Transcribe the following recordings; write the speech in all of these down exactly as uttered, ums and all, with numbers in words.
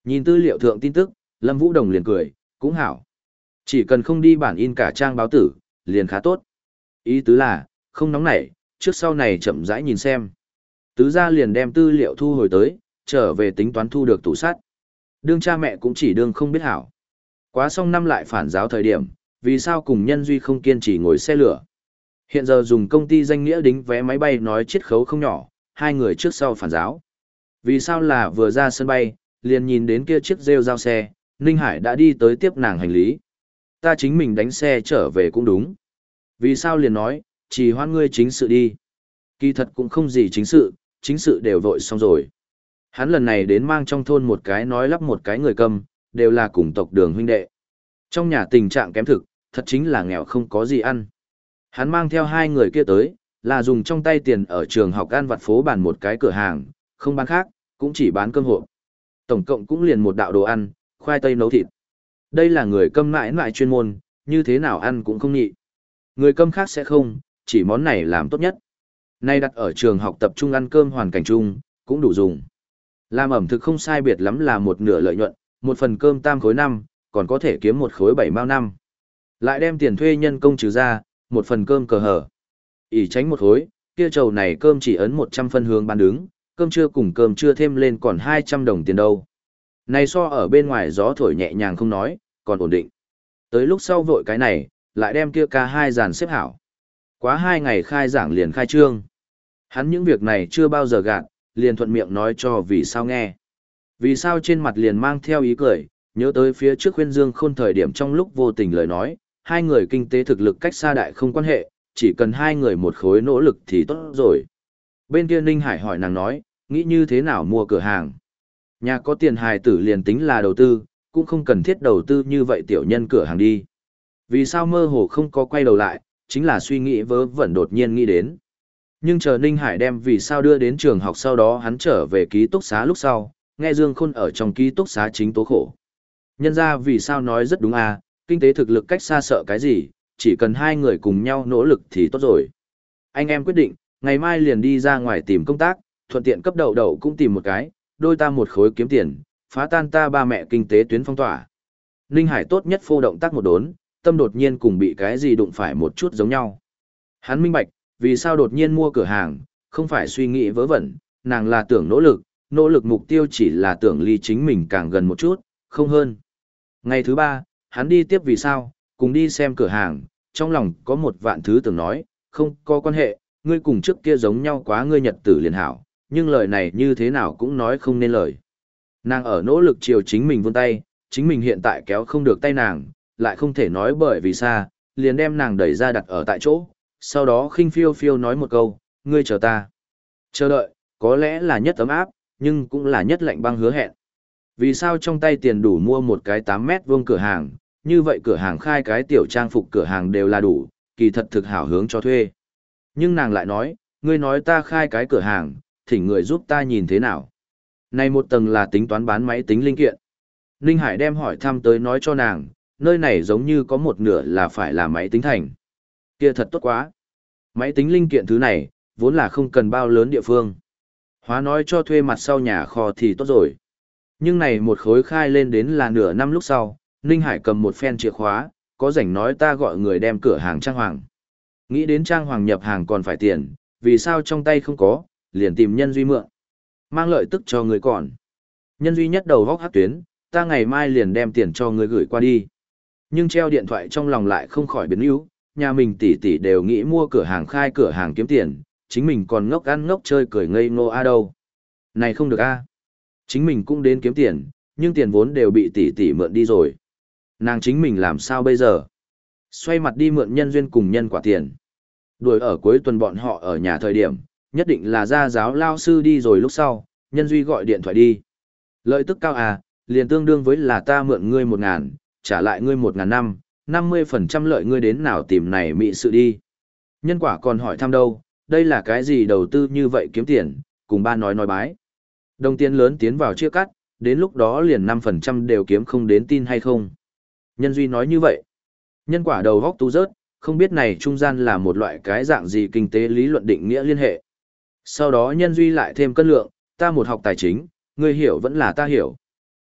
Nhìn tư liệu thượng tin tức, Lâm Vũ Đồng liền cười, cũng hảo. Chỉ cần không đi bản in cả trang báo tử, liền khá tốt. Ý tứ là, không nóng nảy, trước sau này chậm rãi nhìn xem. Tứ gia liền đem tư liệu thu hồi tới, trở về tính toán thu được tủ sắt. Đương cha mẹ cũng chỉ đương không biết hảo. Quá xong năm lại phản giáo thời điểm, vì sao cùng Nhân Duy không kiên trì ngồi xe lửa. Hiện giờ dùng công ty danh nghĩa đính vé máy bay nói chiết khấu không nhỏ, hai người trước sau phản giáo. Vì sao là vừa ra sân bay, liền nhìn đến kia chiếc rêu giao xe, Ninh Hải đã đi tới tiếp nàng hành lý. Ta chính mình đánh xe trở về cũng đúng. Vì sao liền nói, chỉ hoan ngươi chính sự đi. Kỳ thật cũng không gì chính sự, chính sự đều vội xong rồi. Hắn lần này đến mang trong thôn một cái nói lắp một cái người câm, đều là cùng tộc Đường huynh đệ. Trong nhà tình trạng kém thực, thật chính là nghèo không có gì ăn. Hắn mang theo hai người kia tới, là dùng trong tay tiền ở trường học ăn vặt phố bàn một cái cửa hàng, không bán khác, cũng chỉ bán cơm hộp. Tổng cộng cũng liền một đạo đồ ăn, khoai tây nấu thịt. Đây là người câm mãi mãi chuyên môn, như thế nào ăn cũng không nhị. Người câm khác sẽ không, chỉ món này làm tốt nhất. Nay đặt ở trường học tập trung ăn cơm hoàn cảnh chung, cũng đủ dùng. Làm ẩm thực không sai biệt lắm là một nửa lợi nhuận, một phần cơm tam khối năm, còn có thể kiếm một khối bảy mao năm. Lại đem tiền thuê nhân công trừ ra, một phần cơm cờ hở. ỷ tránh một khối, kia trầu này cơm chỉ ấn một trăm phân hướng bán đứng, cơm trưa cùng cơm trưa thêm lên còn hai trăm đồng tiền đâu. Này so ở bên ngoài gió thổi nhẹ nhàng không nói, còn ổn định. Tới lúc sau vội cái này, lại đem kia ca hai dàn xếp hảo. Quá hai ngày khai giảng liền khai trương. Hắn những việc này chưa bao giờ gạt, liền thuận miệng nói cho vì sao nghe. Vì sao trên mặt liền mang theo ý cười, nhớ tới phía trước khuyên Dương Khôn thời điểm trong lúc vô tình lời nói, hai người kinh tế thực lực cách xa đại không quan hệ, chỉ cần hai người một khối nỗ lực thì tốt rồi. Bên kia Ninh Hải hỏi nàng nói, nghĩ như thế nào mua cửa hàng. Nhà có tiền hài tử liền tính là đầu tư, cũng không cần thiết đầu tư như vậy tiểu nhân cửa hàng đi. Vì sao mơ hồ không có quay đầu lại, chính là suy nghĩ vớ vẩn đột nhiên nghĩ đến. Nhưng chờ Ninh Hải đem vì sao đưa đến trường học sau đó hắn trở về ký túc xá lúc sau, nghe Dương Khôn ở trong ký túc xá chính tố khổ. Nhân ra vì sao nói rất đúng à, kinh tế thực lực cách xa sợ cái gì, chỉ cần hai người cùng nhau nỗ lực thì tốt rồi. Anh em quyết định, ngày mai liền đi ra ngoài tìm công tác, thuận tiện cấp đậu đậu cũng tìm một cái, đôi ta một khối kiếm tiền, phá tan ta ba mẹ kinh tế tuyến phong tỏa. Ninh Hải tốt nhất phô động tác một đốn, tâm đột nhiên cùng bị cái gì đụng phải một chút giống nhau. Hắn minh bạch, vì sao đột nhiên mua cửa hàng, không phải suy nghĩ vớ vẩn, nàng là tưởng nỗ lực, nỗ lực mục tiêu chỉ là tưởng ly chính mình càng gần một chút, không hơn. Ngày thứ ba, hắn đi tiếp vì sao, cùng đi xem cửa hàng, trong lòng có một vạn thứ tưởng nói, không có quan hệ, ngươi cùng trước kia giống nhau quá ngươi nhật tử liền hảo, nhưng lời này như thế nào cũng nói không nên lời. Nàng ở nỗ lực chiều chính mình vươn tay, chính mình hiện tại kéo không được tay nàng, lại không thể nói bởi vì sao, liền đem nàng đẩy ra đặt ở tại chỗ, sau đó khinh phiêu phiêu nói một câu, ngươi chờ ta. Chờ đợi, có lẽ là nhất ấm áp, nhưng cũng là nhất lạnh băng hứa hẹn. Vì sao trong tay tiền đủ mua một cái tám mét vuông cửa hàng, như vậy cửa hàng khai cái tiểu trang phục cửa hàng đều là đủ, kỳ thật thực hảo hướng cho thuê. Nhưng nàng lại nói, ngươi nói ta khai cái cửa hàng, thỉnh người giúp ta nhìn thế nào. Này một tầng là tính toán bán máy tính linh kiện. Ninh Hải đem hỏi thăm tới nói cho nàng, nơi này giống như có một nửa là phải là máy tính thành. Kia thật tốt quá. Máy tính linh kiện thứ này, vốn là không cần bao lớn địa phương. Hóa nói cho thuê mặt sau nhà kho thì tốt rồi. Nhưng này một khối khai lên đến là nửa năm lúc sau, Ninh Hải cầm một phen chìa khóa, có rảnh nói ta gọi người đem cửa hàng trang hoàng. Nghĩ đến trang hoàng nhập hàng còn phải tiền, vì sao trong tay không có, liền tìm Nhân Duy mượn. Mang lợi tức cho người còn. Nhân Duy nhất đầu góc hát tuyến, ta ngày mai liền đem tiền cho người gửi qua đi. Nhưng treo điện thoại trong lòng lại không khỏi biến yếu, nhà mình tỷ tỷ đều nghĩ mua cửa hàng khai cửa hàng kiếm tiền, chính mình còn ngốc ăn ngốc chơi cười ngây ngô a đâu. Này không được a. Chính mình cũng đến kiếm tiền, nhưng tiền vốn đều bị tỷ tỷ mượn đi rồi. Nàng chính mình làm sao bây giờ? Xoay mặt đi mượn Nhân Duyên cùng nhân quả tiền. Đuổi ở cuối tuần bọn họ ở nhà thời điểm, nhất định là gia giáo lao sư đi rồi lúc sau, Nhân Duy gọi điện thoại đi. Lợi tức cao à, liền tương đương với là ta mượn ngươi một ngàn, trả lại ngươi một ngàn năm, năm mươi phần trăm lợi ngươi đến nào tìm này mị sự đi. Nhân quả còn hỏi thăm đâu, đây là cái gì đầu tư như vậy kiếm tiền, cùng ba nói nói bái. Đồng tiền lớn tiến vào chia cắt, đến lúc đó liền năm phần trăm đều kiếm không đến tin hay không. Nhân Duy nói như vậy. Nhân quả đầu góc tu rớt, không biết này trung gian là một loại cái dạng gì kinh tế lý luận định nghĩa liên hệ. Sau đó Nhân Duy lại thêm cân lượng, ta một học tài chính, ngươi hiểu vẫn là ta hiểu.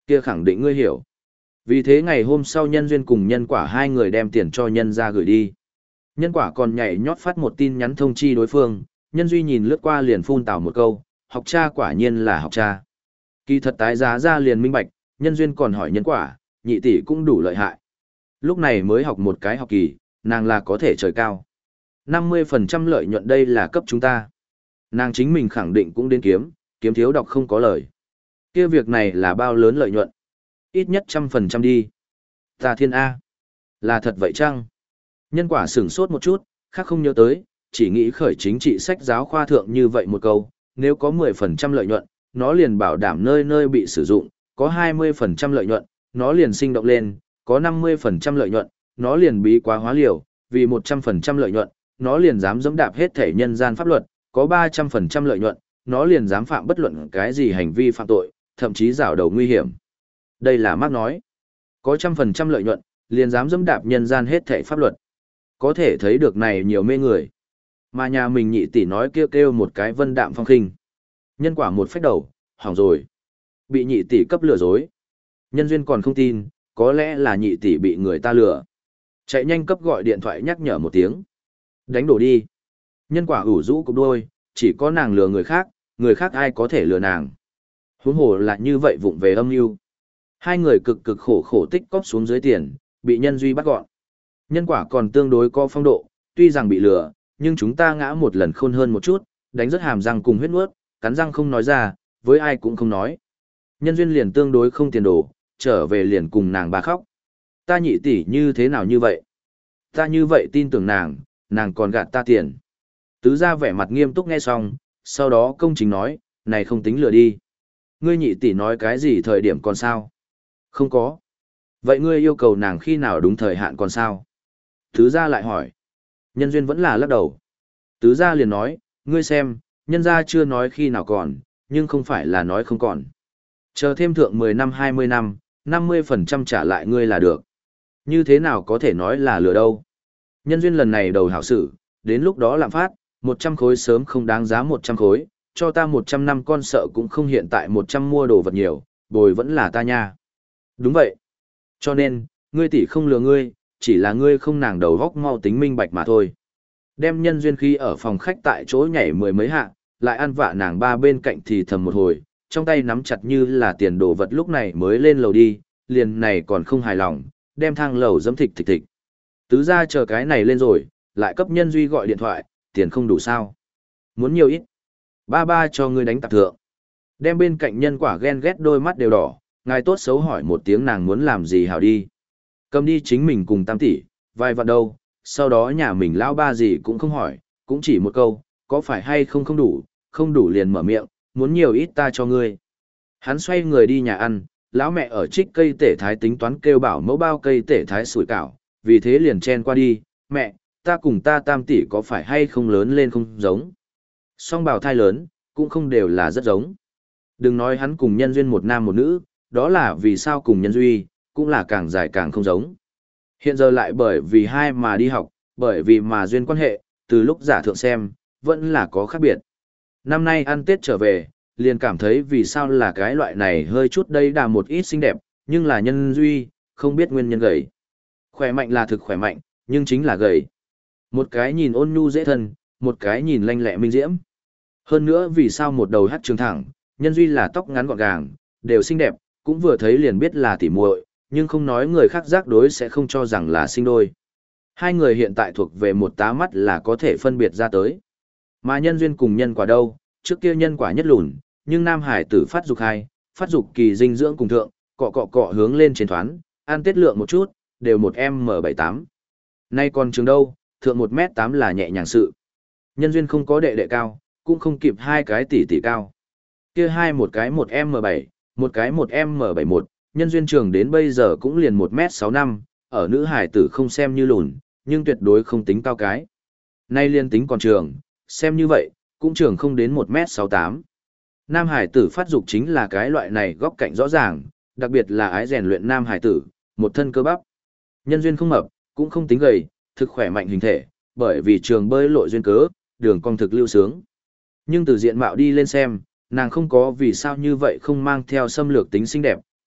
kia khẳng định ngươi hiểu. Vì thế ngày hôm sau nhân duyên cùng nhân quả hai người đem tiền cho nhân ra gửi đi. Nhân quả còn nhảy nhót phát một tin nhắn thông chi đối phương, nhân duy nhìn lướt qua liền phun tào một câu, học cha quả nhiên là học cha. Kỳ thật tái giá ra liền minh bạch, nhân duyên còn hỏi nhân quả, nhị tỷ cũng đủ lợi hại. Lúc này mới học một cái học kỳ, nàng là có thể trời cao. năm mươi phần trăm lợi nhuận đây là cấp chúng ta. Nàng chính mình khẳng định cũng đến kiếm, kiếm thiếu đọc không có lời. Kia việc này là bao lớn lợi nhuận? Ít nhất trăm phần trăm đi. Ta thiên A. Là thật vậy chăng? Nhân quả sửng sốt một chút, khác không nhớ tới, chỉ nghĩ khởi chính trị sách giáo khoa thượng như vậy một câu, nếu có mười phần trăm lợi nhuận, nó liền bảo đảm nơi nơi bị sử dụng, có hai mươi phần trăm lợi nhuận, nó liền sinh động lên, có năm mươi phần trăm lợi nhuận, nó liền bí quá hóa liều, vì một trăm phần trăm lợi nhuận, nó liền dám dẫm đạp hết thể nhân gian pháp luật, có ba trăm phần trăm lợi nhuận, nó liền dám phạm bất luận cái gì hành vi phạm tội, thậm chí rảo đầu nguy hiểm. Đây là Marx nói. Có trăm phần trăm lợi nhuận, liền dám dẫm đạp nhân gian hết thể pháp luật. Có thể thấy được này nhiều mê người. Mà nhà mình nhị tỷ nói kêu kêu một cái vân đạm phong khinh. Nhân quả một phách đầu, hỏng rồi. Bị nhị tỷ cấp lừa dối. Nhân duyên còn không tin, có lẽ là nhị tỷ bị người ta lừa. Chạy nhanh cấp gọi điện thoại nhắc nhở một tiếng. Đánh đổ đi. Nhân quả ủ rũ cục đôi, chỉ có nàng lừa người khác, người khác ai có thể lừa nàng. Huống hồ là như vậy vụng về âm mưu. Hai người cực cực khổ khổ tích cóp xuống dưới tiền, bị nhân duy bắt gọn. Nhân quả còn tương đối có phong độ, tuy rằng bị lừa, nhưng chúng ta ngã một lần khôn hơn một chút, đánh rất hàm răng cùng huyết nuốt, cắn răng không nói ra, với ai cũng không nói. Nhân duyên liền tương đối không tiền đồ, trở về liền cùng nàng bà khóc. Ta nhị tỷ như thế nào như vậy? Ta như vậy tin tưởng nàng, nàng còn gạt ta tiền. Tứ gia vẻ mặt nghiêm túc nghe xong, sau đó công chính nói, này không tính lừa đi. Ngươi nhị tỷ nói cái gì thời điểm còn sao? Không có. Vậy ngươi yêu cầu nàng khi nào đúng thời hạn còn sao? Tứ gia lại hỏi. Nhân duyên vẫn là lắc đầu. Tứ gia liền nói, ngươi xem, nhân gia chưa nói khi nào còn, nhưng không phải là nói không còn. Chờ thêm thượng mười năm hai mươi năm, năm mươi phần trăm trả lại ngươi là được. Như thế nào có thể nói là lừa đâu? Nhân duyên lần này đầu hảo sự, đến lúc đó lạm phát, một trăm khối sớm không đáng giá một trăm khối, cho ta một trăm năm con sợ cũng không hiện tại một trăm mua đồ vật nhiều, bồi vẫn là ta nha. Đúng vậy. Cho nên, ngươi tỷ không lừa ngươi, chỉ là ngươi không nàng đầu góc mau tính minh bạch mà thôi. Đem nhân duyên khi ở phòng khách tại chỗ nhảy mười mấy hạ, lại ăn vạ nàng ba bên cạnh thì thầm một hồi, trong tay nắm chặt như là tiền đồ vật lúc này mới lên lầu đi, liền này còn không hài lòng, đem thang lầu dẫm thịch thịch thịch. Tứ ra chờ cái này lên rồi, lại cấp nhân duy gọi điện thoại, tiền không đủ sao. Muốn nhiều ít. Ba ba cho ngươi đánh tạp thượng. Đem bên cạnh nhân quả ghen ghét đôi mắt đều đỏ, ngài tốt xấu hỏi một tiếng nàng muốn làm gì hảo đi. Cầm đi chính mình cùng tam tỷ, vài vạn đâu, sau đó nhà mình lão ba gì cũng không hỏi, cũng chỉ một câu, có phải hay không không đủ, không đủ liền mở miệng, muốn nhiều ít ta cho ngươi. Hắn xoay người đi nhà ăn, lão mẹ ở trích cây tể thái tính toán kêu bảo mẫu bao cây tể thái sủi cảo, vì thế liền chen qua đi, mẹ, ta cùng ta tam tỷ có phải hay không lớn lên không giống. Song bào thai lớn, cũng không đều là rất giống. Đừng nói hắn cùng nhân duyên một nam một nữ, đó là vì sao cùng nhân duy, cũng là càng dài càng không giống. Hiện giờ lại bởi vì hai mà đi học, bởi vì mà duyên quan hệ, từ lúc giả thượng xem, vẫn là có khác biệt. Năm nay ăn Tết trở về, liền cảm thấy vì sao là cái loại này hơi chút đây đà một ít xinh đẹp, nhưng là nhân duy, không biết nguyên nhân gầy. Khỏe mạnh là thực khỏe mạnh, nhưng chính là gầy. Một cái nhìn ôn nhu dễ thân, một cái nhìn lanh lẹ minh diễm. Hơn nữa vì sao một đầu hắt trường thẳng, nhân duy là tóc ngắn gọn gàng, đều xinh đẹp, cũng vừa thấy liền biết là tỉ muội, nhưng không nói người khác giác đối sẽ không cho rằng là sinh đôi. Hai người hiện tại thuộc về một tá mắt là có thể phân biệt ra tới. Mà nhân duyên cùng nhân quả đâu, trước kia nhân quả nhất lùn, nhưng nam hải tử phát dục hai, phát dục kỳ dinh dưỡng cùng thượng, cọ cọ cọ hướng lên trên thoán, ăn tiết lượng một chút, đều một M bảy tám. Nay còn trường đâu, thượng một mét tám là nhẹ nhàng sự. Nhân duyên không có đệ đệ cao, cũng không kịp hai cái tỷ tỷ cao. Kia hai một cái một M bảy, một cái một M bảy một, nhân duyên trường đến bây giờ cũng liền một mét sáu năm, ở nữ hải tử không xem như lùn, nhưng tuyệt đối không tính cao cái. Nay liên tính còn trường, xem như vậy, cũng trường không đến một mét sáu tám. Nam hải tử phát dục chính là cái loại này góc cạnh rõ ràng, đặc biệt là ái rèn luyện nam hải tử, một thân cơ bắp. Nhân duyên không mập, cũng không tính gầy, thực khỏe mạnh hình thể, bởi vì trường bơi lội duyên cớ, đường cong thực lưu sướng. Nhưng từ diện mạo đi lên xem, nàng không có vì sao như vậy không mang theo xâm lược tính xinh đẹp,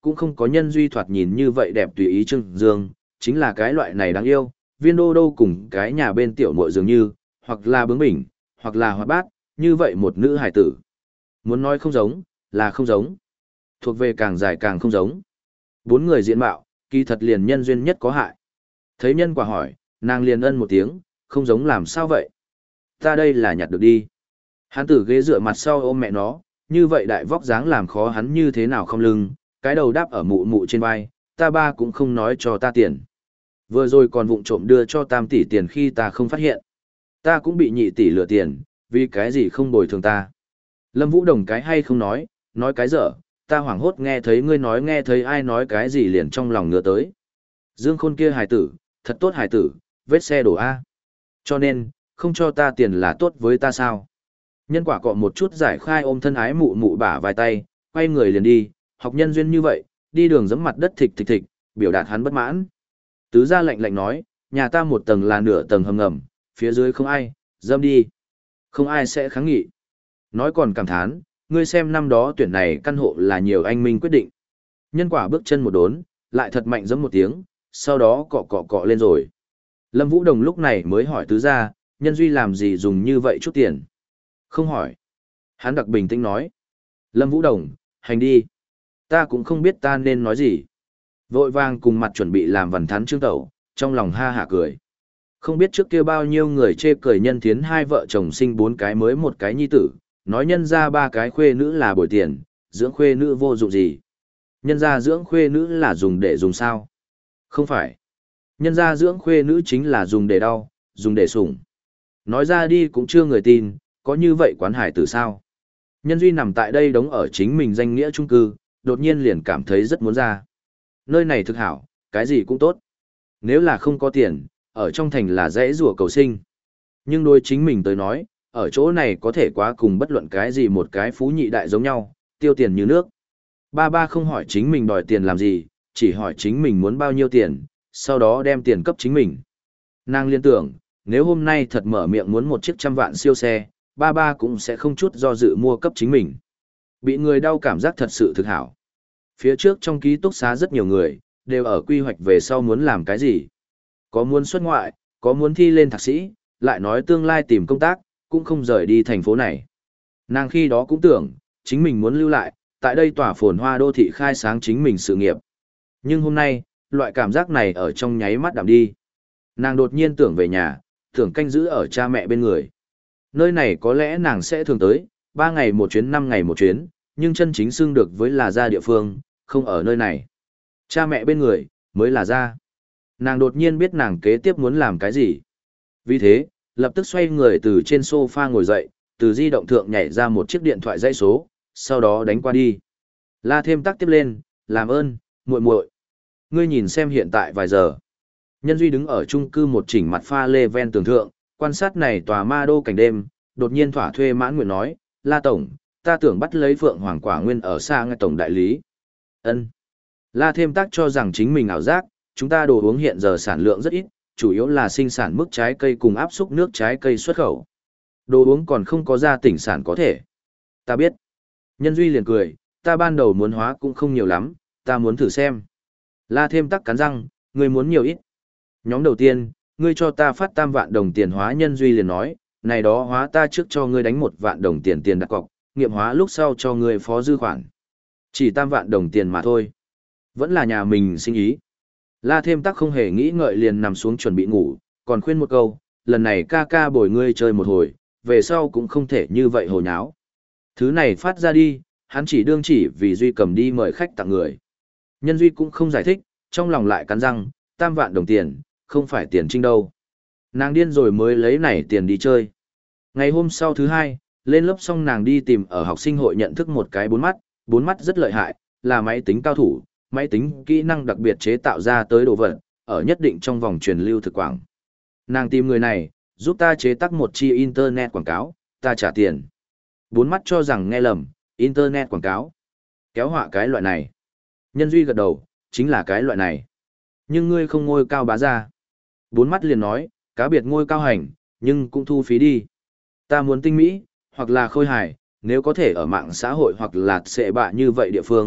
cũng không có nhân duy thoạt nhìn như vậy đẹp tùy ý trưng dương, chính là cái loại này đáng yêu, viên đô đô cùng cái nhà bên tiểu muội dường như, hoặc là bướng bỉnh, hoặc là hoạt bát, như vậy một nữ hài tử. Muốn nói không giống, là không giống. Thuộc về càng dài càng không giống. Bốn người diện mạo, kỳ thật liền nhân duyên nhất có hại. Thấy nhân quả hỏi, nàng liền ân một tiếng, không giống làm sao vậy? Ta đây là nhặt được đi. Hắn tử ghế dựa mặt sau ôm mẹ nó, như vậy đại vóc dáng làm khó hắn như thế nào không lưng, cái đầu đáp ở mụ mụ trên vai, ta ba cũng không nói cho ta tiền. Vừa rồi còn vụng trộm đưa cho tam tỷ tiền khi ta không phát hiện. Ta cũng bị nhị tỷ lừa tiền, vì cái gì không bồi thường ta. Lâm Vũ Đồng cái hay không nói, nói cái dở, ta hoảng hốt nghe thấy ngươi nói nghe thấy ai nói cái gì liền trong lòng ngứa tới. Dương Khôn kia hài tử, thật tốt hài tử, vết xe đổ A. Cho nên, không cho ta tiền là tốt với ta sao? Nhân quả cọ một chút giải khai ôm thân ái mụ mụ bả vai tay, quay người liền đi, học nhân duyên như vậy, đi đường giẫm mặt đất thịch thịch thịch, biểu đạt hắn bất mãn. Tứ gia lạnh lạnh nói, nhà ta một tầng là nửa tầng hầm ngầm, phía dưới không ai, dâm đi. Không ai sẽ kháng nghị. Nói còn cảm thán, ngươi xem năm đó tuyển này căn hộ là nhiều anh minh quyết định. Nhân quả bước chân một đốn, lại thật mạnh giẫm một tiếng, sau đó cọ cọ cọ lên rồi. Lâm Vũ Đồng lúc này mới hỏi tứ gia, nhân duy làm gì dùng như vậy chút tiền. Không hỏi. Hắn đặc bình tĩnh nói. Lâm Vũ Đồng, hành đi. Ta cũng không biết ta nên nói gì. Vội vàng cùng mặt chuẩn bị làm vằn thắn trương tẩu, trong lòng ha hả cười. Không biết trước kia bao nhiêu người chê cười nhân thiến hai vợ chồng sinh bốn cái mới một cái nhi tử, nói nhân ra ba cái khuê nữ là bồi tiền, dưỡng khuê nữ vô dụng gì. Nhân ra dưỡng khuê nữ là dùng để dùng sao? Không phải. Nhân ra dưỡng khuê nữ chính là dùng để đau, dùng để sủng. Nói ra đi cũng chưa người tin, có như vậy quán hải tử sao? Nhân duy nằm tại đây đóng ở chính mình danh nghĩa trung cư, đột nhiên liền cảm thấy rất muốn ra. Nơi này thực hảo, cái gì cũng tốt. Nếu là không có tiền, ở trong thành là dễ rủa cầu sinh. Nhưng đối chính mình tới nói, ở chỗ này có thể quá cùng bất luận cái gì một cái phú nhị đại giống nhau, tiêu tiền như nước. Ba ba không hỏi chính mình đòi tiền làm gì, chỉ hỏi chính mình muốn bao nhiêu tiền, sau đó đem tiền cấp chính mình. Nàng liên tưởng, nếu hôm nay thật mở miệng muốn một chiếc trăm vạn siêu xe, ba ba cũng sẽ không chút do dự mua cấp chính mình. Bị người đau cảm giác thật sự thực hảo. Phía trước trong ký túc xá rất nhiều người, đều ở quy hoạch về sau muốn làm cái gì. Có muốn xuất ngoại, có muốn thi lên thạc sĩ, lại nói tương lai tìm công tác, cũng không rời đi thành phố này. Nàng khi đó cũng tưởng, chính mình muốn lưu lại, tại đây tỏa phồn hoa đô thị khai sáng chính mình sự nghiệp. Nhưng hôm nay, loại cảm giác này ở trong nháy mắt đạm đi. Nàng đột nhiên tưởng về nhà, tưởng canh giữ ở cha mẹ bên người. Nơi này có lẽ nàng sẽ thường tới, ba ngày một chuyến năm ngày một chuyến, nhưng chân chính xưng được với là gia địa phương, không ở nơi này. Cha mẹ bên người, mới là gia. Nàng đột nhiên biết nàng kế tiếp muốn làm cái gì. Vì thế, lập tức xoay người từ trên sofa ngồi dậy, từ di động thượng nhảy ra một chiếc điện thoại dãy số, sau đó đánh qua đi. La thêm tắc tiếp lên, làm ơn, muội muội, ngươi nhìn xem hiện tại vài giờ. Nhân Duy đứng ở chung cư một chỉnh mặt pha lê ven tường thượng, quan sát này tòa ma đô cảnh đêm, đột nhiên thỏa thuê mãn nguyện nói, La Tổng, ta tưởng bắt lấy Phượng Hoàng Quả Nguyên ở xa ngay Tổng Đại Lý. Ân. La thêm tác cho rằng chính mình ảo giác, chúng ta đồ uống hiện giờ sản lượng rất ít, chủ yếu là sinh sản mức trái cây cùng áp xúc nước trái cây xuất khẩu. Đồ uống còn không có ra tỉnh sản có thể. Ta biết. Nhân Duy liền cười, ta ban đầu muốn hóa cũng không nhiều lắm, ta muốn thử xem. La thêm tắc cắn răng, ngươi muốn nhiều ít. Nhóm đầu tiên, ngươi cho ta phát tam vạn đồng tiền hóa. Nhân Duy liền nói, này đó hóa ta trước cho ngươi đánh một vạn đồng tiền tiền đặt cọc, nghiệm hóa lúc sau cho ngươi phó dư khoản. Chỉ tam vạn đồng tiền mà thôi. Vẫn là nhà mình sinh ý. La thêm tắc không hề nghĩ ngợi liền nằm xuống chuẩn bị ngủ, còn khuyên một câu, lần này ca ca bồi ngươi chơi một hồi, về sau cũng không thể như vậy hồ nháo. Thứ này phát ra đi, hắn chỉ đương chỉ vì Duy cầm đi mời khách tặng người. Nhân Duy cũng không giải thích, trong lòng lại cắn răng, tam vạn đồng tiền, không phải tiền trinh đâu. Nàng điên rồi mới lấy này tiền đi chơi. Ngày hôm sau thứ hai, lên lớp xong nàng đi tìm ở học sinh hội nhận thức một cái bốn mắt, bốn mắt rất lợi hại, là máy tính cao thủ, máy tính kỹ năng đặc biệt chế tạo ra tới đồ vật, ở nhất định trong vòng truyền lưu thực quảng. Nàng tìm người này, giúp ta chế tác một chi internet quảng cáo, ta trả tiền. Bốn mắt cho rằng nghe lầm, internet quảng cáo. Kéo họa cái loại này. Nhân Duy gật đầu, chính là cái loại này. Nhưng ngươi không ngôi cao bá ra. Bốn mắt liền nói, cá biệt ngôi cao hành, nhưng cũng thu phí đi. Ta muốn tinh mỹ, hoặc là khôi hài, nếu có thể ở mạng xã hội hoặc là xệ bạ như vậy địa phương,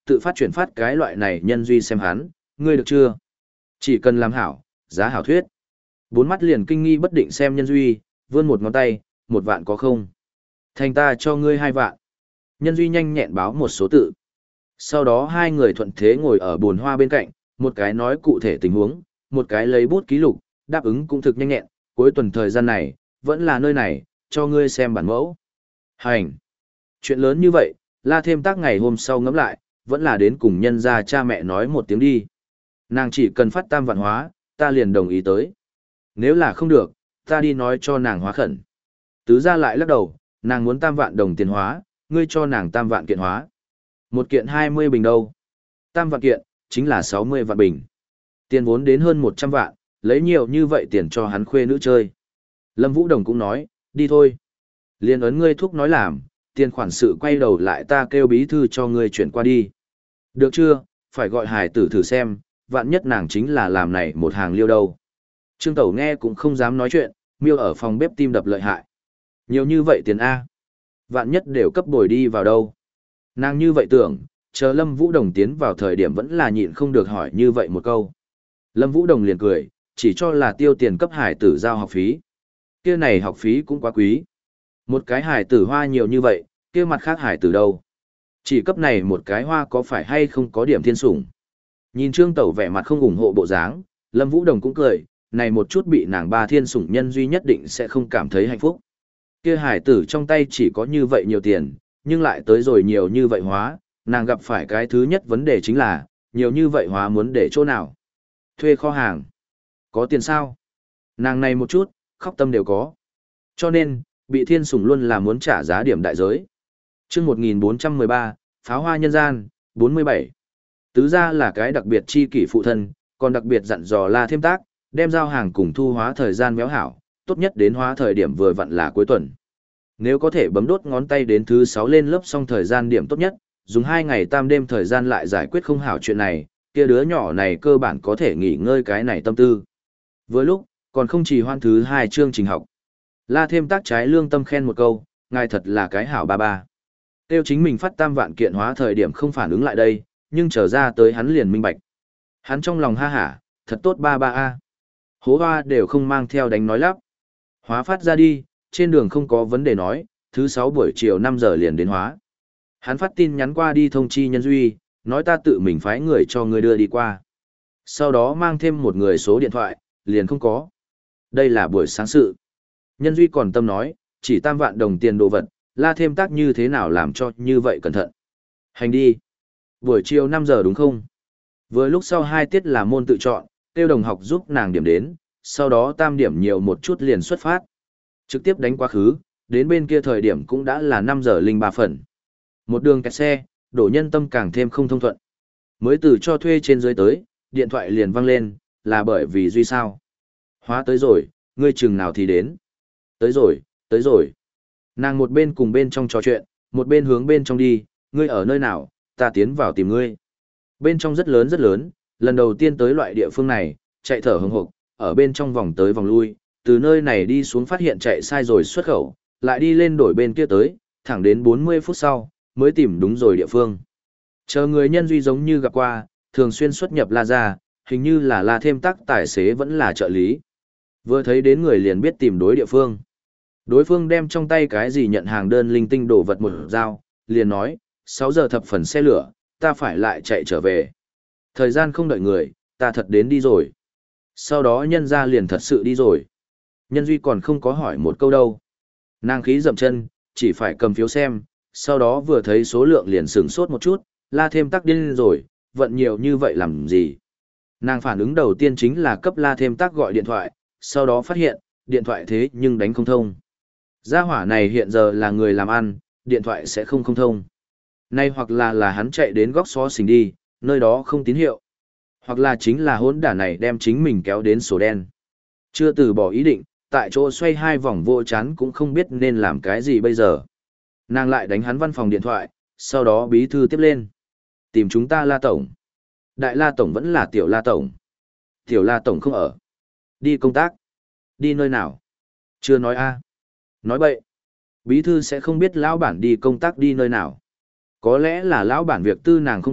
tự phát chuyển phát cái loại này nhân duy xem hắn, ngươi được chưa? Chỉ cần làm hảo, giá hảo thuyết. Bốn mắt liền kinh nghi bất định xem nhân duy, vươn một ngón tay, một vạn có không? Thành ta cho ngươi hai vạn. Nhân duy nhanh nhẹn báo một số tự. Sau đó hai người thuận thế ngồi ở bồn hoa bên cạnh, một cái nói cụ thể tình huống, một cái lấy bút ký lục, đáp ứng cũng thực nhanh nhẹn, cuối tuần thời gian này, vẫn là nơi này, cho ngươi xem bản mẫu. Hành! Chuyện lớn như vậy, La Thêm Tác ngày hôm sau ngẫm lại, vẫn là đến cùng nhân gia cha mẹ nói một tiếng đi. Nàng chỉ cần phát tam vạn hóa, ta liền đồng ý tới. Nếu là không được, ta đi nói cho nàng hóa khẩn. Tứ gia lại lắc đầu, nàng muốn tam vạn đồng tiền hóa, ngươi cho nàng tam vạn kiện hóa. Một kiện hai mươi bình đâu. Tam vạn kiện, chính là sáu mươi vạn bình. Tiền vốn đến hơn một trăm vạn, lấy nhiều như vậy tiền cho hắn khuê nữ chơi. Lâm Vũ Đồng cũng nói, đi thôi. Liên ấn ngươi thúc nói làm, tiền khoản sự quay đầu lại ta kêu bí thư cho ngươi chuyển qua đi. Được chưa, phải gọi hải tử thử xem, vạn nhất nàng chính là làm này một hàng liêu đâu. Trương Tẩu nghe cũng không dám nói chuyện, miêu ở phòng bếp tim đập lợi hại. Nhiều như vậy tiền A. Vạn nhất đều cấp bồi đi vào đâu. Nàng như vậy tưởng, chờ Lâm Vũ Đồng tiến vào thời điểm vẫn là nhịn không được hỏi như vậy một câu. Lâm Vũ Đồng liền cười, chỉ cho là tiêu tiền cấp hải tử giao học phí. Kia này học phí cũng quá quý. Một cái hải tử hoa nhiều như vậy, kia mặt khác hải tử đâu. Chỉ cấp này một cái hoa có phải hay không có điểm thiên sủng. Nhìn Trương Tẩu vẻ mặt không ủng hộ bộ dáng, Lâm Vũ Đồng cũng cười, này một chút bị nàng ba thiên sủng nhân duy nhất định sẽ không cảm thấy hạnh phúc. Kia hải tử trong tay chỉ có như vậy nhiều tiền, nhưng lại tới rồi nhiều như vậy hóa, nàng gặp phải cái thứ nhất vấn đề chính là, nhiều như vậy hóa muốn để chỗ nào? Thuê kho hàng. Có tiền sao? Nàng này một chút, khóc tâm đều có. Cho nên, bị thiên sủng luôn là muốn trả giá điểm đại giới. Chương một nghìn bốn trăm mười ba, Pháo hoa nhân gian, bốn mươi bảy. Tứ gia là cái đặc biệt chi kỷ phụ thân, còn đặc biệt dặn dò La Thêm Tác, đem giao hàng cùng thu hóa thời gian méo hảo, tốt nhất đến hóa thời điểm vừa vặn là cuối tuần. Nếu có thể bấm đốt ngón tay đến thứ sáu lên lớp xong thời gian điểm tốt nhất, dùng hai ngày tam đêm thời gian lại giải quyết không hảo chuyện này, kia đứa nhỏ này cơ bản có thể nghỉ ngơi cái này tâm tư. Với lúc, còn không chỉ hoan thứ hai chương trình học. La Thêm Tác trái lương tâm khen một câu, ngài thật là cái hảo ba ba. Tiêu chính mình phát tam vạn kiện hóa thời điểm không phản ứng lại đây, nhưng trở ra tới hắn liền minh bạch. Hắn trong lòng ha hả, thật tốt ba ba a. Hố hoa đều không mang theo đánh nói lắp. Hóa phát ra đi, trên đường không có vấn đề nói, thứ sáu buổi chiều năm giờ liền đến hóa. Hắn phát tin nhắn qua đi thông chi nhân duy, nói ta tự mình phái người cho người đưa đi qua. Sau đó mang thêm một người số điện thoại, liền không có. Đây là buổi sáng sự. Nhân duy còn tâm nói, chỉ tam vạn đồng tiền đồ vật, La Thêm Tác như thế nào làm cho như vậy cẩn thận. Hành đi. Buổi chiều năm giờ đúng không? Vừa lúc sau hai tiết là môn tự chọn, tiêu đồng học giúp nàng điểm đến, sau đó tam điểm nhiều một chút liền xuất phát. Trực tiếp đánh quá khứ, đến bên kia thời điểm cũng đã là năm giờ linh ba phần. Một đường kẹt xe, đổ nhân tâm càng thêm không thông thuận. Mới từ cho thuê trên dưới tới, điện thoại liền vang lên, là bởi vì duy sao. Hóa tới rồi, ngươi chừng nào thì đến. Tới rồi, tới rồi. Nàng một bên cùng bên trong trò chuyện, một bên hướng bên trong đi, ngươi ở nơi nào, ta tiến vào tìm ngươi. Bên trong rất lớn rất lớn, lần đầu tiên tới loại địa phương này, chạy thở hừng hực, ở bên trong vòng tới vòng lui, từ nơi này đi xuống phát hiện chạy sai rồi xuất khẩu, lại đi lên đổi bên kia tới, thẳng đến bốn mươi phút sau, mới tìm đúng rồi địa phương. Chờ người nhân duy giống như gặp qua, thường xuyên xuất nhập La ra, hình như là La Thêm Tác tài xế vẫn là trợ lý. Vừa thấy đến người liền biết tìm đối địa phương. Đối phương đem trong tay cái gì nhận hàng đơn linh tinh đổ vật một dao, liền nói, sáu giờ thập phần xe lửa, ta phải lại chạy trở về. Thời gian không đợi người, ta thật đến đi rồi. Sau đó nhân ra liền thật sự đi rồi. Nhân duy còn không có hỏi một câu đâu. Nàng khí dậm chân, chỉ phải cầm phiếu xem, sau đó vừa thấy số lượng liền sửng sốt một chút, La Thêm Tác điên rồi, vận nhiều như vậy làm gì. Nàng phản ứng đầu tiên chính là cấp La Thêm Tác gọi điện thoại, sau đó phát hiện, điện thoại thế nhưng đánh không thông. Gia hỏa này hiện giờ là người làm ăn, điện thoại sẽ không không thông. Nay hoặc là là hắn chạy đến góc xó xỉnh đi, nơi đó không tín hiệu. Hoặc là chính là hỗn đản này đem chính mình kéo đến sổ đen. Chưa từ bỏ ý định, tại chỗ xoay hai vòng vô chán cũng không biết nên làm cái gì bây giờ. Nàng lại đánh hắn văn phòng điện thoại, sau đó bí thư tiếp lên. Tìm chúng ta La Tổng. Đại La Tổng vẫn là Tiểu La Tổng. Tiểu La Tổng không ở. Đi công tác. Đi nơi nào? Chưa nói a. Nói bậy. Bí thư sẽ không biết lão bản đi công tác đi nơi nào. Có lẽ là lão bản việc tư nàng không biết,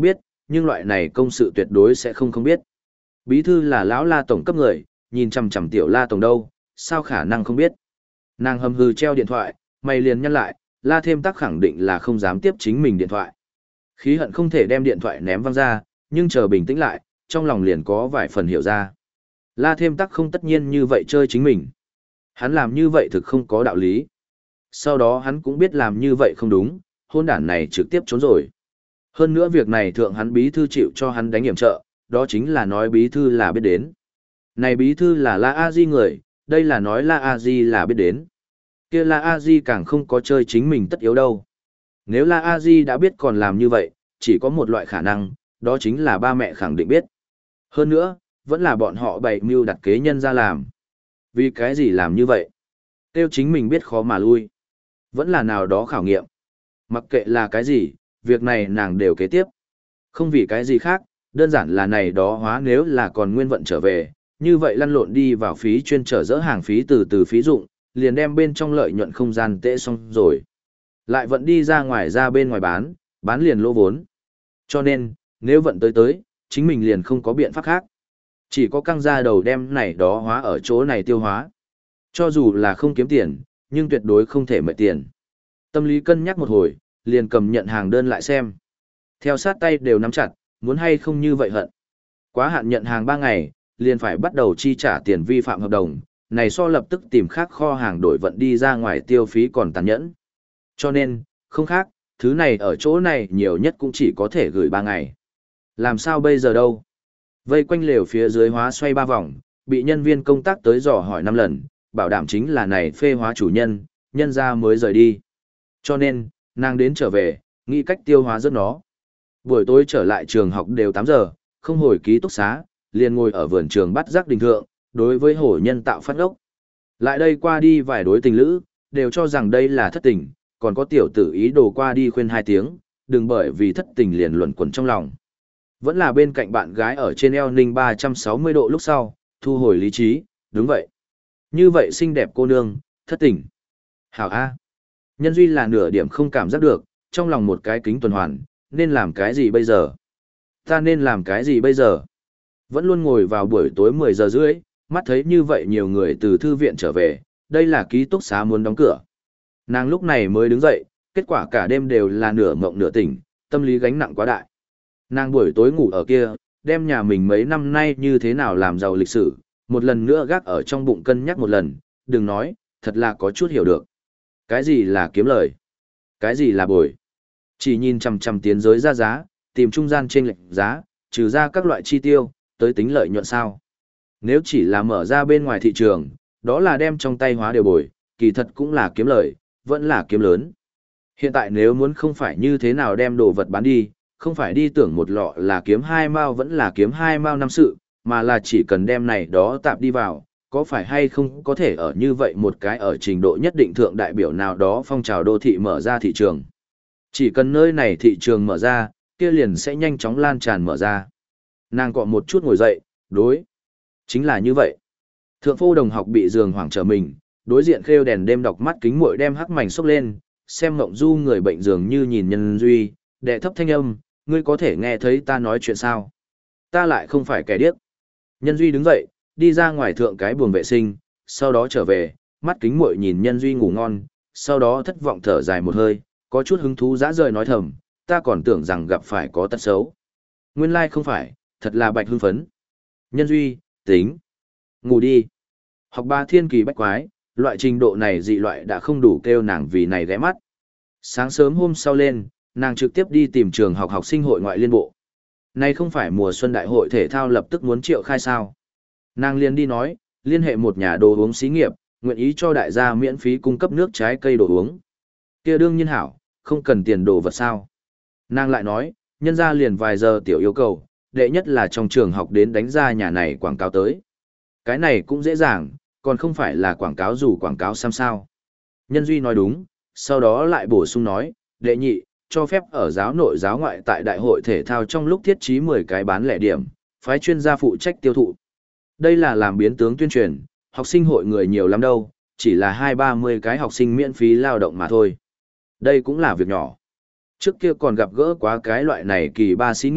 nhưng loại này công sự tuyệt đối sẽ không không biết. Bí thư là lão La tổng cấp người, nhìn chằm chằm tiểu La tổng đâu, sao khả năng không biết. Nàng hầm hừ treo điện thoại, mày liền nhăn lại, La Thêm Tắc khẳng định là không dám tiếp chính mình điện thoại. Khí hận không thể đem điện thoại ném văng ra, nhưng chờ bình tĩnh lại, trong lòng liền có vài phần hiểu ra. La Thêm Tắc không tất nhiên như vậy chơi chính mình. Hắn làm như vậy thực không có đạo lý. Sau đó hắn cũng biết làm như vậy không đúng, hôn đản này trực tiếp trốn rồi. Hơn nữa việc này thượng hắn bí thư chịu cho hắn đánh hiểm trợ, đó chính là nói bí thư là biết đến. Này bí thư là La A Di người, đây là nói La A Di là biết đến. Kia La A Di càng không có chơi chính mình tất yếu đâu. Nếu La A Di đã biết còn làm như vậy, chỉ có một loại khả năng, đó chính là ba mẹ khẳng định biết. Hơn nữa, vẫn là bọn họ bày mưu đặt kế nhân ra làm. Vì cái gì làm như vậy? Tiêu chính mình biết khó mà lui. Vẫn là nào đó khảo nghiệm. Mặc kệ là cái gì, việc này nàng đều kế tiếp. Không vì cái gì khác, đơn giản là này đó hóa nếu là còn nguyên vận trở về, như vậy lăn lộn đi vào phí chuyên trở dỡ hàng phí từ từ phí dụng, liền đem bên trong lợi nhuận không gian tệ xong rồi. Lại vận đi ra ngoài ra bên ngoài bán, bán liền lỗ vốn. Cho nên, nếu vận tới tới, chính mình liền không có biện pháp khác. Chỉ có căng ra đầu đem này đó hóa ở chỗ này tiêu hóa. Cho dù là không kiếm tiền, nhưng tuyệt đối không thể mệt tiền. Tâm lý cân nhắc một hồi, liền cầm nhận hàng đơn lại xem. Theo sát tay đều nắm chặt, muốn hay không như vậy hận. Quá hạn nhận hàng ba ngày, liền phải bắt đầu chi trả tiền vi phạm hợp đồng, này so lập tức tìm khác kho hàng đổi vận đi ra ngoài tiêu phí còn tàn nhẫn. Cho nên, không khác, thứ này ở chỗ này nhiều nhất cũng chỉ có thể gửi ba ngày. Làm sao bây giờ đâu? Vây quanh lều phía dưới hóa xoay ba vòng, bị nhân viên công tác tới dò hỏi năm lần, bảo đảm chính là này phê hóa chủ nhân, nhân ra mới rời đi. Cho nên, nàng đến trở về, nghĩ cách tiêu hóa rất nó. Buổi tối trở lại trường học đều tám giờ, không hồi ký túc xá, liền ngồi ở vườn trường bắt giác đình thượng, đối với hổ nhân tạo phát ốc. Lại đây qua đi vài đối tình lữ, đều cho rằng đây là thất tình, còn có tiểu tử ý đồ qua đi khuyên hai tiếng, đừng bởi vì thất tình liền luẩn quẩn trong lòng. Vẫn là bên cạnh bạn gái ở trên eo ninh ba trăm sáu mươi độ lúc sau, thu hồi lý trí, đúng vậy. Như vậy xinh đẹp cô nương, thất tình. Hảo A. Nhân duy là nửa điểm không cảm giác được, trong lòng một cái kính tuần hoàn, nên làm cái gì bây giờ? Ta nên làm cái gì bây giờ? Vẫn luôn ngồi vào buổi tối mười giờ rưỡi, mắt thấy như vậy nhiều người từ thư viện trở về, đây là ký túc xá muốn đóng cửa. Nàng lúc này mới đứng dậy, kết quả cả đêm đều là nửa mộng nửa tỉnh, tâm lý gánh nặng quá đại. Nàng buổi tối ngủ ở kia, đem nhà mình mấy năm nay như thế nào làm giàu lịch sử, một lần nữa gác ở trong bụng cân nhắc một lần, đừng nói, thật là có chút hiểu được. Cái gì là kiếm lời? Cái gì là bồi? Chỉ nhìn chằm chằm tiến giới ra giá, tìm trung gian trên lệnh giá, trừ ra các loại chi tiêu, tới tính lợi nhuận sao. Nếu chỉ là mở ra bên ngoài thị trường, đó là đem trong tay hóa đều bồi, kỳ thật cũng là kiếm lời, vẫn là kiếm lớn. Hiện tại nếu muốn không phải như thế nào đem đồ vật bán đi, không phải đi tưởng một lọ là kiếm hai mao vẫn là kiếm hai mao năm sự, mà là chỉ cần đem này đó tạp đi vào, có phải hay không có thể ở như vậy một cái ở trình độ nhất định thượng đại biểu nào đó phong trào đô thị mở ra thị trường. Chỉ cần nơi này thị trường mở ra, kia liền sẽ nhanh chóng lan tràn mở ra. Nàng cọ một chút ngồi dậy, đối. Chính là như vậy. Thượng phu đồng học bị giường hoảng trở mình, đối diện khêu đèn đêm đọc mắt kính muội đem hắc mảnh xốc lên, xem Mộng Du người bệnh dường như nhìn Nhân Duy, đệ thấp thanh âm, ngươi có thể nghe thấy ta nói chuyện sao? Ta lại không phải kẻ điếc. Nhân Duy đứng dậy, đi ra ngoài thượng cái buồng vệ sinh, sau đó trở về, mắt kính muội nhìn Nhân Duy ngủ ngon, sau đó thất vọng thở dài một hơi, có chút hứng thú dã rời nói thầm, ta còn tưởng rằng gặp phải có tật xấu. Nguyên lai không phải, thật là bạch hưng phấn. Nhân Duy, tính. Ngủ đi. Học ba thiên kỳ bách quái, loại trình độ này dị loại đã không đủ kêu nàng vì này ghé mắt. Sáng sớm hôm sau lên, nàng trực tiếp đi tìm trường học học sinh hội ngoại liên bộ. Nay không phải mùa xuân đại hội thể thao lập tức muốn triệu khai sao. Nàng liền đi nói, liên hệ một nhà đồ uống xí nghiệp, nguyện ý cho đại gia miễn phí cung cấp nước trái cây đồ uống. Kia đương nhiên hảo, không cần tiền đồ vật sao. Nàng lại nói, nhân ra liền vài giờ tiểu yêu cầu, đệ nhất là trong trường học đến đánh ra nhà này quảng cáo tới. Cái này cũng dễ dàng, còn không phải là quảng cáo dù quảng cáo xăm sao. Nhân Duy nói đúng, sau đó lại bổ sung nói, đệ nhị, cho phép ở giáo nội giáo ngoại tại đại hội thể thao trong lúc thiết trí mười cái bán lẻ điểm, phái chuyên gia phụ trách tiêu thụ. Đây là làm biến tướng tuyên truyền, học sinh hội người nhiều lắm đâu, chỉ là hai ba mươi cái học sinh miễn phí lao động mà thôi. Đây cũng là việc nhỏ. Trước kia còn gặp gỡ quá cái loại này kỳ ba xí nghiệp,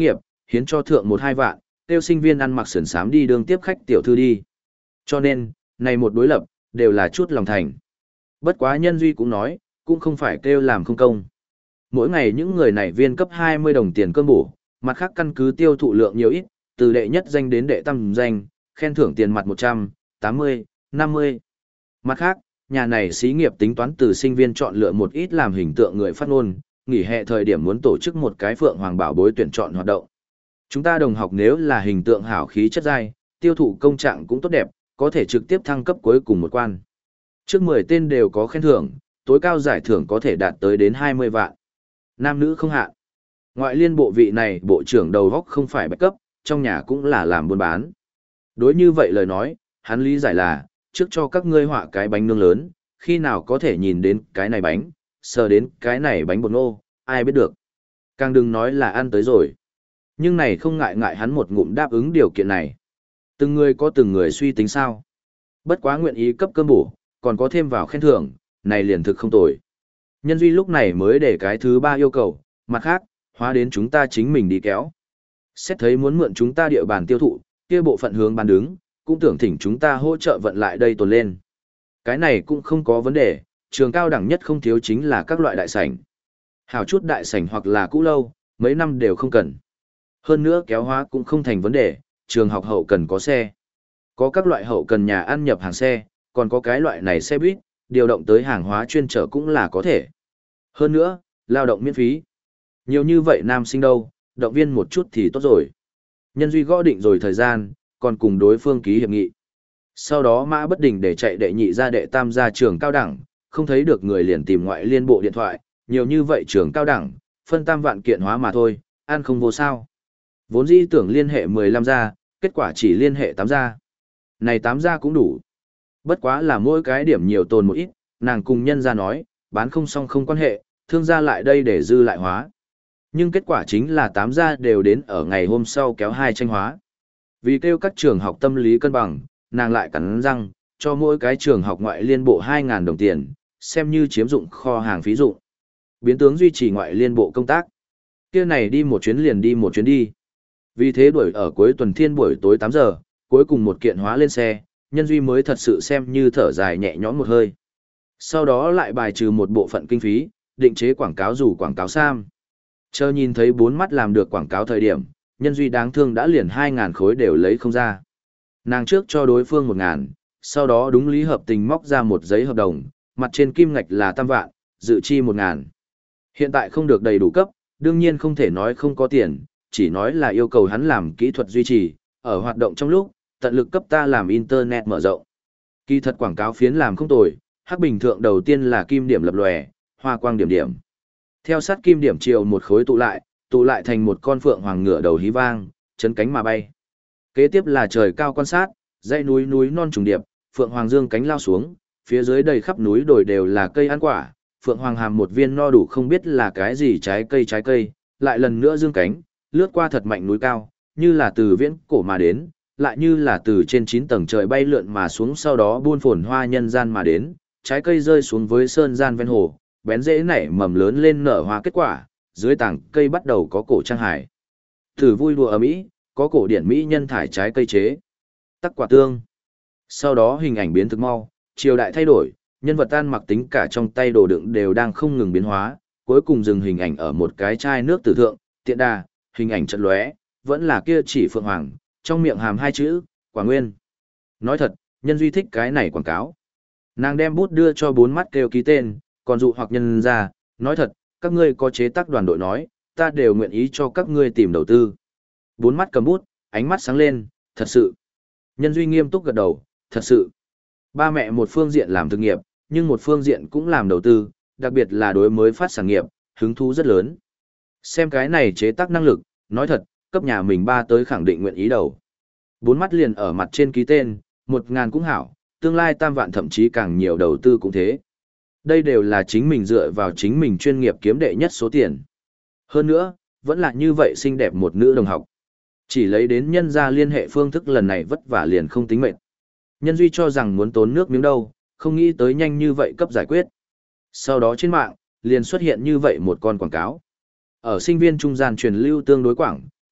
hiến cho thượng một hai vạn, tiêu sinh viên ăn mặc sườn sám đi đường tiếp khách tiểu thư đi. Cho nên, này một đối lập, đều là chút lòng thành. Bất quá Nhân Duy cũng nói, cũng không phải kêu làm không công. Mỗi ngày những người này viên cấp hai mươi đồng tiền cơm bổ, mặt khác căn cứ tiêu thụ lượng nhiều ít, từ đệ nhất danh đến đệ tam danh, khen thưởng tiền mặt một trăm, tám mươi, năm mươi. Mặt khác, nhà này xí nghiệp tính toán từ sinh viên chọn lựa một ít làm hình tượng người phát ngôn, nghỉ hè thời điểm muốn tổ chức một cái Phượng Hoàng Bảo Bối tuyển chọn hoạt động. Chúng ta đồng học nếu là hình tượng hảo khí chất dai, tiêu thụ công trạng cũng tốt đẹp, có thể trực tiếp thăng cấp cuối cùng một quan. Trước mười tên đều có khen thưởng, tối cao giải thưởng có thể đạt tới đến hai mươi vạn. Nam nữ không hạn. Ngoại liên bộ vị này bộ trưởng đầu góc không phải bạch cấp, trong nhà cũng là làm buôn bán. Đối như vậy lời nói, hắn lý giải là, trước cho các ngươi họa cái bánh nướng lớn, khi nào có thể nhìn đến cái này bánh, sờ đến cái này bánh bột ngô, ai biết được. Càng đừng nói là ăn tới rồi. Nhưng này không ngại ngại hắn một ngụm đáp ứng điều kiện này. Từng người có từng người suy tính sao. Bất quá nguyện ý cấp cơm bổ, còn có thêm vào khen thưởng, này liền thực không tồi. Nhân Duy lúc này mới để cái thứ ba yêu cầu, mặt khác, hóa đến chúng ta chính mình đi kéo. Xét thấy muốn mượn chúng ta địa bàn tiêu thụ, kia bộ phận hướng bán đứng, cũng tưởng thỉnh chúng ta hỗ trợ vận lại đây tồn lên. Cái này cũng không có vấn đề, trường cao đẳng nhất không thiếu chính là các loại đại sảnh. Hảo chút đại sảnh hoặc là cũ lâu, mấy năm đều không cần. Hơn nữa kéo hóa cũng không thành vấn đề, trường học hậu cần có xe. Có các loại hậu cần nhà ăn nhập hàng xe, còn có cái loại này xe buýt, điều động tới hàng hóa chuyên trở cũng là có thể. Hơn nữa, lao động miễn phí. Nhiều như vậy nam sinh đâu, động viên một chút thì tốt rồi. Nhân Duy gõ định rồi thời gian, còn cùng đối phương ký hiệp nghị. Sau đó Mã Bất Đình để chạy đệ nhị ra đệ tam ra trường cao đẳng, không thấy được người liền tìm ngoại liên bộ điện thoại, nhiều như vậy trường cao đẳng, phân tam vạn kiện hóa mà thôi, ăn không vô sao. Vốn dĩ tưởng liên hệ mười lăm gia, kết quả chỉ liên hệ tám gia. Này tám gia cũng đủ. Bất quá là mỗi cái điểm nhiều tồn một ít, nàng cùng nhân gia nói, bán không xong không quan hệ, thương gia lại đây để dư lại hóa. Nhưng kết quả chính là tám gia đều đến ở ngày hôm sau kéo hai tranh hóa. Vì kêu các trường học tâm lý cân bằng, nàng lại cắn răng, cho mỗi cái trường học ngoại liên bộ hai nghìn đồng tiền, xem như chiếm dụng kho hàng phí dụng. Biến tướng duy trì ngoại liên bộ công tác. Kia này đi một chuyến liền đi một chuyến đi. Vì thế đuổi ở cuối tuần thiên buổi tối tám giờ, cuối cùng một kiện hóa lên xe, Nhân Duy mới thật sự xem như thở dài nhẹ nhõm một hơi. Sau đó lại bài trừ một bộ phận kinh phí, định chế quảng cáo dù quảng cáo sam. Chờ nhìn thấy bốn mắt làm được quảng cáo thời điểm, Nhân Duy đáng thương đã liền hai nghìn khối đều lấy không ra. Nàng trước cho đối phương một nghìn, sau đó đúng lý hợp tình móc ra một giấy hợp đồng, mặt trên kim ngạch là tam vạn, dự chi một nghìn. Hiện tại không được đầy đủ cấp, đương nhiên không thể nói không có tiền, chỉ nói là yêu cầu hắn làm kỹ thuật duy trì, ở hoạt động trong lúc, tận lực cấp ta làm internet mở rộng. Kỳ thật quảng cáo phiến làm không tồi, hắc bình thượng đầu tiên là kim điểm lập lòe, hoa quang điểm điểm. Theo sát kim điểm chiều một khối tụ lại, tụ lại thành một con phượng hoàng ngựa đầu hí vang, chấn cánh mà bay. Kế tiếp là trời cao quan sát, dãy núi núi non trùng điệp, phượng hoàng dương cánh lao xuống, phía dưới đầy khắp núi đồi đều là cây ăn quả, phượng hoàng hàm một viên no đủ không biết là cái gì trái cây trái cây, lại lần nữa dương cánh, lướt qua thật mạnh núi cao, như là từ viễn cổ mà đến, lại như là từ trên chín tầng trời bay lượn mà xuống sau đó buôn phồn hoa nhân gian mà đến, trái cây rơi xuống với sơn gian ven hồ, bén rễ nảy mầm lớn lên nở hoa kết quả, dưới tảng cây bắt đầu có cổ trang hải. Thử vui đùa ở Mỹ, có cổ điển Mỹ nhân thải trái cây chế. Tắc quả tương. Sau đó hình ảnh biến thực mau, triều đại thay đổi, nhân vật tan mặc tính cả trong tay đồ đựng đều đang không ngừng biến hóa, cuối cùng dừng hình ảnh ở một cái chai nước tử thượng, tiện đà, hình ảnh chợt lóe, vẫn là kia chỉ phượng hoàng, trong miệng hàm hai chữ, quả nguyên. Nói thật, Nhân Duy thích cái này quảng cáo. Nàng đem bút đưa cho bốn mắt kêu ký tên, còn dụ hoặc nhân ra, nói thật, các ngươi có chế tác đoàn đội nói, ta đều nguyện ý cho các ngươi tìm đầu tư. Bốn mắt cầm bút, ánh mắt sáng lên, thật sự. Nhân Duy nghiêm túc gật đầu, thật sự. Ba mẹ một phương diện làm thực nghiệp, nhưng một phương diện cũng làm đầu tư, đặc biệt là đối mới phát sản nghiệp, hứng thú rất lớn. Xem cái này chế tác năng lực, nói thật, cấp nhà mình ba tới khẳng định nguyện ý đầu. Bốn mắt liền ở mặt trên ký tên, một ngàn cũng hảo, tương lai tam vạn thậm chí càng nhiều đầu tư cũng thế. Đây đều là chính mình dựa vào chính mình chuyên nghiệp kiếm đệ nhất số tiền. Hơn nữa, vẫn là như vậy xinh đẹp một nữ đồng học. Chỉ lấy đến nhân ra liên hệ phương thức lần này vất vả liền không tính mệt. Nhân Duy cho rằng muốn tốn nước miếng đâu, không nghĩ tới nhanh như vậy cấp giải quyết. Sau đó trên mạng, liền xuất hiện như vậy một con quảng cáo. Ở sinh viên trung gian truyền lưu tương đối quảng,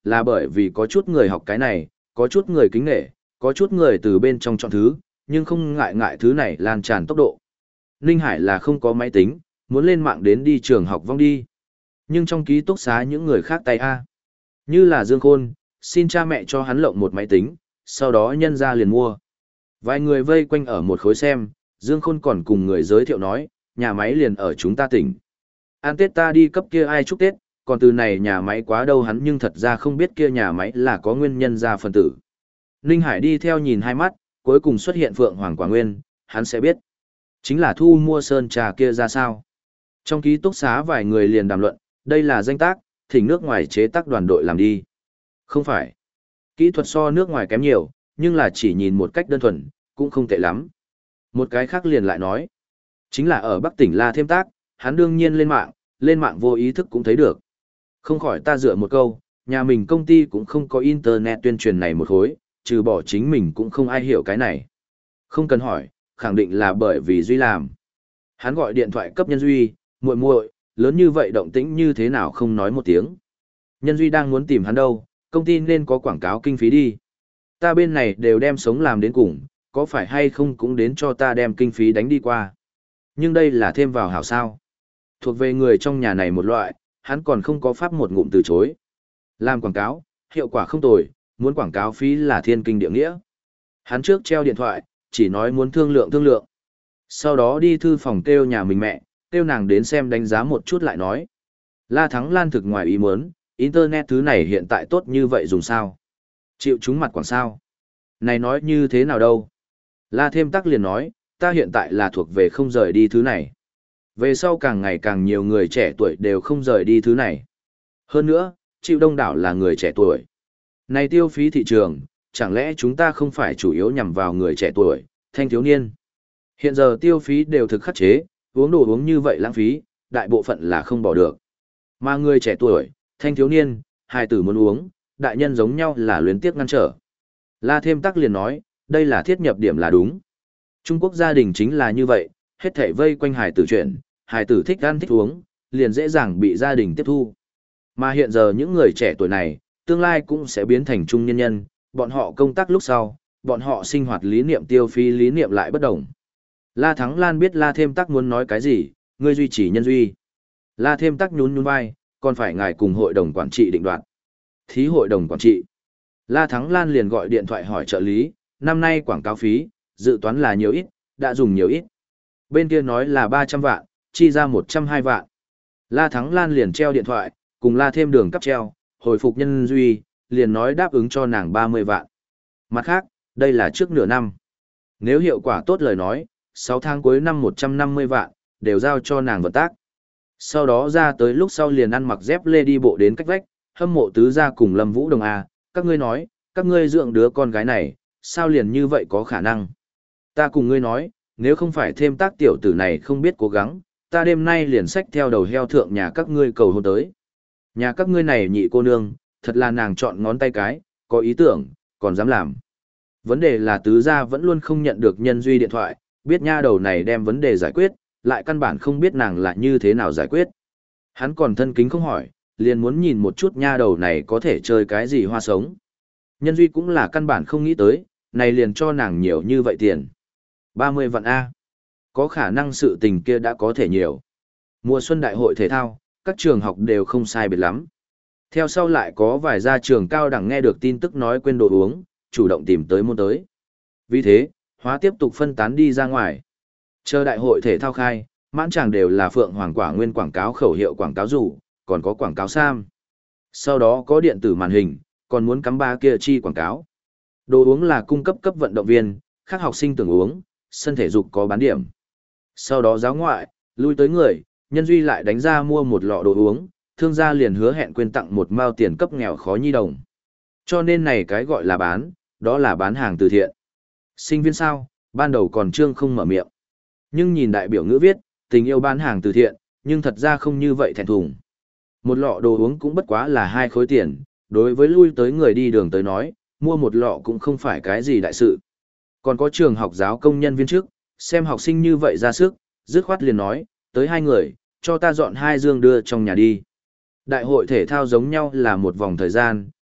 là bởi vì có chút người học cái này, có chút người kính nể, có chút người từ bên trong chọn thứ, nhưng không ngại ngại thứ này lan tràn tốc độ. Ninh Hải là không có máy tính, muốn lên mạng đến đi trường học vong đi. Nhưng trong ký túc xá những người khác tay A. Như là Dương Khôn, xin cha mẹ cho hắn lộng một máy tính, sau đó nhân ra liền mua. Vài người vây quanh ở một khối xem, Dương Khôn còn cùng người giới thiệu nói, nhà máy liền ở chúng ta tỉnh. An Tết ta đi cấp kia ai chúc Tết, còn từ này nhà máy quá đâu hắn nhưng thật ra không biết kia nhà máy là có nguyên nhân ra phần tử. Ninh Hải đi theo nhìn hai mắt, cuối cùng xuất hiện Phượng Hoàng Quả Nguyên, hắn sẽ biết. Chính là thu mua sơn trà kia ra sao. Trong ký túc xá vài người liền đàm luận, đây là danh tác, thỉnh nước ngoài chế tác đoàn đội làm đi. Không phải. Kỹ thuật so nước ngoài kém nhiều, nhưng là chỉ nhìn một cách đơn thuần, cũng không tệ lắm. Một cái khác liền lại nói, chính là ở Bắc tỉnh La Thêm tác, hắn đương nhiên lên mạng, lên mạng vô ý thức cũng thấy được. Không khỏi ta dựa một câu, nhà mình công ty cũng không có internet tuyên truyền này một khối, trừ bỏ chính mình cũng không ai hiểu cái này. Không cần hỏi, khẳng định là bởi vì Duy làm. Hắn gọi điện thoại cấp Nhân Duy, muội muội, lớn như vậy động tĩnh như thế nào không nói một tiếng. Nhân Duy đang muốn tìm hắn đâu, công ty nên có quảng cáo kinh phí đi. Ta bên này đều đem sống làm đến cùng, có phải hay không cũng đến cho ta đem kinh phí đánh đi qua. Nhưng đây là thêm vào hảo sao. Thuộc về người trong nhà này một loại, hắn còn không có pháp một ngụm từ chối. Làm quảng cáo, hiệu quả không tồi, muốn quảng cáo phí là thiên kinh địa nghĩa. Hắn trước treo điện thoại, chỉ nói muốn thương lượng thương lượng. Sau đó đi thư phòng kêu nhà mình mẹ, kêu nàng đến xem đánh giá một chút lại nói. La Thắng Lan thực ngoài ý muốn, internet thứ này hiện tại tốt như vậy dùng sao? Chịu chúng mặt quảng sao? Này nói như thế nào đâu? La Thêm Tắc liền nói, ta hiện tại là thuộc về không rời đi thứ này. Về sau càng ngày càng nhiều người trẻ tuổi đều không rời đi thứ này. Hơn nữa, chịu đông đảo là người trẻ tuổi. Này tiêu phí thị trường, chẳng lẽ chúng ta không phải chủ yếu nhằm vào người trẻ tuổi, thanh thiếu niên? Hiện giờ tiêu phí đều thực khắc chế, uống đồ uống như vậy lãng phí, đại bộ phận là không bỏ được. Mà người trẻ tuổi, thanh thiếu niên, hài tử muốn uống, đại nhân giống nhau là luyến tiếc ngăn trở. La Thêm Tắc liền nói, đây là thiết nhập điểm là đúng. Trung Quốc gia đình chính là như vậy, hết thảy vây quanh hài tử chuyện, hài tử thích ăn thích uống, liền dễ dàng bị gia đình tiếp thu. Mà hiện giờ những người trẻ tuổi này, tương lai cũng sẽ biến thành trung nhân nhân, bọn họ công tác lúc sau, bọn họ sinh hoạt lý niệm tiêu phí lý niệm lại bất đồng. La Thắng Lan biết La Thêm Tắc muốn nói cái gì, ngươi duy trì Nhân Duy. La Thêm Tắc nhún nhún vai, còn phải ngài cùng hội đồng quản trị định đoạt. Thí hội đồng quản trị. La Thắng Lan liền gọi điện thoại hỏi trợ lý, năm nay quảng cáo phí, dự toán là nhiều ít, đã dùng nhiều ít. Bên kia nói là ba trăm vạn, chi ra một trăm hai vạn. La Thắng Lan liền treo điện thoại, cùng La Thêm đường cắp treo, hồi phục Nhân Duy, liền nói đáp ứng cho nàng ba mươi vạn. Mặt khác, đây là trước nửa năm. Nếu hiệu quả tốt lời nói, sáu tháng cuối năm một trăm năm mươi vạn, đều giao cho nàng vận tác. Sau đó ra tới lúc sau liền ăn mặc dép lê đi bộ đến cách vách, hâm mộ tứ gia cùng Lâm Vũ Đồng à, các ngươi nói, các ngươi dưỡng đứa con gái này, sao liền như vậy có khả năng. Ta cùng ngươi nói, nếu không phải Thêm Tác tiểu tử này không biết cố gắng, ta đêm nay liền xách theo đầu heo thượng nhà các ngươi cầu hôn tới. Nhà các ngươi này nhị cô nương, thật là nàng chọn ngón tay cái, có ý tưởng, còn dám làm. Vấn đề là tứ gia vẫn luôn không nhận được Nhân Duy điện thoại, biết nha đầu này đem vấn đề giải quyết, lại căn bản không biết nàng là như thế nào giải quyết. Hắn còn thân kính không hỏi, liền muốn nhìn một chút nha đầu này có thể chơi cái gì hoa sống. Nhân Duy cũng là căn bản không nghĩ tới, này liền cho nàng nhiều như vậy tiền. ba mươi vạn A. Có khả năng sự tình kia đã có thể nhiều. Mùa xuân đại hội thể thao, các trường học đều không sai biệt lắm. Theo sau lại có vài gia trường cao đẳng nghe được tin tức nói quên đồ uống, chủ động tìm tới môn tới. Vì thế, hóa tiếp tục phân tán đi ra ngoài. Chờ đại hội thể thao khai, mãn tràng đều là Phượng Hoàng Quả Nguyên quảng cáo khẩu hiệu quảng cáo rủ, còn có quảng cáo sam. Sau đó có điện tử màn hình, còn muốn cắm ba kia chi quảng cáo. Đồ uống là cung cấp cấp vận động viên, khác học sinh tưởng uống, sân thể dục có bán điểm. Sau đó giáo ngoại, lui tới người, Nhân Duy lại đánh ra mua một lọ đồ uống, thương gia liền hứa hẹn quên tặng một mao tiền cấp nghèo khó nhi đồng. Cho nên này cái gọi là bán, đó là bán hàng từ thiện. Sinh viên sao, ban đầu còn trương không mở miệng. Nhưng nhìn đại biểu ngữ viết, tình yêu bán hàng từ thiện, nhưng thật ra không như vậy thẹn thùng. Một lọ đồ uống cũng bất quá là hai khối tiền, đối với lui tới người đi đường tới nói, mua một lọ cũng không phải cái gì đại sự. Còn có trường học giáo công nhân viên trước, xem học sinh như vậy ra sức, dứt khoát liền nói, tới hai người, cho ta dọn hai dương đưa trong nhà đi. Đại hội thể thao giống nhau là một vòng thời gian,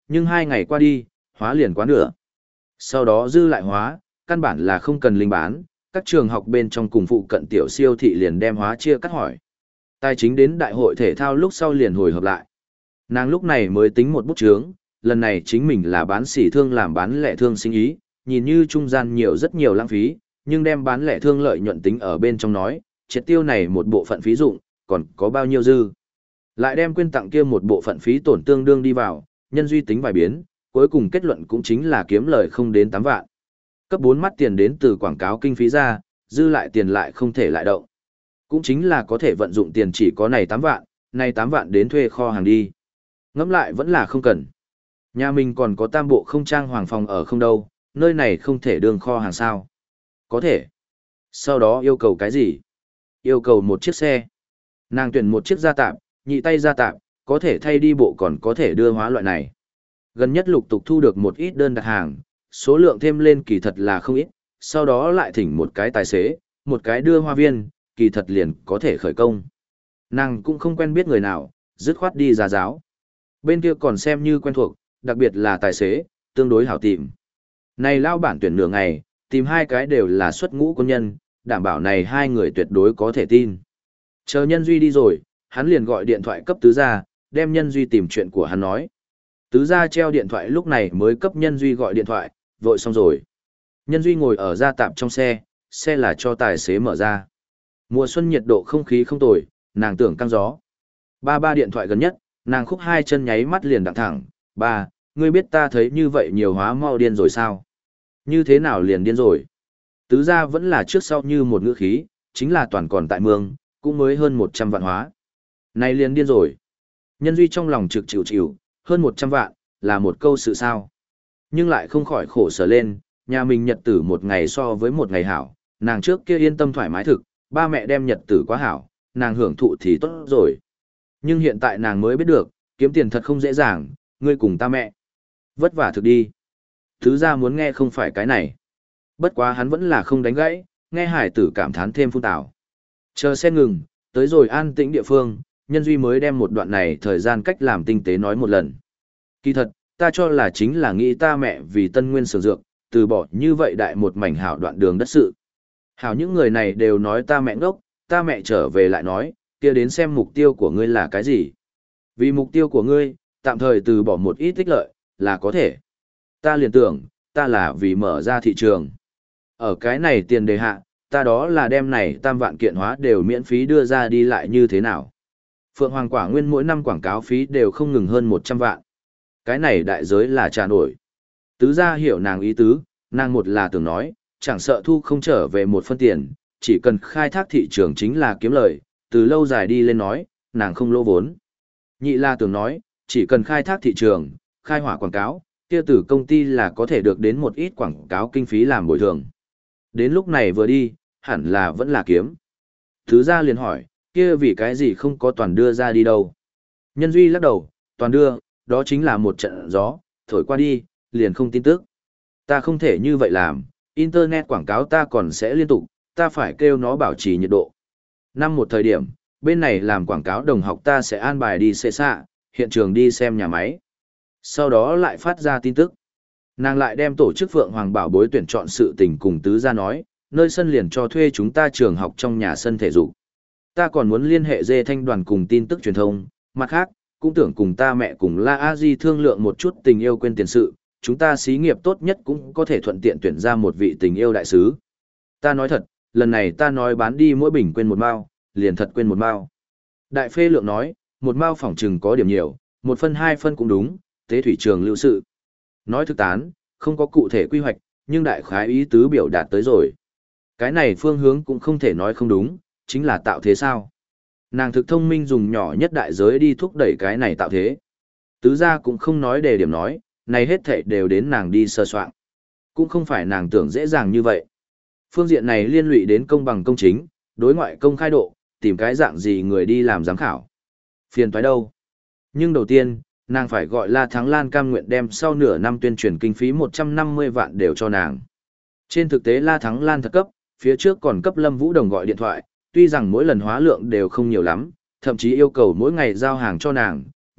Nhưng hai ngày qua đi, hóa liền quá nửa. Sau đó dư lại hóa, căn bản là không cần linh bán, các trường học bên trong cùng phụ cận tiểu siêu thị liền đem hóa chia cắt hỏi. Tài chính đến đại hội thể thao lúc sau liền hồi hợp lại. Nàng lúc này mới tính một bút chướng, lần này chính mình là bán sỉ thương làm bán lẻ thương sinh ý, nhìn như trung gian nhiều rất nhiều lãng phí, nhưng đem bán lẻ thương lợi nhuận tính ở bên trong nói, triệt tiêu này một bộ phận phí dụng, còn có bao nhiêu dư. Lại đem quyên tặng kia một bộ phận phí tổn tương đương đi vào, nhân duy tính vài biến, cuối cùng kết luận cũng chính là kiếm lời không đến tám vạn. Cấp bốn mắt tiền đến từ quảng cáo kinh phí ra, dư lại tiền lại không thể lại động. Cũng chính là có thể vận dụng tiền chỉ có này tám vạn, này tám vạn đến thuê kho hàng đi. Ngẫm lại vẫn là không cần. Nhà mình còn có tam bộ không trang hoàng phòng ở không đâu, nơi này không thể đường kho hàng sao. Có thể. Sau đó yêu cầu cái gì? Yêu cầu một chiếc xe. Nàng tuyển một chiếc gia tạm, nhị tay gia tạm, có thể thay đi bộ còn có thể đưa hóa loại này. Gần nhất lục tục thu được một ít đơn đặt hàng, số lượng thêm lên kỳ thật là không ít, sau đó lại thỉnh một cái tài xế, một cái đưa hoa viên, kỳ thật liền có thể khởi công. Nàng cũng không quen biết người nào, dứt khoát đi ra giáo. Bên kia còn xem như quen thuộc, đặc biệt là tài xế, tương đối hảo tìm. Này lao bản tuyển nửa ngày, tìm hai cái đều là xuất ngũ quân nhân, đảm bảo này hai người tuyệt đối có thể tin. Chờ nhân duy đi rồi, hắn liền gọi điện thoại cấp tứ gia, đem nhân duy tìm chuyện của hắn nói. Tứ gia treo điện thoại lúc này mới cấp nhân duy gọi điện thoại, vội xong rồi. Nhân duy ngồi ở gia tạm trong xe, xe là cho tài xế mở ra. Mùa xuân nhiệt độ không khí không tồi, nàng tưởng căng gió. Ba ba điện thoại gần nhất, nàng khúc hai chân nháy mắt liền đặng thẳng. Ba, ngươi biết ta thấy như vậy nhiều hóa mau điên rồi sao? Như thế nào liền điên rồi? Tứ gia vẫn là trước sau như một ngữ khí, chính là toàn còn tại mương, cũng mới hơn một trăm vạn hóa. Này liền điên rồi. Nhân duy trong lòng trực chịu chịu, hơn một trăm vạn, là một câu sự sao. Nhưng lại không khỏi khổ sở lên, nhà mình nhật tử một ngày so với một ngày hảo, nàng trước kia yên tâm thoải mái thực, ba mẹ đem nhật tử quá hảo, nàng hưởng thụ thì tốt rồi. Nhưng hiện tại nàng mới biết được, kiếm tiền thật không dễ dàng, ngươi cùng ta mẹ. Vất vả thực đi. Thứ ra muốn nghe không phải cái này. Bất quá hắn vẫn là không đánh gãy, nghe hải tử cảm thán thêm phun tảo. Chờ xe ngừng, tới rồi an tĩnh địa phương, nhân duy mới đem một đoạn này thời gian cách làm tinh tế nói một lần. Kỳ thật, ta cho là chính là nghĩ ta mẹ vì tân nguyên sử dược, từ bỏ như vậy đại một mảnh hảo đoạn đường đất sự. Hảo những người này đều nói ta mẹ ngốc, ta mẹ trở về lại nói, kia đến xem mục tiêu của ngươi là cái gì. Vì mục tiêu của ngươi, tạm thời từ bỏ một ít tích lợi, là có thể. Ta liền tưởng, ta là vì mở ra thị trường. Ở cái này tiền đề hạ, ta đó là đem này tam vạn kiện hóa đều miễn phí đưa ra đi lại như thế nào. Phượng Hoàng Quả Nguyên mỗi năm quảng cáo phí đều không ngừng hơn một trăm vạn. Cái này đại giới là trả nổi. Tứ gia hiểu nàng ý tứ, nàng một là tưởng nói, chẳng sợ thu không trở về một phân tiền, chỉ cần khai thác thị trường chính là kiếm lời, từ lâu dài đi lên nói, nàng không lỗ vốn. Nhị là tưởng nói, chỉ cần khai thác thị trường, khai hỏa quảng cáo, kia từ công ty là có thể được đến một ít quảng cáo kinh phí làm bồi thường. Đến lúc này vừa đi, hẳn là vẫn là kiếm. Tứ gia liền hỏi, kia vì cái gì không có toàn đưa ra đi đâu. Nhân duy lắc đầu, toàn đưa, đó chính là một trận gió, thổi qua đi, liền không tin tức. Ta không thể như vậy làm, internet quảng cáo ta còn sẽ liên tục, ta phải kêu nó bảo trì nhiệt độ. Năm một thời điểm, bên này làm quảng cáo đồng học ta sẽ an bài đi xệ xạ, hiện trường đi xem nhà máy. Sau đó lại phát ra tin tức. Nàng lại đem tổ chức Phượng Hoàng Bảo Bối tuyển chọn sự tình cùng tứ gia nói, nơi sân liền cho thuê chúng ta trường học trong nhà sân thể dục. Ta còn muốn liên hệ dê thanh đoàn cùng tin tức truyền thông, mặt khác, cũng tưởng cùng ta mẹ cùng La A Di thương lượng một chút tình yêu quên tiền sự, chúng ta xí nghiệp tốt nhất cũng có thể thuận tiện tuyển ra một vị tình yêu đại sứ. Ta nói thật, lần này ta nói bán đi mỗi bình quên một mao, liền thật quên một mao. Đại phê lượng nói, một mao phỏng trừng có điểm nhiều, một phân hai phân cũng đúng, tế thủy trường lưu sự. Nói thực tán, không có cụ thể quy hoạch, nhưng đại khái ý tứ biểu đạt tới rồi. Cái này phương hướng cũng không thể nói không đúng, chính là tạo thế sao. Nàng thực thông minh dùng nhỏ nhất đại giới đi thúc đẩy cái này tạo thế. Tứ gia cũng không nói đề điểm nói, này hết thảy đều đến nàng đi sơ soạn. Cũng không phải nàng tưởng dễ dàng như vậy. Phương diện này liên lụy đến công bằng công chính, đối ngoại công khai độ, tìm cái dạng gì người đi làm giám khảo. Phiền toái đâu. Nhưng đầu tiên, nàng phải gọi La Thắng Lan cam nguyện đem sau nửa năm tuyên truyền kinh phí một trăm năm mươi vạn đều cho nàng. Trên thực tế La Thắng Lan thật cấp, phía trước còn cấp Lâm Vũ Đồng gọi điện thoại, tuy rằng mỗi lần hóa lượng đều không nhiều lắm, thậm chí yêu cầu mỗi ngày giao hàng cho nàng,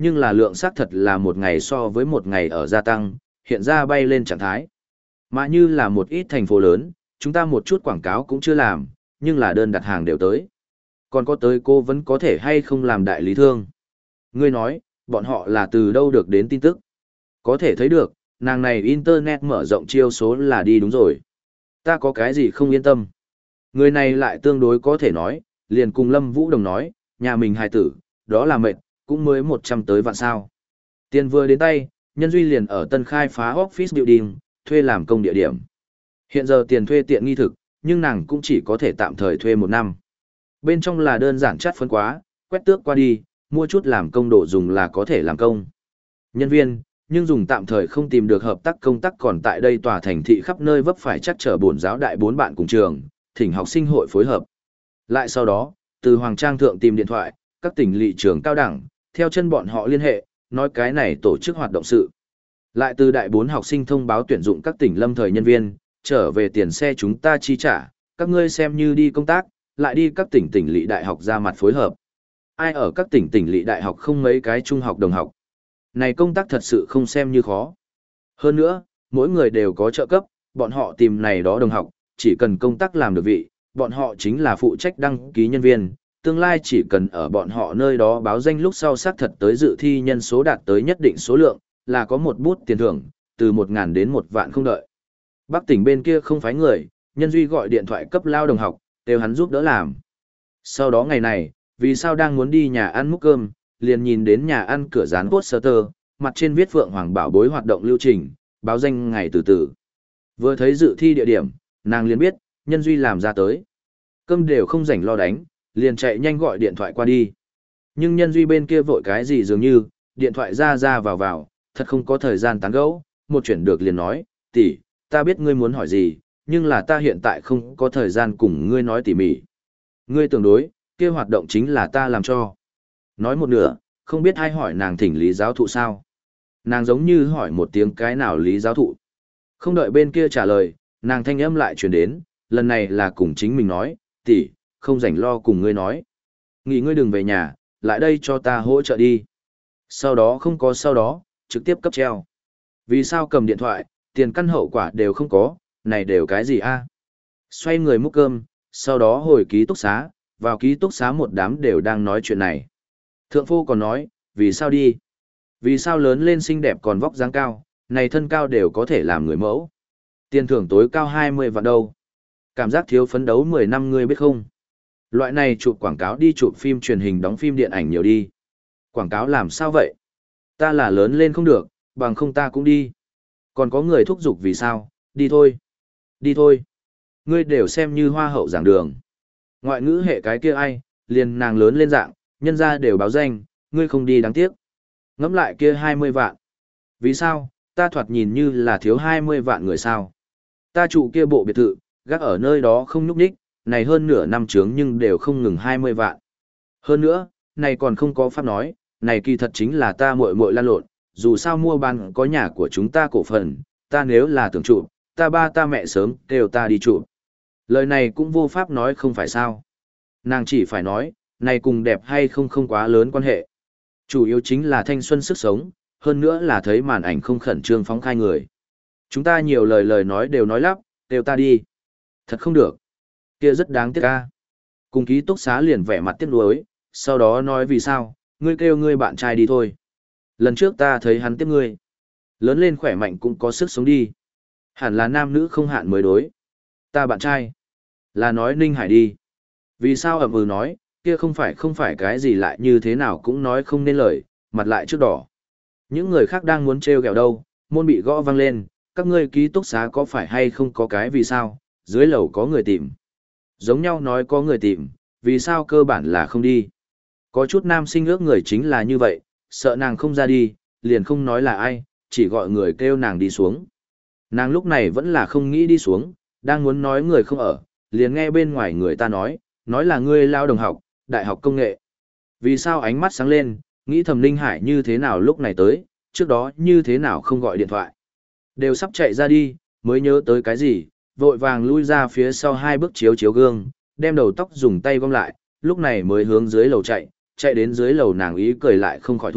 nhưng là lượng xác thật là một ngày so với một ngày ở gia tăng, hiện ra bay lên trạng thái. Mà như là một ít thành phố lớn, chúng ta một chút quảng cáo cũng chưa làm, nhưng là đơn đặt hàng đều tới. Còn có tới cô vẫn có thể hay không làm đại lý thương. Ngươi nói, bọn họ là từ đâu được đến tin tức. Có thể thấy được, nàng này internet mở rộng chiêu số là đi đúng rồi. Ta có cái gì không yên tâm. Người này lại tương đối có thể nói, liền cùng Lâm Vũ Đồng nói, nhà mình hài tử, đó là mệt, cũng mới một trăm tới vạn sao. Tiền vừa đến tay, Nhân Duy liền ở tân khai phá office building, thuê làm công địa điểm. Hiện giờ tiền thuê tiện nghi thực, nhưng nàng cũng chỉ có thể tạm thời thuê một năm. Bên trong là đơn giản chắt phân quá, quét tước qua đi, mua chút làm công đồ dùng là có thể làm công. Nhân viên, nhưng dùng tạm thời không tìm được hợp tác công tác còn tại đây tòa thành thị khắp nơi vấp phải chắc trở bổn giáo đại bốn bạn cùng trường, thỉnh học sinh hội phối hợp. Lại sau đó, từ Hoàng Trang Thượng tìm điện thoại, các tỉnh lỵ trường cao đẳng, theo chân bọn họ liên hệ, nói cái này tổ chức hoạt động sự. Lại từ đại bốn học sinh thông báo tuyển dụng các tỉnh lâm thời nhân viên, trở về tiền xe chúng ta chi trả, các ngươi xem như đi công tác, lại đi các tỉnh tỉnh lỵ đại học ra mặt phối hợp. Ai ở các tỉnh tỉnh lỵ đại học không mấy cái trung học đồng học. Này công tác thật sự không xem như khó. Hơn nữa, mỗi người đều có trợ cấp, bọn họ tìm này đó đồng học, chỉ cần công tác làm được vị, bọn họ chính là phụ trách đăng ký nhân viên, tương lai chỉ cần ở bọn họ nơi đó báo danh lúc sau xác thật tới dự thi nhân số đạt tới nhất định số lượng, là có một bút tiền thưởng, từ một ngàn đến một vạn không đợi. Bắc tỉnh bên kia không phái người, Nhân Duy gọi điện thoại cấp lao đồng học, đều hắn giúp đỡ làm. Sau đó ngày này, vì sao đang muốn đi nhà ăn múc cơm, liền nhìn đến nhà ăn cửa dán poster, mặt trên viết Phượng Hoàng Bảo Bối hoạt động lưu trình, báo danh ngày từ từ. Vừa thấy dự thi địa điểm, nàng liền biết, Nhân Duy làm ra tới. Cơm đều không rảnh lo đánh, liền chạy nhanh gọi điện thoại qua đi. Nhưng Nhân Duy bên kia vội cái gì dường như, điện thoại ra ra vào vào, thật không có thời gian tán gẫu, một chuyển được liền nói, tỷ, ta biết ngươi muốn hỏi gì, nhưng là ta hiện tại không có thời gian cùng ngươi nói tỉ mỉ. Ngươi tưởng đối, kia hoạt động chính là ta làm cho. Nói một nửa, không biết ai hỏi nàng thỉnh lý giáo thụ sao. Nàng giống như hỏi một tiếng cái nào lý giáo thụ. Không đợi bên kia trả lời, nàng thanh âm lại truyền đến, lần này là cùng chính mình nói, tỷ, không rảnh lo cùng ngươi nói. Nghỉ ngươi đừng về nhà, lại đây cho ta hỗ trợ đi. Sau đó không có sau đó, trực tiếp cấp treo. Vì sao cầm điện thoại, tiền căn hậu quả đều không có, này đều cái gì a? Xoay người múc cơm, sau đó hồi ký túc xá, vào ký túc xá một đám đều đang nói chuyện này. Thượng phu còn nói, vì sao đi? Vì sao lớn lên xinh đẹp còn vóc dáng cao, này thân cao đều có thể làm người mẫu. Tiền thưởng tối cao hai mươi vạn đâu. Cảm giác thiếu phấn đấu mười năm ngươi biết không? Loại này chụp quảng cáo đi chụp phim truyền hình đóng phim điện ảnh nhiều đi. Quảng cáo làm sao vậy? Ta là lớn lên không được, bằng không ta cũng đi. Còn có người thúc giục vì sao, đi thôi. Đi thôi. Ngươi đều xem như hoa hậu giảng đường. Ngoại ngữ hệ cái kia ai, liền nàng lớn lên dạng, nhân ra đều báo danh, ngươi không đi đáng tiếc. Ngẫm lại kia hai mươi vạn. Vì sao, ta thoạt nhìn như là thiếu hai mươi vạn người sao. Ta trụ kia bộ biệt thự, gác ở nơi đó không nhúc nhích, này hơn nửa năm trướng nhưng đều không ngừng hai mươi vạn. Hơn nữa, này còn không có pháp nói, này kỳ thật chính là ta muội muội lan lộn, dù sao mua bán có nhà của chúng ta cổ phần, ta nếu là tưởng trụ, ta ba ta mẹ sớm kêu ta đi trụ. Lời này cũng vô pháp nói không phải sao. Nàng chỉ phải nói, này cùng đẹp hay không không quá lớn quan hệ. Chủ yếu chính là thanh xuân sức sống, hơn nữa là thấy màn ảnh không khẩn trương phóng khai người. Chúng ta nhiều lời lời nói đều nói lắp, kêu ta đi. Thật không được. Kia rất đáng tiếc ca. Cùng ký túc xá liền vẻ mặt tiếc nuối, sau đó nói vì sao, ngươi kêu ngươi bạn trai đi thôi. Lần trước ta thấy hắn tiếp ngươi. Lớn lên khỏe mạnh cũng có sức sống đi. Hẳn là nam nữ không hạn mới đối. Ta bạn trai. Là nói Ninh Hải đi. Vì sao ậm ừ nói, kia không phải không phải cái gì lại như thế nào cũng nói không nên lời, mặt lại trước đỏ. Những người khác đang muốn trêu ghẹo đâu, môn bị gõ vang lên, các ngươi ký túc xá có phải hay không có cái vì sao, dưới lầu có người tìm. Giống nhau nói có người tìm, vì sao cơ bản là không đi. Có chút nam sinh ước người chính là như vậy, sợ nàng không ra đi, liền không nói là ai, chỉ gọi người kêu nàng đi xuống. Nàng lúc này vẫn là không nghĩ đi xuống, đang muốn nói người không ở, liền nghe bên ngoài người ta nói, nói là ngươi lao đồng học, đại học công nghệ. Vì sao ánh mắt sáng lên, nghĩ thầm Ninh Hải như thế nào lúc này tới, trước đó như thế nào không gọi điện thoại. Đều sắp chạy ra đi, mới nhớ tới cái gì, vội vàng lui ra phía sau hai bước chiếu chiếu gương, đem đầu tóc dùng tay gom lại, lúc này mới hướng dưới lầu chạy, chạy đến dưới lầu nàng ý cười lại không khỏi thu,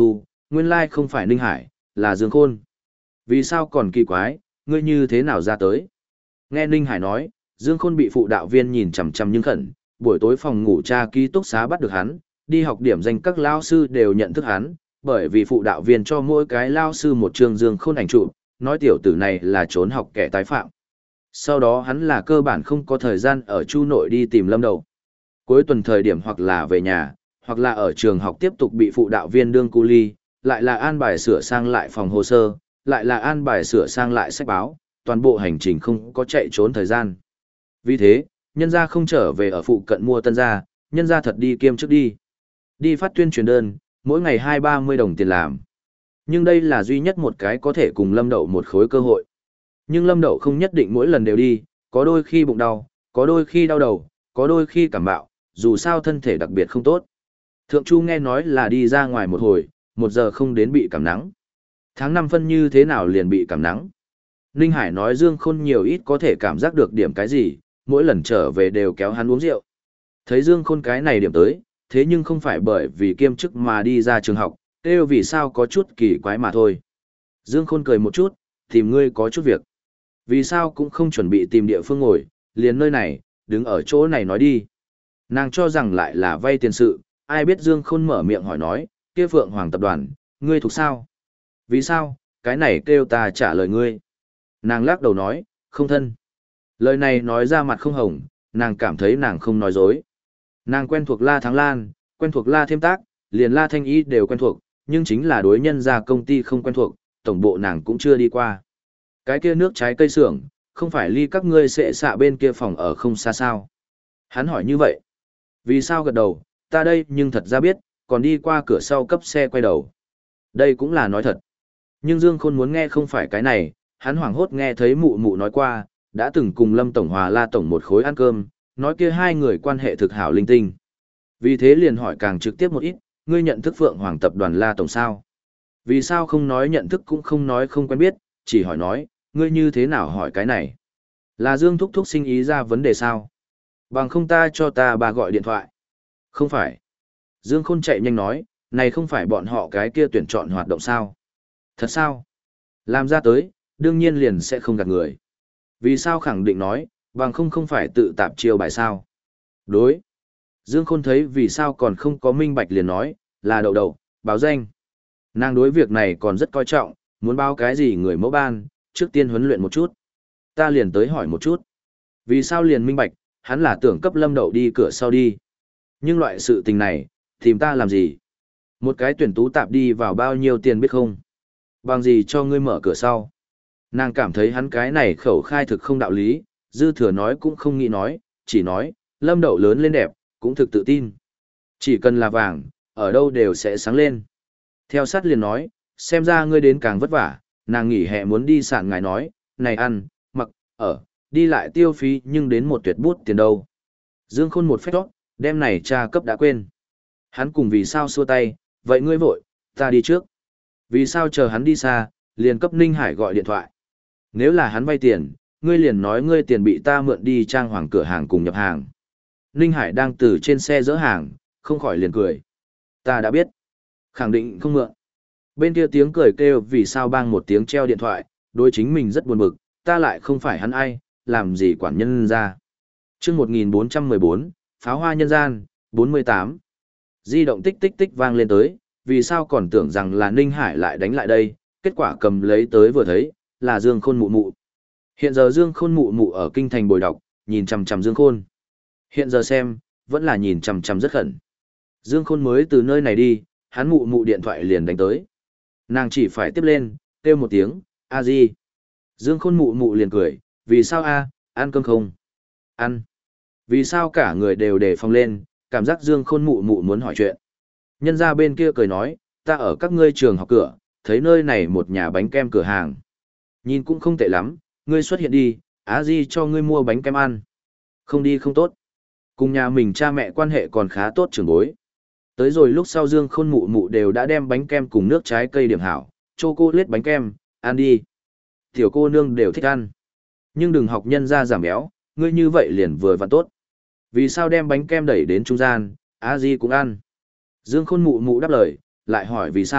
nguyên lai không phải Ninh Hải, là Dương Khôn. Vì sao còn kỳ quái, ngươi như thế nào ra tới? Nghe Ninh Hải nói, Dương Khôn bị phụ đạo viên nhìn chằm chằm nhưng khẩn, buổi tối phòng ngủ cha ký túc xá bắt được hắn, đi học điểm danh các lao sư đều nhận thức hắn, bởi vì phụ đạo viên cho mỗi cái lao sư một trường Dương Khôn ảnh chụp, nói tiểu tử này là trốn học kẻ tái phạm. Sau đó hắn là cơ bản không có thời gian ở Chu nội đi tìm Lâm Đậu. Cuối tuần thời điểm hoặc là về nhà, hoặc là ở trường học tiếp tục bị phụ đạo viên đương cu ly, lại là an bài sửa sang lại phòng hồ sơ, lại là an bài sửa sang lại sách báo, toàn bộ hành trình không có chạy trốn thời gian. Vì thế, nhân gia không trở về ở phụ cận mua tân gia, nhân gia thật đi kiêm chức đi. Đi phát tuyên truyền đơn, mỗi ngày hai ba mươi đồng tiền làm. Nhưng đây là duy nhất một cái có thể cùng Lâm Đậu một khối cơ hội. Nhưng Lâm Đậu không nhất định mỗi lần đều đi, có đôi khi bụng đau, có đôi khi đau đầu, có đôi khi cảm bạo, dù sao thân thể đặc biệt không tốt. Thượng Chu nghe nói là đi ra ngoài một hồi, một giờ không đến bị cảm nắng. Tháng năm phân như thế nào liền bị cảm nắng. Ninh Hải nói Dương Khôn nhiều ít có thể cảm giác được điểm cái gì, mỗi lần trở về đều kéo hắn uống rượu. Thấy Dương Khôn cái này điểm tới, thế nhưng không phải bởi vì kiêm chức mà đi ra trường học, kêu vì sao có chút kỳ quái mà thôi. Dương Khôn cười một chút, tìm ngươi có chút việc. Vì sao cũng không chuẩn bị tìm địa phương ngồi, liền nơi này, đứng ở chỗ này nói đi. Nàng cho rằng lại là vay tiền sự, ai biết Dương Khôn mở miệng hỏi nói, kia Phượng Hoàng tập đoàn, ngươi thuộc sao? Vì sao, cái này kêu ta trả lời ngươi. Nàng lắc đầu nói, không thân. Lời này nói ra mặt không hồng, nàng cảm thấy nàng không nói dối. Nàng quen thuộc La Thắng Lan, quen thuộc La Thêm Tác, liền La Thanh Ý đều quen thuộc, nhưng chính là đối nhân ra công ty không quen thuộc, tổng bộ nàng cũng chưa đi qua. Cái kia nước trái cây xưởng, không phải ly các ngươi sẽ xạ bên kia phòng ở không xa sao. Hắn hỏi như vậy. Vì sao gật đầu, ta đây nhưng thật ra biết, còn đi qua cửa sau cấp xe quay đầu. Đây cũng là nói thật. Nhưng Dương Khôn muốn nghe không phải cái này, hắn hoảng hốt nghe thấy mụ mụ nói qua, đã từng cùng Lâm Tổng Hòa La Tổng một khối ăn cơm, nói kia hai người quan hệ thực hảo linh tinh. Vì thế liền hỏi càng trực tiếp một ít, ngươi nhận thức Phượng Hoàng tập đoàn La Tổng sao? Vì sao không nói nhận thức cũng không nói không quen biết, chỉ hỏi nói, ngươi như thế nào hỏi cái này? Là Dương Thúc Thúc sinh ý ra vấn đề sao? Bằng không ta cho ta bà gọi điện thoại. Không phải. Dương Khôn chạy nhanh nói, này không phải bọn họ cái kia tuyển chọn hoạt động sao? Thật sao? Làm ra tới, đương nhiên liền sẽ không gạt người. Vì sao khẳng định nói, bằng không không phải tự tạp chiêu bài sao? Đối. Dương Khôn thấy vì sao còn không có minh bạch liền nói, là đậu đậu, báo danh. Nàng đối việc này còn rất coi trọng, muốn báo cái gì người mẫu ban, trước tiên huấn luyện một chút. Ta liền tới hỏi một chút. Vì sao liền minh bạch, hắn là tưởng cấp Lâm Đậu đi cửa sau đi. Nhưng loại sự tình này, tìm ta làm gì? Một cái tuyển tú tạp đi vào bao nhiêu tiền biết không? Bằng gì cho ngươi mở cửa sau? Nàng cảm thấy hắn cái này khẩu khai thực không đạo lý, dư thừa nói cũng không nghĩ nói, chỉ nói, Lâm Đậu lớn lên đẹp, cũng thực tự tin. Chỉ cần là vàng, ở đâu đều sẽ sáng lên. Theo sát liền nói, xem ra ngươi đến càng vất vả, nàng nghỉ hè muốn đi sạn ngài nói, này ăn, mặc, ở, đi lại tiêu phí nhưng đến một tuyệt bút tiền đâu. Dương Khôn một phép đó, đem này cha cấp đã quên. Hắn cùng vì sao xua tay, vậy ngươi vội, ta đi trước. Vì sao chờ hắn đi xa, liền cấp Ninh Hải gọi điện thoại. Nếu là hắn vay tiền, ngươi liền nói ngươi tiền bị ta mượn đi trang hoàng cửa hàng cùng nhập hàng. Ninh Hải đang từ trên xe dỡ hàng, không khỏi liền cười. Ta đã biết. Khẳng định không mượn. Bên kia tiếng cười kêu vì sao bang một tiếng treo điện thoại, đối chính mình rất buồn bực, ta lại không phải hắn ai, làm gì quản nhân ra. chương một nghìn bốn trăm mười bốn, pháo hoa nhân gian, bốn mươi tám. Di động tích tích tích vang lên tới, vì sao còn tưởng rằng là Ninh Hải lại đánh lại đây, kết quả cầm lấy tới vừa thấy, là Dương Khôn mụ mụ. Hiện giờ Dương Khôn mụ mụ ở kinh thành bồi đọc, nhìn chằm chằm Dương Khôn. Hiện giờ xem, vẫn là nhìn chằm chằm rất khẩn. Dương Khôn mới từ nơi này đi, hắn mụ mụ điện thoại liền đánh tới. Nàng chỉ phải tiếp lên, kêu một tiếng, a di. Dương Khôn mụ mụ liền cười, vì sao a, ăn cơm không? Ăn. Vì sao cả người đều đề phòng lên, cảm giác Dương Khôn mụ mụ muốn hỏi chuyện. Nhân ra bên kia cười nói, ta ở các ngươi trường học cửa, thấy nơi này một nhà bánh kem cửa hàng. Nhìn cũng không tệ lắm, ngươi xuất hiện đi, á di cho ngươi mua bánh kem ăn. Không đi không tốt. Cùng nhà mình cha mẹ quan hệ còn khá tốt trưởng bối. Tới rồi lúc sau Dương Khôn mụ mụ đều đã đem bánh kem cùng nước trái cây điểm hảo, chocolate bánh kem, ăn đi. Tiểu cô nương đều thích ăn. Nhưng đừng học nhân ra giảm béo, ngươi như vậy liền vừa và tốt. Vì sao đem bánh kem đẩy đến trung gian, a di cũng ăn. Dương Khôn mụ mụ đáp lời, lại hỏi vì sao,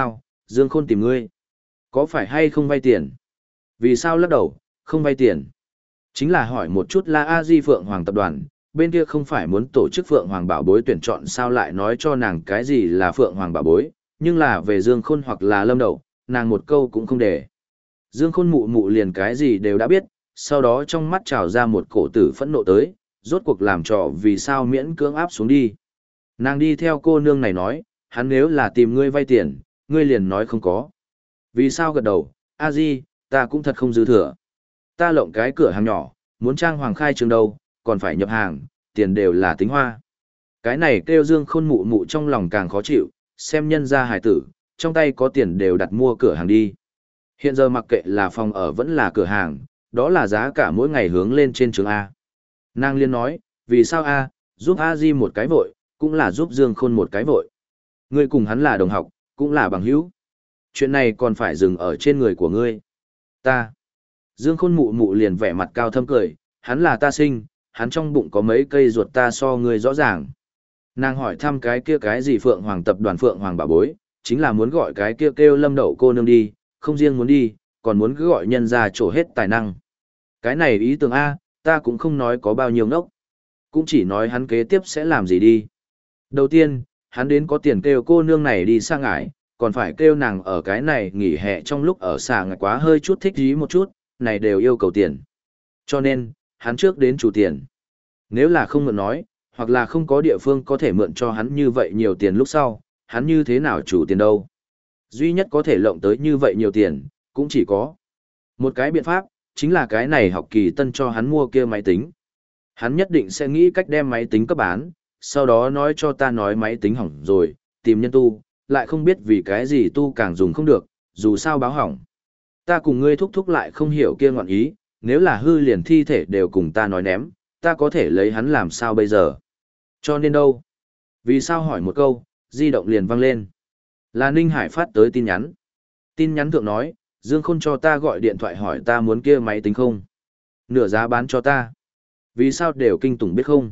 Dương Khôn tìm ngươi. Có phải hay không vay tiền? Vì sao lắc đầu, không vay tiền? Chính là hỏi một chút La A Di Phượng Hoàng tập đoàn, bên kia không phải muốn tổ chức Phượng Hoàng bảo bối tuyển chọn sao lại nói cho nàng cái gì là Phượng Hoàng bảo bối, nhưng là về Dương Khôn hoặc là Lâm Đậu, nàng một câu cũng không để. Dương Khôn mụ mụ liền cái gì đều đã biết, sau đó trong mắt trào ra một cổ tử phẫn nộ tới, rốt cuộc làm trò vì sao miễn cưỡng áp xuống đi. Nàng đi theo cô nương này nói, hắn nếu là tìm ngươi vay tiền, ngươi liền nói không có. Vì sao gật đầu, A Di, ta cũng thật không dư thừa. Ta lộng cái cửa hàng nhỏ, muốn trang hoàng khai trường đâu, còn phải nhập hàng, tiền đều là tính hoa. Cái này kêu Dương Khôn mụ mụ trong lòng càng khó chịu, xem nhân gia hài tử, trong tay có tiền đều đặt mua cửa hàng đi. Hiện giờ mặc kệ là phòng ở vẫn là cửa hàng, đó là giá cả mỗi ngày hướng lên trên trường A. Nàng liên nói, vì sao A, giúp A Di một cái vội, cũng là giúp Dương Khôn một cái vội. Ngươi cùng hắn là đồng học, cũng là bằng hữu. Chuyện này còn phải dừng ở trên người của ngươi. Ta. Dương Khôn mụ mụ liền vẻ mặt cao thâm cười, hắn là ta sinh, hắn trong bụng có mấy cây ruột ta so ngươi rõ ràng. Nàng hỏi thăm cái kia cái gì Phượng Hoàng tập đoàn Phượng Hoàng bà bối, chính là muốn gọi cái kia kêu Lâm Đậu cô nương đi, không riêng muốn đi, còn muốn cứ gọi nhân ra trổ hết tài năng. Cái này ý tưởng A, ta cũng không nói có bao nhiêu ngốc. Cũng chỉ nói hắn kế tiếp sẽ làm gì đi. Đầu tiên, hắn đến có tiền kêu cô nương này đi sang ngải, còn phải kêu nàng ở cái này nghỉ hè trong lúc ở xa ngải quá hơi chút thích ý một chút, này đều yêu cầu tiền. Cho nên, hắn trước đến chủ tiền. Nếu là không mượn nói, hoặc là không có địa phương có thể mượn cho hắn như vậy nhiều tiền lúc sau, hắn như thế nào chủ tiền đâu. Duy nhất có thể lộng tới như vậy nhiều tiền, cũng chỉ có một cái biện pháp, chính là cái này học kỳ tân cho hắn mua kia máy tính. Hắn nhất định sẽ nghĩ cách đem máy tính cấp bán, sau đó nói cho ta nói máy tính hỏng rồi, tìm nhân tu, lại không biết vì cái gì tu càng dùng không được, dù sao báo hỏng. Ta cùng ngươi thúc thúc lại không hiểu kia ngọn ý, nếu là hư liền thi thể đều cùng ta nói ném, ta có thể lấy hắn làm sao bây giờ. Cho nên đâu? Vì sao hỏi một câu, di động liền vang lên. Là Ninh Hải phát tới tin nhắn. Tin nhắn thượng nói, Dương Khôn cho ta gọi điện thoại hỏi ta muốn kia máy tính không. Nửa giá bán cho ta. Vì sao đều kinh tủng biết không?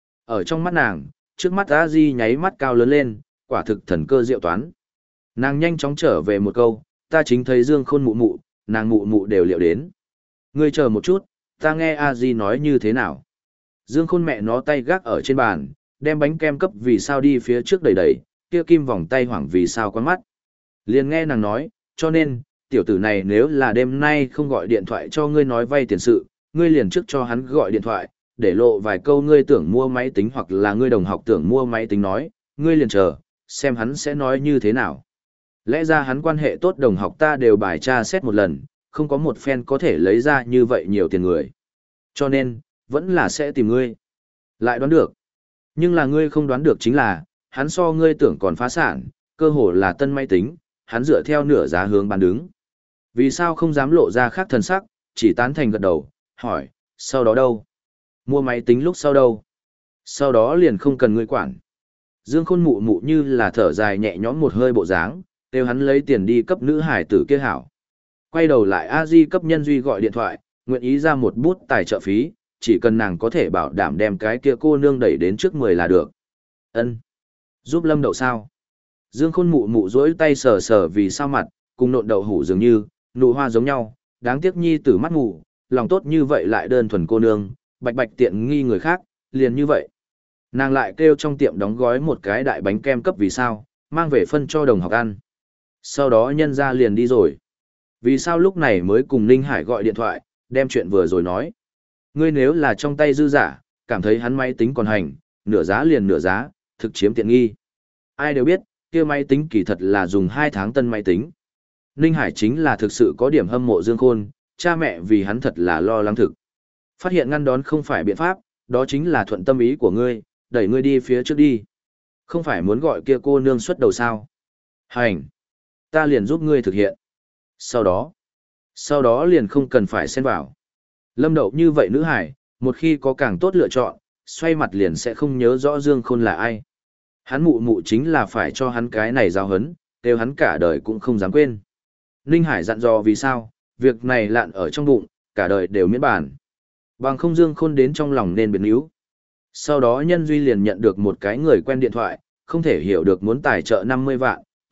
Ở trong mắt nàng, trước mắt A Di nháy mắt cao lớn lên, quả thực thần cơ diệu toán. Nàng nhanh chóng trở về một câu, ta chính thấy Dương Khôn mụ mụ, nàng mụ mụ đều liệu đến. Ngươi chờ một chút, ta nghe A Di nói như thế nào. Dương Khôn mẹ nó tay gác ở trên bàn, đem bánh kem cấp vì sao đi phía trước đẩy đẩy, kia kim vòng tay hoảng vì sao quán mắt. Liền nghe nàng nói, cho nên, tiểu tử này nếu là đêm nay không gọi điện thoại cho ngươi nói vay tiền sự, ngươi liền trước cho hắn gọi điện thoại, để lộ vài câu ngươi tưởng mua máy tính hoặc là ngươi đồng học tưởng mua máy tính nói, ngươi liền chờ, xem hắn sẽ nói như thế nào. Lẽ ra hắn quan hệ tốt đồng học ta đều bài tra xét một lần, không có một fan có thể lấy ra như vậy nhiều tiền người. Cho nên, vẫn là sẽ tìm ngươi. Lại đoán được. Nhưng là ngươi không đoán được chính là, hắn so ngươi tưởng còn phá sản, cơ hồ là tân máy tính, hắn dựa theo nửa giá hướng bán đứng. Vì sao không dám lộ ra khác thần sắc, chỉ tán thành gật đầu, hỏi, sau đó đâu? Mua máy tính lúc sau đâu? Sau đó liền không cần ngươi quản. Dương Khôn mụ mụ như là thở dài nhẹ nhõm một hơi bộ dáng, kêu hắn lấy tiền đi cấp nữ hải tử kia hảo. Quay đầu lại A Di cấp nhân duy gọi điện thoại, nguyện ý ra một bút tài trợ phí, chỉ cần nàng có thể bảo đảm đem cái kia cô nương đẩy đến trước mười là được. Ân, giúp Lâm Đậu sao? Dương Khôn mụ mụ duỗi tay sờ sờ vì sao mặt, cùng nộn đậu hủ dường như, nụ hoa giống nhau, đáng tiếc nhi tử mắt ngủ, lòng tốt như vậy lại đơn thuần cô nương, bạch bạch tiện nghi người khác, liền như vậy. Nàng lại kêu trong tiệm đóng gói một cái đại bánh kem cấp vì sao, mang về phân cho đồng học ăn. Sau đó nhân ra liền đi rồi. Vì sao lúc này mới cùng Ninh Hải gọi điện thoại, đem chuyện vừa rồi nói. Ngươi nếu là trong tay dư giả, cảm thấy hắn máy tính còn hành, nửa giá liền nửa giá, thực chiếm tiện nghi. Ai đều biết, kia máy tính kỳ thật là dùng hai tháng tân máy tính. Ninh Hải chính là thực sự có điểm hâm mộ Dương Khôn, cha mẹ vì hắn thật là lo lắng thực. Phát hiện ngăn đón không phải biện pháp, đó chính là thuận tâm ý của ngươi, đẩy ngươi đi phía trước đi. Không phải muốn gọi kia cô nương xuất đầu sao. Hành. Ta liền giúp ngươi thực hiện. Sau đó, sau đó liền không cần phải xen vào. Lâm Đậu như vậy nữ hải, một khi có càng tốt lựa chọn, xoay mặt liền sẽ không nhớ rõ Dương Khôn là ai. Hắn mụ mụ chính là phải cho hắn cái này giao hấn, đều hắn cả đời cũng không dám quên. Ninh Hải dặn dò vì sao, việc này lạn ở trong bụng, cả đời đều miễn bản. Bằng không Dương Khôn đến trong lòng nên biến yếu. Sau đó Nhân Duy liền nhận được một cái người quen điện thoại, không thể hiểu được muốn tài trợ năm mươi vạn,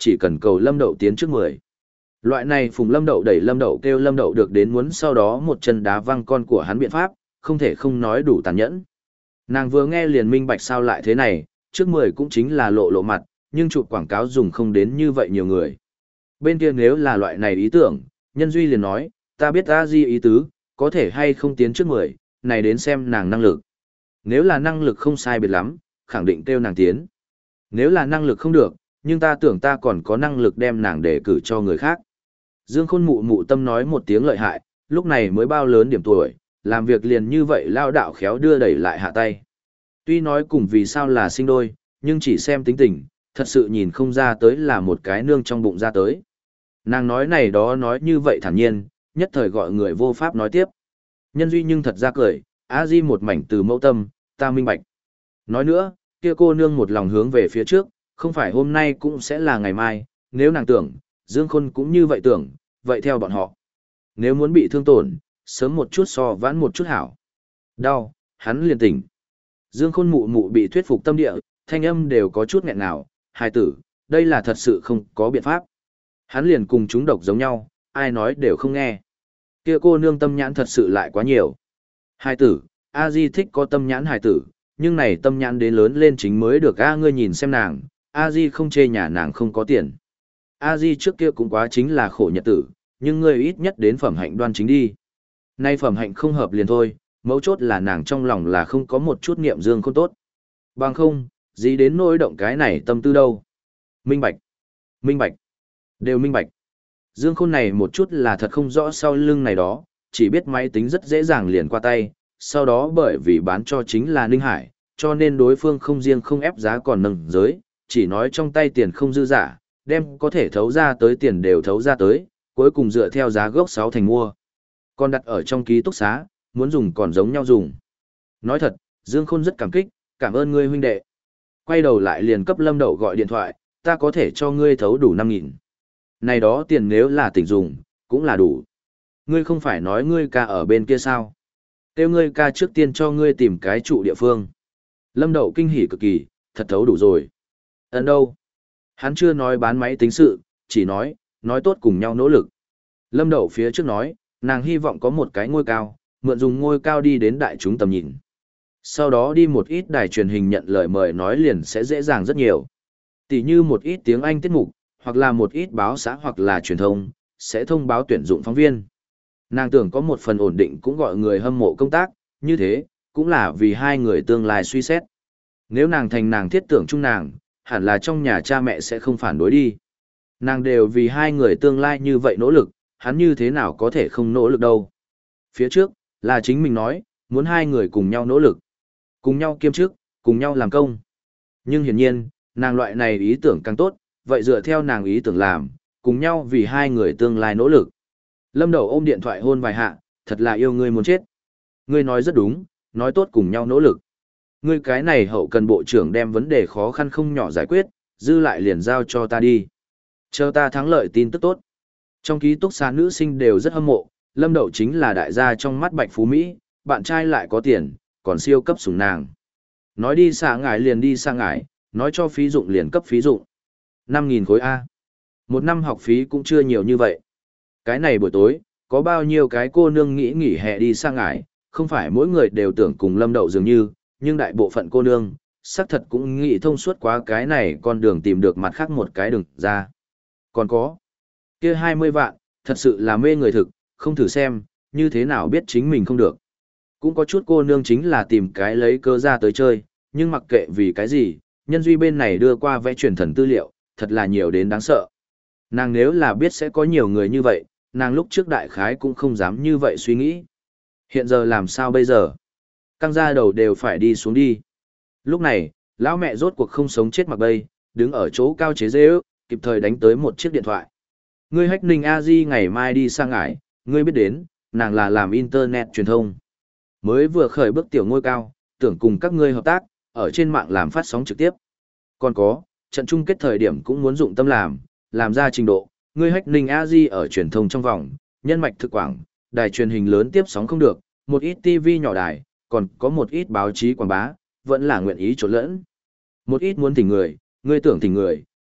chỉ cần cầu Lâm Đậu tiến trước mười. Loại này phùng Lâm Đậu đẩy Lâm Đậu kêu Lâm Đậu được đến muốn sau đó một chân đá văng con của hắn biện pháp, không thể không nói đủ tàn nhẫn. Nàng vừa nghe liền minh bạch sao lại thế này, trước mười cũng chính là lộ lộ mặt, nhưng chụp quảng cáo dùng không đến như vậy nhiều người. Bên kia nếu là loại này ý tưởng, Nhân Duy liền nói, ta biết A Di ý tứ, có thể hay không tiến trước mười, này đến xem nàng năng lực. Nếu là năng lực không sai biệt lắm, khẳng định kêu nàng tiến. Nếu là năng lực không được, nhưng ta tưởng ta còn có năng lực đem nàng để cử cho người khác. Dương Khôn mụ mụ tâm nói một tiếng lợi hại, lúc này mới bao lớn điểm tuổi, làm việc liền như vậy lao đạo khéo đưa đẩy lại hạ tay. Tuy nói cùng vì sao là sinh đôi, nhưng chỉ xem tính tình, thật sự nhìn không ra tới là một cái nương trong bụng ra tới. Nàng nói này đó nói như vậy thản nhiên, nhất thời gọi người vô pháp nói tiếp. Nhân Duy nhưng thật ra cười, A Di một mảnh từ mẫu tâm, ta minh bạch. Nói nữa, kia cô nương một lòng hướng về phía trước, không phải hôm nay cũng sẽ là ngày mai, nếu nàng tưởng, Dương Khôn cũng như vậy tưởng, vậy theo bọn họ. Nếu muốn bị thương tổn, sớm một chút so vãn một chút hảo. Đau, hắn liền tỉnh. Dương Khôn mụ mụ bị thuyết phục tâm địa, thanh âm đều có chút nghẹn nào, hài tử, đây là thật sự không có biện pháp. Hắn liền cùng chúng độc giống nhau, ai nói đều không nghe. Kia cô nương tâm nhãn thật sự lại quá nhiều. Hài tử, A Di thích có tâm nhãn hài tử, nhưng này tâm nhãn đến lớn lên chính mới được A ngươi nhìn xem nàng, A Di không chê nhà nàng không có tiền. A Di trước kia cũng quá chính là khổ nhật tử, nhưng ngươi ít nhất đến phẩm hạnh đoan chính đi. Nay phẩm hạnh không hợp liền thôi, mấu chốt là nàng trong lòng là không có một chút niệm dương không tốt. Bằng không, gì đến nỗi động cái này tâm tư đâu. Minh bạch, minh bạch, đều minh bạch. Dương Khôn này một chút là thật không rõ sau lưng này đó, chỉ biết máy tính rất dễ dàng liền qua tay, sau đó bởi vì bán cho chính là Ninh Hải, cho nên đối phương không riêng không ép giá còn nâng giới, chỉ nói trong tay tiền không dư giả, đem có thể thấu ra tới tiền đều thấu ra tới, cuối cùng dựa theo giá gốc sáu thành mua. Còn đặt ở trong ký túc xá, muốn dùng còn giống nhau dùng. Nói thật, Dương Khôn rất cảm kích, cảm ơn ngươi huynh đệ. Quay đầu lại liền cấp Lâm Đậu gọi điện thoại, ta có thể cho ngươi thấu đủ năm nghìn. Này đó tiền nếu là tỉnh dùng, cũng là đủ. Ngươi không phải nói ngươi ca ở bên kia sao? Kêu ngươi ca trước tiên cho ngươi tìm cái trụ địa phương. Lâm Đậu kinh hỉ cực kỳ, thật thấu đủ rồi. Ấn đâu? Hắn chưa nói bán máy tính sự, chỉ nói, nói tốt cùng nhau nỗ lực. Lâm Đậu phía trước nói, nàng hy vọng có một cái ngôi cao, mượn dùng ngôi cao đi đến đại chúng tầm nhìn. Sau đó đi một ít đài truyền hình nhận lời mời nói liền sẽ dễ dàng rất nhiều. Tỷ như một ít tiếng Anh tiết mục, hoặc là một ít báo xã hoặc là truyền thông, sẽ thông báo tuyển dụng phóng viên. Nàng tưởng có một phần ổn định cũng gọi người hâm mộ công tác, như thế, cũng là vì hai người tương lai suy xét. Nếu nàng thành nàng thiết tưởng chung nàng, hẳn là trong nhà cha mẹ sẽ không phản đối đi. Nàng đều vì hai người tương lai như vậy nỗ lực, hắn như thế nào có thể không nỗ lực đâu. Phía trước, là chính mình nói, muốn hai người cùng nhau nỗ lực, cùng nhau kiêm chức, cùng nhau làm công. Nhưng hiển nhiên, nàng loại này ý tưởng càng tốt, vậy dựa theo nàng ý tưởng làm, cùng nhau vì hai người tương lai nỗ lực. Lâm Đậu ôm điện thoại hôn vài hạ, thật là yêu ngươi muốn chết. Ngươi nói rất đúng, nói tốt cùng nhau nỗ lực. Ngươi cái này hậu cần bộ trưởng đem vấn đề khó khăn không nhỏ giải quyết, dư lại liền giao cho ta đi. Chờ ta thắng lợi tin tức tốt. Trong ký túc xá nữ sinh đều rất hâm mộ, Lâm Đậu chính là đại gia trong mắt Bạch Phú Mỹ, bạn trai lại có tiền, còn siêu cấp sủng nàng. Nói đi xa ngải liền đi xa ngải, nói cho phí dụng liền cấp phí dụng. năm nghìn khối A. Một năm học phí cũng chưa nhiều như vậy. Cái này buổi tối, có bao nhiêu cái cô nương nghĩ nghỉ hè đi sang ngải, không phải mỗi người đều tưởng cùng Lâm Đậu dường như, nhưng đại bộ phận cô nương, xác thật cũng nghĩ thông suốt quá cái này con đường tìm được mặt khác một cái đường ra. Còn có, kia hai mươi vạn, thật sự là mê người thực, không thử xem, như thế nào biết chính mình không được. Cũng có chút cô nương chính là tìm cái lấy cơ ra tới chơi, nhưng mặc kệ vì cái gì, Nhân Duy bên này đưa qua vẽ truyền thần tư liệu, thật là nhiều đến đáng sợ. Nàng nếu là biết sẽ có nhiều người như vậy, nàng lúc trước đại khái cũng không dám như vậy suy nghĩ. Hiện giờ làm sao bây giờ? Căng ra đầu đều phải đi xuống đi. Lúc này, lão mẹ rốt cuộc không sống chết mặc bây, đứng ở chỗ cao chế dễ ước, kịp thời đánh tới một chiếc điện thoại. Ngươi Hách Ninh A Di ngày mai đi sang ngải, ngươi biết đến, nàng là làm internet truyền thông. Mới vừa khởi bước tiểu ngôi cao, tưởng cùng các ngươi hợp tác, ở trên mạng làm phát sóng trực tiếp. Còn có, trận chung kết thời điểm cũng muốn dụng tâm làm, làm ra trình độ, ngươi Hách Ninh A Di ở truyền thông trong vòng, nhân mạch thực quảng, đài truyền hình lớn tiếp sóng không được, một ít ti vi nhỏ đài, còn có một ít báo chí quảng bá, vẫn là nguyện ý trộn lẫn. Một ít muốn thỉnh người, ngươi tưởng thỉnh người,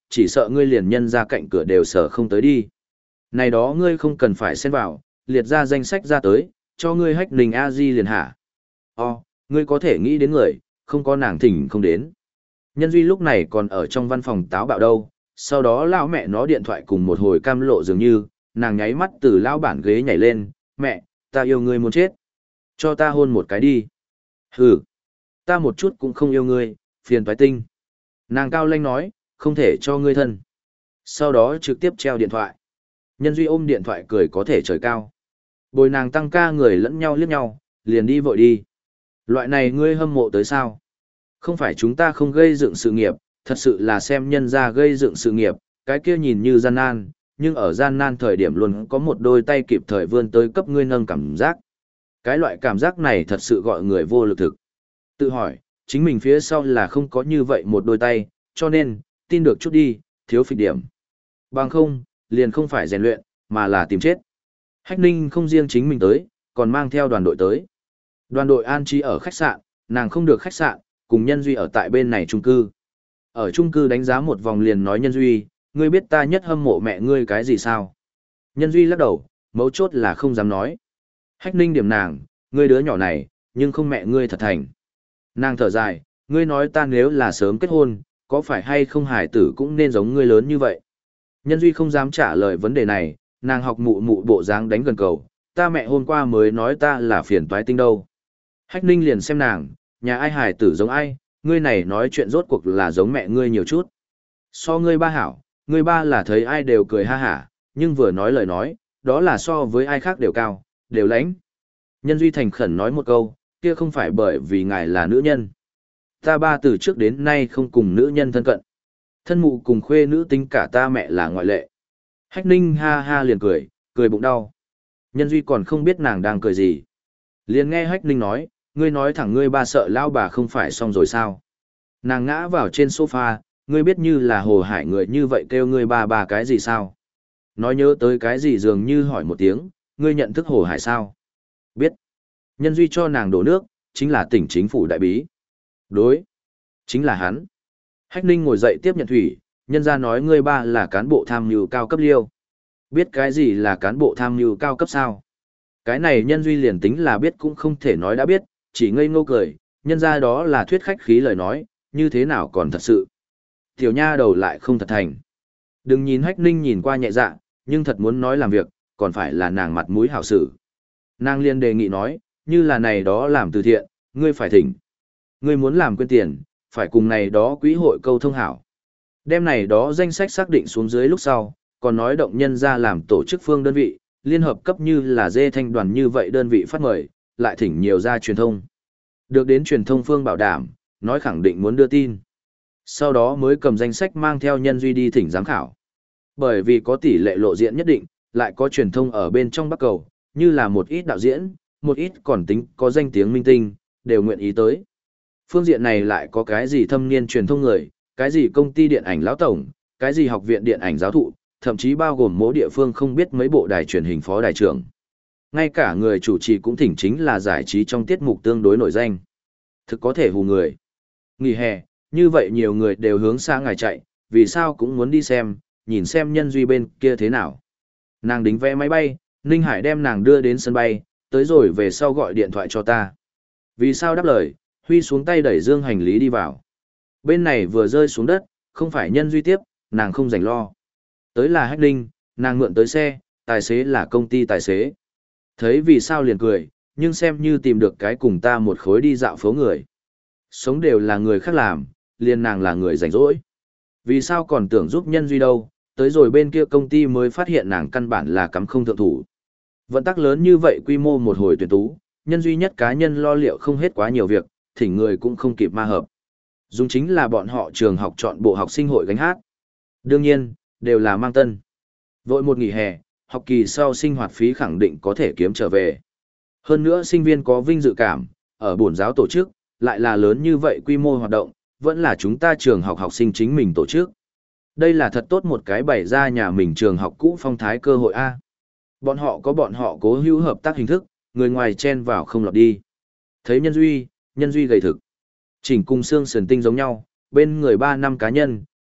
chỉ sợ ngươi liền nhân ra cạnh cửa đều sở không tới đi. Này đó ngươi không cần phải xen vào, liệt ra danh sách ra tới, cho ngươi Hách Ninh a di liền hả. O, ngươi có thể nghĩ đến người, không có nàng thỉnh không đến. Nhân Duy lúc này còn ở trong văn phòng táo bạo đâu, sau đó lão mẹ nó điện thoại cùng một hồi cam lộ dường như, nàng nháy mắt từ lão bản ghế nhảy lên, mẹ, ta yêu ngươi muốn chết. Cho ta hôn một cái đi. Hừ, ta một chút cũng không yêu ngươi, phiền toái tinh. Nàng cao lanh nói, không thể cho ngươi thân. Sau đó trực tiếp treo điện thoại. Nhân Duy ôm điện thoại cười có thể trời cao. Bồi nàng tăng ca người lẫn nhau liếc nhau, liền đi vội đi. Loại này ngươi hâm mộ tới sao? Không phải chúng ta không gây dựng sự nghiệp, thật sự là xem nhân ra gây dựng sự nghiệp, cái kia nhìn như gian nan, nhưng ở gian nan thời điểm luôn có một đôi tay kịp thời vươn tới cấp ngươi nâng cảm giác. Cái loại cảm giác này thật sự gọi người vô lực thực. Tự hỏi, chính mình phía sau là không có như vậy một đôi tay, cho nên, tin được chút đi, thiếu phịch điểm. Bằng không, liền không phải rèn luyện, mà là tìm chết. Hách Ninh không riêng chính mình tới, còn mang theo đoàn đội tới. Đoàn đội an trí ở khách sạn, nàng không được khách sạn, cùng Nhân Duy ở tại bên này chung cư. Ở chung cư đánh giá một vòng liền nói Nhân Duy, ngươi biết ta nhất hâm mộ mẹ ngươi cái gì sao? Nhân Duy lắc đầu, mấu chốt là không dám nói. Hách Ninh điểm nàng, ngươi đứa nhỏ này, nhưng không mẹ ngươi thật thành. Nàng thở dài, ngươi nói ta nếu là sớm kết hôn, có phải hay không hải tử cũng nên giống ngươi lớn như vậy? Nhân Duy không dám trả lời vấn đề này, nàng học mụ mụ bộ dáng đánh gần cầu, ta mẹ hôm qua mới nói ta là phiền toái tinh đâu. Hách Ninh liền xem nàng, nhà ai hải tử giống ai, ngươi này nói chuyện rốt cuộc là giống mẹ ngươi nhiều chút. So ngươi ba hảo, ngươi ba là thấy ai đều cười ha hả, nhưng vừa nói lời nói, đó là so với ai khác đều cao, đều lãnh. Nhân Duy thành khẩn nói một câu, kia không phải bởi vì ngài là nữ nhân. Ta ba từ trước đến nay không cùng nữ nhân thân cận. Thân mụ cùng khuê nữ tính cả ta mẹ là ngoại lệ. Hách Ninh ha ha liền cười, cười bụng đau. Nhân Duy còn không biết nàng đang cười gì. Liền nghe Hách Ninh nói, ngươi nói thẳng ngươi ba sợ lao bà không phải xong rồi sao. Nàng ngã vào trên sofa, ngươi biết như là hồ hải người như vậy kêu ngươi ba ba cái gì sao. Nói nhớ tới cái gì dường như hỏi một tiếng, ngươi nhận thức hồ hải sao. Biết. Nhân Duy cho nàng đổ nước, chính là tỉnh chính phủ đại bí. Đối. Chính là hắn. Hách Ninh ngồi dậy tiếp nhận thủy, nhân ra nói ngươi ba là cán bộ tham mưu cao cấp liêu. Biết cái gì là cán bộ tham mưu cao cấp sao? Cái này Nhân Duy liền tính là biết cũng không thể nói đã biết, chỉ ngây ngô cười, nhân ra đó là thuyết khách khí lời nói, như thế nào còn thật sự. Tiểu nha đầu lại không thật thành. Đừng nhìn Hách Ninh nhìn qua nhẹ dạ, nhưng thật muốn nói làm việc, còn phải là nàng mặt mũi hảo xử. Nàng liên đề nghị nói, như là này đó làm từ thiện, ngươi phải thỉnh. Ngươi muốn làm quên tiền, phải cùng này đó quỹ hội câu thông hảo. Đêm này đó danh sách xác định xuống dưới lúc sau, còn nói động nhân ra làm tổ chức phương đơn vị, liên hợp cấp như là dê thanh đoàn như vậy đơn vị phát mời, lại thỉnh nhiều ra truyền thông. Được đến truyền thông phương bảo đảm, nói khẳng định muốn đưa tin. Sau đó mới cầm danh sách mang theo Nhân Duy đi thỉnh giám khảo. Bởi vì có tỷ lệ lộ diện nhất định, lại có truyền thông ở bên trong Bắc Cầu, như là một ít đạo diễn, một ít còn tính có danh tiếng minh tinh, đều nguyện ý tới. Phương diện này lại có cái gì thâm niên truyền thông người, cái gì công ty điện ảnh lão tổng, cái gì học viện điện ảnh giáo thụ, thậm chí bao gồm mỗi địa phương không biết mấy bộ đài truyền hình phó đài trưởng. Ngay cả người chủ trì cũng thỉnh chính là giải trí trong tiết mục tương đối nổi danh. Thực có thể hù người. Nghỉ hè, như vậy nhiều người đều hướng xa ngài chạy, vì sao cũng muốn đi xem, nhìn xem Nhân Duy bên kia thế nào. Nàng đính vé máy bay, Ninh Hải đem nàng đưa đến sân bay, tới rồi về sau gọi điện thoại cho ta. Vì sao đáp lời, Huy xuống tay đẩy dương hành lý đi vào. Bên này vừa rơi xuống đất, không phải Nhân Duy tiếp, nàng không rảnh lo. Tới là Hách Ninh, nàng mượn tới xe, tài xế là công ty tài xế. Thấy vì sao liền cười, nhưng xem như tìm được cái cùng ta một khối đi dạo phố người. Sống đều là người khác làm, liền nàng là người rảnh rỗi. Vì sao còn tưởng giúp Nhân Duy đâu, tới rồi bên kia công ty mới phát hiện nàng căn bản là cắm không thượng thủ. Vận tắc lớn như vậy quy mô một hồi tuyển tú, Nhân Duy nhất cá nhân lo liệu không hết quá nhiều việc, thỉnh người cũng không kịp ma hợp. Dùng chính là bọn họ trường học chọn bộ học sinh hội gánh hát. Đương nhiên, đều là mang tân. Vội một nghỉ hè, học kỳ sau sinh hoạt phí khẳng định có thể kiếm trở về. Hơn nữa sinh viên có vinh dự cảm, ở bổn giáo tổ chức, lại là lớn như vậy quy mô hoạt động, vẫn là chúng ta trường học học sinh chính mình tổ chức. Đây là thật tốt một cái bày ra nhà mình trường học cũ phong thái cơ hội A. Bọn họ có bọn họ cố hữu hợp tác hình thức, người ngoài chen vào không lọt đi. Thấy Nhân Duy, Nhân Duy gầy thực. Chỉnh cùng xương sườn tinh giống nhau, bên người ba năm cá nhân,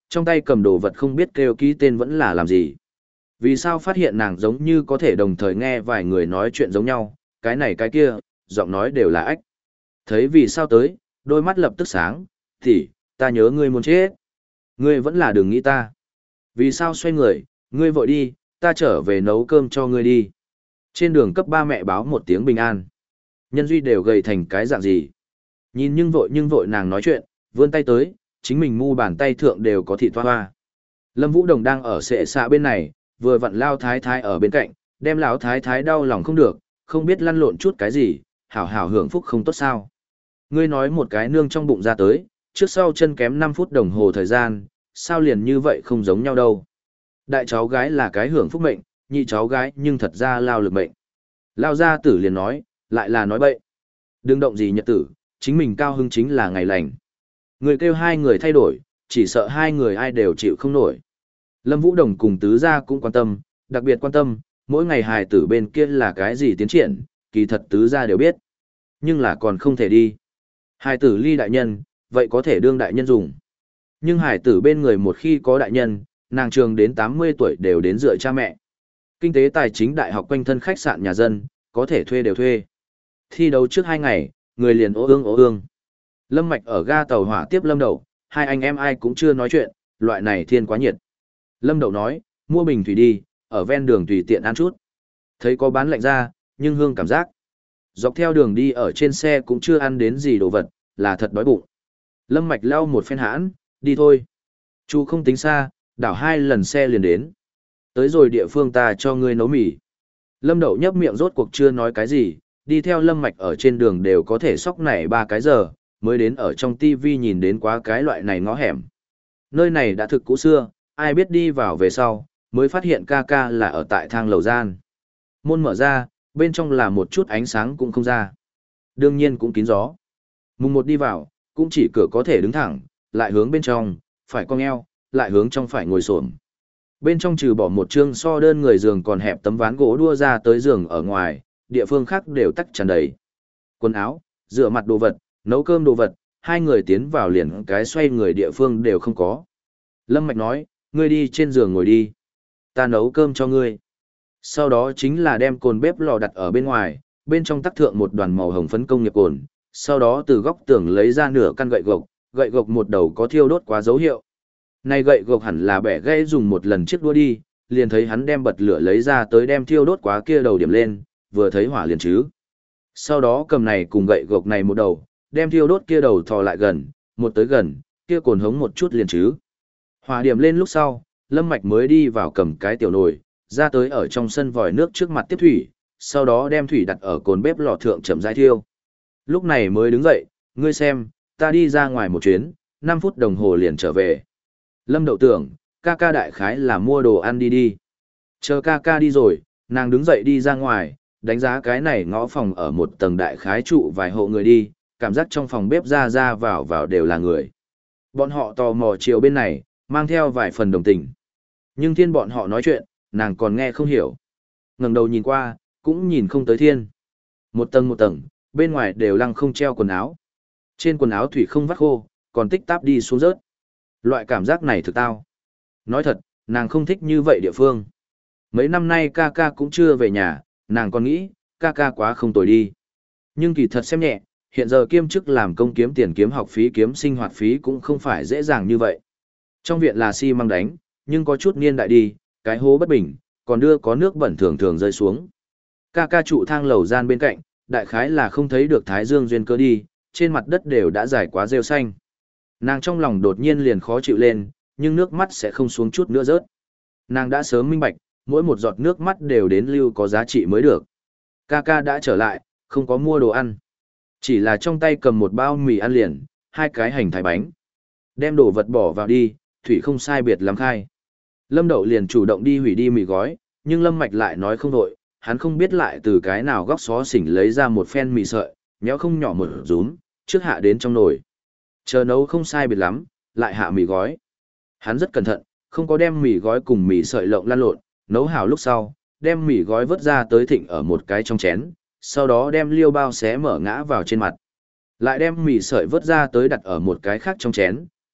Trong tay cầm đồ vật không biết kêu ký tên vẫn là làm gì. Vì sao phát hiện nàng giống như có thể đồng thời nghe vài người nói chuyện giống nhau, cái này cái kia, giọng nói đều là ách. Thấy vì sao tới, đôi mắt lập tức sáng, thì, ta nhớ ngươi muốn chết. Ngươi vẫn là đừng nghĩ ta. Vì sao xoay người, ngươi vội đi, ta trở về nấu cơm cho ngươi đi. Trên đường cấp ba mẹ báo một tiếng bình an. Nhân duy đều gầy thành cái dạng gì. Nhìn nhưng vội nhưng vội nàng nói chuyện, vươn tay tới, chính mình mu bàn tay thượng đều có thị toa hoa. Lâm Vũ Đồng đang ở sệ xạ bên này, vừa vặn lao thái thái ở bên cạnh, đem lão thái thái đau lòng không được, không biết lăn lộn chút cái gì, hảo hảo hưởng phúc không tốt sao. Ngươi nói một cái nương trong bụng ra tới, trước sau chân kém năm phút đồng hồ thời gian, sao liền như vậy không giống nhau đâu. Đại cháu gái là cái hưởng phúc mệnh, nhị cháu gái nhưng thật ra lao lực mệnh. Lao gia tử liền nói, lại là nói bậy. Đừng động gì nhật tử, chính mình cao hưng chính là ngày lành. Người kêu hai người thay đổi, chỉ sợ hai người ai đều chịu không nổi. Lâm Vũ Đồng cùng tứ gia cũng quan tâm, đặc biệt quan tâm, mỗi ngày hài tử bên kia là cái gì tiến triển, kỳ thật tứ gia đều biết. Nhưng là còn không thể đi. Hài tử ly đại nhân, vậy có thể đương đại nhân dùng. Nhưng hài tử bên người một khi có đại nhân, nàng trường đến tám mươi tuổi đều đến dựa cha mẹ. Kinh tế tài chính đại học quanh thân khách sạn nhà dân, có thể thuê đều thuê. Thi đấu trước hai ngày, người liền ố ương ố ương. Lâm Mạch ở ga tàu hỏa tiếp Lâm Đậu, hai anh em ai cũng chưa nói chuyện, loại này thiên quá nhiệt. Lâm Đậu nói, mua bình thủy đi, ở ven đường tùy tiện ăn chút. Thấy có bán lạnh ra, nhưng hương cảm giác. Dọc theo đường đi ở trên xe cũng chưa ăn đến gì đồ vật, là thật đói bụng. Lâm Mạch lau một phen hãn, đi thôi. Chú không tính xa, đảo hai lần xe liền đến. Tới rồi địa phương ta cho ngươi nấu mì. Lâm Đậu nhấp miệng rốt cuộc chưa nói cái gì, đi theo Lâm Mạch ở trên đường đều có thể sóc nảy ba cái giờ, mới đến ở trong tivi nhìn đến quá cái loại này ngõ hẻm. Nơi này đã thực cũ xưa, ai biết đi vào về sau, mới phát hiện ca ca là ở tại thang lầu gian. Môn mở ra, bên trong là một chút ánh sáng cũng không ra. Đương nhiên cũng kín gió. Mùng một đi vào, cũng chỉ cửa có thể đứng thẳng, lại hướng bên trong, phải cong eo, lại hướng trong phải ngồi xổm. Bên trong trừ bỏ một chương so đơn người giường còn hẹp tấm ván gỗ đua ra tới giường ở ngoài, địa phương khác đều tắc tràn đầy. Quần áo, rửa mặt đồ vật, nấu cơm đồ vật, hai người tiến vào liền cái xoay người địa phương đều không có. Lâm Mạch nói, ngươi đi trên giường ngồi đi. Ta nấu cơm cho ngươi. Sau đó chính là đem cồn bếp lò đặt ở bên ngoài, bên trong tắc thượng một đoàn màu hồng phấn công nghiệp cồn, sau đó từ góc tường lấy ra nửa căn gậy gộc, gậy gộc một đầu có thiêu đốt quá dấu hiệu. Này gậy gộc hẳn là bẻ gãy dùng một lần chiếc đua đi, liền thấy hắn đem bật lửa lấy ra tới đem thiêu đốt quá kia đầu điểm lên, vừa thấy hỏa liền chứ. Sau đó cầm này cùng gậy gộc này một đầu, đem thiêu đốt kia đầu thò lại gần, một tới gần, kia cồn hống một chút liền chứ. Hỏa điểm lên lúc sau, Lâm Mạch mới đi vào cầm cái tiểu nồi, ra tới ở trong sân vòi nước trước mặt tiếp thủy, sau đó đem thủy đặt ở cồn bếp lò thượng chậm rãi thiêu. Lúc này mới đứng dậy, ngươi xem, ta đi ra ngoài một chuyến, năm phút đồng hồ liền trở về. Lâm Đậu tưởng, ca ca đại khái là mua đồ ăn đi đi. Chờ ca ca đi rồi, nàng đứng dậy đi ra ngoài, đánh giá cái này ngõ phòng ở một tầng đại khái trụ vài hộ người đi, cảm giác trong phòng bếp ra ra vào vào đều là người. Bọn họ tò mò chiều bên này, mang theo vài phần đồng tình. Nhưng thiên bọn họ nói chuyện, nàng còn nghe không hiểu. Ngẩng đầu nhìn qua, cũng nhìn không tới thiên. Một tầng một tầng, bên ngoài đều lăng không treo quần áo. Trên quần áo thủy không vắt khô, còn tích táp đi xuống rớt. Loại cảm giác này thực tao. Nói thật, nàng không thích như vậy địa phương. Mấy năm nay ca ca cũng chưa về nhà, nàng còn nghĩ, ca ca quá không tồi đi. Nhưng kỳ thật xem nhẹ, hiện giờ kiêm chức làm công kiếm tiền kiếm học phí kiếm sinh hoạt phí cũng không phải dễ dàng như vậy. Trong viện là xi măng đánh, nhưng có chút niên đại đi, cái hố bất bình, còn đưa có nước bẩn thường thường rơi xuống. Ca ca trụ thang lầu gian bên cạnh, đại khái là không thấy được thái dương duyên cơ đi, trên mặt đất đều đã dài quá rêu xanh. Nàng trong lòng đột nhiên liền khó chịu lên, nhưng nước mắt sẽ không xuống chút nữa rớt. Nàng đã sớm minh bạch, mỗi một giọt nước mắt đều đến lưu có giá trị mới được. Ca ca đã trở lại, không có mua đồ ăn. Chỉ là trong tay cầm một bao mì ăn liền, hai cái hành thái bánh. Đem đồ vật bỏ vào đi, thủy không sai biệt lắm khai. Lâm Đậu liền chủ động đi hủy đi mì gói, nhưng Lâm Mạch lại nói không đội, hắn không biết lại từ cái nào góc xó xỉnh lấy ra một phen mì sợi, nhéo không nhỏ một rúm, trước hạ đến trong nồi. Chờ nấu không sai biệt lắm, lại hạ mì gói. Hắn rất cẩn thận, không có đem mì gói cùng mì sợi lộng lan lộn, nấu hảo lúc sau, đem mì gói vớt ra tới thịnh ở một cái trong chén, sau đó đem liêu bao xé mở ngã vào trên mặt. Lại đem mì sợi vớt ra tới đặt ở một cái khác trong chén,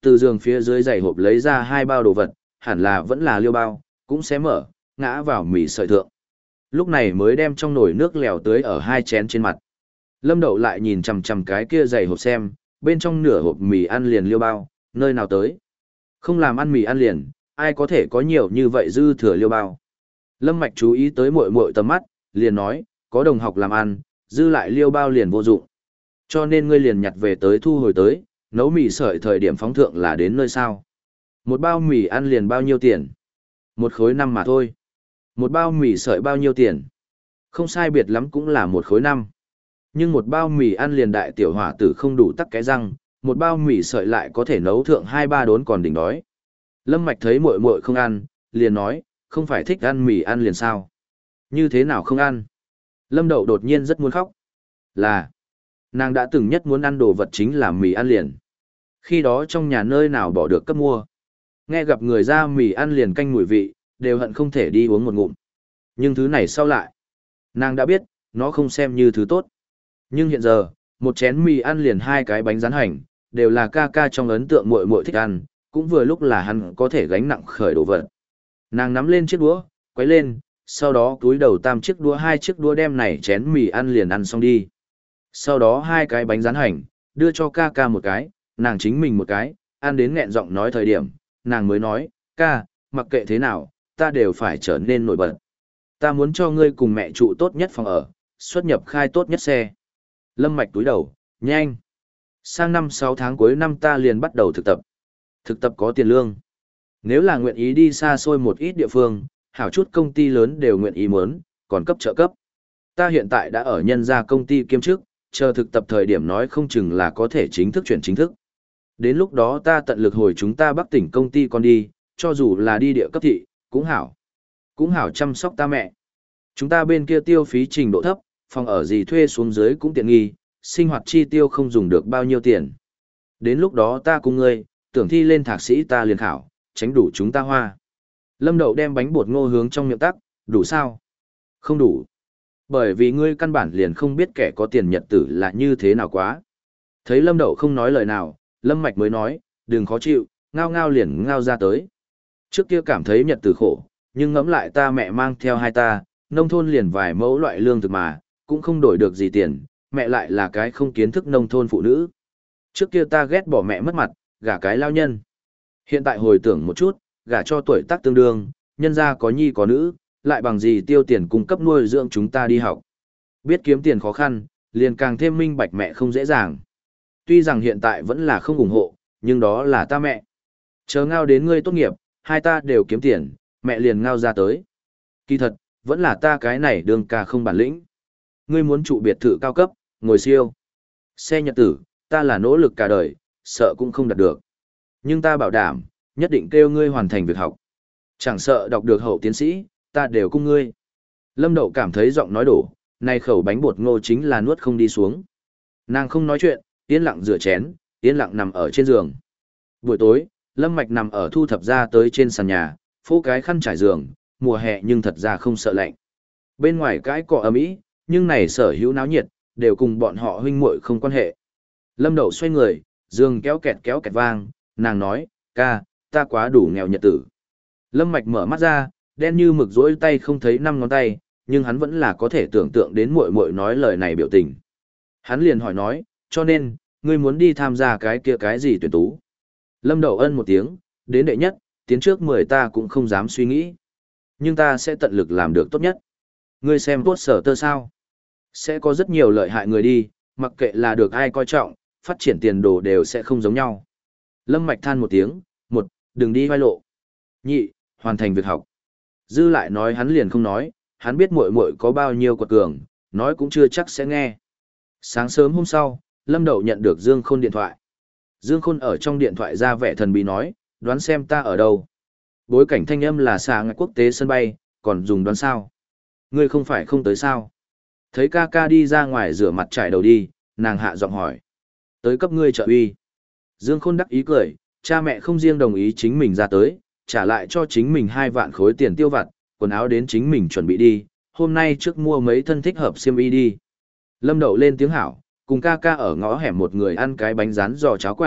từ giường phía dưới giày hộp lấy ra hai bao đồ vật, hẳn là vẫn là liêu bao, cũng xé mở, ngã vào mì sợi thượng. Lúc này mới đem trong nồi nước lèo tưới ở hai chén trên mặt. Lâm Đậu lại nhìn chằm chằm cái kia giày hộp xem, bên trong nửa hộp mì ăn liền liêu bao, nơi nào tới. Không làm ăn mì ăn liền, ai có thể có nhiều như vậy dư thừa liêu bao. Lâm Mạch chú ý tới muội muội tầm mắt, liền nói, có đồng học làm ăn, dư lại liêu bao liền vô dụng. Cho nên ngươi liền nhặt về tới thu hồi tới, nấu mì sợi thời điểm phóng thượng là đến nơi sao. Một bao mì ăn liền bao nhiêu tiền? Một khối năm mà thôi. Một bao mì sợi bao nhiêu tiền? Không sai biệt lắm cũng là một khối năm. Nhưng một bao mì ăn liền đại tiểu hỏa tử không đủ tắc cái răng, một bao mì sợi lại có thể nấu thượng hai ba đốn còn đỉnh đói. Lâm Mạch thấy muội muội không ăn, liền nói, không phải thích ăn mì ăn liền sao? Như thế nào không ăn? Lâm Đậu đột nhiên rất muốn khóc. Là, nàng đã từng nhất muốn ăn đồ vật chính là mì ăn liền. Khi đó trong nhà nơi nào bỏ được cấp mua. Nghe gặp người ra mì ăn liền canh mùi vị, đều hận không thể đi uống một ngụm. Nhưng thứ này sau lại, nàng đã biết, nó không xem như thứ tốt. Nhưng hiện giờ, một chén mì ăn liền hai cái bánh rán hành, đều là ca ca trong ấn tượng muội muội thích ăn, cũng vừa lúc là hắn có thể gánh nặng khởi đồ vật. Nàng nắm lên chiếc đũa, quấy lên, sau đó túi đầu tam chiếc đũa hai chiếc đũa đem này chén mì ăn liền ăn xong đi. Sau đó hai cái bánh rán hành, đưa cho ca ca một cái, nàng chính mình một cái, ăn đến nghẹn giọng nói thời điểm, nàng mới nói, ca, mặc kệ thế nào, ta đều phải trở nên nổi bật. Ta muốn cho ngươi cùng mẹ trụ tốt nhất phòng ở, xuất nhập khai tốt nhất xe. Lâm Mạch túi đầu, nhanh. Sang năm sáu tháng cuối năm ta liền bắt đầu thực tập. Thực tập có tiền lương. Nếu là nguyện ý đi xa xôi một ít địa phương, hảo chút công ty lớn đều nguyện ý muốn, còn cấp trợ cấp. Ta hiện tại đã ở nhân gia công ty kiêm chức, chờ thực tập thời điểm nói không chừng là có thể chính thức chuyển chính thức. Đến lúc đó ta tận lực hồi chúng ta Bắc tỉnh công ty con đi, cho dù là đi địa cấp thị, cũng hảo. Cũng hảo chăm sóc ta mẹ. Chúng ta bên kia tiêu phí trình độ thấp, phòng ở gì thuê xuống dưới cũng tiện nghi, sinh hoạt chi tiêu không dùng được bao nhiêu tiền. Đến lúc đó ta cùng ngươi, tưởng thi lên thạc sĩ ta liền khảo, tránh đủ chúng ta hoa. Lâm Đậu đem bánh bột ngô hướng trong miệng tắc, đủ sao? Không đủ. Bởi vì ngươi căn bản liền không biết kẻ có tiền nhật tử là như thế nào quá. Thấy Lâm Đậu không nói lời nào, Lâm Mạch mới nói, đừng khó chịu, ngao ngao liền ngao ra tới. Trước kia cảm thấy nhật tử khổ, nhưng ngẫm lại ta mẹ mang theo hai ta, nông thôn liền vài mẫu loại lương thực mà, cũng không đổi được gì tiền, mẹ lại là cái không kiến thức nông thôn phụ nữ. Trước kia ta ghét bỏ mẹ mất mặt, gả cái lao nhân. Hiện tại hồi tưởng một chút, gả cho tuổi tác tương đương, nhân gia có nhi có nữ, lại bằng gì tiêu tiền cung cấp nuôi dưỡng chúng ta đi học. Biết kiếm tiền khó khăn, liền càng thêm minh bạch mẹ không dễ dàng. Tuy rằng hiện tại vẫn là không ủng hộ, nhưng đó là ta mẹ. Chờ ngao đến ngươi tốt nghiệp, hai ta đều kiếm tiền, mẹ liền ngao ra tới. Kỳ thật, vẫn là ta cái này đường ca không bản lĩnh. Ngươi muốn trụ biệt thự cao cấp, ngồi siêu. Xe nhật tử, ta là nỗ lực cả đời, sợ cũng không đạt được. Nhưng ta bảo đảm, nhất định kêu ngươi hoàn thành việc học. Chẳng sợ đọc được hậu tiến sĩ, ta đều cung ngươi. Lâm Đậu cảm thấy giọng nói đổ, này khẩu bánh bột ngô chính là nuốt không đi xuống. Nàng không nói chuyện, yên lặng rửa chén, yên lặng nằm ở trên giường. Buổi tối, Lâm Mạch nằm ở thu thập ra tới trên sàn nhà, phô cái khăn trải giường, mùa hè nhưng thật ra không sợ lạnh. Bên ngoài cái cọ ấm ý, nhưng này sở hữu náo nhiệt, đều cùng bọn họ huynh muội không quan hệ. Lâm Đậu xoay người, giường kéo kẹt kéo kẹt vang, nàng nói, ca, ta quá đủ nghèo nhật tử. Lâm Mạch mở mắt ra, đen như mực rỗi tay không thấy năm ngón tay, nhưng hắn vẫn là có thể tưởng tượng đến muội muội nói lời này biểu tình. Hắn liền hỏi nói, cho nên, ngươi muốn đi tham gia cái kia cái gì tuyển tú. Lâm Đậu ân một tiếng, đến đệ nhất, tiến trước mười ta cũng không dám suy nghĩ. Nhưng ta sẽ tận lực làm được tốt nhất. Ngươi xem tốt sở tơ sao. Sẽ có rất nhiều lợi hại người đi, mặc kệ là được ai coi trọng, phát triển tiền đồ đều sẽ không giống nhau. Lâm Mạch than một tiếng, một, đừng đi vai lộ. Nhị, hoàn thành việc học. Dư lại nói hắn liền không nói, hắn biết muội muội có bao nhiêu quật cường, nói cũng chưa chắc sẽ nghe. Sáng sớm hôm sau, Lâm Đậu nhận được Dương Khôn điện thoại. Dương Khôn ở trong điện thoại ra vẻ thần bí nói, đoán xem ta ở đâu. Bối cảnh thanh âm là xà ngạch quốc tế sân bay, còn dùng đoán sao. Ngươi không phải không tới sao. Thấy ca ca đi ra ngoài rửa mặt trải đầu đi, nàng hạ giọng hỏi. Tới cấp ngươi trợ uy. Dương Khôn đắc ý cười, cha mẹ không riêng đồng ý chính mình ra tới, trả lại cho chính mình hai vạn khối tiền tiêu vặt, quần áo đến chính mình chuẩn bị đi, hôm nay trước mua mấy thân thích hợp xiêm y đi. Lâm Đậu lên tiếng hảo, cùng ca ca ở ngõ hẻm một người ăn cái bánh rán giò cháo quẩy,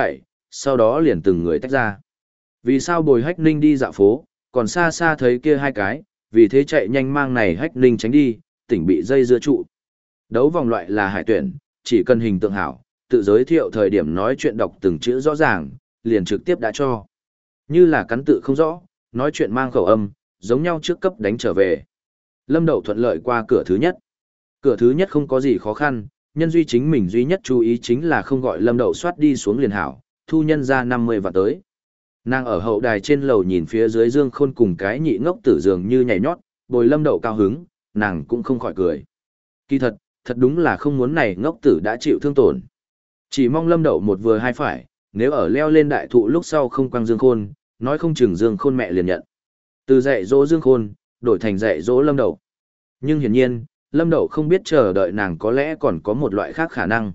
sau đó liền từng người tách ra. Vì sao Bồi Hách Ninh đi dạo phố, còn xa xa thấy kia hai cái, vì thế chạy nhanh mang này Hách Ninh tránh đi, tỉnh bị dây dưa trụ. Đấu vòng loại là hải tuyển, chỉ cần hình tượng hảo, tự giới thiệu thời điểm nói chuyện đọc từng chữ rõ ràng, liền trực tiếp đã cho. Như là cắn tự không rõ, nói chuyện mang khẩu âm, giống nhau trước cấp đánh trở về. Lâm Đậu thuận lợi qua cửa thứ nhất. Cửa thứ nhất không có gì khó khăn, nhân duy chính mình duy nhất chú ý chính là không gọi Lâm Đậu soát đi xuống liền hảo, thu nhân ra năm mươi vạn tới. Nàng ở hậu đài trên lầu nhìn phía dưới Dương Khôn cùng cái nhị ngốc tử dường như nhảy nhót, Bồi Lâm Đậu cao hứng, nàng cũng không khỏi cười. Kỳ thật, thật đúng là không muốn này ngốc tử đã chịu thương tổn. Chỉ mong Lâm Đậu một vừa hai phải, nếu ở leo lên đại thụ lúc sau không quăng Dương Khôn, nói không chừng Dương Khôn mẹ liền nhận. Từ dạy dỗ Dương Khôn, đổi thành dạy dỗ Lâm Đậu. Nhưng hiển nhiên, Lâm Đậu không biết chờ đợi nàng có lẽ còn có một loại khác khả năng.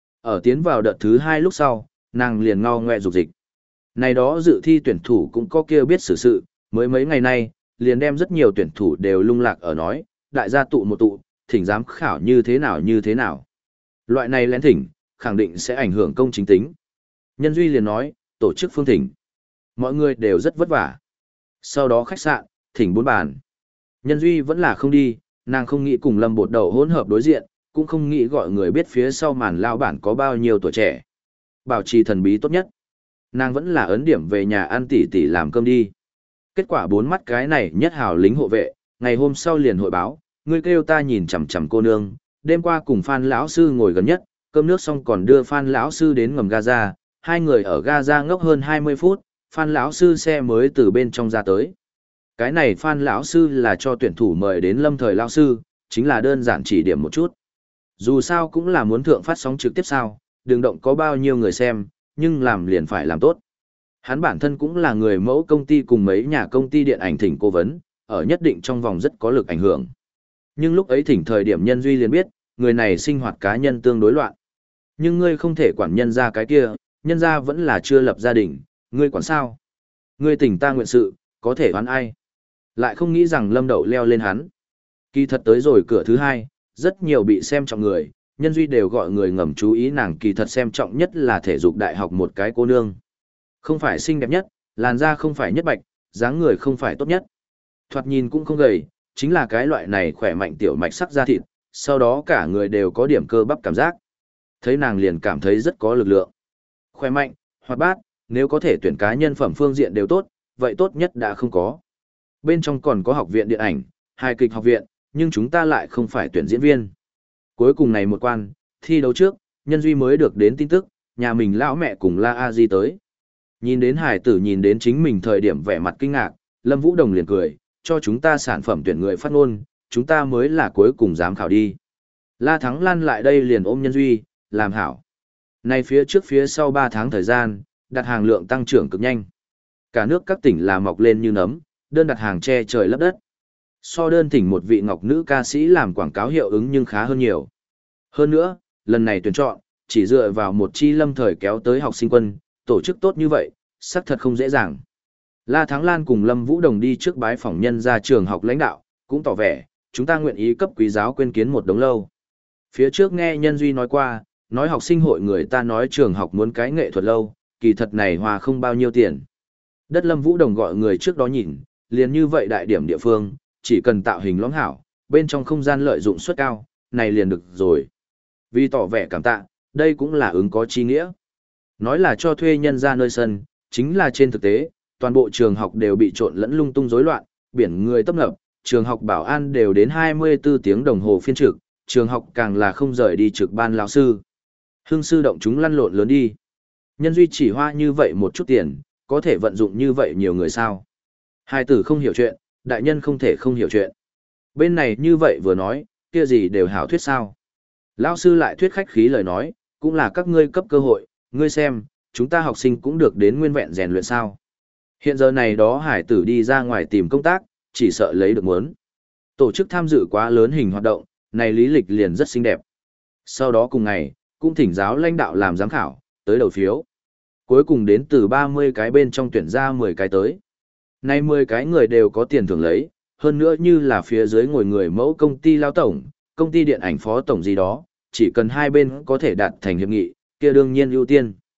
Ở tiến vào đợt thứ hai lúc sau, nàng liền ngao ngoe dục dịch. Này đó dự thi tuyển thủ cũng có kia biết xử sự, mới mấy ngày nay, liền đem rất nhiều tuyển thủ đều lung lạc ở nói, đại gia tụ một tụ, thỉnh giám khảo như thế nào như thế nào. Loại này lén thỉnh, khẳng định sẽ ảnh hưởng công chính tính. Nhân duy liền nói, tổ chức phương thỉnh. Mọi người đều rất vất vả. Sau đó khách sạn, thỉnh bốn bàn. Nhân duy vẫn là không đi, nàng không nghĩ cùng Lâm Bột Đầu hỗn hợp đối diện, cũng không nghĩ gọi người biết phía sau màn lao bản có bao nhiêu tuổi trẻ. Bảo trì thần bí tốt nhất. Nàng vẫn là ấn điểm về nhà ăn tỉ tỉ làm cơm đi. Kết quả bốn mắt cái này nhất hào lính hộ vệ, ngày hôm sau liền hội báo, ngươi kêu ta nhìn chằm chằm cô nương, đêm qua cùng Phan lão sư ngồi gần nhất, cơm nước xong còn đưa Phan lão sư đến ngầm Gaza, hai người ở Gaza ngốc hơn hai mươi phút, Phan lão sư xe mới từ bên trong ra tới. Cái này Phan lão sư là cho tuyển thủ mời đến Lâm Thời lão sư, chính là đơn giản chỉ điểm một chút. Dù sao cũng là muốn thượng phát sóng trực tiếp sao, đừng động có bao nhiêu người xem, nhưng làm liền phải làm tốt. Hắn bản thân cũng là người mẫu công ty cùng mấy nhà công ty điện ảnh thỉnh cố vấn, ở nhất định trong vòng rất có lực ảnh hưởng. Nhưng lúc ấy thỉnh thời điểm Nhân Duy liền biết, người này sinh hoạt cá nhân tương đối loạn. Nhưng ngươi không thể quản nhân ra cái kia, nhân ra vẫn là chưa lập gia đình, ngươi quản sao? Ngươi tỉnh ta nguyện sự, có thể oán ai? Lại không nghĩ rằng Lâm Đậu leo lên hắn. Kỳ thật tới rồi cửa thứ hai, rất nhiều bị xem trọng người, Nhân Duy đều gọi người ngầm chú ý nàng kỳ thật xem trọng nhất là thể dục đại học một cái cô nương. Không phải xinh đẹp nhất, làn da không phải nhất bạch, dáng người không phải tốt nhất. Thoạt nhìn cũng không gầy, chính là cái loại này khỏe mạnh tiểu mạch sắc da thịt, sau đó cả người đều có điểm cơ bắp cảm giác. Thấy nàng liền cảm thấy rất có lực lượng. Khỏe mạnh, hoạt bát, nếu có thể tuyển cá nhân phẩm phương diện đều tốt, vậy tốt nhất đã không có. Bên trong còn có học viện điện ảnh, hài kịch học viện, nhưng chúng ta lại không phải tuyển diễn viên. Cuối cùng này một quan, thi đấu trước, Nhân Duy mới được đến tin tức, nhà mình lão mẹ cùng La A Di tới. Nhìn đến hải tử nhìn đến chính mình thời điểm vẻ mặt kinh ngạc, Lâm Vũ Đồng liền cười, cho chúng ta sản phẩm tuyển người phát ngôn, chúng ta mới là cuối cùng giám khảo đi. La Thắng Lan lại đây liền ôm Nhân Duy, làm hảo. Này phía trước phía sau ba tháng thời gian, đặt hàng lượng tăng trưởng cực nhanh. Cả nước các tỉnh là mọc lên như nấm, đơn đặt hàng che trời lấp đất. So đơn thỉnh một vị ngọc nữ ca sĩ làm quảng cáo hiệu ứng nhưng khá hơn nhiều. Hơn nữa, lần này tuyển chọn, chỉ dựa vào một chi Lâm Thời kéo tới học sinh quân, tổ chức tốt như vậy, xác thật không dễ dàng. La Thắng Lan cùng Lâm Vũ Đồng đi trước bái phỏng nhân ra trường học lãnh đạo, cũng tỏ vẻ, chúng ta nguyện ý cấp quý giáo quyên kiến một đống lâu. Phía trước nghe Nhân Duy nói qua, nói học sinh hội người ta nói trường học muốn cái nghệ thuật lâu, kỳ thật này hòa không bao nhiêu tiền. Đất Lâm Vũ Đồng gọi người trước đó nhìn, liền như vậy đại điểm địa phương, chỉ cần tạo hình lõm hảo, bên trong không gian lợi dụng suất cao, này liền được rồi. Vì tỏ vẻ cảm tạ, đây cũng là ứng có chi nghĩa. Nói là cho thuê nhân ra nơi sân, chính là trên thực tế, toàn bộ trường học đều bị trộn lẫn lung tung rối loạn, biển người tấp nập, trường học bảo an đều đến hai mươi tư tiếng đồng hồ phiên trực, trường học càng là không rời đi trực ban lão sư. Hương sư động chúng lăn lộn lớn đi. Nhân Duy chỉ hoa như vậy một chút tiền, có thể vận dụng như vậy nhiều người sao. Hai tử không hiểu chuyện, đại nhân không thể không hiểu chuyện. Bên này như vậy vừa nói, kia gì đều hảo thuyết sao. Lão sư lại thuyết khách khí lời nói, cũng là các ngươi cấp cơ hội, ngươi xem, chúng ta học sinh cũng được đến nguyên vẹn rèn luyện sao. Hiện giờ này đó hải tử đi ra ngoài tìm công tác, chỉ sợ lấy được muốn. Tổ chức tham dự quá lớn hình hoạt động, này lý lịch liền rất xinh đẹp. Sau đó cùng ngày, cũng thỉnh giáo lãnh đạo làm giám khảo, tới đầu phiếu. Cuối cùng đến từ ba mươi cái bên trong tuyển ra mười cái tới. Này mười cái người đều có tiền thưởng lấy, hơn nữa như là phía dưới ngồi người mẫu công ty lao tổng, công ty điện ảnh phó tổng gì đó, chỉ cần hai bên có thể đạt thành hiệp nghị, kia đương nhiên ưu tiên.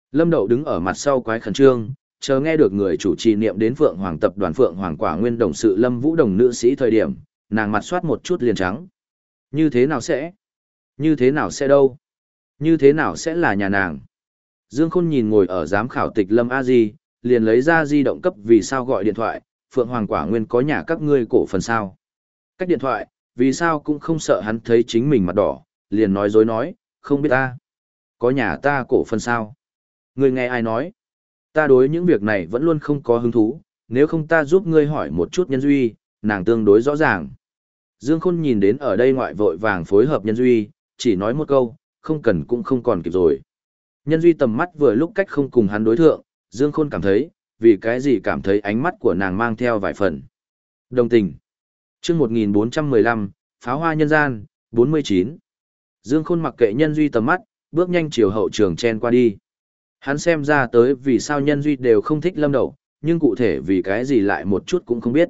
Lâm Đậu đứng ở mặt sau quái khẩn trương, chờ nghe được người chủ trì niệm đến Phượng Hoàng tập đoàn Phượng Hoàng Quả Nguyên đồng sự Lâm Vũ Đồng nữ sĩ thời điểm, nàng mặt soát một chút liền trắng. Như thế nào sẽ? Như thế nào sẽ đâu? Như thế nào sẽ là nhà nàng? Dương Khôn nhìn ngồi ở giám khảo tịch Lâm A Di, liền lấy ra di động cấp vì sao gọi điện thoại, Phượng Hoàng Quả Nguyên có nhà các ngươi cổ phần sao? Cách điện thoại, vì sao cũng không sợ hắn thấy chính mình mặt đỏ, liền nói dối nói, không biết ta. Có nhà ta cổ phần sao? Ngươi nghe ai nói? Ta đối những việc này vẫn luôn không có hứng thú, nếu không ta giúp ngươi hỏi một chút Nhân Duy, nàng tương đối rõ ràng. Dương Khôn nhìn đến ở đây ngoại vội vàng phối hợp Nhân Duy, chỉ nói một câu, không cần cũng không còn kịp rồi. Nhân Duy tầm mắt vừa lúc cách không cùng hắn đối thượng, Dương Khôn cảm thấy, vì cái gì cảm thấy ánh mắt của nàng mang theo vài phần. Đồng tình. Chương một nghìn bốn trăm mười lăm, Pháo hoa nhân gian, bốn mươi chín. Dương Khôn mặc kệ Nhân Duy tầm mắt, bước nhanh chiều hậu trường chen qua đi. Hắn xem ra tới vì sao Nhân Duy đều không thích Lâm Đậu, nhưng cụ thể vì cái gì lại một chút cũng không biết.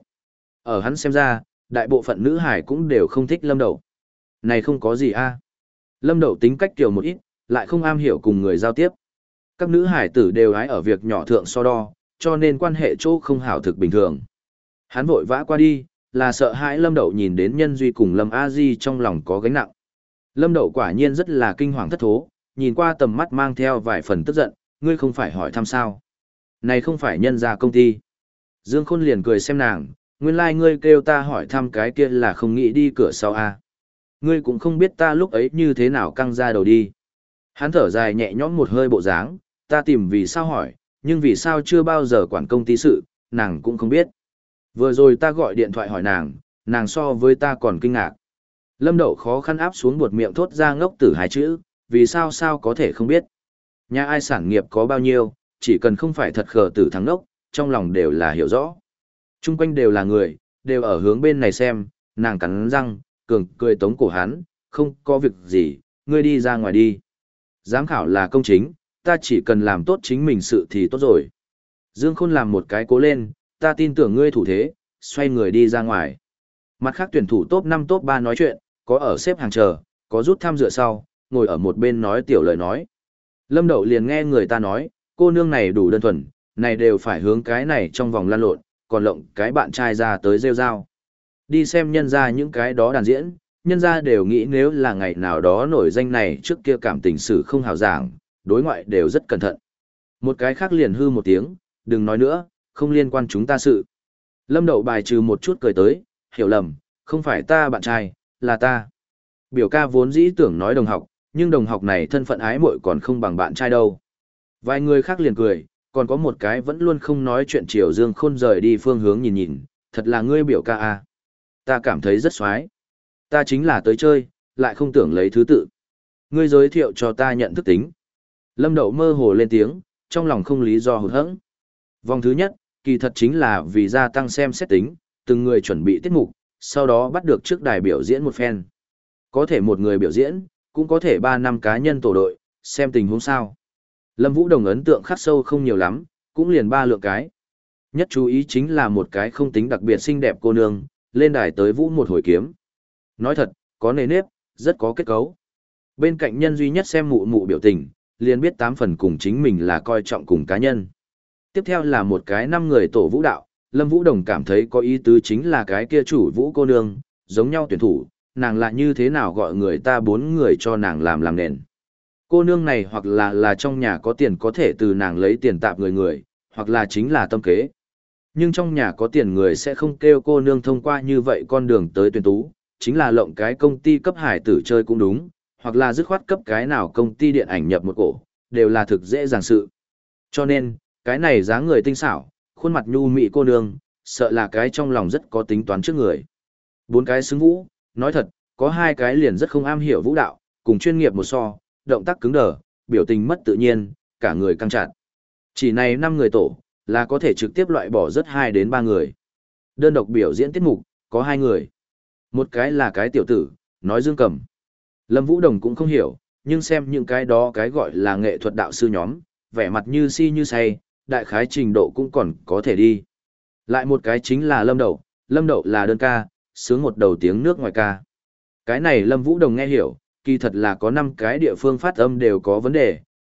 Ở hắn xem ra, đại bộ phận nữ hải cũng đều không thích Lâm Đậu. Này không có gì a. Lâm Đậu tính cách tiểu một ít, lại không am hiểu cùng người giao tiếp. Các nữ hải tử đều ái ở việc nhỏ thượng so đo, cho nên quan hệ chỗ không hảo thực bình thường. Hắn vội vã qua đi, là sợ hãi Lâm Đậu nhìn đến Nhân Duy cùng Lâm A Di trong lòng có gánh nặng. Lâm Đậu quả nhiên rất là kinh hoàng thất thố, nhìn qua tầm mắt mang theo vài phần tức giận, ngươi không phải hỏi thăm sao. Này không phải nhân gia công ty. Dương Khôn liền cười xem nàng, nguyên lai like ngươi kêu ta hỏi thăm cái kia là không nghĩ đi cửa sau à. Ngươi cũng không biết ta lúc ấy như thế nào căng ra đầu đi. Hắn thở dài nhẹ nhõm một hơi bộ dáng, ta tìm vì sao hỏi, nhưng vì sao chưa bao giờ quản công ty sự, nàng cũng không biết. Vừa rồi ta gọi điện thoại hỏi nàng, nàng so với ta còn kinh ngạc. Lâm Đậu khó khăn áp xuống buột miệng thốt ra ngốc tử hai chữ, vì sao sao có thể không biết. Nhà ai sản nghiệp có bao nhiêu, chỉ cần không phải thật khờ tử thắng ngốc, trong lòng đều là hiểu rõ. Trung quanh đều là người, đều ở hướng bên này xem, nàng cắn răng, cường cười tống cổ hắn, không có việc gì, ngươi đi ra ngoài đi. Giám khảo là công chính, ta chỉ cần làm tốt chính mình sự thì tốt rồi. Dương Khôn làm một cái cố lên, ta tin tưởng ngươi thủ thế, xoay người đi ra ngoài. Mặt khác tuyển thủ top năm top ba nói chuyện, có ở xếp hàng chờ, có rút thăm dựa sau, ngồi ở một bên nói tiểu lời nói. Lâm Đậu liền nghe người ta nói, cô nương này đủ đơn thuần, này đều phải hướng cái này trong vòng lan lộn, còn lộng cái bạn trai ra tới rêu rao. Đi xem nhân ra những cái đó đàn diễn, nhân ra đều nghĩ nếu là ngày nào đó nổi danh này trước kia cảm tình sự không hào giảng, đối ngoại đều rất cẩn thận. Một cái khác liền hư một tiếng, đừng nói nữa, không liên quan chúng ta sự. Lâm Đậu bài trừ một chút cười tới, hiểu lầm, không phải ta bạn trai, là ta. Biểu ca vốn dĩ tưởng nói đồng học, nhưng đồng học này thân phận ái muội còn không bằng bạn trai đâu. Vài người khác liền cười, còn có một cái vẫn luôn không nói chuyện Triều Dương Khôn rời đi phương hướng nhìn nhìn, thật là ngươi biểu ca à. Ta cảm thấy rất xoái. Ta chính là tới chơi, lại không tưởng lấy thứ tự. Ngươi giới thiệu cho ta nhận thức tính. Lâm Đậu mơ hồ lên tiếng, trong lòng không lý do hụt hẫng. Vòng thứ nhất, kỳ thật chính là vì gia tăng xem xét tính, từng người chuẩn bị tiết mục, sau đó bắt được trước đài biểu diễn một phen. Có thể một người biểu diễn, cũng có thể ba năm cá nhân tổ đội, xem tình huống sao. Lâm Vũ Đồng ấn tượng khắc sâu không nhiều lắm, cũng liền ba lượng cái. Nhất chú ý chính là một cái không tính đặc biệt xinh đẹp cô nương, lên đài tới vũ một hồi kiếm. Nói thật, có nề nếp, rất có kết cấu. Bên cạnh nhân duy nhất xem mụ mụ biểu tình, liền biết tám phần cùng chính mình là coi trọng cùng cá nhân. Tiếp theo là một cái năm người tổ vũ đạo, Lâm Vũ Đồng cảm thấy có ý tứ chính là cái kia chủ vũ cô nương, giống nhau tuyển thủ, nàng lại như thế nào gọi người ta bốn người cho nàng làm làm nền. Cô nương này hoặc là là trong nhà có tiền có thể từ nàng lấy tiền tạp người người, hoặc là chính là tâm kế. Nhưng trong nhà có tiền người sẽ không kêu cô nương thông qua như vậy con đường tới tuyển tú, chính là lộng cái công ty cấp hải tử chơi cũng đúng, hoặc là dứt khoát cấp cái nào công ty điện ảnh nhập một cổ, đều là thực dễ dàng sự. Cho nên, cái này dáng người tinh xảo, khuôn mặt nhu mị cô nương, sợ là cái trong lòng rất có tính toán trước người. Bốn cái xứng vũ, nói thật, có hai cái liền rất không am hiểu vũ đạo, cùng chuyên nghiệp một so, động tác cứng đờ, biểu tình mất tự nhiên, cả người căng chặt. Chỉ này năm người tổ, là có thể trực tiếp loại bỏ rất hai đến ba người. Đơn độc biểu diễn tiết mục, có hai người. Một cái là cái tiểu tử, nói Dương Cầm. Lâm Vũ Đồng cũng không hiểu, nhưng xem những cái đó cái gọi là nghệ thuật đạo sư nhóm, vẻ mặt như si như say, đại khái trình độ cũng còn có thể đi. Lại một cái chính là Lâm Đậu, Lâm Đậu là đơn ca, sướng một đầu tiếng nước ngoài ca. Cái này Lâm Vũ Đồng nghe hiểu, kỳ thật là có năm cái địa phương phát âm đều có vấn đề,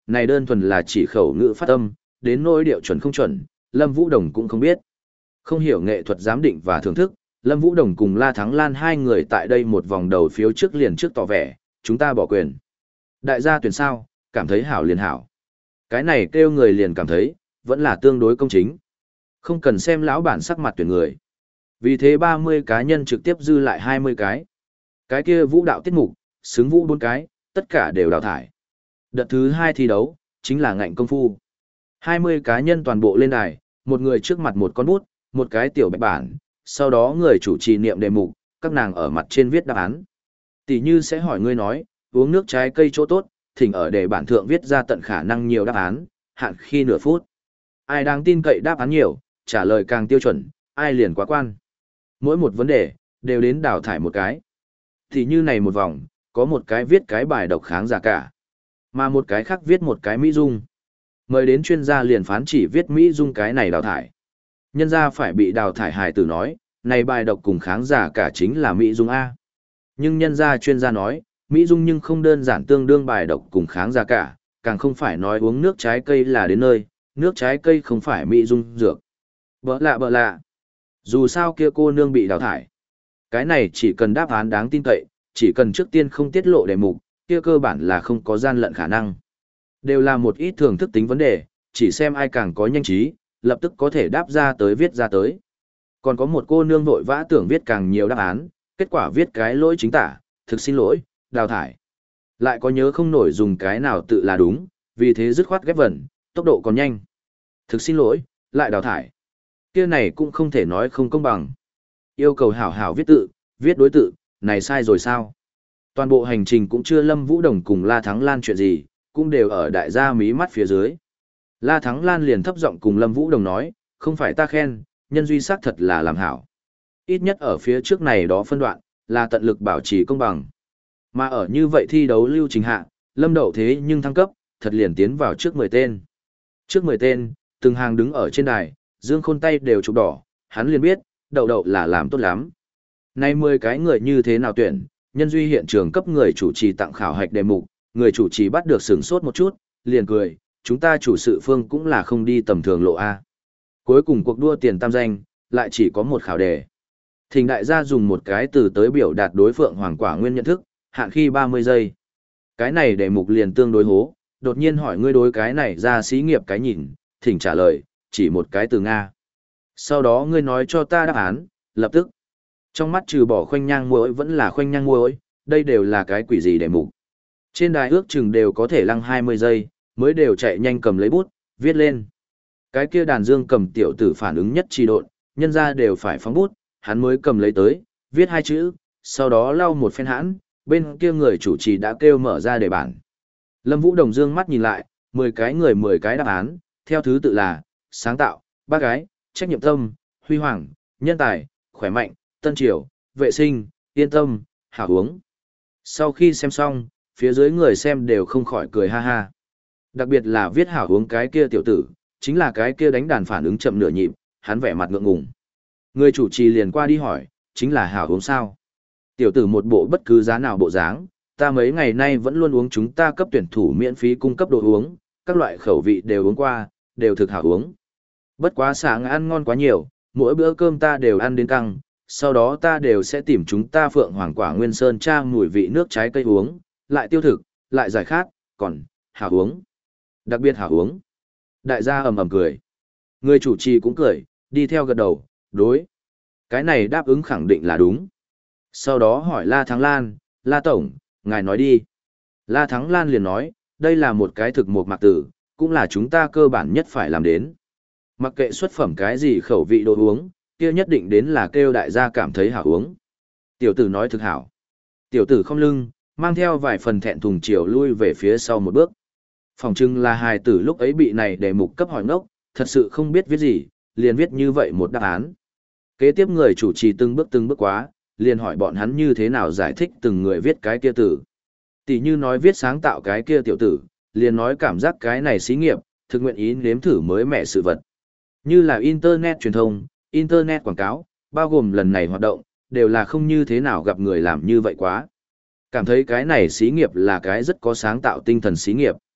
này đơn thuần là chỉ khẩu ngữ phát âm, đến nỗi điệu chuẩn không chuẩn, Lâm Vũ Đồng cũng không biết. Không hiểu nghệ thuật giám định và thưởng thức, Lâm Vũ Đồng cùng La Thắng Lan hai người tại đây một vòng đầu phiếu trước liền trước tỏ vẻ, chúng ta bỏ quyền. Đại gia tuyển sao, cảm thấy hảo liền hảo. Cái này kêu người liền cảm thấy, vẫn là tương đối công chính. Không cần xem lão bản sắc mặt tuyển người. Vì thế ba mươi cá nhân trực tiếp dư lại hai mươi cái. Cái kia vũ đạo tiết mục, xứng vũ bốn cái, tất cả đều đào thải. Đợt thứ hai thi đấu, chính là ngạnh công phu. hai mươi cá nhân toàn bộ lên đài, một người trước mặt một con bút, một cái tiểu bạch bản, sau đó người chủ trì niệm đề mục, các nàng ở mặt trên viết đáp án. Tỷ như sẽ hỏi ngươi nói, uống nước trái cây chỗ tốt, thỉnh ở đề bản thượng viết ra tận khả năng nhiều đáp án, hạn khi nửa phút. Ai đáng tin cậy đáp án nhiều, trả lời càng tiêu chuẩn, ai liền quá quan. Mỗi một vấn đề, đều đến đào thải một cái. Thì như này một vòng, có một cái viết cái bài độc kháng giả cả, mà một cái khác viết một cái Mỹ Dung. Mời đến chuyên gia liền phán chỉ viết Mỹ Dung cái này đào thải. Nhân ra phải bị đào thải hài tử nói, này bài độc cùng kháng giả cả chính là Mỹ Dung A. Nhưng nhân ra chuyên gia nói, Mỹ Dung nhưng không đơn giản tương đương bài độc cùng kháng giả cả, càng không phải nói uống nước trái cây là đến nơi, nước trái cây không phải Mỹ Dung dược. Bỡ lạ bỡ lạ. Dù sao kia cô nương bị đào thải. Cái này chỉ cần đáp án đáng tin cậy, chỉ cần trước tiên không tiết lộ đề mục, kia cơ bản là không có gian lận khả năng. Đều là một ít thường thức tính vấn đề, chỉ xem ai càng có nhanh trí, lập tức có thể đáp ra tới viết ra tới. Còn có một cô nương vội vã tưởng viết càng nhiều đáp án, kết quả viết cái lỗi chính tả, thực xin lỗi, đào thải. Lại có nhớ không nổi dùng cái nào tự là đúng, vì thế dứt khoát ghép vần, tốc độ còn nhanh. Thực xin lỗi, lại đào thải. Kia này cũng không thể nói không công bằng. Yêu cầu hảo hảo viết tự, viết đối tự, này sai rồi sao? Toàn bộ hành trình cũng chưa Lâm Vũ Đồng cùng La Thắng Lan chuyện gì, cũng đều ở đại gia mí mắt phía dưới. La Thắng Lan liền thấp giọng cùng Lâm Vũ Đồng nói, không phải ta khen, nhân duy xác thật là làm hảo. Ít nhất ở phía trước này đó phân đoạn, là tận lực bảo trì công bằng. Mà ở như vậy thi đấu lưu trình hạ, Lâm Đậu thế nhưng thăng cấp, thật liền tiến vào trước mười tên. Trước mười tên, từng hàng đứng ở trên đài, Dương Khôn tay đều chụp đỏ, hắn liền biết, Đậu Đậu là làm tốt lắm. Nay mười cái người như thế nào tuyển, nhân duy hiện trường cấp người chủ trì tặng khảo hạch đề mục, người chủ trì bắt được sửng sốt một chút, liền cười, chúng ta chủ sự phương cũng là không đi tầm thường lộ A. Cuối cùng cuộc đua tiền tam danh, lại chỉ có một khảo đề. Thỉnh đại gia dùng một cái từ tới biểu đạt đối phượng hoàng quả nguyên nhận thức, hạn khi ba mươi giây. Cái này đề mục liền tương đối hố, đột nhiên hỏi ngươi đối cái này ra xí nghiệp cái nhìn, thỉnh trả lời, chỉ một cái từ Nga. Sau đó ngươi nói cho ta đáp án, lập tức. Trong mắt trừ bỏ khoanh nhang muỗi vẫn là khoanh nhang muỗi, đây đều là cái quỷ gì đề mục. Trên đài ước chừng đều có thể lăng hai mươi giây, mới đều chạy nhanh cầm lấy bút, viết lên. Cái kia đàn dương cầm tiểu tử phản ứng nhất trì độn, nhân ra đều phải phóng bút, hắn mới cầm lấy tới, viết hai chữ, sau đó lau một phen hãn, bên kia người chủ trì đã kêu mở ra đề bản. Lâm Vũ Đồng dương mắt nhìn lại, mười cái người mười cái đáp án, theo thứ tự là, sáng tạo, bác gái, trách nhiệm tâm, huy hoàng, nhân tài, khỏe mạnh, tân triều, vệ sinh, yên tâm, hảo uống. Sau khi xem xong, phía dưới người xem đều không khỏi cười ha ha. Đặc biệt là viết hảo uống cái kia tiểu tử, chính là cái kia đánh đàn phản ứng chậm nửa nhịp, hắn vẻ mặt ngượng ngùng. Người chủ trì liền qua đi hỏi, chính là hảo uống sao? Tiểu tử một bộ bất cứ giá nào bộ dáng, ta mấy ngày nay vẫn luôn uống chúng ta cấp tuyển thủ miễn phí cung cấp đồ uống, các loại khẩu vị đều uống qua, đều thực hảo uống. Bất quá sáng ăn ngon quá nhiều, mỗi bữa cơm ta đều ăn đến căng, sau đó ta đều sẽ tìm chúng ta phượng hoàng quả nguyên sơn tra mùi vị nước trái cây uống, lại tiêu thực, lại giải khát, còn, hảo uống. Đặc biệt hảo uống. Đại gia ầm ầm cười. Người chủ trì cũng cười, đi theo gật đầu, đối. Cái này đáp ứng khẳng định là đúng. Sau đó hỏi La Thắng Lan, La Tổng, ngài nói đi. La Thắng Lan liền nói, đây là một cái thực một mạc tử, cũng là chúng ta cơ bản nhất phải làm đến. Mặc kệ xuất phẩm cái gì khẩu vị đồ uống, kia nhất định đến là kêu đại gia cảm thấy hảo uống. Tiểu tử nói thực hảo. Tiểu tử không lưng, mang theo vài phần thẹn thùng chiều lui về phía sau một bước. Phòng trưng là hài tử lúc ấy bị này đề mục cấp hỏi ngốc, thật sự không biết viết gì, liền viết như vậy một đáp án. Kế tiếp người chủ trì từng bước từng bước quá, liền hỏi bọn hắn như thế nào giải thích từng người viết cái kia tử. Tỷ như nói viết sáng tạo cái kia tiểu tử, liền nói cảm giác cái này xí nghiệp, thực nguyện ý nếm thử mới mẻ sự vật. Như là Internet truyền thông, Internet quảng cáo, bao gồm lần này hoạt động, đều là không như thế nào gặp người làm như vậy quá. Cảm thấy cái này xí nghiệp là cái rất có sáng tạo tinh thần xí nghiệp.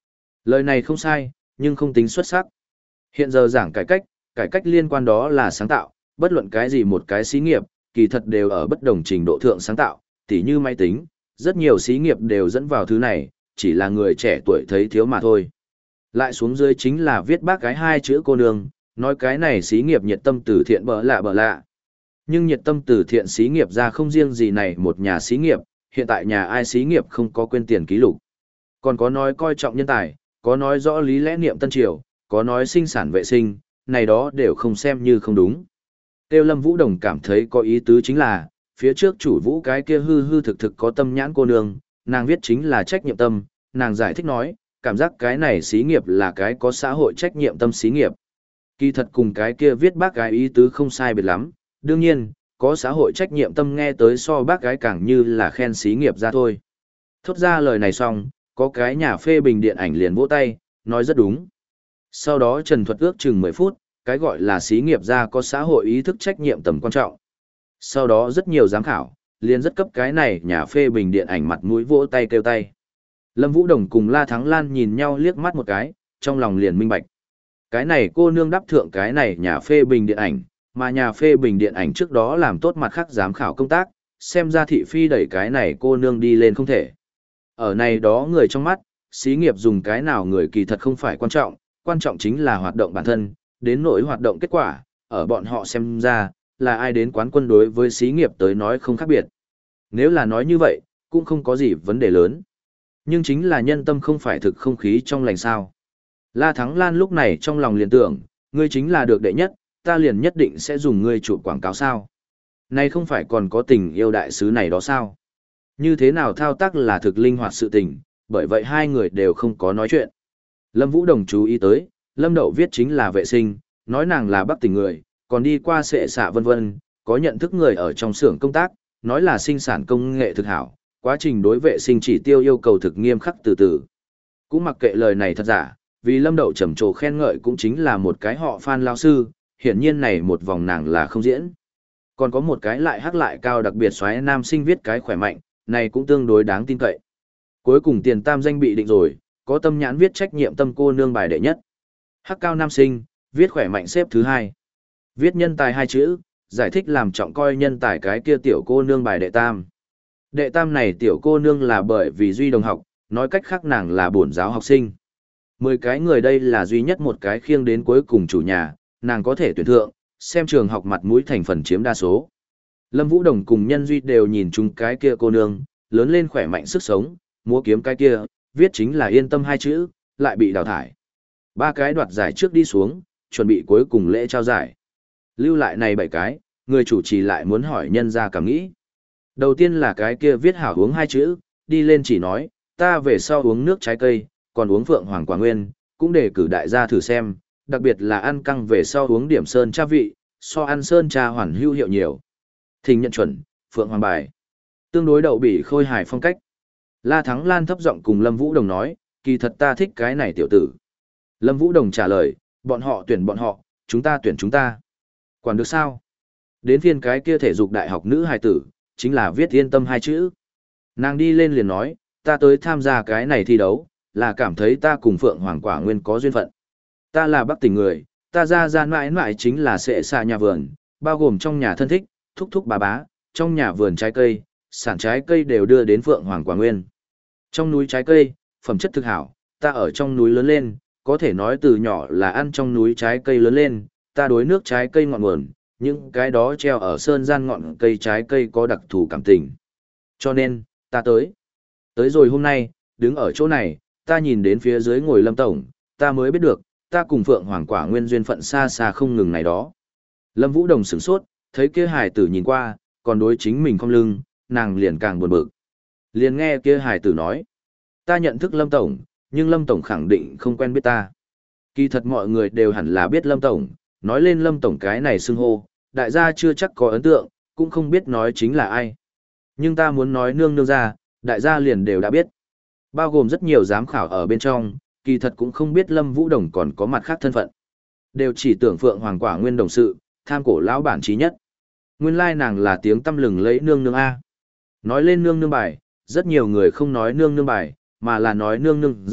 Lời này không sai, nhưng không tính xuất sắc. Hiện giờ giảng cải cách, cải cách liên quan đó là sáng tạo, bất luận cái gì một cái xí nghiệp, kỳ thật đều ở bất đồng trình độ thượng sáng tạo, tỉ như máy tính, rất nhiều xí nghiệp đều dẫn vào thứ này, chỉ là người trẻ tuổi thấy thiếu mà thôi. Lại xuống dưới chính là viết bác cái hai chữ cô nương, nói cái này xí nghiệp nhiệt tâm từ thiện bỡ lạ bỡ lạ. Nhưng nhiệt tâm từ thiện xí nghiệp ra không riêng gì này một nhà xí nghiệp, hiện tại nhà ai xí nghiệp không có quên tiền ký lục. Còn có nói coi trọng nhân tài, có nói rõ lý lẽ niệm tân triều, có nói sinh sản vệ sinh, này đó đều không xem như không đúng. Tiêu Lâm Vũ Đồng cảm thấy có ý tứ chính là, phía trước chủ vũ cái kia hư hư thực thực có tâm nhãn cô nương, nàng viết chính là trách nhiệm tâm, nàng giải thích nói, cảm giác cái này xí nghiệp là cái có xã hội trách nhiệm tâm xí nghiệp. Kỳ thật cùng cái kia viết bác gái ý tứ không sai biệt lắm, đương nhiên, có xã hội trách nhiệm tâm nghe tới so bác gái càng như là khen xí nghiệp ra thôi. Thốt ra lời này xong, có cái nhà phê bình điện ảnh liền vỗ tay, nói rất đúng. Sau đó Trần Thuật ước chừng mười phút, cái gọi là xí nghiệp ra có xã hội ý thức trách nhiệm tầm quan trọng. Sau đó rất nhiều giám khảo, liền rất cấp cái này nhà phê bình điện ảnh mặt mũi vỗ tay kêu tay. Lâm Vũ Đồng cùng La Thắng Lan nhìn nhau liếc mắt một cái, trong lòng liền minh bạch. Cái này cô nương đáp thượng cái này nhà phê bình điện ảnh, mà nhà phê bình điện ảnh trước đó làm tốt mặt khác giám khảo công tác, xem ra thị phi đẩy cái này cô nương đi lên không thể. Ở này đó người trong mắt, xí nghiệp dùng cái nào người kỳ thật không phải quan trọng, quan trọng chính là hoạt động bản thân, đến nỗi hoạt động kết quả, ở bọn họ xem ra, là ai đến quán quân đối với xí nghiệp tới nói không khác biệt. Nếu là nói như vậy, cũng không có gì vấn đề lớn. Nhưng chính là nhân tâm không phải thực không khí trong lành sao. La Thắng Lan lúc này trong lòng liền tưởng, ngươi chính là được đệ nhất, ta liền nhất định sẽ dùng ngươi chụp quảng cáo sao. Này không phải còn có tình yêu đại sứ này đó sao. Như thế nào thao tác là thực linh hoạt sự tình, bởi vậy hai người đều không có nói chuyện. Lâm Vũ Đồng chú ý tới, Lâm Đậu viết chính là vệ sinh, nói nàng là Bắc tỉnh người, còn đi qua sệ xạ vân vân, có nhận thức người ở trong xưởng công tác, nói là sinh sản công nghệ thực hảo, quá trình đối vệ sinh chỉ tiêu yêu cầu thực nghiêm khắc từ từ. Cũng mặc kệ lời này thật giả, vì Lâm Đậu trầm trồ khen ngợi cũng chính là một cái họ fan lao sư, hiển nhiên này một vòng nàng là không diễn. Còn có một cái lại hắc lại cao đặc biệt xoáy nam sinh viết cái khỏe mạnh, này cũng tương đối đáng tin cậy. Cuối cùng tiền tam danh bị định rồi, có tâm nhãn viết trách nhiệm tâm cô nương bài đệ nhất. Hắc cao nam sinh, viết khỏe mạnh xếp thứ hai. Viết nhân tài hai chữ, giải thích làm trọng coi nhân tài cái kia tiểu cô nương bài đệ tam. Đệ tam này tiểu cô nương là bởi vì duy đồng học, nói cách khác nàng là bổn giáo học sinh. Mười cái người đây là duy nhất một cái khiêng đến cuối cùng chủ nhà, nàng có thể tuyển thượng, xem trường học mặt mũi thành phần chiếm đa số. Lâm Vũ Đồng cùng Nhân Duy đều nhìn chung cái kia cô nương, lớn lên khỏe mạnh sức sống, múa kiếm cái kia, viết chính là yên tâm hai chữ, lại bị đào thải. Ba cái đoạt giải trước đi xuống, chuẩn bị cuối cùng lễ trao giải. Lưu lại này bảy cái, người chủ trì lại muốn hỏi nhân ra cảm nghĩ. Đầu tiên là cái kia viết hảo uống hai chữ, đi lên chỉ nói, ta về sau uống nước trái cây, còn uống phượng hoàng quả nguyên, cũng để cử đại gia thử xem, đặc biệt là ăn căng về sau uống điểm sơn cha vị, so ăn sơn cha hoàn hữu hiệu nhiều. Thỉnh nhận chuẩn, phượng hoàng bài. Tương đối đậu bị khôi hài phong cách. La Thắng Lan thấp giọng cùng Lâm Vũ Đồng nói, kỳ thật ta thích cái này tiểu tử. Lâm Vũ Đồng trả lời, bọn họ tuyển bọn họ, chúng ta tuyển chúng ta. Quản được sao? Đến phiên cái kia thể dục đại học nữ hài tử, chính là viết yên tâm hai chữ. Nàng đi lên liền nói, ta tới tham gia cái này thi đấu, là cảm thấy ta cùng Phượng Hoàng Quả Nguyên có duyên phận. Ta là Bắc tỉnh người, ta ra ra mãi mãi chính là sệ xa nhà vườn, bao gồm trong nhà thân thích, thúc thúc bà bá, trong nhà vườn trái cây, sản trái cây đều đưa đến Phượng Hoàng Quả Nguyên. Trong núi trái cây, phẩm chất thực hảo, ta ở trong núi lớn lên, có thể nói từ nhỏ là ăn trong núi trái cây lớn lên, ta đối nước trái cây ngọn nguồn, những cái đó treo ở sơn gian ngọn cây trái cây có đặc thù cảm tình. Cho nên, ta tới. Tới rồi hôm nay, đứng ở chỗ này, ta nhìn đến phía dưới ngồi Lâm Tổng, ta mới biết được, ta cùng Phượng Hoàng Quả Nguyên duyên phận xa xa không ngừng này đó. Lâm Vũ Đồng sửng sốt, thấy kia hài tử nhìn qua, còn đối chính mình không lưng, nàng liền càng buồn bực. Liền nghe kia hài tử nói, ta nhận thức Lâm Tổng, nhưng Lâm Tổng khẳng định không quen biết ta. Kỳ thật mọi người đều hẳn là biết Lâm Tổng, nói lên Lâm Tổng cái này xưng hô, đại gia chưa chắc có ấn tượng, cũng không biết nói chính là ai. Nhưng ta muốn nói nương nương ra, đại gia liền đều đã biết. Bao gồm rất nhiều giám khảo ở bên trong, kỳ thật cũng không biết Lâm Vũ Đồng còn có mặt khác thân phận. Đều chỉ tưởng Phượng Hoàng Quả Nguyên đồng sự, tham cổ lão bản trí nhất. Nguyên lai nàng là tiếng tăm lừng lấy nương nương A. Nói lên nương nương bài, rất nhiều người không nói nương nương bài, mà là nói nương nương ra,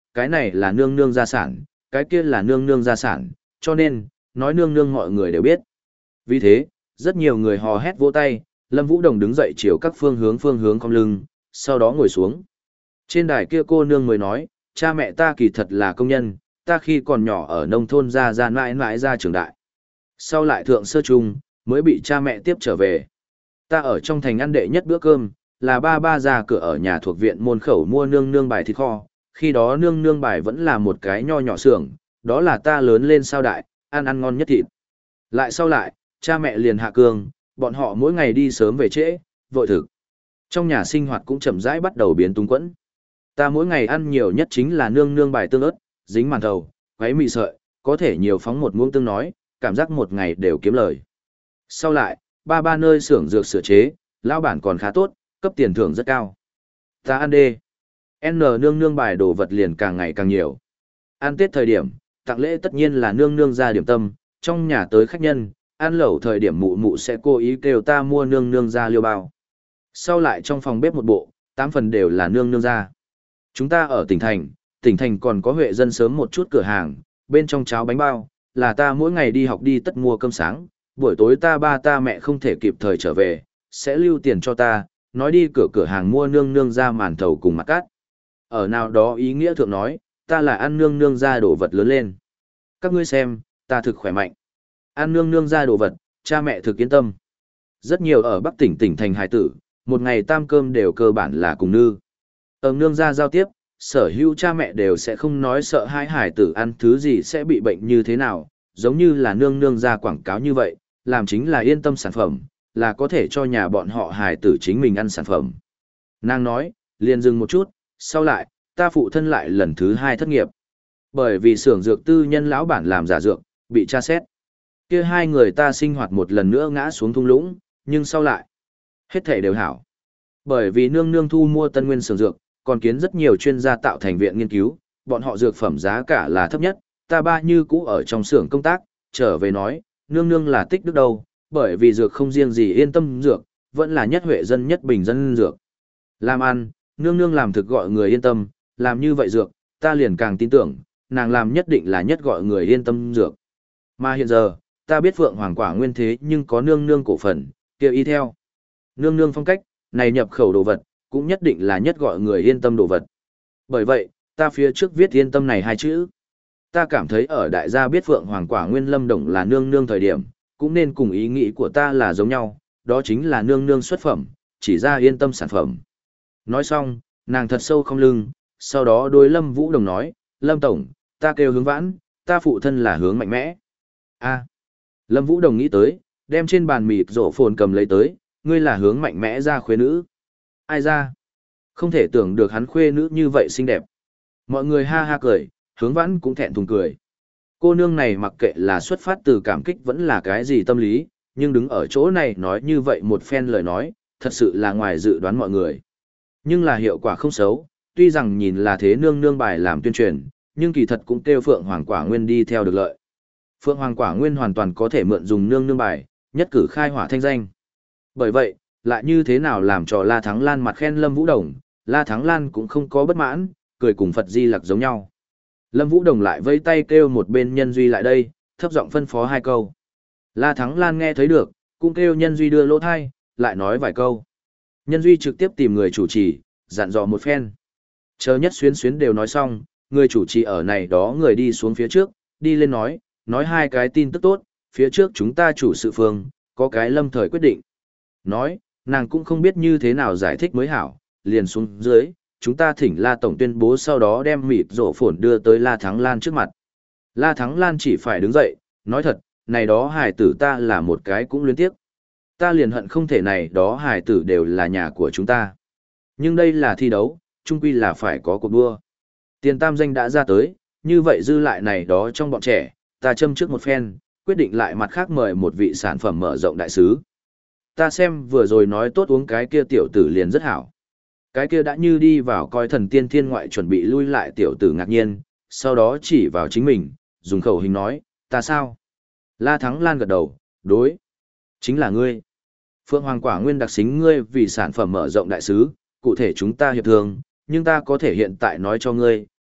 cái này là nương nương gia sản, cái kia là nương nương gia sản, cho nên, nói nương nương mọi người đều biết. Vì thế, rất nhiều người hò hét vỗ tay, Lâm Vũ Đồng đứng dậy chiều các phương hướng phương hướng cong lưng, sau đó ngồi xuống. Trên đài kia cô nương mới nói, cha mẹ ta kỳ thật là công nhân, ta khi còn nhỏ ở nông thôn ra ra mãi mãi ra trường đại. Sau lại thượng sơ trung, mới bị cha mẹ tiếp trở về. Ta ở trong thành ăn đệ nhất bữa cơm, là ba ba ra cửa ở nhà thuộc viện môn khẩu mua nương nương bài thịt kho, khi đó nương nương bài vẫn là một cái nho nhỏ xưởng, đó là ta lớn lên sao đại, ăn ăn ngon nhất thịt. Lại sau lại, cha mẹ liền hạ cương, bọn họ mỗi ngày đi sớm về trễ, vội thực. Trong nhà sinh hoạt cũng chậm rãi bắt đầu biến túng quẫn. Ta mỗi ngày ăn nhiều nhất chính là nương nương bài tương ớt, dính màn thầu, quấy mì sợi, có thể nhiều phóng một muỗng tương nói, cảm giác một ngày đều kiếm lời. Sau lại, ba ba nơi xưởng dược sửa chế, lão bản còn khá tốt, cấp tiền thưởng rất cao. Ta ăn đê. N nương nương bài đồ vật liền càng ngày càng nhiều. Ăn Tết thời điểm, tặng lễ tất nhiên là nương nương ra điểm tâm, trong nhà tới khách nhân, ăn lẩu thời điểm mụ mụ sẽ cố ý kêu ta mua nương nương ra liêu bao. Sau lại trong phòng bếp một bộ, tám phần đều là nương nương ra. Chúng ta ở tỉnh thành, tỉnh thành còn có huệ dân sớm một chút cửa hàng, bên trong cháo bánh bao, là ta mỗi ngày đi học đi tất mua cơm sáng, buổi tối ta ba ta mẹ không thể kịp thời trở về, sẽ lưu tiền cho ta, nói đi cửa cửa hàng mua nương nương ra màn thầu cùng mặt cát. Ở nào đó ý nghĩa thượng nói, ta là ăn nương nương ra đồ vật lớn lên. Các ngươi xem, ta thực khỏe mạnh. Ăn nương nương ra đồ vật, cha mẹ thực yên tâm. Rất nhiều ở Bắc tỉnh tỉnh thành hải tử, một ngày tam cơm đều cơ bản là cùng nư. Ở nương ra giao tiếp, sở hữu cha mẹ đều sẽ không nói sợ hai hải tử ăn thứ gì sẽ bị bệnh như thế nào, giống như là nương nương ra quảng cáo như vậy, làm chính là yên tâm sản phẩm, là có thể cho nhà bọn họ hải tử chính mình ăn sản phẩm. Nàng nói, liền dừng một chút, sau lại, ta phụ thân lại lần thứ hai thất nghiệp. Bởi vì xưởng dược tư nhân lão bản làm giả dược, bị tra xét. Kia hai người ta sinh hoạt một lần nữa ngã xuống thung lũng, nhưng sau lại, hết thể đều hảo. Bởi vì nương nương thu mua tân nguyên xưởng dược, còn kiến rất nhiều chuyên gia tạo thành viện nghiên cứu, bọn họ dược phẩm giá cả là thấp nhất, ta ba như cũ ở trong xưởng công tác, trở về nói, nương nương là tích đức đâu, bởi vì dược không riêng gì yên tâm dược, vẫn là nhất huệ dân nhất bình dân dược. Làm ăn, nương nương làm thực gọi người yên tâm, làm như vậy dược, ta liền càng tin tưởng, nàng làm nhất định là nhất gọi người yên tâm dược. Mà hiện giờ, ta biết Phượng Hoàng Quả Nguyên thế nhưng có nương nương cổ phần, kia y theo. Nương nương phong cách, này nhập khẩu đồ vật, cũng nhất định là nhất gọi người yên tâm đồ vật. Bởi vậy, ta phía trước viết yên tâm này hai chữ. Ta cảm thấy ở đại gia biết Phượng Hoàng Quả Nguyên Lâm Đồng là nương nương thời điểm, cũng nên cùng ý nghĩ của ta là giống nhau, đó chính là nương nương xuất phẩm, chỉ ra yên tâm sản phẩm. Nói xong, nàng thật sâu không lưng, sau đó đối Lâm Vũ Đồng nói, Lâm Tổng, ta kêu hướng vãn, ta phụ thân là hướng mạnh mẽ. A. Lâm Vũ Đồng nghĩ tới, đem trên bàn mịt rổ phồn cầm lấy tới, ngươi là hướng mạnh mẽ ra khuê nữ. Ai ra? Không thể tưởng được hắn khuê nữ như vậy xinh đẹp. Mọi người ha ha cười, hướng vãn cũng thẹn thùng cười. Cô nương này mặc kệ là xuất phát từ cảm kích vẫn là cái gì tâm lý, nhưng đứng ở chỗ này nói như vậy một phen lời nói, thật sự là ngoài dự đoán mọi người. Nhưng là hiệu quả không xấu, tuy rằng nhìn là thế nương nương bài làm tuyên truyền, nhưng kỳ thật cũng kêu Phượng Hoàng Quả Nguyên đi theo được lợi. Phượng Hoàng Quả Nguyên hoàn toàn có thể mượn dùng nương nương bài, nhất cử khai hỏa thanh danh. Bởi vậy, lại như thế nào làm cho La Thắng Lan mặt khen Lâm Vũ Đồng, La Thắng Lan cũng không có bất mãn, cười cùng Phật Di Lặc giống nhau. Lâm Vũ Đồng lại vây tay kêu một bên Nhân Duy lại đây, thấp giọng phân phó hai câu. La Thắng Lan nghe thấy được, cũng kêu Nhân Duy đưa lỗ thai, lại nói vài câu. Nhân Duy trực tiếp tìm người chủ trì, dặn dò một phen. Chờ Nhất Xuyến Xuyến đều nói xong, người chủ trì ở này đó người đi xuống phía trước, đi lên nói, nói hai cái tin tức tốt, phía trước chúng ta chủ sự phương, có cái lâm thời quyết định. Nói, nàng cũng không biết như thế nào giải thích mới hảo, liền xuống dưới, chúng ta thỉnh La Tổng tuyên bố sau đó đem mịt rổ phổn đưa tới La Thắng Lan trước mặt. La Thắng Lan chỉ phải đứng dậy, nói thật, này đó hài tử ta là một cái cũng luyến tiếc. Ta liền hận không thể này đó hài tử đều là nhà của chúng ta. Nhưng đây là thi đấu, chung quy là phải có cuộc đua. Tiền tam danh đã ra tới, như vậy dư lại này đó trong bọn trẻ, ta châm trước một phen, quyết định lại mặt khác mời một vị sản phẩm mở rộng đại sứ. Ta xem vừa rồi nói tốt uống cái kia tiểu tử liền rất hảo. Cái kia đã như đi vào coi thần tiên thiên ngoại chuẩn bị lui lại tiểu tử ngạc nhiên, sau đó chỉ vào chính mình, dùng khẩu hình nói, ta sao? La Thắng Lan gật đầu, đối. Chính là ngươi. Phượng Hoàng Quả Nguyên đặc xính ngươi vì sản phẩm mở rộng đại sứ, cụ thể chúng ta hiệp thương, nhưng ta có thể hiện tại nói cho ngươi,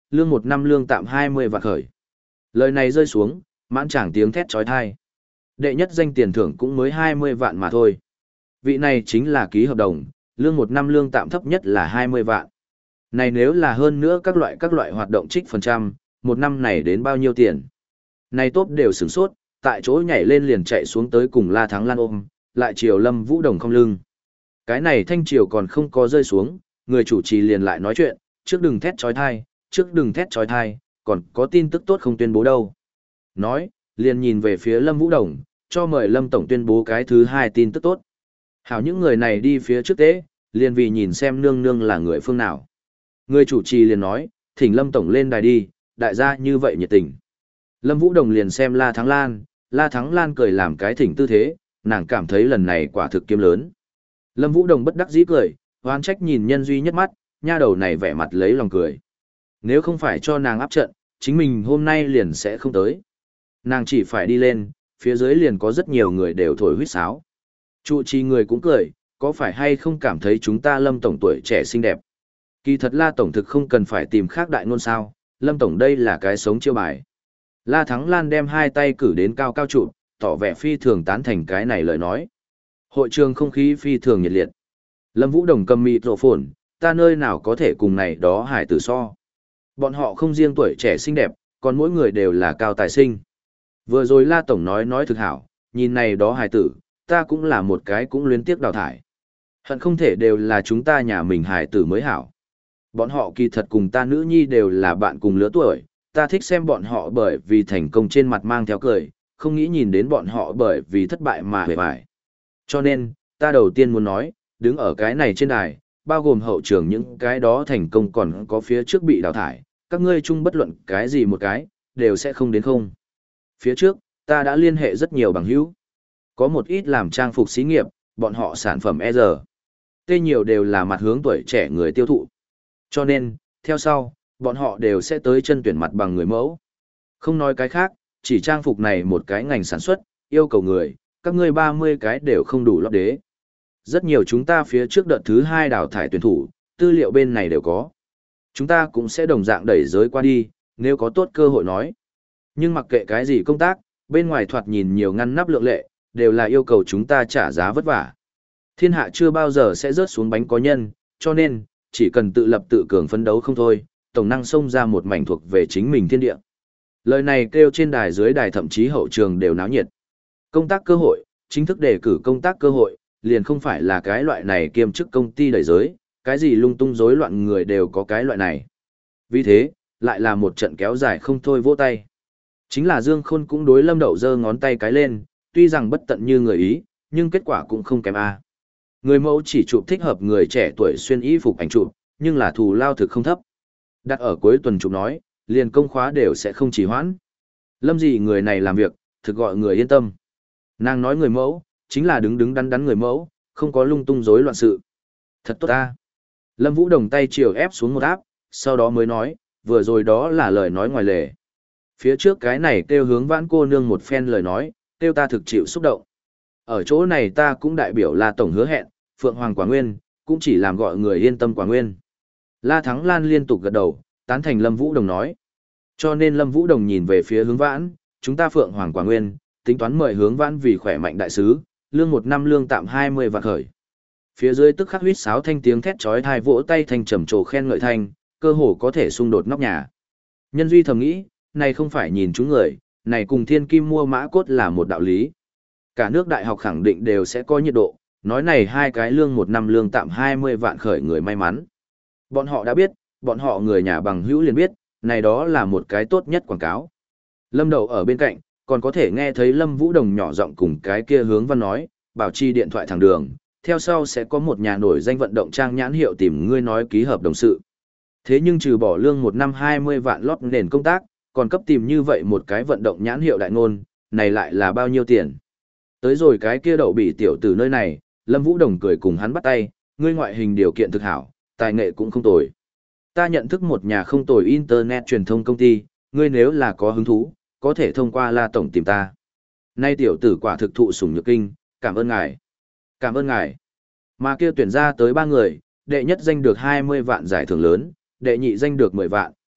lương một năm lương tạm hai mươi vạn khởi. Lời này rơi xuống, mãn tràng tiếng thét trói thai. Đệ nhất danh tiền thưởng cũng mới hai mươi vạn mà thôi. Vị này chính là ký hợp đồng, lương một năm lương tạm thấp nhất là hai mươi vạn. Này nếu là hơn nữa các loại các loại hoạt động trích phần trăm, một năm này đến bao nhiêu tiền? Này tốt đều sửng sốt, tại chỗ nhảy lên liền chạy xuống tới cùng La Thắng Lan ôm, lại chiều Lâm Vũ Đồng không lưng. Cái này thanh triều còn không có rơi xuống, người chủ trì liền lại nói chuyện, trước đừng thét trói thai, trước đừng thét trói thai, còn có tin tức tốt không tuyên bố đâu. Nói, liền nhìn về phía Lâm Vũ Đồng, cho mời Lâm Tổng tuyên bố cái thứ hai tin tức tốt. Hảo những người này đi phía trước tế, liền vì nhìn xem nương nương là người phương nào. Người chủ trì liền nói, thỉnh Lâm Tổng lên đài đi, đại gia như vậy nhiệt tình. Lâm Vũ Đồng liền xem La Thắng Lan, La Thắng Lan cười làm cái thỉnh tư thế, nàng cảm thấy lần này quả thực kiếm lớn. Lâm Vũ Đồng bất đắc dĩ cười, hoan trách nhìn nhân duy nhất mắt, nha đầu này vẻ mặt lấy lòng cười. Nếu không phải cho nàng áp trận, chính mình hôm nay liền sẽ không tới. Nàng chỉ phải đi lên, phía dưới liền có rất nhiều người đều thổi huýt sáo. Trụ trì người cũng cười, có phải hay không cảm thấy chúng ta Lâm Tổng tuổi trẻ xinh đẹp. Kỳ thật La Tổng thực không cần phải tìm khác đại ngôn sao, Lâm Tổng đây là cái sống chiêu bài. La Thắng Lan đem hai tay cử đến cao cao trụ, tỏ vẻ phi thường tán thành cái này lời nói. Hội trường không khí phi thường nhiệt liệt. Lâm Vũ Đồng cầm mịt rộ phồn, ta nơi nào có thể cùng này đó hải tử so. Bọn họ không riêng tuổi trẻ xinh đẹp, còn mỗi người đều là cao tài sinh. Vừa rồi La Tổng nói nói thực hảo, nhìn này đó hải tử, ta cũng là một cái cũng luyến tiếc đào thải. Hận không thể đều là chúng ta nhà mình hải tử mới hảo. Bọn họ kỳ thật cùng ta nữ nhi đều là bạn cùng lứa tuổi, ta thích xem bọn họ bởi vì thành công trên mặt mang theo cười, không nghĩ nhìn đến bọn họ bởi vì thất bại mà hề bại. Cho nên, ta đầu tiên muốn nói, đứng ở cái này trên đài, bao gồm hậu trường những cái đó thành công còn có phía trước bị đào thải, các ngươi chung bất luận cái gì một cái, đều sẽ không đến không. Phía trước, ta đã liên hệ rất nhiều bằng hữu. Có một ít làm trang phục xí nghiệp, bọn họ sản phẩm e rờ. Tê nhiều đều là mặt hướng tuổi trẻ người tiêu thụ. Cho nên, theo sau, bọn họ đều sẽ tới chân tuyển mặt bằng người mẫu. Không nói cái khác, chỉ trang phục này một cái ngành sản xuất, yêu cầu người, các ngươi ba mươi cái đều không đủ lót đế. Rất nhiều chúng ta phía trước đợt thứ hai đào thải tuyển thủ, tư liệu bên này đều có. Chúng ta cũng sẽ đồng dạng đẩy giới qua đi, nếu có tốt cơ hội nói. Nhưng mặc kệ cái gì công tác, bên ngoài thoạt nhìn nhiều ngăn nắp lượng lệ, đều là yêu cầu chúng ta trả giá vất vả. Thiên hạ chưa bao giờ sẽ rớt xuống bánh có nhân, cho nên, chỉ cần tự lập tự cường phấn đấu không thôi, tổng năng xông ra một mảnh thuộc về chính mình thiên địa. Lời này kêu trên đài dưới đài thậm chí hậu trường đều náo nhiệt. Công tác cơ hội, chính thức đề cử công tác cơ hội, liền không phải là cái loại này kiêm chức công ty đẩy giới, cái gì lung tung rối loạn người đều có cái loại này. Vì thế, lại là một trận kéo dài không thôi vỗ tay. Chính là Dương Khôn cũng đối Lâm Đậu giơ ngón tay cái lên, tuy rằng bất tận như người ý, nhưng kết quả cũng không kém a. Người mẫu chỉ chụp thích hợp người trẻ tuổi xuyên y phục ảnh chụp, nhưng là thù lao thực không thấp. Đặt ở cuối tuần chụp nói, liền công khóa đều sẽ không trì hoãn. Lâm gì người này làm việc, thực gọi người yên tâm. Nàng nói người mẫu, chính là đứng đứng đắn đắn người mẫu, không có lung tung rối loạn sự. Thật tốt ta. Lâm Vũ Đồng tay chiều ép xuống một áp, sau đó mới nói, vừa rồi đó là lời nói ngoài lề. Phía trước cái này kêu hướng vãn cô nương một phen lời nói, kêu ta thực chịu xúc động. Ở chỗ này ta cũng đại biểu là tổng hứa hẹn, Phượng Hoàng Quả Nguyên, cũng chỉ làm gọi người yên tâm Quả Nguyên. La Thắng Lan liên tục gật đầu, tán thành Lâm Vũ Đồng nói. Cho nên Lâm Vũ Đồng nhìn về phía hướng vãn, chúng ta Phượng Hoàng Quả Nguyên, tính toán mời hướng vãn vì khỏe mạnh đại sứ, lương một năm lương tạm hai mươi vạn khởi. Phía dưới tức khắc huýt sáo thanh tiếng thét chói tai vỗ tay thành trầm trồ khen ngợi thanh, cơ hồ có thể xung đột nóc nhà. Nhân duy thầm nghĩ, này không phải nhìn chúng người, này cùng thiên kim mua mã cốt là một đạo lý. Cả nước đại học khẳng định đều sẽ có nhiệt độ, nói này hai cái lương một năm lương tạm hai mươi vạn khởi người may mắn. Bọn họ đã biết, bọn họ người nhà bằng hữu liền biết, này đó là một cái tốt nhất quảng cáo. Lâm Đậu ở bên cạnh, còn có thể nghe thấy Lâm Vũ Đồng nhỏ giọng cùng cái kia hướng văn nói, bảo chi điện thoại thẳng đường, theo sau sẽ có một nhà nổi danh vận động trang nhãn hiệu tìm ngươi nói ký hợp đồng sự. Thế nhưng trừ bỏ lương một năm hai mươi vạn lót nền công tác, còn cấp tìm như vậy một cái vận động nhãn hiệu đại ngôn, này lại là bao nhiêu tiền. Tới rồi cái kia đậu bị tiểu từ nơi này, Lâm Vũ Đồng cười cùng hắn bắt tay, ngươi ngoại hình điều kiện thực hảo, tài nghệ cũng không tồi. Ta nhận thức một nhà không tồi internet truyền thông công ty, ngươi nếu là có hứng thú, có thể thông qua La Tổng tìm ta. Nay tiểu tử quả thực thụ sủng nhược kinh, cảm ơn ngài. Cảm ơn ngài. Mà kia tuyển ra tới ba người, đệ nhất danh được hai mươi vạn giải thưởng lớn, đệ nhị danh được mười vạn,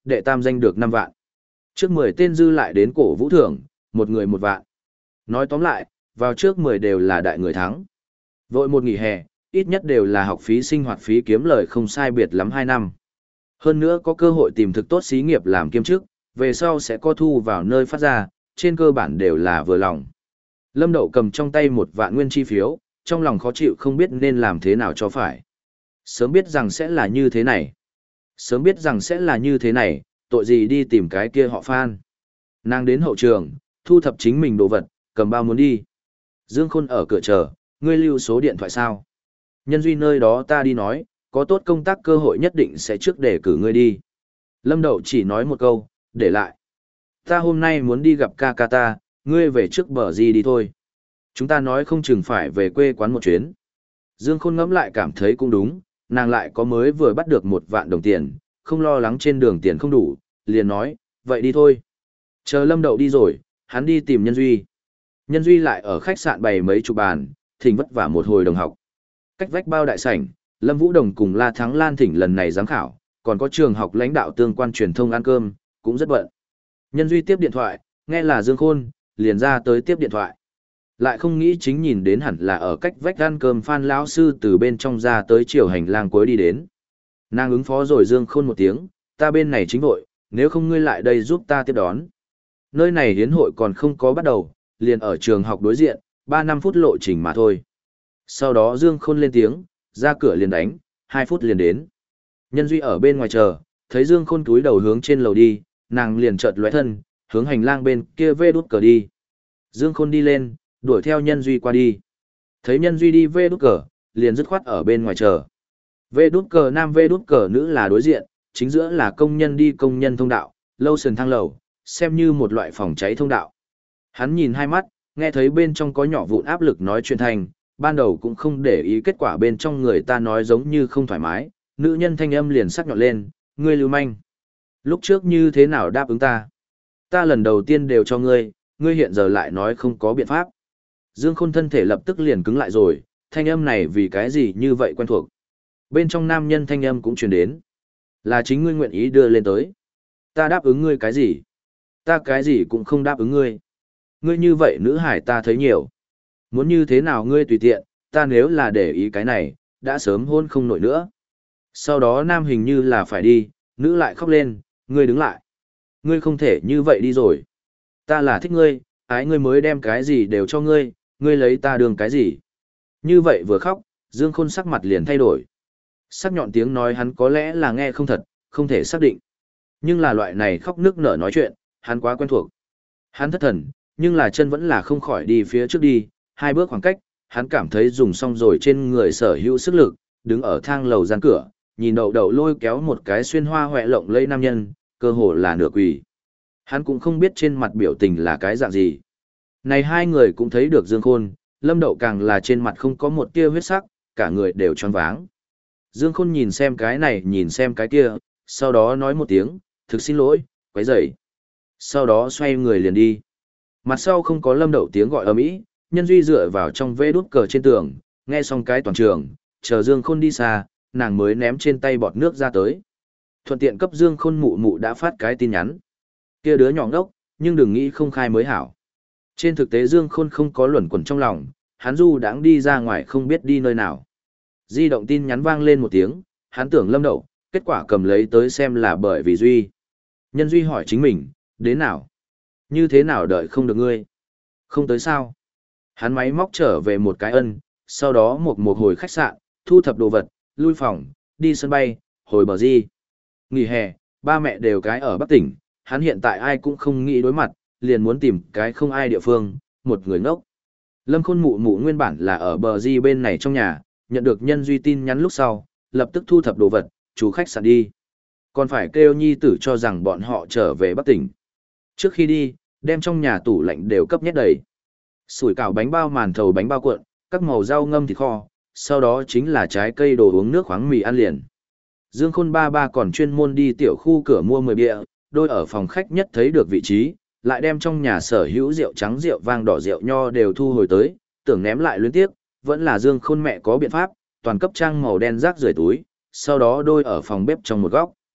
đệ tam danh được năm vạn. Trước mười tên dư lại đến cổ vũ thưởng, một người một vạn. Nói tóm lại, vào trước mười đều là đại người thắng. Vội một nghỉ hè, ít nhất đều là học phí sinh hoạt phí kiếm lời không sai biệt lắm hai năm. Hơn nữa có cơ hội tìm thực tốt xí nghiệp làm kiêm chức, về sau sẽ có thu vào nơi phát ra, trên cơ bản đều là vừa lòng. Lâm Đậu cầm trong tay một vạn nguyên chi phiếu, trong lòng khó chịu không biết nên làm thế nào cho phải. Sớm biết rằng sẽ là như thế này. Sớm biết rằng sẽ là như thế này, tội gì đi tìm cái kia họ Phan. Nàng đến hậu trường, thu thập chính mình đồ vật, cầm bao muốn đi. Dương Khôn ở cửa chờ, ngươi lưu số điện thoại sao? Nhân Duy nơi đó ta đi nói, có tốt công tác cơ hội nhất định sẽ trước để cử ngươi đi. Lâm Đậu chỉ nói một câu, để lại. Ta hôm nay muốn đi gặp ca ca ta, ngươi về trước bờ gì đi thôi. Chúng ta nói không chừng phải về quê quán một chuyến. Dương Khôn ngẫm lại cảm thấy cũng đúng, nàng lại có mới vừa bắt được một vạn đồng tiền, không lo lắng trên đường tiền không đủ, liền nói, vậy đi thôi. Chờ Lâm Đậu đi rồi, hắn đi tìm Nhân Duy. Nhân Duy lại ở khách sạn bày mấy chục bàn, thỉnh vất vả một hồi đồng học. Cách vách bao đại sảnh, Lâm Vũ Đồng cùng La Thắng Lan thỉnh lần này giám khảo, còn có trường học lãnh đạo tương quan truyền thông ăn cơm, cũng rất bận. Nhân Duy tiếp điện thoại, nghe là Dương Khôn, liền ra tới tiếp điện thoại. Lại không nghĩ chính nhìn đến hẳn là ở cách vách ăn cơm Phan lão sư từ bên trong ra tới chiều hành lang cuối đi đến. Nàng ứng phó rồi Dương Khôn một tiếng, ta bên này chính vội, nếu không ngươi lại đây giúp ta tiếp đón. Nơi này hiến hội còn không có bắt đầu, liền ở trường học đối diện, ba năm phút lộ trình mà thôi. Sau đó Dương Khôn lên tiếng, ra cửa liền đánh, hai phút liền đến. Nhân Duy ở bên ngoài chờ, thấy Dương Khôn túi đầu hướng trên lầu đi, nàng liền chợt lóe thân, hướng hành lang bên kia vê đút cờ đi. Dương Khôn đi lên, đuổi theo Nhân Duy qua đi. Thấy Nhân Duy đi vê đút cờ, liền dứt khoát ở bên ngoài chờ. Vê đút cờ nam vê đút cờ nữ là đối diện, chính giữa là công nhân đi công nhân thông đạo, lâu sườn thang lầu, xem như một loại phòng cháy thông đạo. Hắn nhìn hai mắt, nghe thấy bên trong có nhỏ vụn áp lực nói chuyện thành, ban đầu cũng không để ý kết quả bên trong người ta nói giống như không thoải mái, nữ nhân thanh âm liền sắc nhọn lên, ngươi lưu manh. Lúc trước như thế nào đáp ứng ta? Ta lần đầu tiên đều cho ngươi, ngươi hiện giờ lại nói không có biện pháp. Dương Khôn thân thể lập tức liền cứng lại rồi, thanh âm này vì cái gì như vậy quen thuộc. Bên trong nam nhân thanh âm cũng truyền đến. Là chính ngươi nguyện ý đưa lên tới. Ta đáp ứng ngươi cái gì? Ta cái gì cũng không đáp ứng ngươi. Ngươi như vậy nữ hải ta thấy nhiều. Muốn như thế nào ngươi tùy tiện, ta nếu là để ý cái này, đã sớm hôn không nổi nữa. Sau đó nam hình như là phải đi, nữ lại khóc lên, ngươi đứng lại. Ngươi không thể như vậy đi rồi. Ta là thích ngươi, ái ngươi mới đem cái gì đều cho ngươi, ngươi lấy ta đường cái gì. Như vậy vừa khóc, Dương Khôn sắc mặt liền thay đổi. Sắc nhọn tiếng nói hắn có lẽ là nghe không thật, không thể xác định. Nhưng là loại này khóc nức nở nói chuyện, hắn quá quen thuộc. Hắn thất thần, nhưng là chân vẫn là không khỏi đi phía trước đi, hai bước khoảng cách, hắn cảm thấy dùng xong rồi trên người sở hữu sức lực, đứng ở thang lầu gian cửa, nhìn đậu đậu lôi kéo một cái xuyên hoa hoẹ lộng lẫy nam nhân, cơ hồ là nửa quỳ. Hắn cũng không biết trên mặt biểu tình là cái dạng gì. Này hai người cũng thấy được Dương Khôn, Lâm Đậu càng là trên mặt không có một tia huyết sắc, cả người đều tròn váng. Dương Khôn nhìn xem cái này nhìn xem cái kia, sau đó nói một tiếng, thực xin lỗi, quấy rầy. Sau đó xoay người liền đi. Mặt sau không có Lâm Đậu tiếng gọi ầm ĩ, Nhân Duy dựa vào trong vê đút cờ trên tường, nghe xong cái toàn trường, chờ Dương Khôn đi xa, nàng mới ném trên tay bọt nước ra tới. Thuận tiện cấp Dương Khôn mụ mụ đã phát cái tin nhắn. Kia đứa nhỏ ngốc, nhưng đừng nghĩ không khai mới hảo. Trên thực tế Dương Khôn không có luẩn quẩn trong lòng, hắn du đãng đi ra ngoài không biết đi nơi nào. Di động tin nhắn vang lên một tiếng, hắn tưởng Lâm Đậu, kết quả cầm lấy tới xem là bởi vì Duy. Nhân Duy hỏi chính mình, đến nào? Như thế nào đợi không được ngươi? Không tới sao? Hắn máy móc trở về một cái ân, sau đó một một hồi khách sạn, thu thập đồ vật, lui phòng, đi sân bay, hồi bờ Di. Nghỉ hè, ba mẹ đều cái ở Bắc tỉnh, hắn hiện tại ai cũng không nghĩ đối mặt, liền muốn tìm cái không ai địa phương, một người ngốc. Lâm Khôn mụ mụ nguyên bản là ở bờ Di bên này trong nhà, nhận được Nhân Duy tin nhắn lúc sau, lập tức thu thập đồ vật, chủ khách sạn đi. Còn phải kêu nhi tử cho rằng bọn họ trở về Bắc tỉnh. Trước khi đi, đem trong nhà tủ lạnh đều cấp nhét đầy. Sủi cảo bánh bao màn thầu bánh bao cuộn, các màu rau ngâm thịt kho, sau đó chính là trái cây đồ uống nước khoáng mì ăn liền. Dương Khôn ba ba còn chuyên môn đi tiểu khu cửa mua mười bia, đôi ở phòng khách nhất thấy được vị trí, lại đem trong nhà sở hữu rượu trắng rượu vang đỏ rượu nho đều thu hồi tới, tưởng ném lại luyến tiếc, vẫn là Dương Khôn mẹ có biện pháp, toàn cấp trang màu đen rác rưởi túi, sau đó đôi ở phòng bếp trong một góc.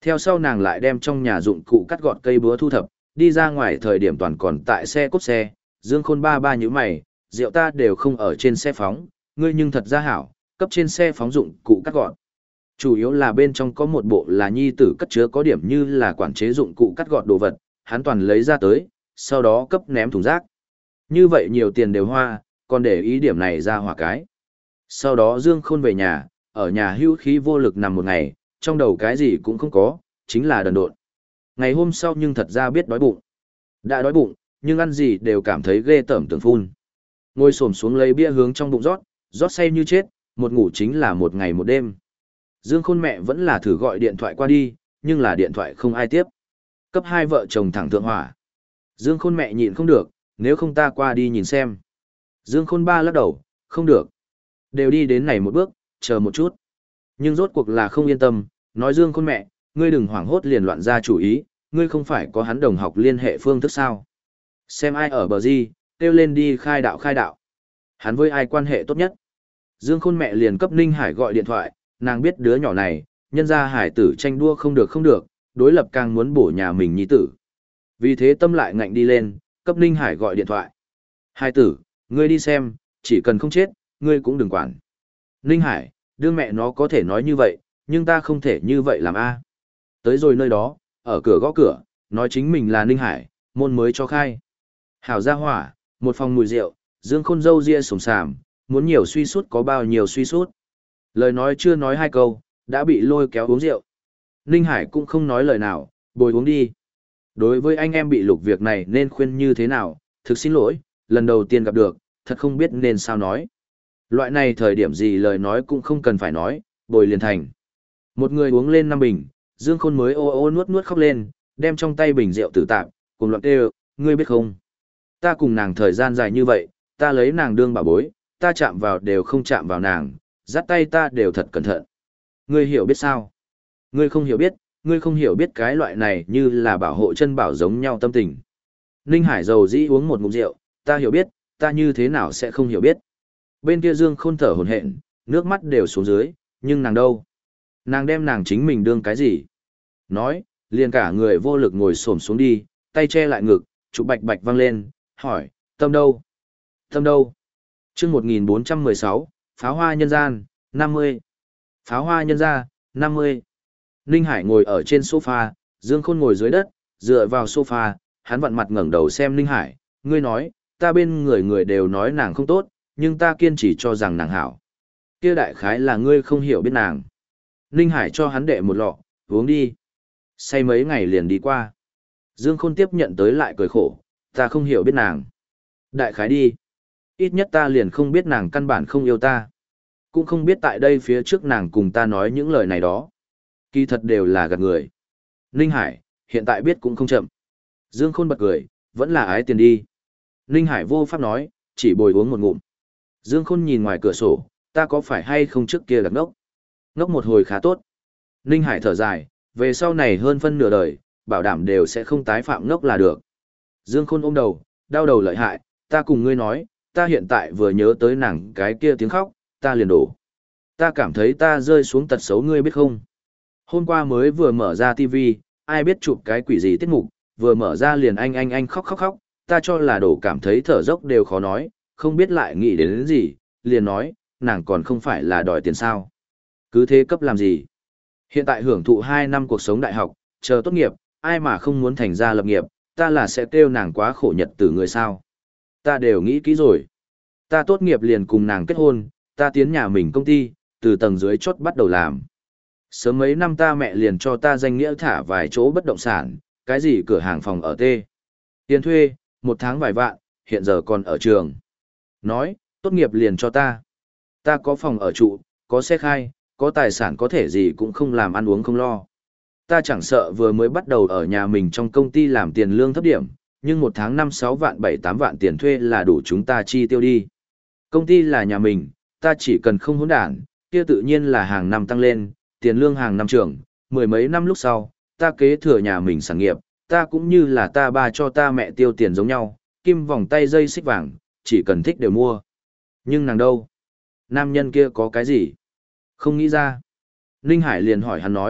Theo sau nàng lại đem trong nhà dụng cụ cắt gọt cây búa thu thập, đi ra ngoài thời điểm toàn còn tại xe cốt xe, Dương Khôn ba ba như mày, rượu ta đều không ở trên xe phóng, ngươi nhưng thật ra hảo, cấp trên xe phóng dụng cụ cắt gọt. Chủ yếu là bên trong có một bộ là nhi tử cất chứa có điểm như là quản chế dụng cụ cắt gọt đồ vật, hắn toàn lấy ra tới, sau đó cấp ném thùng rác. Như vậy nhiều tiền đều hoa, còn để ý điểm này ra hỏa cái. Sau đó Dương Khôn về nhà, ở nhà hưu khí vô lực nằm một ngày, trong đầu cái gì cũng không có, chính là đần độn. Ngày hôm sau nhưng thật ra biết đói bụng. Đã đói bụng, nhưng ăn gì đều cảm thấy ghê tởm tưởng phun. Ngồi xổm xuống lấy bia hướng trong bụng rót, rót say như chết, một ngủ chính là một ngày một đêm. Dương Khôn mẹ vẫn là thử gọi điện thoại qua đi, nhưng là điện thoại không ai tiếp. Cấp hai vợ chồng thẳng thượng hỏa. Dương Khôn mẹ nhịn không được, nếu không ta qua đi nhìn xem. Dương Khôn ba lắc đầu, không được. Đều đi đến này một bước, chờ một chút. Nhưng rốt cuộc là không yên tâm, nói Dương Khôn mẹ, ngươi đừng hoảng hốt liền loạn ra chủ ý, ngươi không phải có hắn đồng học liên hệ phương thức sao. Xem ai ở bờ gì, kêu lên đi khai đạo khai đạo. Hắn với ai quan hệ tốt nhất. Dương Khôn mẹ liền cấp Ninh Hải gọi điện thoại, nàng biết đứa nhỏ này, nhân ra hải tử tranh đua không được không được, đối lập càng muốn bổ nhà mình nhi tử. Vì thế tâm lại ngạnh đi lên, cấp Ninh Hải gọi điện thoại. Hải tử, ngươi đi xem, chỉ cần không chết, ngươi cũng đừng quản. Ninh Hải, đương mẹ nó có thể nói như vậy, nhưng ta không thể như vậy làm a. Tới rồi nơi đó, ở cửa gõ cửa, nói chính mình là Ninh Hải, môn mới cho khai. Hảo ra hỏa, một phòng mùi rượu, Dương Khôn râu ria sồm sàm, muốn nhiều suy sút có bao nhiêu suy sút. Lời nói chưa nói hai câu, đã bị lôi kéo uống rượu. Ninh Hải cũng không nói lời nào, bồi uống đi. Đối với anh em bị lục việc này nên khuyên như thế nào, thực xin lỗi, lần đầu tiên gặp được, thật không biết nên sao nói. Loại này thời điểm gì lời nói cũng không cần phải nói, bồi liền thành. Một người uống lên năm bình, Dương Khôn mới ô ô nuốt nuốt khóc lên, đem trong tay bình rượu tử tạp, cùng loạn kêu, ngươi biết không? Ta cùng nàng thời gian dài như vậy, ta lấy nàng đương bảo bối, ta chạm vào đều không chạm vào nàng, dắt tay ta đều thật cẩn thận. Ngươi hiểu biết sao? Ngươi không hiểu biết, ngươi không hiểu biết cái loại này như là bảo hộ chân bảo giống nhau tâm tình. Ninh Hải dầu dĩ uống một ngụm rượu, ta hiểu biết, ta như thế nào sẽ không hiểu biết. Bên kia Dương Khôn thở hổn hển, nước mắt đều xuống dưới, nhưng nàng đâu? Nàng đem nàng chính mình đương cái gì? Nói, liền cả người vô lực ngồi xổm xuống đi, tay che lại ngực, trụ bạch bạch văng lên, hỏi, tâm đâu? Tâm đâu? Chương một nghìn bốn trăm mười sáu, Pháo hoa nhân gian, năm mươi. Pháo hoa nhân ra, năm mươi. Ninh Hải ngồi ở trên sofa, Dương Khôn ngồi dưới đất, dựa vào sofa, hắn vặn mặt ngẩng đầu xem Ninh Hải, ngươi nói, ta bên người người đều nói nàng không tốt, nhưng ta kiên trì cho rằng nàng hảo. Kia đại khái là ngươi không hiểu biết nàng. Ninh Hải cho hắn đệ một lọ, uống đi. Say mấy ngày liền đi qua. Dương Khôn tiếp nhận tới lại cười khổ, ta không hiểu biết nàng. Đại khái đi. Ít nhất ta liền không biết nàng căn bản không yêu ta. Cũng không biết tại đây phía trước nàng cùng ta nói những lời này đó. Kỳ thật đều là gạt người. Ninh Hải, hiện tại biết cũng không chậm. Dương Khôn bật cười, vẫn là ái tiền đi. Ninh Hải vô pháp nói, chỉ bồi uống một ngụm. Dương Khôn nhìn ngoài cửa sổ, ta có phải hay không trước kia gạt ngốc? Ngốc một hồi khá tốt. Ninh Hải thở dài, về sau này hơn phân nửa đời, bảo đảm đều sẽ không tái phạm ngốc là được. Dương Khôn ôm đầu, đau đầu lợi hại, ta cùng ngươi nói, ta hiện tại vừa nhớ tới nàng cái kia tiếng khóc, ta liền đổ. Ta cảm thấy ta rơi xuống tật xấu ngươi biết không? Hôm qua mới vừa mở ra tivi, ai biết chụp cái quỷ gì tiết mục, vừa mở ra liền anh anh anh khóc khóc khóc, ta cho là đổ cảm thấy thở dốc đều khó nói, không biết lại nghĩ đến, đến gì, liền nói, nàng còn không phải là đòi tiền sao. Cứ thế cấp làm gì? Hiện tại hưởng thụ hai năm cuộc sống đại học, chờ tốt nghiệp, ai mà không muốn thành ra lập nghiệp, ta là sẽ kêu nàng quá khổ nhật từ người sao. Ta đều nghĩ kỹ rồi. Ta tốt nghiệp liền cùng nàng kết hôn, ta tiến nhà mình công ty, từ tầng dưới chốt bắt đầu làm. Sớm mấy năm ta mẹ liền cho ta danh nghĩa thả vài chỗ bất động sản, cái gì cửa hàng phòng ở tê. Tiền thuê, một tháng vài vạn, hiện giờ còn ở trường. Nói, tốt nghiệp liền cho ta. Ta có phòng ở trụ, có xe khai, có tài sản có thể gì cũng không làm ăn uống không lo. Ta chẳng sợ vừa mới bắt đầu ở nhà mình trong công ty làm tiền lương thấp điểm, nhưng một tháng năm sáu vạn bảy tám vạn tiền thuê là đủ chúng ta chi tiêu đi. Công ty là nhà mình, ta chỉ cần không hỗn đản, kia tự nhiên là hàng năm tăng lên, tiền lương hàng năm trưởng, mười mấy năm lúc sau, ta kế thừa nhà mình sản nghiệp, ta cũng như là ta ba cho ta mẹ tiêu tiền giống nhau, kim vòng tay dây xích vàng, chỉ cần thích đều mua. Nhưng nàng đâu? Nam nhân kia có cái gì? Không nghĩ ra. Ninh Hải liền hỏi hắn nói,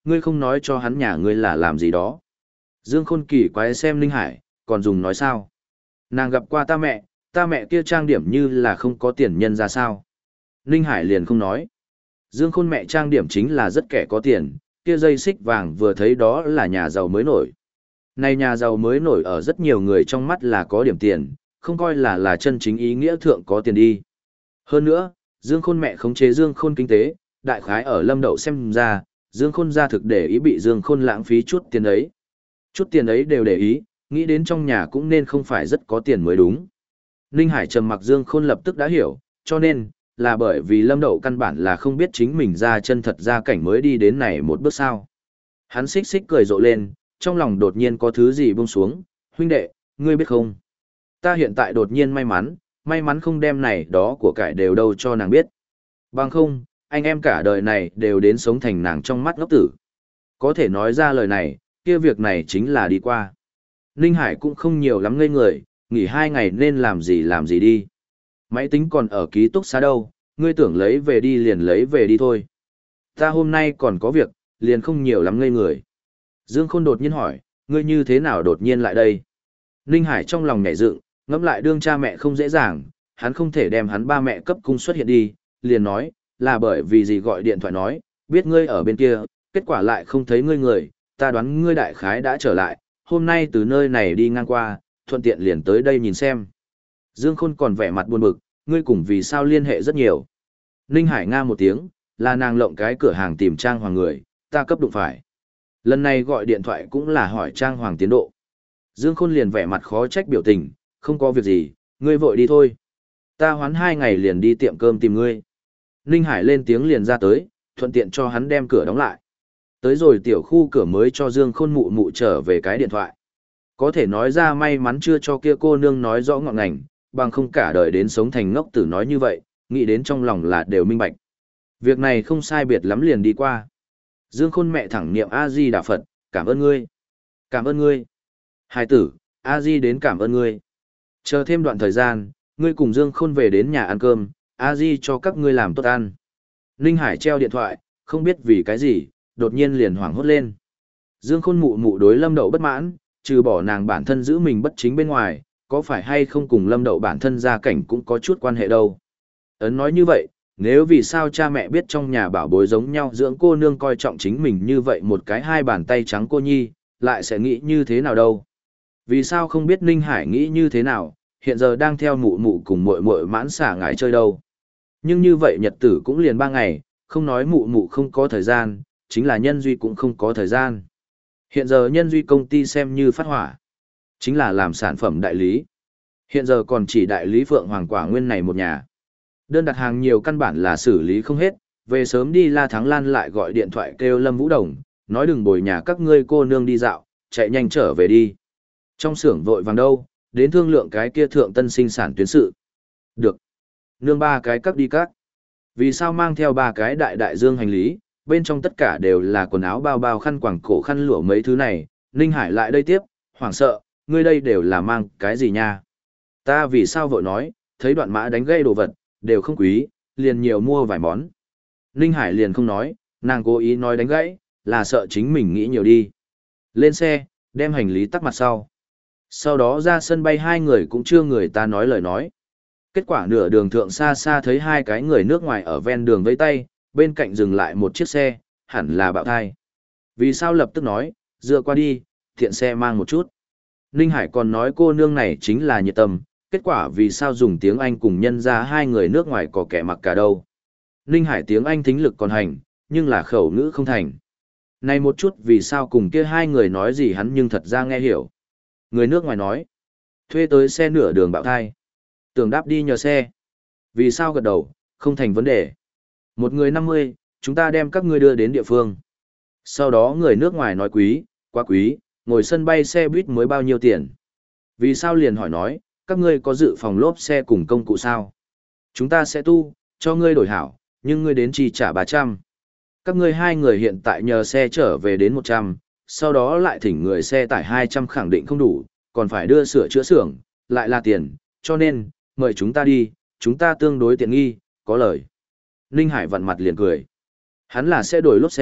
ngươi không nói cho hắn nhà ngươi là làm gì đó. Dương Khôn kỳ quái xem Ninh Hải, còn dùng nói sao? Nàng gặp qua ta mẹ, ta mẹ kia trang điểm như là không có tiền nhân ra sao. Ninh Hải liền không nói. Dương Khôn mẹ trang điểm chính là rất kẻ có tiền, kia dây xích vàng vừa thấy đó là nhà giàu mới nổi. Này nhà giàu mới nổi ở rất nhiều người trong mắt là có điểm tiền, không coi là là chân chính ý nghĩa thượng có tiền đi. Hơn nữa, Dương Khôn mẹ khống chế Dương Khôn kinh tế, đại khái ở Lâm Đậu xem ra, Dương Khôn ra thực để ý bị Dương Khôn lãng phí chút tiền ấy. Chút tiền ấy đều để ý, nghĩ đến trong nhà cũng nên không phải rất có tiền mới đúng. Ninh Hải trầm mặc Dương Khôn lập tức đã hiểu, cho nên, là bởi vì Lâm Đậu căn bản là không biết chính mình ra chân thật ra cảnh mới đi đến này một bước sao. Hắn xích xích cười rộ lên, trong lòng đột nhiên có thứ gì buông xuống, huynh đệ, ngươi biết không? Ta hiện tại đột nhiên may mắn, may mắn không đem này đó của cải đều đâu cho nàng biết. Bằng không, anh em cả đời này đều đến sống thành nàng trong mắt ngốc tử. Có thể nói ra lời này, kia việc này chính là đi qua. Ninh Hải cũng không nhiều lắm ngây người, nghỉ hai ngày nên làm gì làm gì đi. Máy tính còn ở ký túc xá đâu, ngươi tưởng lấy về đi liền lấy về đi thôi. Ta hôm nay còn có việc, liền không nhiều lắm ngây người. Dương Khôn đột nhiên hỏi, ngươi như thế nào đột nhiên lại đây? Ninh Hải trong lòng nhảy dựng, ngẫm lại đương cha mẹ không dễ dàng, hắn không thể đem hắn ba mẹ cấp cung xuất hiện đi, liền nói, là bởi vì gì gọi điện thoại nói, biết ngươi ở bên kia, kết quả lại không thấy ngươi người, ta đoán ngươi đại khái đã trở lại, hôm nay từ nơi này đi ngang qua, thuận tiện liền tới đây nhìn xem. Dương Khôn còn vẻ mặt buồn bực, ngươi cùng vì sao liên hệ rất nhiều. Ninh Hải nga một tiếng, là nàng lộng cái cửa hàng tìm trang hoàng người, ta cấp đụng phải. Lần này gọi điện thoại cũng là hỏi trang hoàng tiến độ. Dương Khôn liền vẻ mặt khó trách biểu tình, không có việc gì, ngươi vội đi thôi. Ta hoán hai ngày liền đi tiệm cơm tìm ngươi. Ninh Hải lên tiếng liền ra tới, thuận tiện cho hắn đem cửa đóng lại. Tới rồi tiểu khu cửa mới cho Dương Khôn mụ mụ trở về cái điện thoại. Có thể nói ra may mắn chưa cho kia cô nương nói rõ ngọn ngành, bằng không cả đời đến sống thành ngốc tử nói như vậy, nghĩ đến trong lòng là đều minh bạch. Việc này không sai biệt lắm liền đi qua. Dương Khôn mẹ thẳng niệm A-di Đà Phật, cảm ơn ngươi. Cảm ơn ngươi. Hai tử, A-di đến cảm ơn ngươi. Chờ thêm đoạn thời gian, ngươi cùng Dương Khôn về đến nhà ăn cơm, A-di cho các ngươi làm tốt ăn. Ninh Hải treo điện thoại, không biết vì cái gì, đột nhiên liền hoảng hốt lên. Dương Khôn mụ mụ đối Lâm Đậu bất mãn, trừ bỏ nàng bản thân giữ mình bất chính bên ngoài, có phải hay không cùng Lâm Đậu bản thân gia cảnh cũng có chút quan hệ đâu. Ấn nói như vậy, nếu vì sao cha mẹ biết trong nhà bảo bối giống nhau dưỡng cô nương coi trọng chính mình như vậy một cái hai bàn tay trắng cô nhi, lại sẽ nghĩ như thế nào đâu. Vì sao không biết Ninh Hải nghĩ như thế nào, hiện giờ đang theo mụ mụ cùng muội muội mãn xả ngải chơi đâu. Nhưng như vậy nhật tử cũng liền ba ngày, không nói mụ mụ không có thời gian, chính là nhân duy cũng không có thời gian. Hiện giờ nhân duy công ty xem như phát hỏa, chính là làm sản phẩm đại lý. Hiện giờ còn chỉ đại lý Phượng Hoàng Quả Nguyên này một nhà. Đơn đặt hàng nhiều căn bản là xử lý không hết, về sớm đi La Thắng Lan lại gọi điện thoại kêu Lâm Vũ Đồng, nói đừng bồi nhà các ngươi cô nương đi dạo, chạy nhanh trở về đi. Trong xưởng vội vàng đâu, đến thương lượng cái kia thượng tân sinh sản tuyến sự. Được. Nương ba cái cắt đi cắt. Vì sao mang theo ba cái đại đại dương hành lý, bên trong tất cả đều là quần áo bao bao khăn quàng cổ khăn lụa mấy thứ này, Ninh Hải lại đây tiếp, hoảng sợ, ngươi đây đều là mang cái gì nha? Ta vì sao vội nói, thấy đoạn mã đánh gây đồ vật, đều không quý, liền nhiều mua vài món. Ninh Hải liền không nói, nàng cố ý nói đánh gãy, là sợ chính mình nghĩ nhiều đi. Lên xe, đem hành lý tắc mặt sau. Sau đó ra sân bay hai người cũng chưa người ta nói lời nói. Kết quả nửa đường thượng xa xa thấy hai cái người nước ngoài ở ven đường vẫy tay, bên cạnh dừng lại một chiếc xe, hẳn là bạo thai. Vì sao lập tức nói, dựa qua đi, thiện xe mang một chút. Ninh Hải còn nói cô nương này chính là nhiệt tâm, kết quả vì sao dùng tiếng Anh cùng nhân ra hai người nước ngoài có kẻ mặc cả đâu. Ninh Hải tiếng Anh thính lực còn hành, nhưng là khẩu ngữ không thành. Này một chút vì sao cùng kia hai người nói gì hắn nhưng thật ra nghe hiểu. Người nước ngoài nói, thuê tới xe nửa đường bạo thai. Tưởng đáp đi nhờ xe. Vì sao gật đầu, không thành vấn đề. Một người năm mươi, chúng ta đem các ngươi đưa đến địa phương. Sau đó người nước ngoài nói quý, quá quý, ngồi sân bay xe buýt mới bao nhiêu tiền. Vì sao liền hỏi nói, các ngươi có dự phòng lốp xe cùng công cụ sao? Chúng ta sẽ tu, cho ngươi đổi hảo, nhưng ngươi đến chi trả ba trăm. Các ngươi hai người hiện tại nhờ xe trở về đến một trăm, sau đó lại thỉnh người xe tải hai trăm khẳng định không đủ, còn phải đưa sửa chữa xưởng, lại là tiền, cho nên, mời chúng ta đi, chúng ta tương đối tiện nghi, có lời. Ninh Hải vặn mặt liền cười. Hắn là sẽ đổi lốp xe,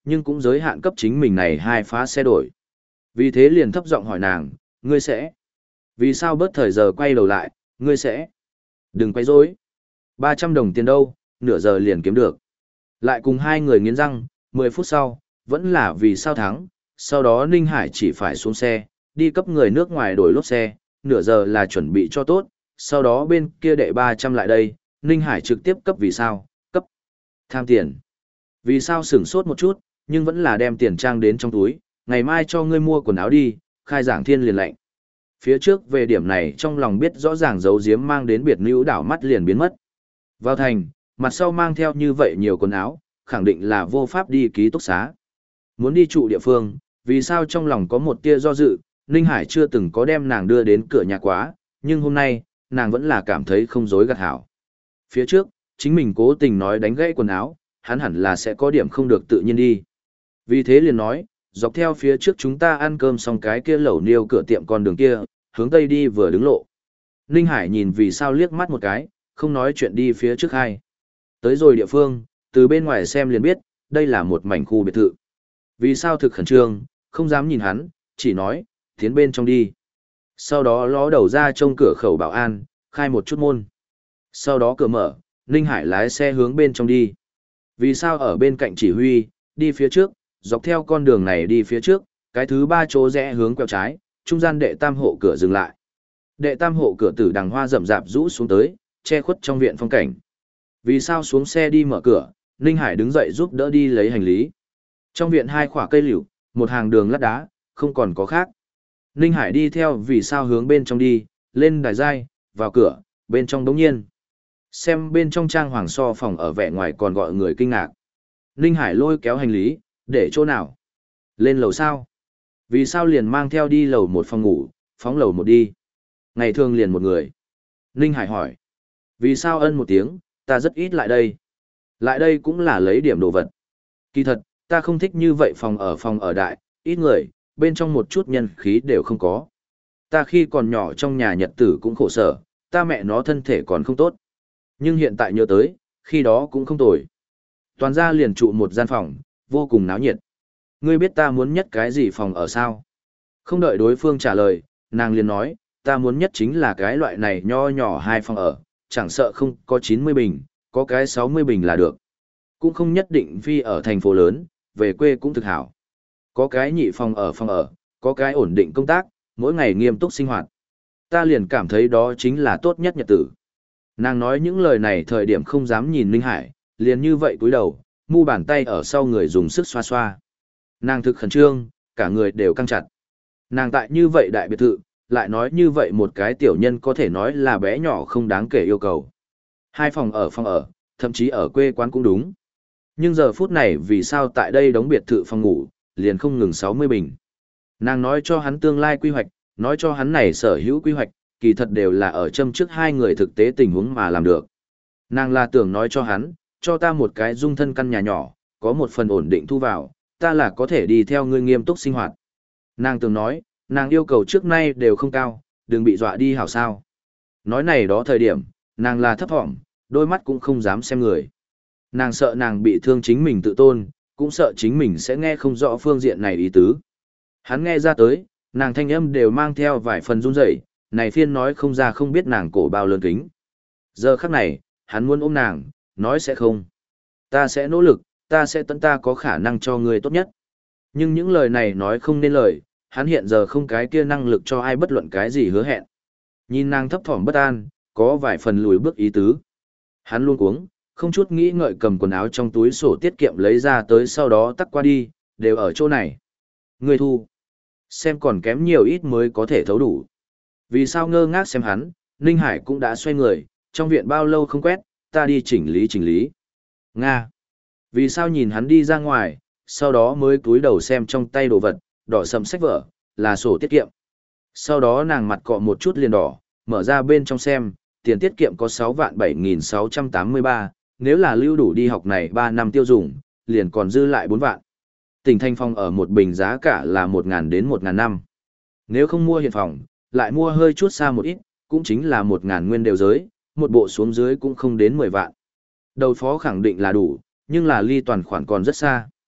nhưng cũng giới hạn cấp chính mình này hai phá xe đổi. Vì thế liền thấp giọng hỏi nàng, ngươi sẽ? Vì sao bớt thời giờ quay đầu lại, ngươi sẽ? Đừng quay rối. ba trăm đồng tiền đâu, nửa giờ liền kiếm được. Lại cùng hai người nghiến răng, mười phút sau, vẫn là vì sao thắng, sau đó Ninh Hải chỉ phải xuống xe, đi cấp người nước ngoài đổi lốp xe, nửa giờ là chuẩn bị cho tốt, sau đó bên kia đệ ba trăm lại đây, Ninh Hải trực tiếp cấp vì sao, cấp tham tiền. Vì sao sửng sốt một chút, nhưng vẫn là đem tiền trang đến trong túi, ngày mai cho ngươi mua quần áo đi, khai giảng thiên liền lệnh. Phía trước về điểm này trong lòng biết rõ ràng dấu diếm mang đến biệt nữ đảo mắt liền biến mất. Vào thành, mặt sau mang theo như vậy nhiều quần áo, khẳng định là vô pháp đi ký túc xá. Muốn đi trụ địa phương, vì sao trong lòng có một tia do dự, Ninh Hải chưa từng có đem nàng đưa đến cửa nhà quá, nhưng hôm nay, nàng vẫn là cảm thấy không dối gạt hảo. Phía trước, chính mình cố tình nói đánh gãy quần áo, hắn hẳn là sẽ có điểm không được tự nhiên đi. Vì thế liền nói, dọc theo phía trước chúng ta ăn cơm xong cái kia lẩu niêu cửa tiệm con đường kia, hướng tây đi vừa đứng lộ. Ninh Hải nhìn vì sao liếc mắt một cái, không nói chuyện đi phía trước hai. Tới rồi địa phương, từ bên ngoài xem liền biết, đây là một mảnh khu biệt thự. Vì sao thực khẩn trương, không dám nhìn hắn, chỉ nói, tiến bên trong đi. Sau đó ló đầu ra trông cửa khẩu bảo an, khai một chút môn. Sau đó cửa mở, Ninh Hải lái xe hướng bên trong đi. Vì sao ở bên cạnh chỉ huy, đi phía trước, dọc theo con đường này đi phía trước, cái thứ ba chỗ rẽ hướng quẹo trái, trung gian đệ tam hộ cửa dừng lại. Đệ tam hộ cửa tử đằng hoa rậm rạp rũ xuống tới, che khuất trong viện phong cảnh. Vì sao xuống xe đi mở cửa, Ninh Hải đứng dậy giúp đỡ đi lấy hành lý. Trong viện hai khỏa cây liễu, một hàng đường lát đá, không còn có khác. Ninh Hải đi theo vì sao hướng bên trong đi, lên đài giai, vào cửa, bên trong đống nhiên. Xem bên trong trang hoàng so phòng ở vẻ ngoài còn gọi người kinh ngạc. Ninh Hải lôi kéo hành lý, để chỗ nào? Lên lầu sao? Vì sao liền mang theo đi lầu một phòng ngủ, phóng lầu một đi? Ngày thường liền một người. Ninh Hải hỏi. Vì sao ân một tiếng, ta rất ít lại đây. Lại đây cũng là lấy điểm đồ vật. Kỳ thật, ta không thích như vậy phòng ở phòng ở đại, ít người, bên trong một chút nhân khí đều không có. Ta khi còn nhỏ trong nhà nhật tử cũng khổ sở, ta mẹ nó thân thể còn không tốt. Nhưng hiện tại nhớ tới, khi đó cũng không tồi. Toàn gia liền trụ một gian phòng, vô cùng náo nhiệt. Ngươi biết ta muốn nhất cái gì phòng ở sao? Không đợi đối phương trả lời, nàng liền nói, ta muốn nhất chính là cái loại này nho nhỏ hai phòng ở, chẳng sợ không có chín mươi bình, có cái sáu mươi bình là được. Cũng không nhất định phi ở thành phố lớn, về quê cũng thực hảo. Có cái nhị phòng ở phòng ở, có cái ổn định công tác, mỗi ngày nghiêm túc sinh hoạt. Ta liền cảm thấy đó chính là tốt nhất nhật tử. Nàng nói những lời này thời điểm không dám nhìn Ninh Hải, liền như vậy cúi đầu, mu bàn tay ở sau người dùng sức xoa xoa. Nàng thực khẩn trương, cả người đều căng chặt. Nàng tại như vậy đại biệt thự, lại nói như vậy một cái tiểu nhân có thể nói là bé nhỏ không đáng kể yêu cầu. Hai phòng ở phòng ở, thậm chí ở quê quán cũng đúng. Nhưng giờ phút này vì sao tại đây đóng biệt thự phòng ngủ, liền không ngừng sáu mươi bình. Nàng nói cho hắn tương lai quy hoạch, nói cho hắn này sở hữu quy hoạch, kỳ thật đều là ở châm trước hai người thực tế tình huống mà làm được. Nàng là tưởng nói cho hắn, cho ta một cái dung thân căn nhà nhỏ, có một phần ổn định thu vào, ta là có thể đi theo ngươi nghiêm túc sinh hoạt. Nàng từng nói, nàng yêu cầu trước nay đều không cao, đừng bị dọa đi hảo sao. Nói này đó thời điểm, nàng là thấp thỏm, đôi mắt cũng không dám xem người. Nàng sợ nàng bị thương chính mình tự tôn, cũng sợ chính mình sẽ nghe không rõ phương diện này ý tứ. Hắn nghe ra tới, nàng thanh âm đều mang theo vài phần run rẩy, này phiên nói không ra không biết nàng cổ bao lớn kính. Giờ khắc này, hắn muốn ôm nàng, nói sẽ không. Ta sẽ nỗ lực, ta sẽ tận ta có khả năng cho ngươi tốt nhất. Nhưng những lời này nói không nên lời, hắn hiện giờ không cái kia năng lực cho ai bất luận cái gì hứa hẹn. Nhìn nàng thấp thỏm bất an, có vài phần lùi bước ý tứ. Hắn luôn cuống, không chút nghĩ ngợi cầm quần áo trong túi sổ tiết kiệm lấy ra tới sau đó tắt qua đi, đều ở chỗ này. Ngươi thu. Xem còn kém nhiều ít mới có thể thấu đủ. Vì sao ngơ ngác xem hắn, Ninh Hải cũng đã xoay người, trong viện bao lâu không quét, ta đi chỉnh lý chỉnh lý. Nga. Vì sao nhìn hắn đi ra ngoài, sau đó mới cúi đầu xem trong tay đồ vật, đỏ sầm sách vở, là sổ tiết kiệm. Sau đó nàng mặt cọ một chút liền đỏ, mở ra bên trong xem, tiền tiết kiệm có sáu vạn bảy nghìn sáu trăm tám mươi ba, nếu là lưu đủ đi học này ba năm tiêu dùng, liền còn dư lại bốn vạn. Tỉnh thành phòng ở một bình giá cả là một nghìn đến một nghìn năm. Nếu không mua hiện phòng, lại mua hơi chút xa một ít, cũng chính là một nghìn nguyên đều giới, một bộ xuống dưới cũng không đến mười vạn. Đầu phó khẳng định là đủ, nhưng là ly toàn khoản còn rất xa.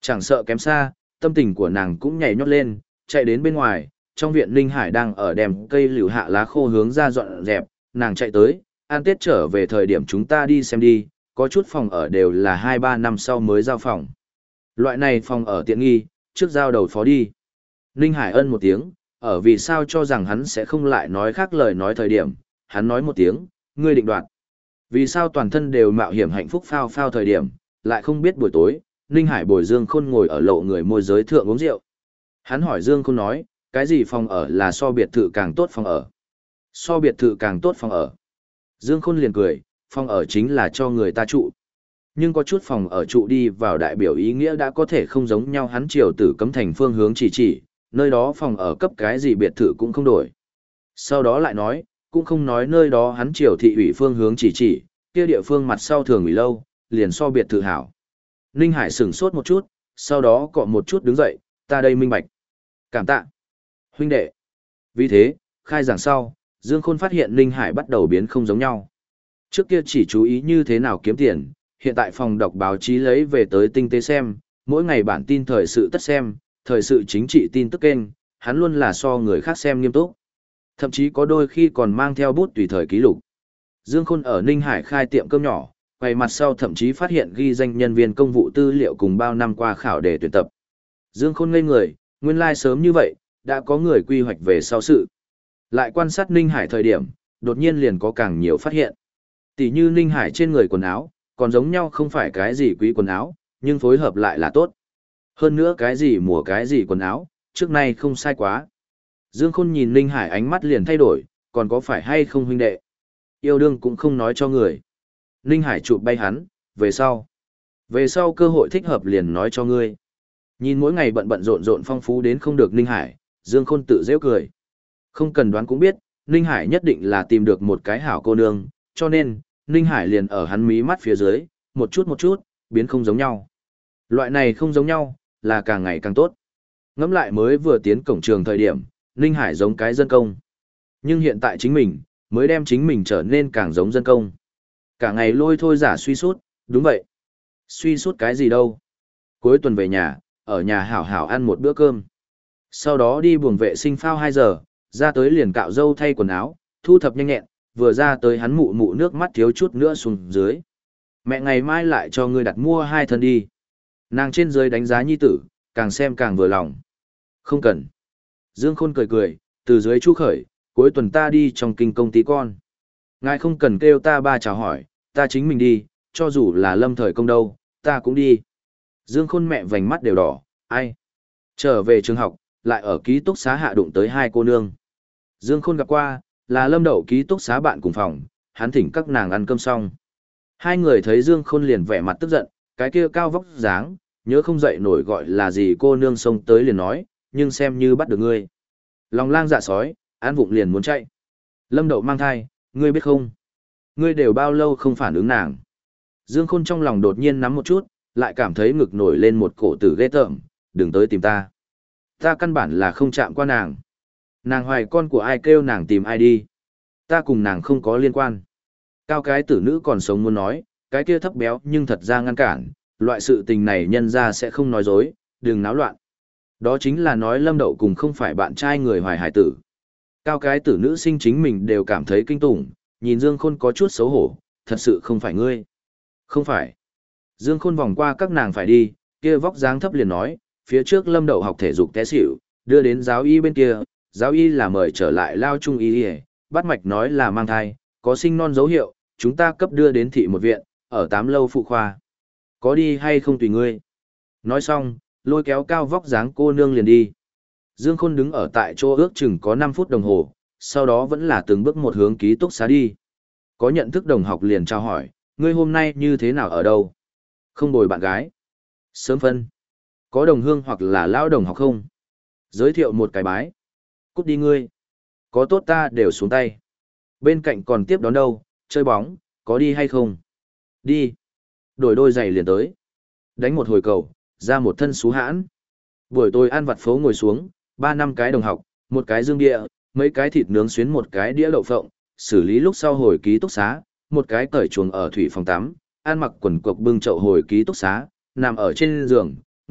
Chẳng sợ kém xa, tâm tình của nàng cũng nhảy nhót lên, chạy đến bên ngoài, trong viện Ninh Hải đang ở đèm cây liễu hạ lá khô hướng ra dọn dẹp, nàng chạy tới, ăn Tết trở về thời điểm chúng ta đi xem đi, có chút phòng ở đều là hai ba năm sau mới giao phòng. Loại này phòng ở tiện nghi, trước giao đầu phó đi. Ninh Hải ân một tiếng, ở vì sao cho rằng hắn sẽ không lại nói khác lời nói thời điểm, hắn nói một tiếng, ngươi định đoạt. Vì sao toàn thân đều mạo hiểm hạnh phúc phao phao thời điểm, lại không biết buổi tối, Ninh Hải bồi Dương Khôn ngồi ở lộ người môi giới thượng uống rượu. Hắn hỏi Dương Khôn nói, cái gì phòng ở là so biệt thự càng tốt phòng ở? So biệt thự càng tốt phòng ở. Dương Khôn liền cười, phòng ở chính là cho người ta trụ. Nhưng có chút phòng ở trụ đi vào đại biểu ý nghĩa đã có thể không giống nhau, hắn triều tử cấm thành phương hướng chỉ chỉ, nơi đó phòng ở cấp cái gì biệt thự cũng không đổi. Sau đó lại nói, cũng không nói nơi đó hắn triều thị ủy phương hướng chỉ chỉ, kia địa phương mặt sau thường ủy lâu, liền so biệt thự hảo. Ninh Hải sửng sốt một chút, sau đó cọ một chút đứng dậy, ta đây minh bạch. Cảm tạ. Huynh đệ. Vì thế, khai giảng sau, Dương Khôn phát hiện Ninh Hải bắt đầu biến không giống nhau. Trước kia chỉ chú ý như thế nào kiếm tiền, hiện tại phòng đọc báo chí lấy về tới tinh tế xem, mỗi ngày bản tin thời sự tất xem, thời sự chính trị tin tức kênh, hắn luôn là so người khác xem nghiêm túc. Thậm chí có đôi khi còn mang theo bút tùy thời ký lục. Dương Khôn ở Ninh Hải khai tiệm cơm nhỏ, quay mặt sau thậm chí phát hiện ghi danh nhân viên công vụ tư liệu cùng bao năm qua khảo đề tuyển tập. Dương Khôn ngây người, nguyên lai like sớm như vậy, đã có người quy hoạch về sau sự. Lại quan sát Ninh Hải thời điểm, đột nhiên liền có càng nhiều phát hiện. Tỷ như Ninh Hải trên người quần áo, còn giống nhau không phải cái gì quý quần áo, nhưng phối hợp lại là tốt. Hơn nữa cái gì mùa cái gì quần áo, trước nay không sai quá. Dương Khôn nhìn Ninh Hải ánh mắt liền thay đổi, còn có phải hay không huynh đệ? Yêu đương cũng không nói cho người. Ninh Hải chụp bay hắn, về sau. Về sau cơ hội thích hợp liền nói cho ngươi. Nhìn mỗi ngày bận bận rộn rộn phong phú đến không được Ninh Hải, Dương Khôn tự dễ cười. Không cần đoán cũng biết, Ninh Hải nhất định là tìm được một cái hảo cô nương, cho nên, Ninh Hải liền ở hắn mí mắt phía dưới, một chút một chút, biến không giống nhau. Loại này không giống nhau, là càng ngày càng tốt. Ngẫm lại mới vừa tiến cổng trường thời điểm, Ninh Hải giống cái dân công. Nhưng hiện tại chính mình, mới đem chính mình trở nên càng giống dân công. Cả ngày lôi thôi giả suy sút, đúng vậy. Suy sút cái gì đâu. Cuối tuần về nhà, ở nhà hảo hảo ăn một bữa cơm. Sau đó đi buồng vệ sinh phao hai giờ, ra tới liền cạo râu thay quần áo, thu thập nhanh nhẹn, vừa ra tới hắn mụ mụ nước mắt thiếu chút nữa xuống dưới. Mẹ ngày mai lại cho ngươi đặt mua hai thân đi. Nàng trên dưới đánh giá nhi tử, càng xem càng vừa lòng. Không cần. Dương Khôn cười cười, từ dưới chu khởi, cuối tuần ta đi trong kinh công ty con. Ngài không cần kêu ta ba chào hỏi, ta chính mình đi, cho dù là lâm thời công đâu, ta cũng đi. Dương Khôn mẹ vành mắt đều đỏ, ai? Trở về trường học, lại ở ký túc xá hạ đụng tới hai cô nương. Dương Khôn gặp qua, là Lâm Đậu ký túc xá bạn cùng phòng, hắn thỉnh các nàng ăn cơm xong. Hai người thấy Dương Khôn liền vẻ mặt tức giận, cái kia cao vóc dáng, nhớ không dậy nổi gọi là gì cô nương xông tới liền nói, nhưng xem như bắt được ngươi. Lòng lang dạ sói, án vụng liền muốn chạy. Lâm Đậu mang thai, ngươi biết không? Ngươi đều bao lâu không phản ứng nàng. Dương Khôn trong lòng đột nhiên nắm một chút, lại cảm thấy ngực nổi lên một cổ tử ghê tởm, đừng tới tìm ta. Ta căn bản là không chạm qua nàng. Nàng hoài con của ai kêu nàng tìm ai đi. Ta cùng nàng không có liên quan. Cao cái tử nữ còn sống muốn nói, cái kia thấp béo nhưng thật ra ngăn cản, loại sự tình này nhân ra sẽ không nói dối, đừng náo loạn. Đó chính là nói Lâm Đậu cùng không phải bạn trai người hoài hải tử. Cao cái tử nữ sinh chính mình đều cảm thấy kinh tủng, nhìn Dương Khôn có chút xấu hổ, thật sự không phải ngươi. Không phải. Dương Khôn vòng qua các nàng phải đi, kia vóc dáng thấp liền nói, phía trước Lâm Đậu học thể dục té xỉu, đưa đến giáo y bên kia, giáo y là mời trở lại lao trung y y, bắt mạch nói là mang thai, có sinh non dấu hiệu, chúng ta cấp đưa đến thị một viện, ở tám lâu phụ khoa. Có đi hay không tùy ngươi. Nói xong, lôi kéo cao vóc dáng cô nương liền đi. Dương Khôn đứng ở tại chỗ ước chừng có năm phút đồng hồ, sau đó vẫn là từng bước một hướng ký túc xá đi. Có nhận thức đồng học liền trao hỏi, ngươi hôm nay như thế nào ở đâu? Không bồi bạn gái. Sớm phân. Có đồng hương hoặc là lão đồng học không? Giới thiệu một cái bái. Cút đi ngươi. Có tốt ta đều xuống tay. Bên cạnh còn tiếp đón đâu, chơi bóng, có đi hay không? Đi. Đổi đôi giày liền tới. Đánh một hồi cầu, ra một thân xú hãn. Buổi tối ăn vặt phố ngồi xuống, ba năm cái đồng học, một cái dương địa, mấy cái thịt nướng xuyến một cái đĩa đậu phộng, xử lý lúc sau hồi ký túc xá, một cái cởi chuồng ở thủy phòng tắm, ăn mặc quần cộc bưng chậu hồi ký túc xá, nằm ở trên giường,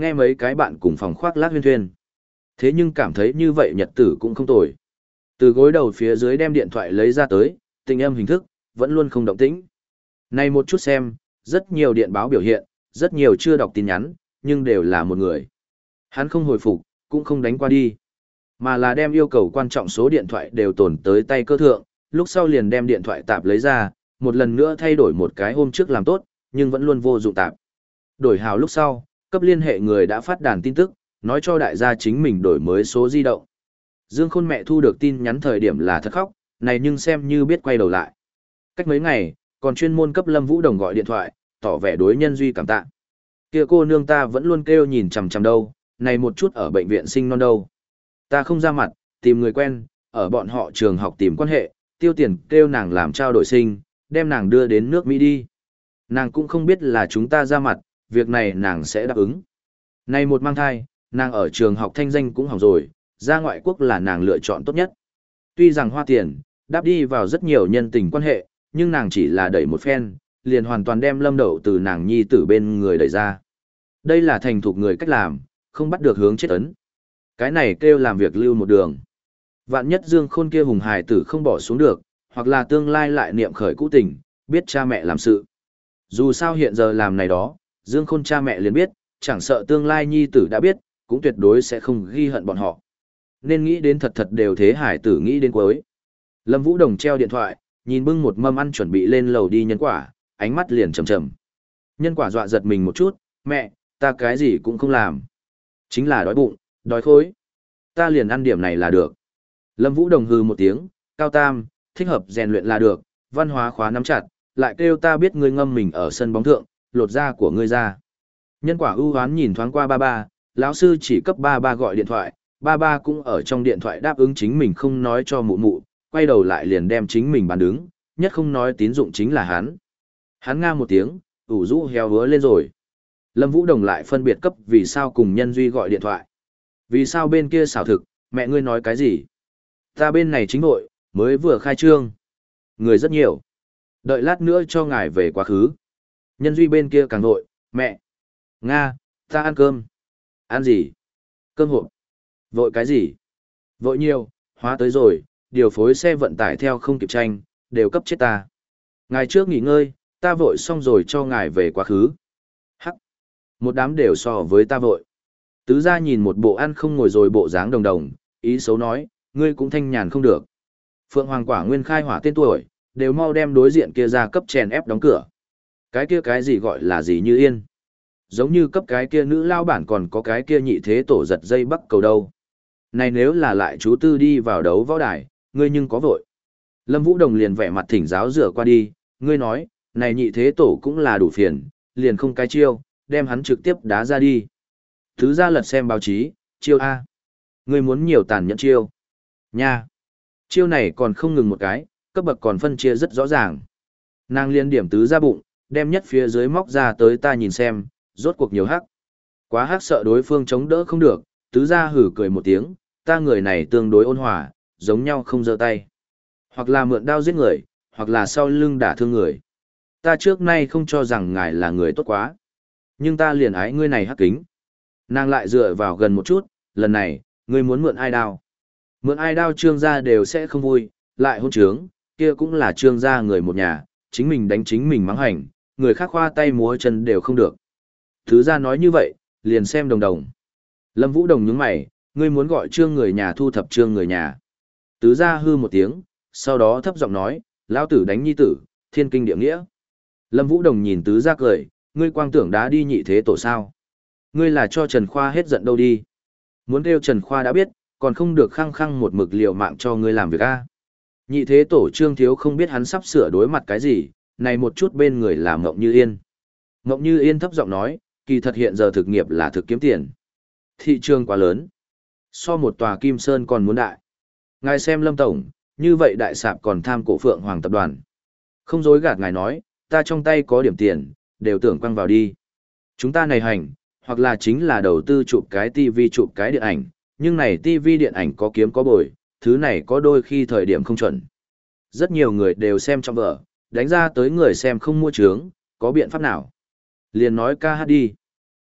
nghe mấy cái bạn cùng phòng khoác lác huyên thuyên. Thế nhưng cảm thấy như vậy nhật tử cũng không tồi. Từ gối đầu phía dưới đem điện thoại lấy ra tới, tình âm hình thức, vẫn luôn không động tĩnh. Này một chút xem, rất nhiều điện báo biểu hiện, rất nhiều chưa đọc tin nhắn, nhưng đều là một người. Hắn không hồi phục, cũng không đánh qua đi, mà là đem yêu cầu quan trọng số điện thoại đều tồn tới tay cơ thượng, lúc sau liền đem điện thoại tạp lấy ra, một lần nữa thay đổi một cái hôm trước làm tốt, nhưng vẫn luôn vô dụng tạp. Đổi hào lúc sau, cấp liên hệ người đã phát đàn tin tức, nói cho đại gia chính mình đổi mới số di động. Dương Khôn mẹ thu được tin nhắn thời điểm là thật khóc, này nhưng xem như biết quay đầu lại. Cách mấy ngày, còn chuyên môn cấp Lâm Vũ Đồng gọi điện thoại, tỏ vẻ đối nhân duy cảm tạ. Kia cô nương ta vẫn luôn kêu nhìn chằm chằm đâu, này một chút ở bệnh viện sinh non đâu. Ta không ra mặt, tìm người quen, ở bọn họ trường học tìm quan hệ, tiêu tiền kêu nàng làm trao đổi sinh, đem nàng đưa đến nước Mỹ đi. Nàng cũng không biết là chúng ta ra mặt, việc này nàng sẽ đáp ứng. Này một mang thai, nàng ở trường học thanh danh cũng hỏng rồi, ra ngoại quốc là nàng lựa chọn tốt nhất. Tuy rằng hoa tiền, đáp đi vào rất nhiều nhân tình quan hệ, nhưng nàng chỉ là đẩy một phen, liền hoàn toàn đem Lâm Đậu từ nàng nhi tử bên người đẩy ra. Đây là thành thục người cách làm, không bắt được hướng chết ấn. Cái này kêu làm việc lưu một đường. Vạn nhất Dương Khôn kia hùng hài tử không bỏ xuống được, hoặc là tương lai lại niệm khởi cũ tình, biết cha mẹ làm sự. Dù sao hiện giờ làm này đó, Dương Khôn cha mẹ liền biết, chẳng sợ tương lai nhi tử đã biết, cũng tuyệt đối sẽ không ghi hận bọn họ. Nên nghĩ đến thật thật đều thế hải tử nghĩ đến cuối. Lâm Vũ Đồng treo điện thoại, nhìn bưng một mâm ăn chuẩn bị lên lầu đi nhân quả, ánh mắt liền trầm trầm. Nhân quả dọa giật mình một chút, mẹ, ta cái gì cũng không làm. Chính là đói bụng, đói khối. Ta liền ăn điểm này là được. Lâm Vũ Đồng hừ một tiếng, cao tam, thích hợp rèn luyện là được, văn hóa khóa nắm chặt, lại kêu ta biết ngươi ngâm mình ở sân bóng thượng, lột da của ngươi ra. Nhân quả ưu hoán nhìn thoáng qua ba ba, lão sư chỉ cấp ba ba gọi điện thoại, ba ba cũng ở trong điện thoại đáp ứng chính mình không nói cho mụ mụ, quay đầu lại liền đem chính mình bàn đứng, nhất không nói tín dụng chính là hắn. Hắn nga một tiếng, ủ rũ heo hứa lên rồi. Lâm Vũ Đồng lại phân biệt cấp vì sao cùng Nhân Duy gọi điện thoại. Vì sao bên kia xảo thực, mẹ ngươi nói cái gì? Ta bên này chính nội, mới vừa khai trương. Người rất nhiều. Đợi lát nữa cho ngài về quá khứ. Nhân Duy bên kia càng nội, mẹ. Nga, ta ăn cơm. Ăn gì? Cơm hộp. Vội cái gì? Vội nhiều, hóa tới rồi, điều phối xe vận tải theo không kịp tranh, đều cấp chết ta. Ngài trước nghỉ ngơi, ta vội xong rồi cho ngài về quá khứ. Hắc. Một đám đều so với ta vội. Tứ gia nhìn một bộ ăn không ngồi rồi bộ dáng đồng đồng, ý xấu nói, ngươi cũng thanh nhàn không được. Phượng Hoàng Quả Nguyên khai hỏa tên tuổi, đều mau đem đối diện kia ra cấp chèn ép đóng cửa. Cái kia cái gì gọi là gì như yên. Giống như cấp cái kia nữ lao bản còn có cái kia nhị thế tổ giật dây bắc cầu đâu. Này nếu là lại chú tư đi vào đấu võ đài, ngươi nhưng có vội. Lâm Vũ Đồng liền vẻ mặt thỉnh giáo rửa qua đi, ngươi nói, này nhị thế tổ cũng là đủ phiền, liền không cái chiêu, đem hắn trực tiếp đá ra đi. Thứ ra lật xem báo chí, chiêu A. Ngươi muốn nhiều tàn nhẫn chiêu. Nha. Chiêu này còn không ngừng một cái, cấp bậc còn phân chia rất rõ ràng. Nàng liên điểm tứ ra bụng, đem nhất phía dưới móc ra tới ta nhìn xem, rốt cuộc nhiều hắc. Quá hắc sợ đối phương chống đỡ không được, tứ ra hử cười một tiếng, ta người này tương đối ôn hòa, giống nhau không giơ tay. Hoặc là mượn đao giết người, hoặc là sau lưng đả thương người. Ta trước nay không cho rằng ngài là người tốt quá. Nhưng ta liền ái ngươi này hắc kính. Nàng lại dựa vào gần một chút, lần này, ngươi muốn mượn ai đao. Mượn ai đao trương gia đều sẽ không vui, lại hôn trướng, kia cũng là trương gia người một nhà, chính mình đánh chính mình mắng hành, người khác khoa tay múa chân đều không được. Thứ gia nói như vậy, liền xem đồng đồng. Lâm Vũ Đồng nhướng mày, ngươi muốn gọi trương người nhà thu thập trương người nhà. Tứ gia hư một tiếng, sau đó thấp giọng nói, lão tử đánh nhi tử, thiên kinh địa nghĩa. Lâm Vũ Đồng nhìn tứ gia cười, ngươi quang tưởng đá đi nhị thế tổ sao. Ngươi là cho Trần Khoa hết giận đâu đi. Muốn kêu Trần Khoa đã biết, còn không được khăng khăng một mực liều mạng cho ngươi làm việc a. Nhị thế tổ trương thiếu không biết hắn sắp sửa đối mặt cái gì, này một chút bên người là Mộng Như Yên. Mộng Như Yên thấp giọng nói, kỳ thật hiện giờ thực nghiệp là thực kiếm tiền. Thị trường quá lớn. So một tòa Kim Sơn còn muốn đại. Ngài xem Lâm Tổng, như vậy đại sạp còn tham cổ Phượng Hoàng tập đoàn. Không dối gạt ngài nói, ta trong tay có điểm tiền, đều tưởng quăng vào đi. Chúng ta này hành, hoặc là chính là đầu tư chụp cái tivi chụp cái điện ảnh, nhưng này tivi điện ảnh có kiếm có bồi, thứ này có đôi khi thời điểm không chuẩn. Rất nhiều người đều xem trong vở, đánh ra tới người xem không mua trướng, có biện pháp nào? Liền nói ca hát đi.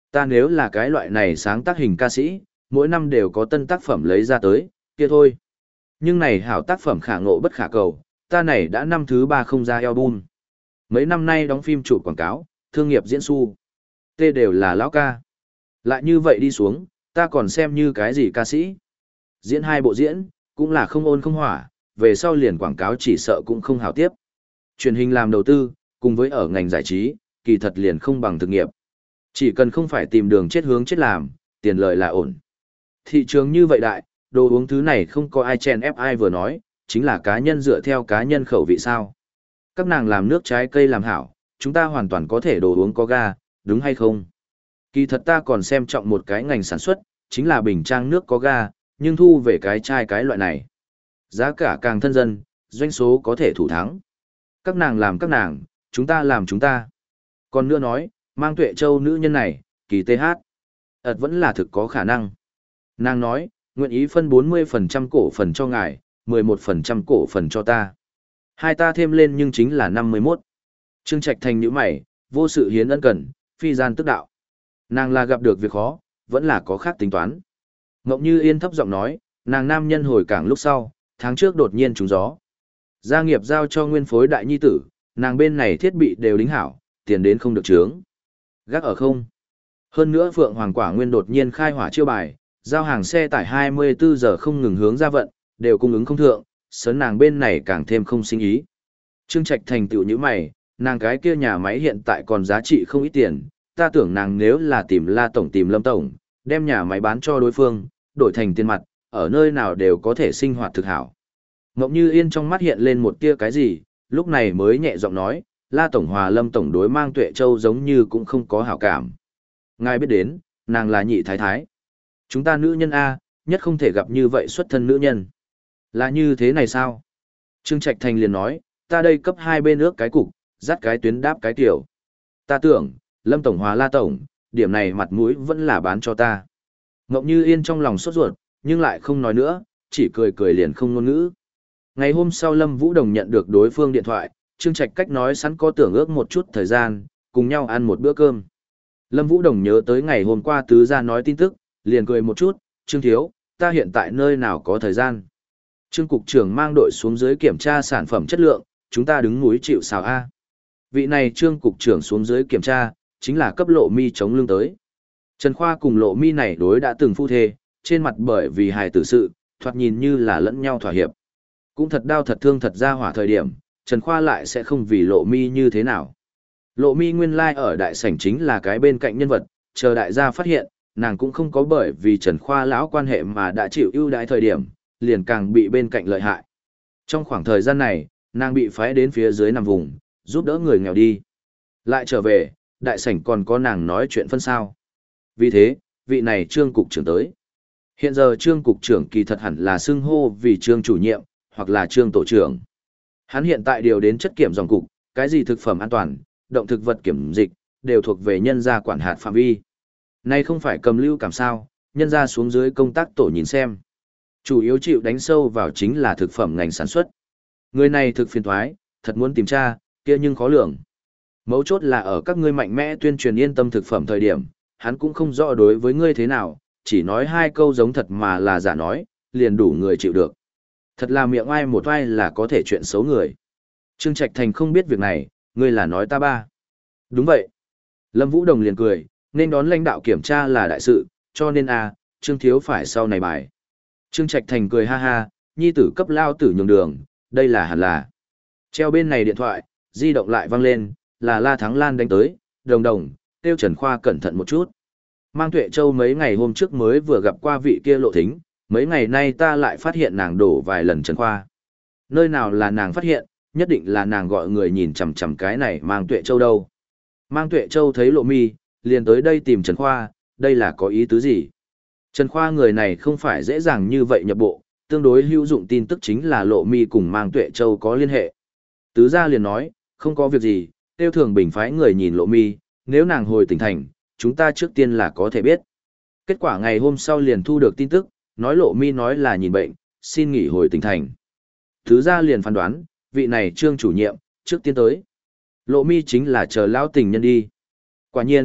Ta nếu là cái loại này sáng tác hình ca sĩ, mỗi năm đều có tân tác phẩm lấy ra tới, kia thôi. Nhưng này hảo tác phẩm khả ngộ bất khả cầu, ta này đã năm thứ ba không ra album. Mấy năm nay đóng phim chụp quảng cáo, thương nghiệp diễn su. Tê đều là lão ca. Lại như vậy đi xuống, ta còn xem như cái gì ca sĩ. Diễn hai bộ diễn, cũng là không ôn không hỏa, về sau liền quảng cáo chỉ sợ cũng không hảo tiếp. Truyền hình làm đầu tư, cùng với ở ngành giải trí, kỳ thật liền không bằng thực nghiệp. Chỉ cần không phải tìm đường chết hướng chết làm, tiền lợi là ổn. Thị trường như vậy đại, đồ uống thứ này không có ai chen ép ai vừa nói, chính là cá nhân dựa theo cá nhân khẩu vị sao. Các nàng làm nước trái cây làm hảo, chúng ta hoàn toàn có thể đồ uống có ga, đúng hay không? Kỳ thật ta còn xem trọng một cái ngành sản xuất, chính là bình trang nước có ga, nhưng thu về cái chai cái loại này. Giá cả càng thân dân, doanh số có thể thủ thắng. Các nàng làm các nàng, chúng ta làm chúng ta. Còn nữa nói, mang Tuệ Châu nữ nhân này, kỳ tê hát. ật vẫn là thực có khả năng. Nàng nói, nguyện ý phân bốn mươi phần trăm cổ phần cho ngài, mười một phần trăm cổ phần cho ta. Hai ta thêm lên nhưng chính là năm mươi mốt. Trương Trạch Thành nhíu mày, vô sự hiến ân cần, phi gian tức đạo. Nàng là gặp được việc khó, vẫn là có khác tính toán. Ngọc Như Yên thấp giọng nói, nàng nam nhân hồi cảng lúc sau, tháng trước đột nhiên trúng gió. Gia nghiệp giao cho nguyên phối đại nhi tử, nàng bên này thiết bị đều đính hảo, tiền đến không được trướng. Gác ở không. Hơn nữa Phượng Hoàng Quả Nguyên đột nhiên khai hỏa chiêu bài, giao hàng xe tải hai mươi bốn giờ không ngừng hướng ra vận, đều cung ứng không thượng, sớn nàng bên này càng thêm không sinh ý. Trương Trạch thành tựu như mày, nàng cái kia nhà máy hiện tại còn giá trị không ít tiền, ta tưởng nàng nếu là tìm La Tổng tìm Lâm Tổng, đem nhà máy bán cho đối phương, đổi thành tiền mặt, ở nơi nào đều có thể sinh hoạt thực hảo. Ngọc Như Yên trong mắt hiện lên một tia cái gì, lúc này mới nhẹ giọng nói, La Tổng hòa Lâm Tổng đối mang Tuệ Châu giống như cũng không có hảo cảm. Ngài biết đến, nàng là nhị thái thái. Chúng ta nữ nhân A, nhất không thể gặp như vậy xuất thân nữ nhân. Là như thế này sao? Trương Trạch Thành liền nói, ta đây cấp hai bên ước cái cục, dắt cái tuyến đáp cái tiểu. Ta tưởng, Lâm Tổng hòa La Tổng, điểm này mặt mũi vẫn là bán cho ta. Ngọc Như Yên trong lòng sốt ruột, nhưng lại không nói nữa, chỉ cười cười liền không ngôn ngữ. Ngày hôm sau Lâm Vũ Đồng nhận được đối phương điện thoại, Trương Trạch cách nói sẵn có tưởng ước một chút thời gian, cùng nhau ăn một bữa cơm. Lâm Vũ Đồng nhớ tới ngày hôm qua tứ gia nói tin tức, liền cười một chút, Trương Thiếu, ta hiện tại nơi nào có thời gian. Trương Cục trưởng mang đội xuống dưới kiểm tra sản phẩm chất lượng, chúng ta đứng núi chịu sào A. Vị này Trương Cục trưởng xuống dưới kiểm tra, chính là cấp Lộ Mi chống lưng tới. Trần Khoa cùng Lộ Mi này đối đã từng phu thê, trên mặt bởi vì hài tử sự, thoạt nhìn như là lẫn nhau thỏa hiệp. Cũng thật đau thật thương thật ra hỏa thời điểm, Trần Khoa lại sẽ không vì Lộ Mi như thế nào. Lộ Mi nguyên lai like ở đại sảnh chính là cái bên cạnh nhân vật, chờ đại gia phát hiện, nàng cũng không có bởi vì Trần Khoa lão quan hệ mà đã chịu ưu đãi thời điểm, liền càng bị bên cạnh lợi hại. Trong khoảng thời gian này, nàng bị phái đến phía dưới nằm vùng, giúp đỡ người nghèo đi. Lại trở về, đại sảnh còn có nàng nói chuyện phân sao. Vì thế, vị này Trương Cục trưởng tới. Hiện giờ Trương Cục trưởng kỳ thật hẳn là xưng hô vì Trương chủ nhiệm, hoặc là Trương tổ trưởng. Hắn hiện tại điều đến chất kiểm dòng cục, cái gì thực phẩm an toàn, động thực vật kiểm dịch, đều thuộc về nhân gia quản hạt phạm vi. Nay không phải cầm lưu cảm sao, nhân gia xuống dưới công tác tổ nhìn xem. Chủ yếu chịu đánh sâu vào chính là thực phẩm ngành sản xuất. Người này thực phiền thoái, thật muốn tìm tra, kia nhưng khó lường. Mấu chốt là ở các ngươi mạnh mẽ tuyên truyền yên tâm thực phẩm thời điểm, hắn cũng không rõ đối với ngươi thế nào, chỉ nói hai câu giống thật mà là giả nói, liền đủ người chịu được. Thật là miệng ai một ai là có thể chuyện xấu người. Trương Trạch Thành không biết việc này, ngươi là nói ta ba. Đúng vậy. Lâm Vũ Đồng liền cười, nên đón lãnh đạo kiểm tra là đại sự, cho nên a, Trương Thiếu phải sau này bài. Trương Trạch Thành cười ha ha, nhi tử cấp lao tử nhường đường, đây là hẳn là. Treo bên này điện thoại, di động lại vang lên, là La Thắng Lan đánh tới, đồng đồng, tiêu Trần Khoa cẩn thận một chút. Mang Tuệ Châu mấy ngày hôm trước mới vừa gặp qua vị kia Lộ Thính, mấy ngày nay ta lại phát hiện nàng đổ vài lần Trần Khoa. Nơi nào là nàng phát hiện, nhất định là nàng gọi người nhìn chằm chằm cái này Mang Tuệ Châu đâu. Mang Tuệ Châu thấy Lộ Mi, liền tới đây tìm Trần Khoa, đây là có ý tứ gì? Trần Khoa người này không phải dễ dàng như vậy nhập bộ, tương đối hữu dụng tin tức chính là Lộ Mi cùng Mang Tuệ Châu có liên hệ. Tứ gia liền nói, không có việc gì, Tiêu Thường Bình phái người nhìn Lộ Mi, nếu nàng hồi tỉnh thành, chúng ta trước tiên là có thể biết. Kết quả ngày hôm sau liền thu được tin tức, nói Lộ Mi nói là nhìn bệnh, xin nghỉ hồi tỉnh thành. Tứ gia liền phán đoán, vị này Trương chủ nhiệm, trước tiên tới. Lộ Mi chính là chờ lão tình nhân đi. Quả nhiên,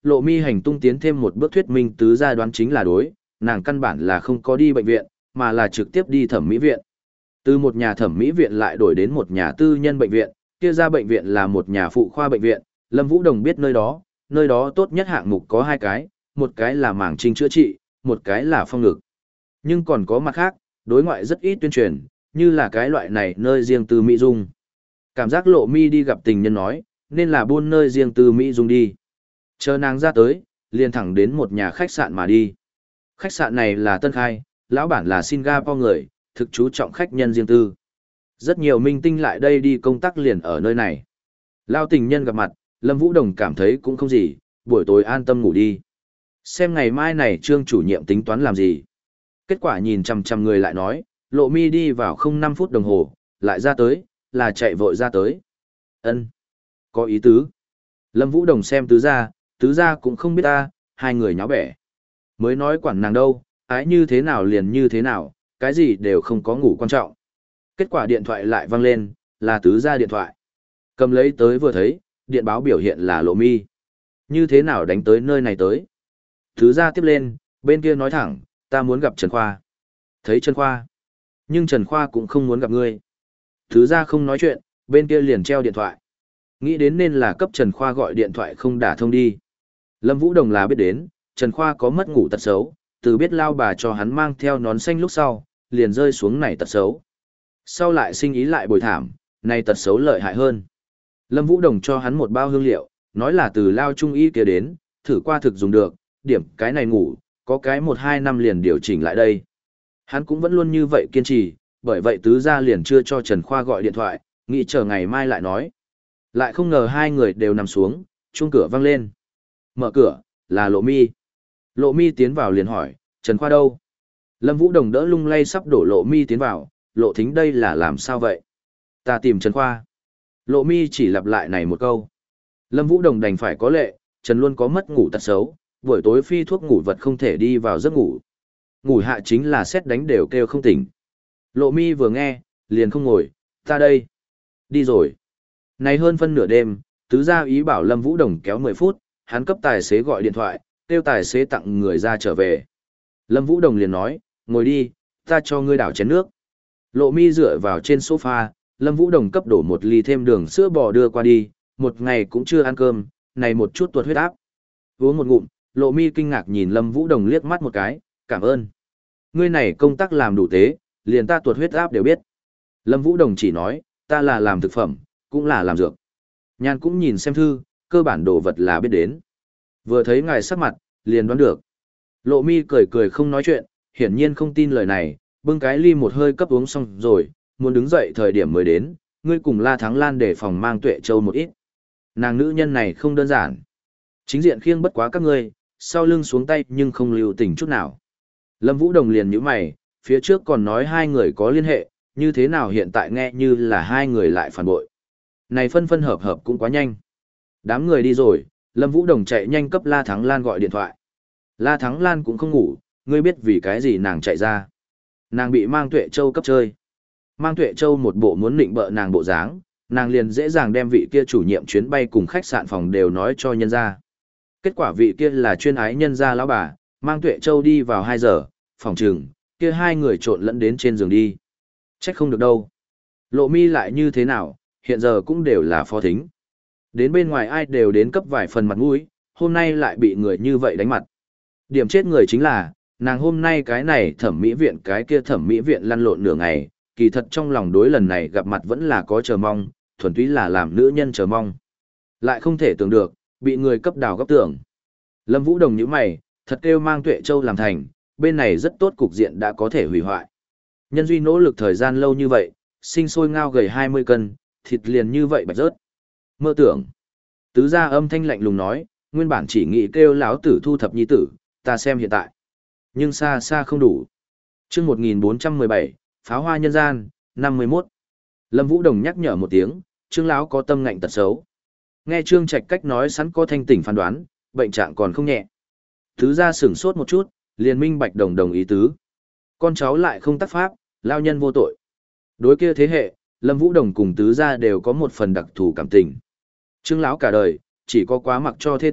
Lộ Mi hành tung tiến thêm một bước thuyết minh tứ gia đoán chính là đối, nàng căn bản là không có đi bệnh viện, mà là trực tiếp đi thẩm mỹ viện. Từ một nhà thẩm mỹ viện lại đổi đến một nhà tư nhân bệnh viện, kia ra bệnh viện là một nhà phụ khoa bệnh viện, Lâm Vũ Đồng biết nơi đó, nơi đó tốt nhất hạng mục có hai cái, một cái là mảng trinh chữa trị, một cái là phong ngực. Nhưng còn có mặt khác, đối ngoại rất ít tuyên truyền, như là cái loại này nơi riêng tư mỹ dung. Cảm giác Lộ Mi đi gặp tình nhân nói, nên là buôn nơi riêng tư mỹ dung đi. Chờ nàng ra tới, liền thẳng đến một nhà khách sạn mà đi. Khách sạn này là tân khai, lão bản là Singapore người, thực chú trọng khách nhân riêng tư. Rất nhiều minh tinh lại đây đi công tác liền ở nơi này. Lao tình nhân gặp mặt, Lâm Vũ Đồng cảm thấy cũng không gì, buổi tối an tâm ngủ đi. Xem ngày mai này Trương chủ nhiệm tính toán làm gì. Kết quả nhìn chằm chằm người lại nói, Lộ Mi đi vào không năm phút đồng hồ, lại ra tới, là chạy vội ra tới. Ân, có ý tứ. Lâm Vũ Đồng xem tứ gia, tứ gia cũng không biết ta, hai người nháo bẻ. Mới nói quản nàng đâu, ái như thế nào liền như thế nào, cái gì đều không có ngủ quan trọng. Kết quả điện thoại lại vang lên, là tứ gia điện thoại. Cầm lấy tới vừa thấy, điện báo biểu hiện là Lộ Mi. Như thế nào đánh tới nơi này tới? Tứ gia tiếp lên, bên kia nói thẳng, ta muốn gặp Trần Khoa. Thấy Trần Khoa. Nhưng Trần Khoa cũng không muốn gặp ngươi. Tứ gia không nói chuyện, bên kia liền treo điện thoại. Nghĩ đến nên là cấp Trần Khoa gọi điện thoại không đả thông đi. Lâm Vũ Đồng là biết đến, Trần Khoa có mất ngủ tật xấu, từ biết lao bà cho hắn mang theo nón xanh lúc sau, liền rơi xuống này tật xấu. Sau lại sinh ý lại bồi thảm, này tật xấu lợi hại hơn. Lâm Vũ Đồng cho hắn một bao hương liệu, nói là từ lao trung y kia đến, thử qua thực dùng được, điểm cái này ngủ, có cái một hai năm liền điều chỉnh lại đây. Hắn cũng vẫn luôn như vậy kiên trì, bởi vậy tứ gia liền chưa cho Trần Khoa gọi điện thoại, nghĩ chờ ngày mai lại nói. Lại không ngờ hai người đều nằm xuống, chuông cửa vang lên. Mở cửa, là Lộ Mi. Lộ Mi tiến vào liền hỏi, Trần Khoa đâu? Lâm Vũ Đồng đỡ lung lay sắp đổ Lộ Mi tiến vào, Lộ Thính đây là làm sao vậy? Ta tìm Trần Khoa. Lộ Mi chỉ lặp lại này một câu. Lâm Vũ Đồng đành phải có lệ, Trần luôn có mất ngủ tật xấu, buổi tối phi thuốc ngủ vật không thể đi vào giấc ngủ. Ngủ hạ chính là xét đánh đều kêu không tỉnh. Lộ Mi vừa nghe, liền không ngồi, ta đây. Đi rồi. Này hơn phân nửa đêm, tứ gia ý bảo Lâm Vũ Đồng kéo mười phút, hắn cấp tài xế gọi điện thoại, kêu tài xế tặng người ra trở về. Lâm Vũ Đồng liền nói, ngồi đi, ta cho ngươi đảo chén nước. Lộ Mi dựa vào trên sofa, Lâm Vũ Đồng cấp đổ một ly thêm đường sữa bò đưa qua đi, một ngày cũng chưa ăn cơm, này một chút tuột huyết áp. Uống một ngụm, Lộ Mi kinh ngạc nhìn Lâm Vũ Đồng liếc mắt một cái, cảm ơn. Ngươi này công tác làm đủ tế, liền ta tuột huyết áp đều biết. Lâm Vũ Đồng chỉ nói, ta là làm thực phẩm, cũng là làm dược. Nhan cũng nhìn xem thư, cơ bản đồ vật là biết đến. Vừa thấy ngài sắc mặt, liền đoán được. Lộ Mi cười cười không nói chuyện, hiển nhiên không tin lời này, bưng cái ly một hơi cấp uống xong rồi, muốn đứng dậy thời điểm mới đến, ngươi cùng La Thắng Lan để phòng mang Tuệ Châu một ít. Nàng nữ nhân này không đơn giản. Chính diện khiêng bất quá các ngươi, sau lưng xuống tay nhưng không lưu tình chút nào. Lâm Vũ Đồng liền nhíu mày, phía trước còn nói hai người có liên hệ, như thế nào hiện tại nghe như là hai người lại phản bội. Này phân phân hợp hợp cũng quá nhanh. Đám người đi rồi, Lâm Vũ Đồng chạy nhanh cấp La Thắng Lan gọi điện thoại. La Thắng Lan cũng không ngủ, ngươi biết vì cái gì nàng chạy ra. Nàng bị Mang Tuệ Châu cấp chơi. Mang Tuệ Châu một bộ muốn nịnh bợ nàng bộ dáng, nàng liền dễ dàng đem vị kia chủ nhiệm chuyến bay cùng khách sạn phòng đều nói cho nhân gia. Kết quả vị kia là chuyên ái nhân gia lão bà, Mang Tuệ Châu đi vào hai giờ, phòng trừng, kia hai người trộn lẫn đến trên giường đi. Trách không được đâu. Lộ Mi lại như thế nào, hiện giờ cũng đều là phó thính. Đến bên ngoài ai đều đến cấp vài phần mặt mũi, hôm nay lại bị người như vậy đánh mặt. Điểm chết người chính là, nàng hôm nay cái này thẩm mỹ viện cái kia thẩm mỹ viện lăn lộn nửa ngày, kỳ thật trong lòng đối lần này gặp mặt vẫn là có chờ mong, thuần túy là làm nữ nhân chờ mong. Lại không thể tưởng được, bị người cấp đào gấp tưởng. Lâm Vũ Đồng nhíu mày, thật kêu Mang Tuệ Châu làm thành, bên này rất tốt cục diện đã có thể hủy hoại. Nhân duy nỗ lực thời gian lâu như vậy, sinh sôi ngao gầy hai mươi cân, thịt liền như vậy bạch rớt. Mơ tưởng. Tứ gia âm thanh lạnh lùng nói, nguyên bản chỉ nghĩ kêu lão tử thu thập nhi tử, ta xem hiện tại. Nhưng xa xa không đủ. Chương một nghìn bốn trăm mười bảy, Pháo hoa nhân gian, năm mươi mốt. Lâm Vũ Đồng nhắc nhở một tiếng, Trương lão có tâm ngạnh tật xấu. Nghe Trương Trạch cách nói sẵn có thanh tỉnh phán đoán, bệnh trạng còn không nhẹ. Tứ gia sửng sốt một chút, liền minh bạch đồng đồng ý tứ. Con cháu lại không tác pháp, lao nhân vô tội. Đối kia thế hệ, Lâm Vũ Đồng cùng tứ gia đều có một phần đặc thù cảm tình. Trương lão cả đời, chỉ có quá mặc cho thế tử,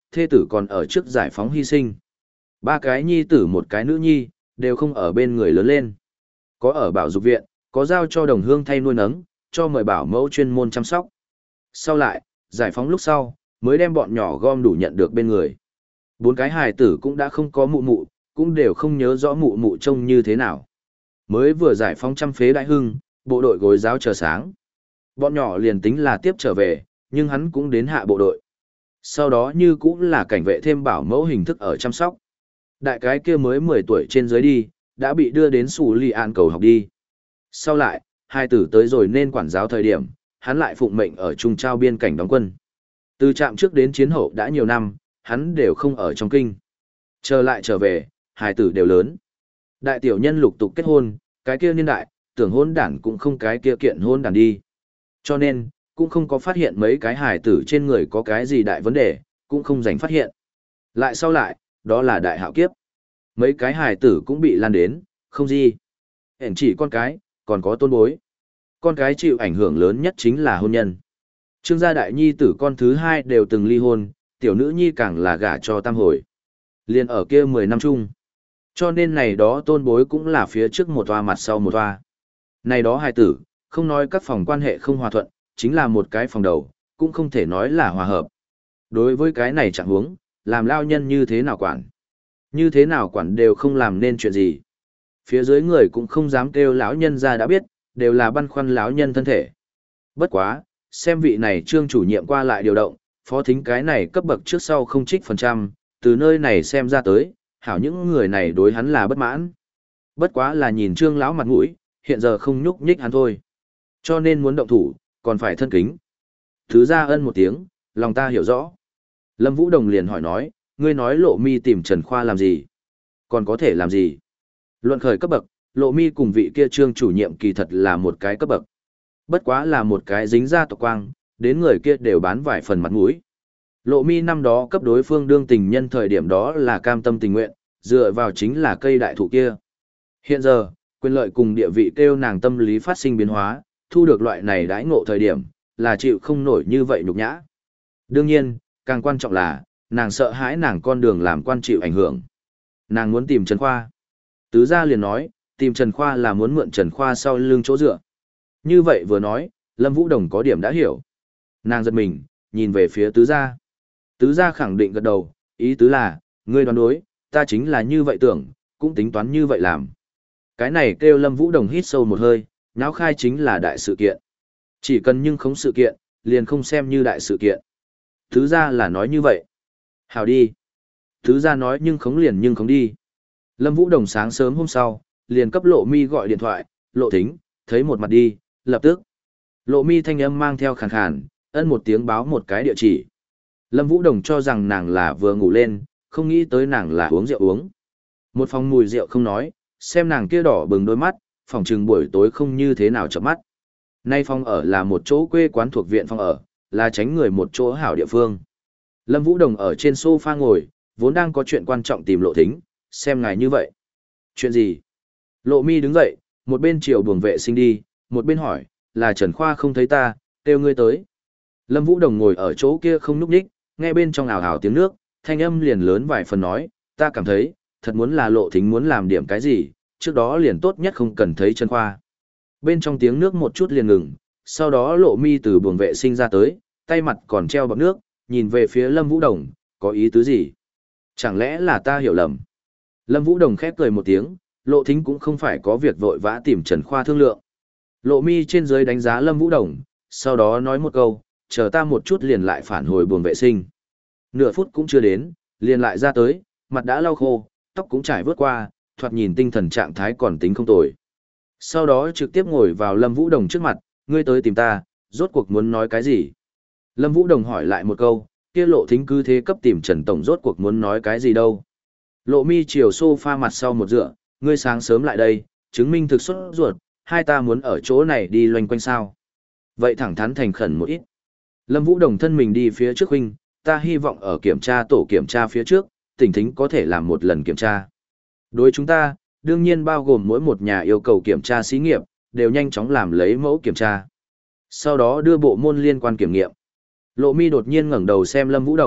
thê tử còn ở trước giải phóng hy sinh. Ba cái nhi tử một cái nữ nhi, đều không ở bên người lớn lên. Có ở bảo dục viện, có giao cho đồng hương thay nuôi nấng, cho mời bảo mẫu chuyên môn chăm sóc. Sau lại, giải phóng lúc sau, mới đem bọn nhỏ gom đủ nhận được bên người. Bốn cái hài tử cũng đã không có mụ mụ, cũng đều không nhớ rõ mụ mụ trông như thế nào. Mới vừa giải phóng trăm phế đại hưng, bộ đội gối giáo chờ sáng. Bọn nhỏ liền tính là tiếp trở về, nhưng hắn cũng đến hạ bộ đội. Sau đó như cũng là cảnh vệ thêm bảo mẫu hình thức ở chăm sóc. Đại cái kia mới mười tuổi trên dưới đi, đã bị đưa đến Sù Lì An cầu học đi. Sau lại, hai tử tới rồi nên quản giáo thời điểm, hắn lại phụng mệnh ở Trung Trao biên cảnh đóng quân. Từ trạm trước đến chiến hậu đã nhiều năm, hắn đều không ở trong kinh. Trở lại trở về, hai tử đều lớn. Đại tiểu nhân lục tục kết hôn, cái kia niên đại, tưởng hôn đản cũng không cái kia kiện hôn đản đi. Cho nên, cũng không có phát hiện mấy cái hài tử trên người có cái gì đại vấn đề, cũng không dành phát hiện. Lại sau lại, đó là đại hạo kiếp. Mấy cái hài tử cũng bị lan đến, không gì. Hẹn chỉ con cái, còn có tôn bối. Con cái chịu ảnh hưởng lớn nhất chính là hôn nhân. Trương gia đại nhi tử con thứ hai đều từng ly hôn, tiểu nữ nhi càng là gả cho tam hồi. Liên ở kia mười năm chung. Cho nên này đó tôn bối cũng là phía trước một toa mặt sau một toa. Này đó hài tử, không nói các phòng quan hệ không hòa thuận, chính là một cái phòng đầu, cũng không thể nói là hòa hợp. Đối với cái này chẳng huống, làm lao nhân như thế nào quản. Như thế nào quản đều không làm nên chuyện gì. Phía dưới người cũng không dám kêu lão nhân ra đã biết, đều là băn khoăn lão nhân thân thể. Bất quá, xem vị này trương chủ nhiệm qua lại điều động, phó thính cái này cấp bậc trước sau không trích phần trăm, từ nơi này xem ra tới, hảo những người này đối hắn là bất mãn. Bất quá là nhìn trương lão mặt mũi, hiện giờ không nhúc nhích hắn thôi. Cho nên muốn động thủ, còn phải thân kính. Thứ ra ân một tiếng, lòng ta hiểu rõ. Lâm Vũ Đồng liền hỏi nói, ngươi nói Lộ Mi tìm Trần Khoa làm gì? Còn có thể làm gì? Luận khởi cấp bậc, Lộ Mi cùng vị kia trương chủ nhiệm kỳ thật là một cái cấp bậc. Bất quá là một cái dính ra tộc quang, đến người kia đều bán vài phần mặt mũi. Lộ Mi năm đó cấp đối phương đương tình nhân thời điểm đó là cam tâm tình nguyện, dựa vào chính là cây đại thụ kia. Hiện giờ, quyền lợi cùng địa vị kêu nàng tâm lý phát sinh biến hóa, thu được loại này đãi ngộ thời điểm, là chịu không nổi như vậy nhục nhã. Đương nhiên, càng quan trọng là, nàng sợ hãi nàng con đường làm quan chịu ảnh hưởng. Nàng muốn tìm Trần Khoa. Tứ gia liền nói, tìm Trần Khoa là muốn mượn Trần Khoa sau lưng chỗ dựa. Như vậy vừa nói, Lâm Vũ Đồng có điểm đã hiểu. Nàng giật mình, nhìn về phía tứ gia. Tứ gia khẳng định gật đầu, ý tứ là, ngươi đoán đối, ta chính là như vậy tưởng, cũng tính toán như vậy làm. Cái này kêu Lâm Vũ Đồng hít sâu một hơi, náo khai chính là đại sự kiện. Chỉ cần nhưng không sự kiện, liền không xem như đại sự kiện. Tứ gia là nói như vậy. Hào đi. Tứ gia nói nhưng không liền nhưng không đi. Lâm Vũ Đồng sáng sớm hôm sau, liền cấp Lộ Mi gọi điện thoại, Lộ Thính, thấy một mặt đi, lập tức. Lộ Mi thanh âm mang theo khàn khàn, ân một tiếng báo một cái địa chỉ. Lâm Vũ Đồng cho rằng nàng là vừa ngủ lên, không nghĩ tới nàng là uống rượu uống. Một phòng mùi rượu không nói, xem nàng kia đỏ bừng đôi mắt, phòng trừng buổi tối không như thế nào chợp mắt. Nay phòng ở là một chỗ quê quán thuộc viện phòng ở, là tránh người một chỗ hảo địa phương. Lâm Vũ Đồng ở trên sofa ngồi, vốn đang có chuyện quan trọng tìm Lộ Thính, xem ngài như vậy. Chuyện gì? Lộ Mi đứng dậy, một bên chiều buồng vệ sinh đi, một bên hỏi, là Trần Khoa không thấy ta, kêu ngươi tới. Lâm Vũ Đồng ngồi ở chỗ kia không nhúc nhích, nghe bên trong ảo ảo tiếng nước, thanh âm liền lớn vài phần nói, ta cảm thấy, thật muốn là Lộ Thính muốn làm điểm cái gì, trước đó liền tốt nhất không cần thấy Trần Khoa. Bên trong tiếng nước một chút liền ngừng, sau đó Lộ Mi từ buồng vệ sinh ra tới, tay mặt còn treo bọt nước, nhìn về phía Lâm Vũ Đồng, có ý tứ gì? Chẳng lẽ là ta hiểu lầm? Lâm Vũ Đồng khép cười một tiếng, Lộ Thính cũng không phải có việc vội vã tìm Trần Khoa thương lượng. Lộ Mi trên dưới đánh giá Lâm Vũ Đồng, sau đó nói một câu, chờ ta một chút liền lại phản hồi buồng vệ sinh. Nửa phút cũng chưa đến, liền lại ra tới, mặt đã lau khô, tóc cũng trải vớt qua, thoạt nhìn tinh thần trạng thái còn tính không tồi. Sau đó trực tiếp ngồi vào Lâm Vũ Đồng trước mặt, ngươi tới tìm ta, rốt cuộc muốn nói cái gì? Lâm Vũ Đồng hỏi lại một câu, kia Lộ Thính cứ thế cấp tìm Trần Tổng rốt cuộc muốn nói cái gì đâu? Lộ Mi chiều sofa mặt sau một dựa, ngươi sáng sớm lại đây, chứng minh thực xuất ruột, hai ta muốn ở chỗ này đi loanh quanh sao. Vậy thẳng thắn thành khẩn một ít. Lâm Vũ Đồng thân mình đi phía trước huynh, ta hy vọng ở kiểm tra tổ kiểm tra phía trước, tỉnh thính có thể làm một lần kiểm tra. Đối chúng ta, đương nhiên bao gồm mỗi một nhà yêu cầu kiểm tra xí nghiệp, đều nhanh chóng làm lấy mẫu kiểm tra. Sau đó đưa bộ môn liên quan kiểm nghiệm. Lộ Mi đột nhiên ngẩng đầu xem Lâm Vũ Đồng,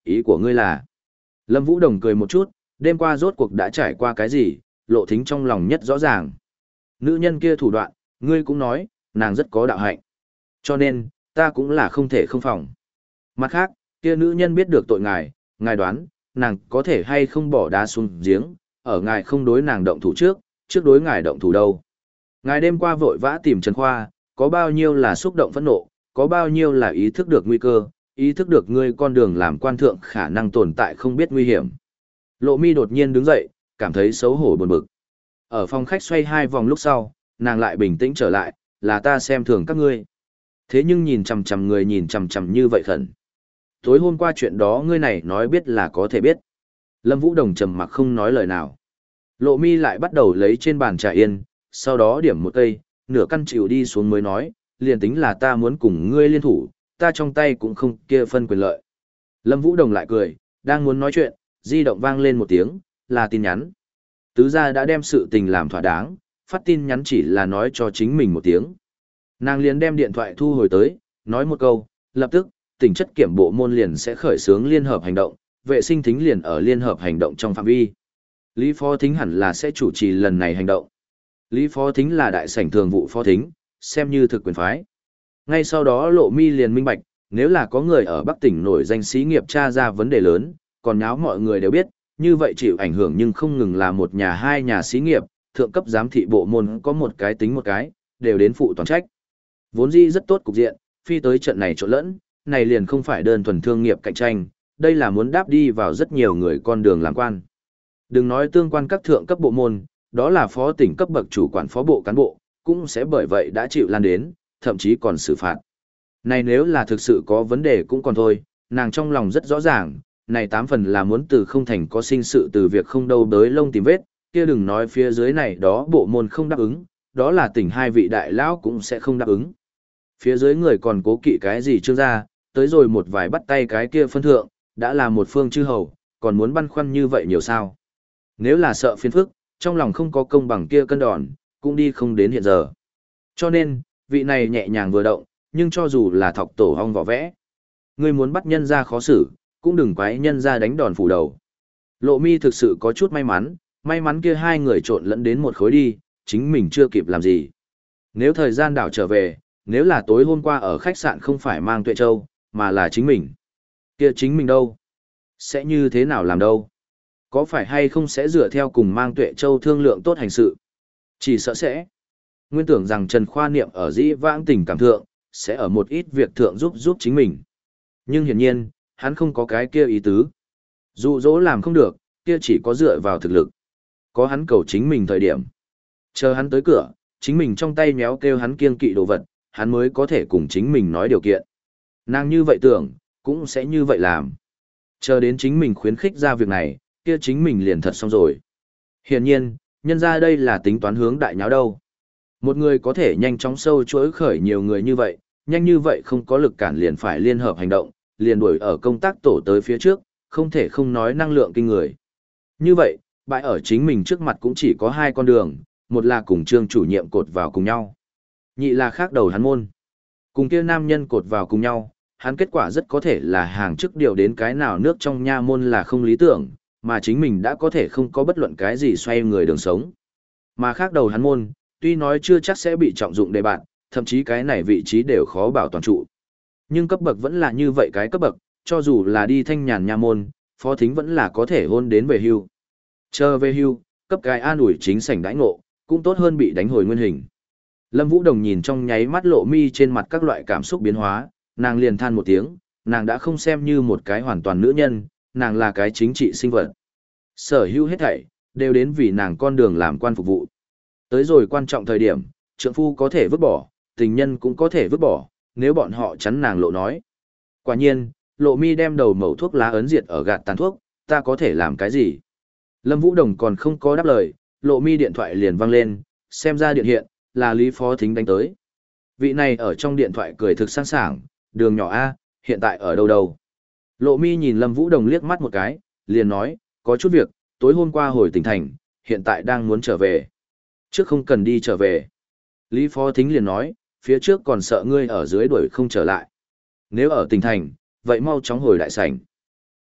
ý của ngươi là. Lâm Vũ Đồng cười một chút, đêm qua rốt cuộc đã trải qua cái gì, Lộ Thính trong lòng nhất rõ ràng. Nữ nhân kia thủ đoạn, ngươi cũng nói, nàng rất có đạo hạnh. Cho nên, ta cũng là không thể không phòng. Mặt khác, kia nữ nhân biết được tội ngài, ngài đoán, nàng có thể hay không bỏ đá xuống giếng, ở ngài không đối nàng động thủ trước, trước đối ngài động thủ đâu. Ngài đêm qua vội vã tìm Trần Khoa, có bao nhiêu là xúc động phẫn nộ, có bao nhiêu là ý thức được nguy cơ, ý thức được ngươi con đường làm quan thượng khả năng tồn tại không biết nguy hiểm. Lộ Mi đột nhiên đứng dậy, cảm thấy xấu hổ buồn bực. Ở phòng khách xoay hai vòng lúc sau, nàng lại bình tĩnh trở lại, là ta xem thường các ngươi. Thế nhưng nhìn chằm chằm người nhìn chằm chằm như vậy khẩn. Tối hôm qua chuyện đó ngươi này nói biết là có thể biết. Lâm Vũ Đồng trầm mặc không nói lời nào. Lộ Mi lại bắt đầu lấy trên bàn trà yên, sau đó điểm một cây, nửa căn chịu đi xuống mới nói, liền tính là ta muốn cùng ngươi liên thủ, ta trong tay cũng không kia phân quyền lợi. Lâm Vũ Đồng lại cười, đang muốn nói chuyện, di động vang lên một tiếng, là tin nhắn. Tứ gia đã đem sự tình làm thỏa đáng, phát tin nhắn chỉ là nói cho chính mình một tiếng. Nàng liền đem điện thoại thu hồi tới, nói một câu, lập tức, tỉnh chất kiểm bộ môn liền sẽ khởi xướng liên hợp hành động, vệ sinh thính liền ở liên hợp hành động trong phạm vi. Lý Phó Thính hẳn là sẽ chủ trì lần này hành động. Lý Phó Thính là đại sảnh thường vụ Phó Thính, xem như thực quyền phái. Ngay sau đó Lộ Mi liền minh bạch, nếu là có người ở Bắc tỉnh nổi danh xí nghiệp tra ra vấn đề lớn, còn nháo mọi người đều biết, như vậy chịu ảnh hưởng nhưng không ngừng là một nhà hai nhà xí nghiệp, thượng cấp giám thị bộ môn có một cái tính một cái, đều đến phụ toàn trách. Vốn dĩ rất tốt cục diện, phi tới trận này trộn lẫn, này liền không phải đơn thuần thương nghiệp cạnh tranh, đây là muốn đáp đi vào rất nhiều người con đường làm quan. Đừng nói tương quan các thượng cấp bộ môn, đó là phó tỉnh cấp bậc chủ quản phó bộ cán bộ, cũng sẽ bởi vậy đã chịu lan đến, thậm chí còn xử phạt. Này nếu là thực sự có vấn đề cũng còn thôi, nàng trong lòng rất rõ ràng, này tám phần là muốn từ không thành có sinh sự từ việc không đâu đới lông tìm vết, kia đừng nói phía dưới này đó bộ môn không đáp ứng, đó là tỉnh hai vị đại lão cũng sẽ không đáp ứng. Phía dưới người còn cố kỵ cái gì chưa ra, tới rồi một vài bắt tay cái kia phân thượng, đã là một phương chư hầu, còn muốn băn khoăn như vậy nhiều sao. Nếu là sợ phiền phức, trong lòng không có công bằng kia cân đòn, cũng đi không đến hiện giờ. Cho nên, vị này nhẹ nhàng vừa động, nhưng cho dù là thọc tổ hong vỏ vẽ, người muốn bắt nhân ra khó xử, cũng đừng quái nhân ra đánh đòn phủ đầu. Lộ Mi thực sự có chút may mắn, may mắn kia hai người trộn lẫn đến một khối đi, chính mình chưa kịp làm gì. Nếu thời gian đảo trở về, nếu là tối hôm qua ở khách sạn không phải mang Tuệ Châu, mà là chính mình. Kia chính mình đâu? Sẽ như thế nào làm đâu? Có phải hay không sẽ dựa theo cùng mang Tuệ Châu thương lượng tốt hành sự? Chỉ sợ sẽ. Nguyên tưởng rằng Trần Khoa Niệm ở dĩ vãng tình cảm thượng, sẽ ở một ít việc thượng giúp giúp chính mình. Nhưng hiển nhiên, hắn không có cái kia ý tứ. Dụ dỗ làm không được, kia chỉ có dựa vào thực lực. Có hắn cầu chính mình thời điểm. Chờ hắn tới cửa, chính mình trong tay méo kêu hắn kiêng kỵ đồ vật, hắn mới có thể cùng chính mình nói điều kiện. Nàng như vậy tưởng, cũng sẽ như vậy làm. Chờ đến chính mình khuyến khích ra việc này, kia chính mình liền thật xong rồi. Hiển nhiên, nhân ra đây là tính toán hướng đại nháo đâu. Một người có thể nhanh chóng sâu chuỗi khởi nhiều người như vậy, nhanh như vậy không có lực cản liền phải liên hợp hành động, liền đuổi ở công tác tổ tới phía trước, không thể không nói năng lượng kinh người. Như vậy, bãi ở chính mình trước mặt cũng chỉ có hai con đường, một là cùng trương chủ nhiệm cột vào cùng nhau. Nhị là khác đầu hắn môn. Cùng kia nam nhân cột vào cùng nhau, hắn kết quả rất có thể là hàng chức điều đến cái nào nước trong nha môn là không lý tưởng, mà chính mình đã có thể không có bất luận cái gì xoay người đường sống. Mà khác đầu hắn môn, tuy nói chưa chắc sẽ bị trọng dụng đề bạn, thậm chí cái này vị trí đều khó bảo toàn trụ. Nhưng cấp bậc vẫn là như vậy cái cấp bậc, cho dù là đi thanh nhàn nha môn, phó thính vẫn là có thể hôn đến về hưu. Chờ về hưu, cấp cái an ủi chính sảnh đãi ngộ, cũng tốt hơn bị đánh hồi nguyên hình. Lâm Vũ Đồng nhìn trong nháy mắt Lộ Mi trên mặt các loại cảm xúc biến hóa, nàng liền than một tiếng, nàng đã không xem như một cái hoàn toàn nữ nhân, nàng là cái chính trị sinh vật. Sở hữu hết thảy, đều đến vì nàng con đường làm quan phục vụ. Tới rồi quan trọng thời điểm, trượng phu có thể vứt bỏ, tình nhân cũng có thể vứt bỏ, nếu bọn họ chắn nàng lộ nói. Quả nhiên, Lộ Mi đem đầu mẩu thuốc lá ấn diệt ở gạt tàn thuốc, ta có thể làm cái gì? Lâm Vũ Đồng còn không có đáp lời, Lộ Mi điện thoại liền vang lên, xem ra điện hiện, là Lý Phó Thính đánh tới. Vị này ở trong điện thoại cười thực sẵn sàng, đường nhỏ A, hiện tại ở đâu đâu? Lộ Mi nhìn Lâm Vũ Đồng liếc mắt một cái, liền nói, có chút việc, tối hôm qua hồi tỉnh thành, hiện tại đang muốn trở về. Trước không cần đi trở về. Lý Phó Thính liền nói, phía trước còn sợ ngươi ở dưới đuổi không trở lại. Nếu ở tỉnh thành, vậy mau chóng hồi đại sảnh.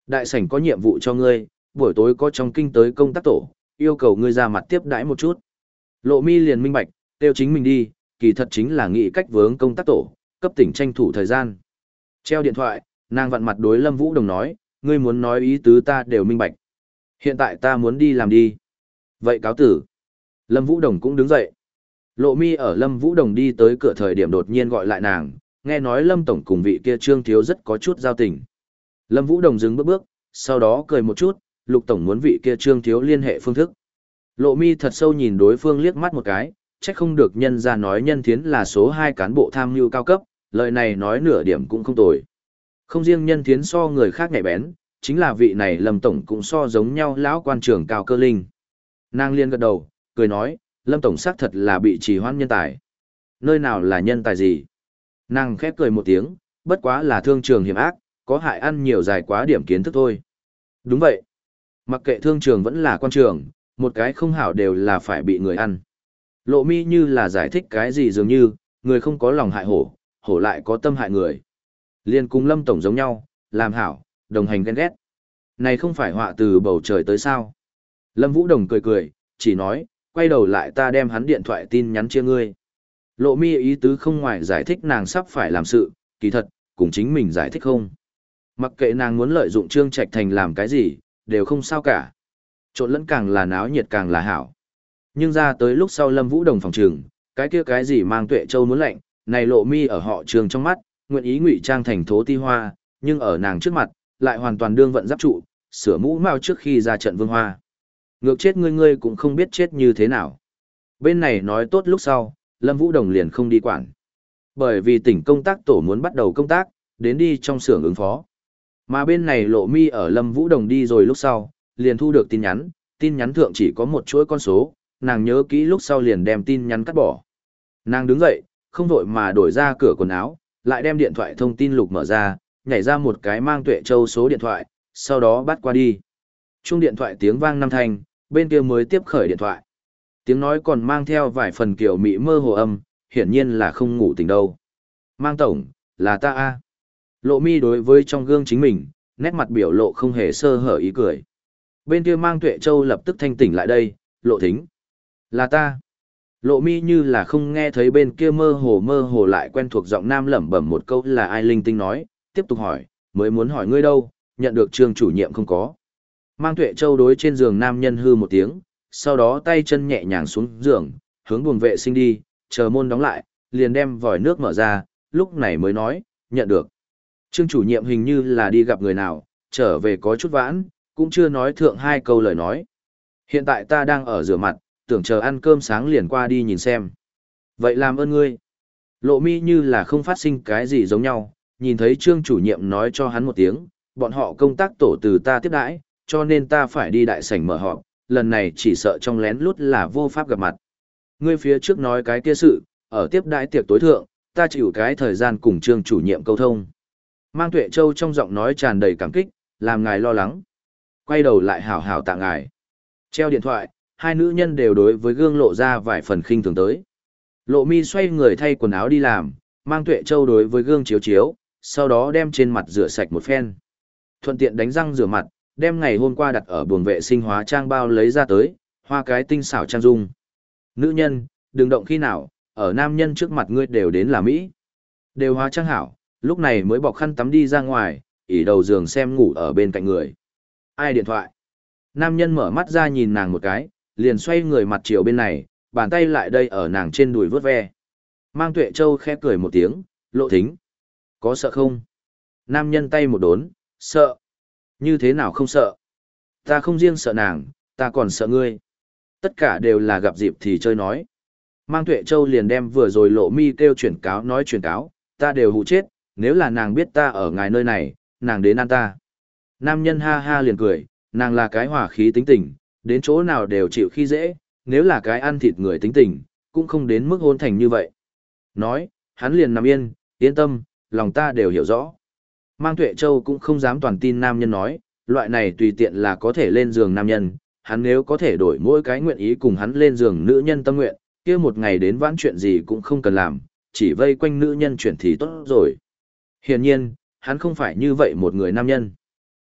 Đại sảnh có nhiệm vụ cho ngươi, buổi tối có trong kinh tới công tác tổ, yêu cầu ngươi ra mặt tiếp đãi một chút. Lộ mi liền minh bạch, tiêu chính mình đi, kỳ thật chính là nghĩ cách vướng công tác tổ, cấp tỉnh tranh thủ thời gian. Treo điện thoại, nàng vặn mặt đối Lâm Vũ Đồng nói, ngươi muốn nói ý tứ ta đều minh bạch. Hiện tại ta muốn đi làm đi. Vậy cáo tử. Lâm Vũ Đồng cũng đứng dậy. Lộ mi ở Lâm Vũ Đồng đi tới cửa thời điểm đột nhiên gọi lại nàng, nghe nói Lâm Tổng cùng vị kia Trương Thiếu rất có chút giao tình. Lâm Vũ Đồng dừng bước bước, sau đó cười một chút, Lục Tổng muốn vị kia Trương Thiếu liên hệ phương thức. Lộ mi thật sâu nhìn đối phương liếc mắt một cái, chắc không được nhân ra nói Nhân Thiến là số hai cán bộ tham mưu cao cấp, lời này nói nửa điểm cũng không tồi. Không riêng Nhân Thiến so người khác nhạy bén, chính là vị này Lâm Tổng cũng so giống nhau lão quan trưởng cao cơ linh. Nàng liên gật đầu, cười nói, Lâm Tổng xác thật là bị trì hoãn nhân tài. Nơi nào là nhân tài gì? Nàng khép cười một tiếng, bất quá là thương trường hiểm ác, có hại ăn nhiều dài quá điểm kiến thức thôi. Đúng vậy. Mặc kệ thương trường vẫn là quan trường, một cái không hảo đều là phải bị người ăn. Lộ mi như là giải thích cái gì dường như, người không có lòng hại hổ, hổ lại có tâm hại người. Liên cùng Lâm Tổng giống nhau, làm hảo, đồng hành ghen ghét. Này không phải họa từ bầu trời tới sao? Lâm Vũ Đồng cười cười, chỉ nói, quay đầu lại ta đem hắn điện thoại tin nhắn chia ngươi. Lộ mi ý tứ không ngoài giải thích nàng sắp phải làm sự, kỳ thật, cùng chính mình giải thích không. Mặc kệ nàng muốn lợi dụng Trương Trạch Thành làm cái gì, đều không sao cả. Trộn lẫn càng là náo nhiệt càng là hảo. Nhưng ra tới lúc sau Lâm Vũ Đồng phòng trường, cái kia cái gì mang Tuệ Châu muốn lệnh, này Lộ mi ở họ Trường trong mắt, nguyện ý ngụy trang thành thố ti hoa, nhưng ở nàng trước mặt, lại hoàn toàn đương vận giáp trụ, sửa mũ mao trước khi ra trận vương hoa. Ngược chết ngươi ngươi cũng không biết chết như thế nào. Bên này nói tốt lúc sau, Lâm Vũ Đồng liền không đi quản. Bởi vì tỉnh công tác tổ muốn bắt đầu công tác, đến đi trong xưởng ứng phó. Mà bên này Lộ mi ở Lâm Vũ Đồng đi rồi lúc sau, liền thu được tin nhắn, tin nhắn thượng chỉ có một chuỗi con số, nàng nhớ kỹ lúc sau liền đem tin nhắn cắt bỏ. Nàng đứng dậy, không vội mà đổi ra cửa quần áo, lại đem điện thoại thông tin lục mở ra, nhảy ra một cái mang Tuệ Châu số điện thoại, sau đó bắt qua đi. Chuông điện thoại tiếng vang năm thanh, bên kia mới tiếp khởi điện thoại. Tiếng nói còn mang theo vài phần kiểu mị mơ hồ âm, hiển nhiên là không ngủ tỉnh đâu. Mang tổng, là ta a. Lộ mi đối với trong gương chính mình, nét mặt biểu lộ không hề sơ hở ý cười. Bên kia mang Tuệ Châu lập tức thanh tỉnh lại đây, Lộ Thính. Là ta. Lộ mi như là không nghe thấy bên kia mơ hồ mơ hồ lại quen thuộc giọng nam lẩm bẩm một câu là ai linh tinh nói, tiếp tục hỏi, mới muốn hỏi ngươi đâu, nhận được trường chủ nhiệm không có. Mang Tuệ Châu đối trên giường nam nhân hư một tiếng, sau đó tay chân nhẹ nhàng xuống giường, hướng buồng vệ sinh đi, chờ môn đóng lại, liền đem vòi nước mở ra, lúc này mới nói, nhận được. Trương chủ nhiệm hình như là đi gặp người nào, trở về có chút vãn, cũng chưa nói thượng hai câu lời nói. Hiện tại ta đang ở rửa mặt, tưởng chờ ăn cơm sáng liền qua đi nhìn xem. Vậy làm ơn ngươi. Lộ mi như là không phát sinh cái gì giống nhau, nhìn thấy trương chủ nhiệm nói cho hắn một tiếng, bọn họ công tác tổ từ ta tiếp đãi, cho nên ta phải đi đại sảnh mở họp, lần này chỉ sợ trong lén lút là vô pháp gặp mặt. Ngươi phía trước nói cái kia sự, ở tiếp đãi tiệc tối thượng, ta chịu cái thời gian cùng trương chủ nhiệm câu thông. Mang Tuệ Châu trong giọng nói tràn đầy cảm kích, làm ngài lo lắng. Quay đầu lại hảo hảo tạ ngài. Treo điện thoại, hai nữ nhân đều đối với gương lộ ra vài phần khinh thường tới. Lộ mi xoay người thay quần áo đi làm, Mang Tuệ Châu đối với gương chiếu chiếu, sau đó đem trên mặt rửa sạch một phen. Thuận tiện đánh răng rửa mặt, đem ngày hôm qua đặt ở buồng vệ sinh hóa trang bao lấy ra tới, hoa cái tinh xảo trang dung. Nữ nhân, đừng động khi nào, ở nam nhân trước mặt ngươi đều đến là Mỹ. Đều hóa trang hảo, lúc này mới bọc khăn tắm đi ra ngoài, ỉ đầu giường xem ngủ ở bên cạnh người. Ai điện thoại? Nam nhân mở mắt ra nhìn nàng một cái, liền xoay người mặt chiều bên này, bàn tay lại đây ở nàng trên đùi vớt ve. Mang Tuệ Châu khẽ cười một tiếng, Lộ Thính. Có sợ không? Nam nhân tay một đốn, sợ. Như thế nào không sợ? Ta không riêng sợ nàng, ta còn sợ ngươi. Tất cả đều là gặp dịp thì chơi nói. Mang Tuệ Châu liền đem vừa rồi Lộ mi kêu chuyển cáo nói chuyển cáo, ta đều hụ chết, nếu là nàng biết ta ở ngài nơi này, nàng đến ăn ta. Nam nhân ha ha liền cười, nàng là cái hòa khí tính tình, đến chỗ nào đều chịu khi dễ, nếu là cái ăn thịt người tính tình, cũng không đến mức hôn thành như vậy. Nói, hắn liền nằm yên, yên tâm, lòng ta đều hiểu rõ. Mang Tuệ Châu cũng không dám toàn tin nam nhân nói, loại này tùy tiện là có thể lên giường nam nhân, hắn nếu có thể đổi mỗi cái nguyện ý cùng hắn lên giường nữ nhân tâm nguyện, kia một ngày đến vãn chuyện gì cũng không cần làm, chỉ vây quanh nữ nhân chuyển thì tốt rồi. Hiển nhiên, hắn không phải như vậy một người nam nhân.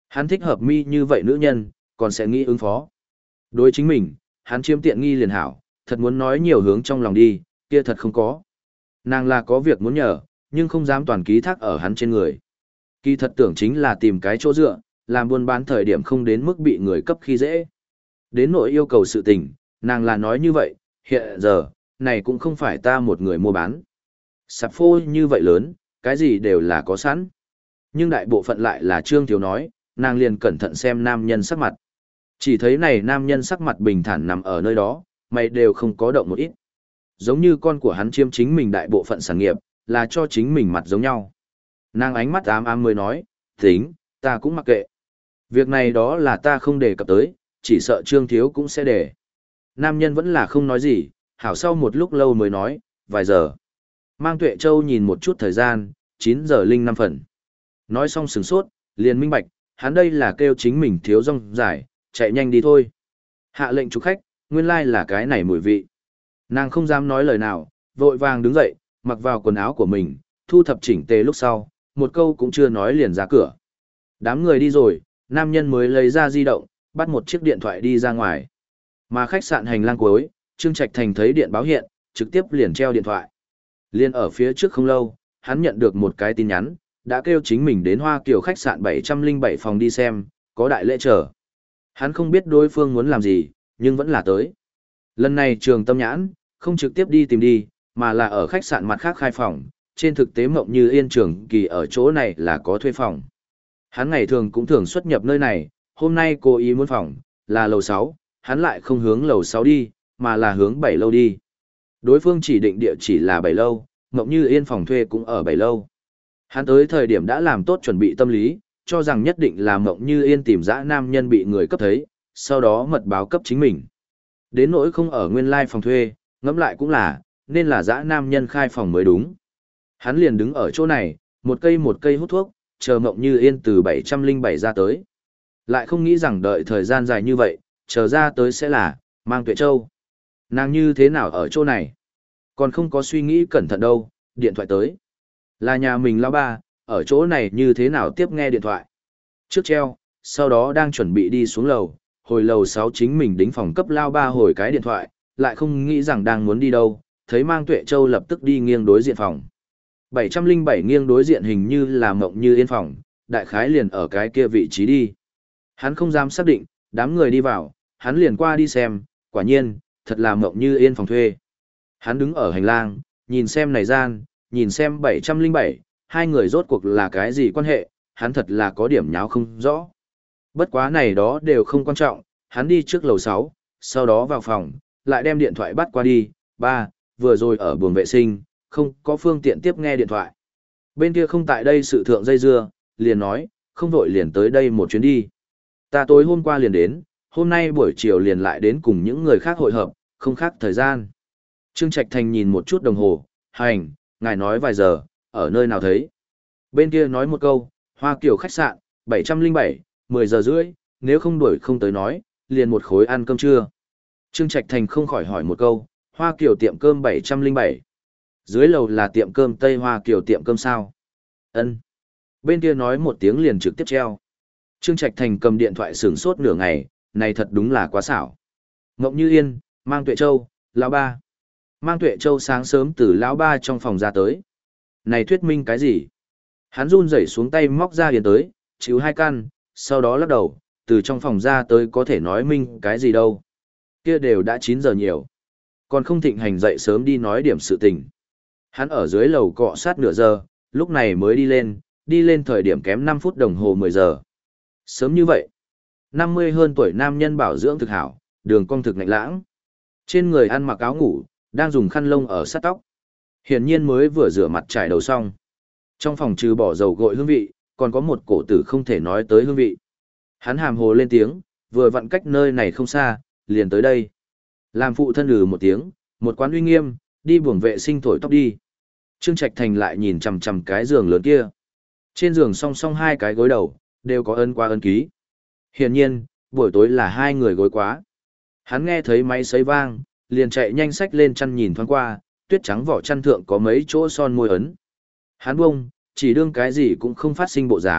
Hắn thích hợp mi như vậy nữ nhân, còn sẽ nghĩ ứng phó. Đối chính mình, hắn chiếm tiện nghi liền hảo, thật muốn nói nhiều hướng trong lòng đi, kia thật không có. Nàng là có việc muốn nhờ, nhưng không dám toàn ký thác ở hắn trên người. Kỳ thật tưởng chính là tìm cái chỗ dựa, làm buôn bán thời điểm không đến mức bị người cấp khi dễ. Đến nỗi yêu cầu sự tình, nàng là nói như vậy, hiện giờ, này cũng không phải ta một người mua bán. Sạp phô như vậy lớn, cái gì đều là có sẵn. Nhưng đại bộ phận lại là Trương Thiếu nói, nàng liền cẩn thận xem nam nhân sắc mặt. Chỉ thấy này nam nhân sắc mặt bình thản nằm ở nơi đó, mày đều không có động một ít. Giống như con của hắn chiếm chính mình đại bộ phận sản nghiệp, là cho chính mình mặt giống nhau. Nàng ánh mắt ám ám mới nói, tính, ta cũng mặc kệ. Việc này đó là ta không đề cập tới, chỉ sợ Trương Thiếu cũng sẽ để. Nam nhân vẫn là không nói gì, hảo sau một lúc lâu mới nói, vài giờ. Mang Tuệ Châu nhìn một chút thời gian, chín giờ linh năm phần. Nói xong sửng sốt, liền minh bạch, hắn đây là kêu chính mình thiếu rong dài, chạy nhanh đi thôi. Hạ lệnh chủ khách, nguyên lai like là cái này mùi vị. Nàng không dám nói lời nào, vội vàng đứng dậy, mặc vào quần áo của mình, thu thập chỉnh tề lúc sau, một câu cũng chưa nói liền ra cửa. Đám người đi rồi, nam nhân mới lấy ra di động, bắt một chiếc điện thoại đi ra ngoài. Mà khách sạn hành lang cuối, Trương Trạch Thành thấy điện báo hiện, trực tiếp liền treo điện thoại. Liên ở phía trước không lâu, hắn nhận được một cái tin nhắn, đã kêu chính mình đến Hoa Kiều khách sạn bảy trăm linh bảy phòng đi xem, có đại lễ chờ. Hắn không biết đối phương muốn làm gì, nhưng vẫn là tới. Lần này Trường Tâm Nhãn, không trực tiếp đi tìm đi, mà là ở khách sạn mặt khác khai phòng, trên thực tế Mộng Như Yên Trường Kỳ ở chỗ này là có thuê phòng. Hắn ngày thường cũng thường xuất nhập nơi này, hôm nay cố ý muốn phòng, là lầu sáu, hắn lại không hướng lầu sáu đi, mà là hướng bảy lâu đi. Đối phương chỉ định địa chỉ là bảy lâu, Mộng Như Yên phòng thuê cũng ở bảy lâu. Hắn tới thời điểm đã làm tốt chuẩn bị tâm lý, cho rằng nhất định là Mộng Như Yên tìm dã nam nhân bị người cấp thấy, sau đó mật báo cấp chính mình. Đến nỗi không ở nguyên lai phòng thuê, ngẫm lại cũng là, nên là dã nam nhân khai phòng mới đúng. Hắn liền đứng ở chỗ này, một cây một cây hút thuốc, chờ Mộng Như Yên từ bảy trăm linh bảy ra tới. Lại không nghĩ rằng đợi thời gian dài như vậy, chờ ra tới sẽ là, Mang Tuệ Châu. Nàng như thế nào ở chỗ này? Còn không có suy nghĩ cẩn thận đâu, điện thoại tới. Là nhà mình lão ba, ở chỗ này như thế nào tiếp nghe điện thoại. Trước treo, sau đó đang chuẩn bị đi xuống lầu, hồi lầu sáu chính mình đính phòng cấp lao ba hồi cái điện thoại, lại không nghĩ rằng đang muốn đi đâu, thấy Mang Tuệ Châu lập tức đi nghiêng đối diện phòng. bảy trăm linh bảy nghiêng đối diện hình như là Mộng Như Yên phòng, đại khái liền ở cái kia vị trí đi. Hắn không dám xác định, đám người đi vào, hắn liền qua đi xem, quả nhiên, thật là Mộng Như Yên phòng thuê. Hắn đứng ở hành lang, nhìn xem này gian, nhìn xem bảy trăm linh bảy, hai người rốt cuộc là cái gì quan hệ, hắn thật là có điểm nháo không rõ. Bất quá này đó đều không quan trọng, hắn đi trước lầu sáu, sau đó vào phòng, lại đem điện thoại bắt qua đi, ba, vừa rồi ở buồng vệ sinh, không có phương tiện tiếp nghe điện thoại. Bên kia không tại đây sự thượng dây dưa, liền nói, không vội liền tới đây một chuyến đi. Ta tối hôm qua liền đến, hôm nay buổi chiều liền lại đến cùng những người khác hội hợp, không khác thời gian. Trương Trạch Thành nhìn một chút đồng hồ, hành, ngài nói vài giờ, ở nơi nào thấy. Bên kia nói một câu, Hoa Kiều khách sạn, bảy trăm linh bảy, mười giờ rưỡi, nếu không đuổi không tới nói, liền một khối ăn cơm trưa. Trương Trạch Thành không khỏi hỏi một câu, Hoa Kiều tiệm cơm bảy trăm linh bảy. Dưới lầu là tiệm cơm Tây Hoa Kiều tiệm cơm sao? Ân. Bên kia nói một tiếng liền trực tiếp treo. Trương Trạch Thành cầm điện thoại sửng sốt nửa ngày, này thật đúng là quá xảo. Mộng Như Yên, Mang Tuệ Châu, lão ba. Mang Tuệ Châu sáng sớm từ lão ba trong phòng ra tới. Này thuyết minh cái gì? Hắn run rẩy xuống tay móc ra điền tới, chịu hai căn, sau đó lắc đầu, từ trong phòng ra tới có thể nói minh cái gì đâu. Kia đều đã chín giờ nhiều. Còn không thịnh hành dậy sớm đi nói điểm sự tình. Hắn ở dưới lầu cọ sát nửa giờ, lúc này mới đi lên, đi lên thời điểm kém năm phút đồng hồ mười giờ. Sớm như vậy, năm mươi hơn tuổi nam nhân bảo dưỡng thực hảo, đường cong thực ngạnh lãng. Trên người ăn mặc áo ngủ, đang dùng khăn lông ở sát tóc. Hiển nhiên mới vừa rửa mặt trải đầu xong. Trong phòng trừ bỏ dầu gội hương vị, còn có một cổ tử không thể nói tới hương vị. Hắn hàm hồ lên tiếng, vừa vặn cách nơi này không xa, liền tới đây. Làm phụ thân lừ một tiếng, một quán uy nghiêm, đi buồng vệ sinh thổi tóc đi. Trương Trạch Thành lại nhìn chằm chằm cái giường lớn kia. Trên giường song song hai cái gối đầu, đều có ân qua ân ký. Hiển nhiên, buổi tối là hai người gối quá. Hắn nghe thấy máy sấy vang, liền chạy nhanh sách lên chăn nhìn thoáng qua, tuyết trắng vỏ chăn thượng có mấy chỗ son môi ấn. Hắn bông, chỉ đương cái gì cũng không phát sinh bộ dáng,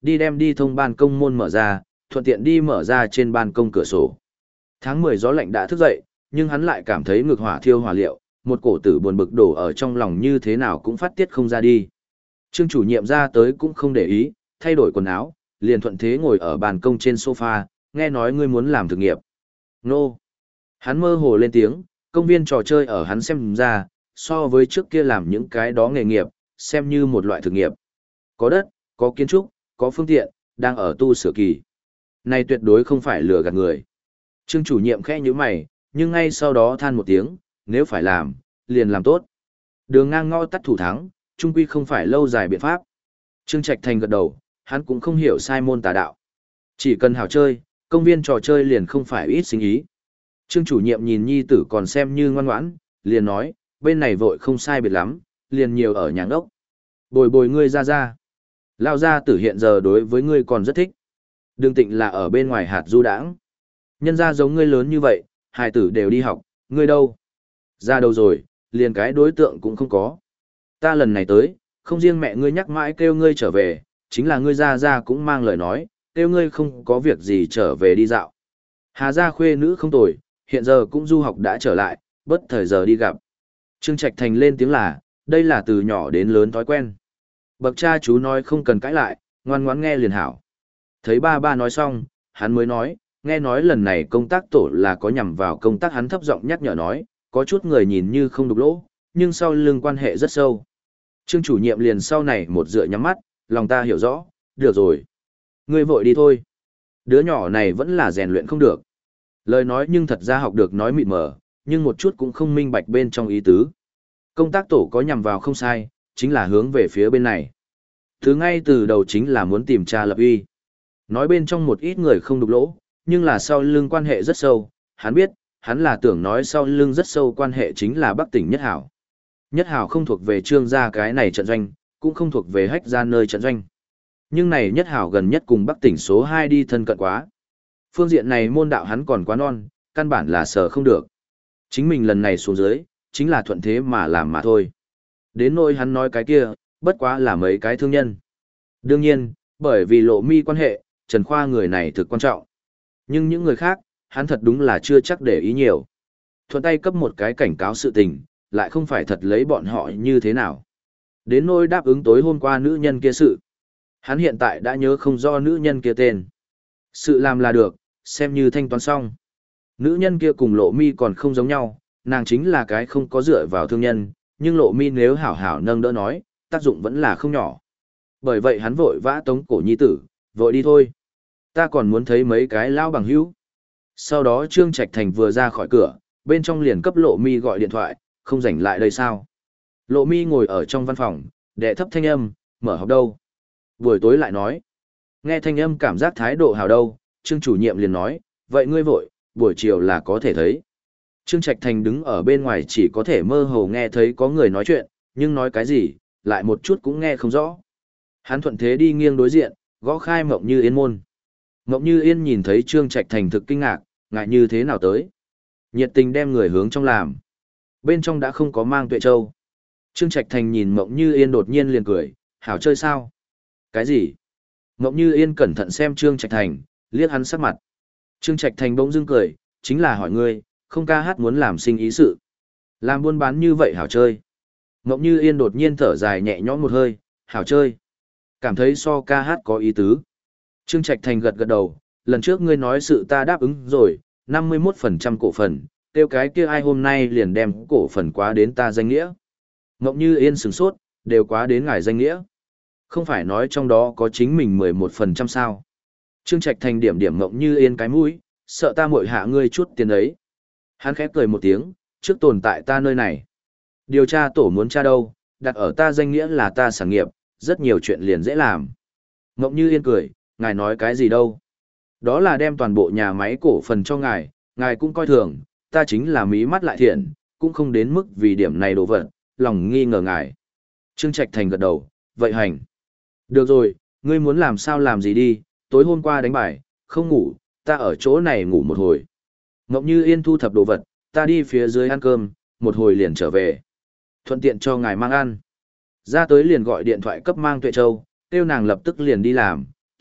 đi đem đi thông ban công môn mở ra, thuận tiện đi mở ra trên ban công cửa sổ. Tháng mười gió lạnh đã thức dậy, nhưng hắn lại cảm thấy ngực hỏa thiêu hỏa liệu, một cổ tử buồn bực đổ ở trong lòng như thế nào cũng phát tiết không ra đi. Trương chủ nhiệm ra tới cũng không để ý, thay đổi quần áo, liền thuận thế ngồi ở ban công trên sofa, nghe nói ngươi muốn làm thực nghiệp. Nô! Hắn mơ hồ lên tiếng, công viên trò chơi ở hắn xem ra, so với trước kia làm những cái đó nghề nghiệp, xem như một loại thực nghiệp. Có đất, có kiến trúc, có phương tiện, đang ở tu sửa kỳ. Này tuyệt đối không phải lừa gạt người. Trương chủ nhiệm khẽ như mày, nhưng ngay sau đó than một tiếng, nếu phải làm, liền làm tốt. Đường ngang ngõ tắt thủ thắng, chung quy không phải lâu dài biện pháp. Trương Trạch Thành gật đầu, hắn cũng không hiểu sai môn tà đạo. Chỉ cần hảo chơi, công viên trò chơi liền không phải ít sinh ý. Trương chủ nhiệm nhìn nhi tử còn xem như ngoan ngoãn, liền nói, bên này vội không sai biệt lắm, liền nhiều ở nhà đốc. Bồi bồi ngươi ra ra. Lao gia tử hiện giờ đối với ngươi còn rất thích. Đừng tịnh là ở bên ngoài hạt du đãng. Nhân ra giống ngươi lớn như vậy, hài tử đều đi học, ngươi đâu? Ra đâu rồi, liền cái đối tượng cũng không có. Ta lần này tới, không riêng mẹ ngươi nhắc mãi kêu ngươi trở về, chính là ngươi ra ra cũng mang lời nói, kêu ngươi không có việc gì trở về đi dạo. Hà gia khuê nữ không tồi, hiện giờ cũng du học đã trở lại, bất thời giờ đi gặp. Trương Trạch Thành lên tiếng là, đây là từ nhỏ đến lớn thói quen. Bậc cha chú nói không cần cãi lại, ngoan ngoãn nghe liền hảo. Thấy ba ba nói xong, hắn mới nói, nghe nói lần này công tác tổ là có nhằm vào công tác, hắn thấp giọng nhắc nhở nói, có chút người nhìn như không đục lỗ, nhưng sau lưng quan hệ rất sâu. Trương chủ nhiệm liền sau này một dựa nhắm mắt, lòng ta hiểu rõ, được rồi. Ngươi vội đi thôi. Đứa nhỏ này vẫn là rèn luyện không được. Lời nói nhưng thật ra học được nói mịt mờ, nhưng một chút cũng không minh bạch bên trong ý tứ. Công tác tổ có nhằm vào không sai, chính là hướng về phía bên này. Thứ ngay từ đầu chính là muốn tìm tra lập uy. Nói bên trong một ít người không đục lỗ, nhưng là sau lưng quan hệ rất sâu, hắn biết, hắn là tưởng nói sau lưng rất sâu quan hệ chính là Bắc tỉnh Nhất Hảo. Nhất Hảo không thuộc về Trương gia cái này trận doanh, cũng không thuộc về Hách gia nơi trận doanh. Nhưng này Nhất Hảo gần nhất cùng Bắc tỉnh số hai đi thân cận quá. Phương diện này môn đạo hắn còn quá non, căn bản là sở không được. Chính mình lần này xuống dưới, chính là thuận thế mà làm mà thôi. Đến nỗi hắn nói cái kia, bất quá là mấy cái thương nhân. Đương nhiên, bởi vì lộ mi quan hệ, Trần Khoa người này thực quan trọng. Nhưng những người khác, hắn thật đúng là chưa chắc để ý nhiều. Thuận tay cấp một cái cảnh cáo sự tình, lại không phải thật lấy bọn họ như thế nào. Đến nỗi đáp ứng tối hôm qua nữ nhân kia sự. Hắn hiện tại đã nhớ không rõ nữ nhân kia tên. Sự làm là được, xem như thanh toán xong. Nữ nhân kia cùng lộ mi còn không giống nhau, nàng chính là cái không có dựa vào thương nhân, nhưng lộ mi nếu hảo hảo nâng đỡ nói, tác dụng vẫn là không nhỏ. Bởi vậy hắn vội vã tống cổ nhi tử, vội đi thôi. Ta còn muốn thấy mấy cái lao bằng hữu. Sau đó Trương Trạch Thành vừa ra khỏi cửa, bên trong liền cấp lộ mi gọi điện thoại, không rảnh lại đây sao. Lộ mi ngồi ở trong văn phòng, đệ thấp thanh âm, mở học đâu. Buổi tối lại nói. Nghe thanh âm cảm giác thái độ hào đâu, Trương chủ nhiệm liền nói, vậy ngươi vội, buổi chiều là có thể thấy. Trương Trạch Thành đứng ở bên ngoài chỉ có thể mơ hồ nghe thấy có người nói chuyện, nhưng nói cái gì, lại một chút cũng nghe không rõ. Hắn thuận thế đi nghiêng đối diện, gõ khai Mộng Như Yên môn. Mộng Như Yên nhìn thấy Trương Trạch Thành thực kinh ngạc, ngại như thế nào tới. Nhiệt tình đem người hướng trong làm. Bên trong đã không có mang Tuệ Châu. Trương Trạch Thành nhìn Mộng Như Yên đột nhiên liền cười, hảo chơi sao? Cái gì? Mộng Như Yên cẩn thận xem Trương Trạch Thành, liếc hắn sắc mặt. Trương Trạch Thành bỗng dưng cười, chính là hỏi ngươi, không ca hát muốn làm sinh ý sự. Làm buôn bán như vậy hảo chơi. Mộng Như Yên đột nhiên thở dài nhẹ nhõm một hơi, hảo chơi. Cảm thấy so ca hát có ý tứ. Trương Trạch Thành gật gật đầu, lần trước ngươi nói sự ta đáp ứng rồi, năm mươi mốt phần trăm cổ phần, tiêu cái kia ai hôm nay liền đem cổ phần quá đến ta danh nghĩa. Mộng Như Yên sửng sốt, đều quá đến ngài danh nghĩa. Không phải nói trong đó có chính mình mười một phần trăm sao. Trương Trạch Thành điểm điểm Mộng Như Yên cái mũi, sợ ta muội hạ ngươi chút tiền ấy. Hắn khép cười một tiếng, trước tồn tại ta nơi này. Điều tra tổ muốn tra đâu, đặt ở ta danh nghĩa là ta sản nghiệp, rất nhiều chuyện liền dễ làm. Mộng Như Yên cười, ngài nói cái gì đâu. Đó là đem toàn bộ nhà máy cổ phần cho ngài, ngài cũng coi thường, ta chính là mí mắt lại thiện, cũng không đến mức vì điểm này đổ vật, lòng nghi ngờ ngài. Trương Trạch Thành gật đầu, vậy hành. Được rồi, ngươi muốn làm sao làm gì đi, tối hôm qua đánh bài, không ngủ, ta ở chỗ này ngủ một hồi. Mộng Như Yên thu thập đồ vật, ta đi phía dưới ăn cơm, một hồi liền trở về. Thuận tiện cho ngài mang ăn. Ra tới liền gọi điện thoại cấp mang Tuệ Châu, kêu nàng lập tức liền đi làm,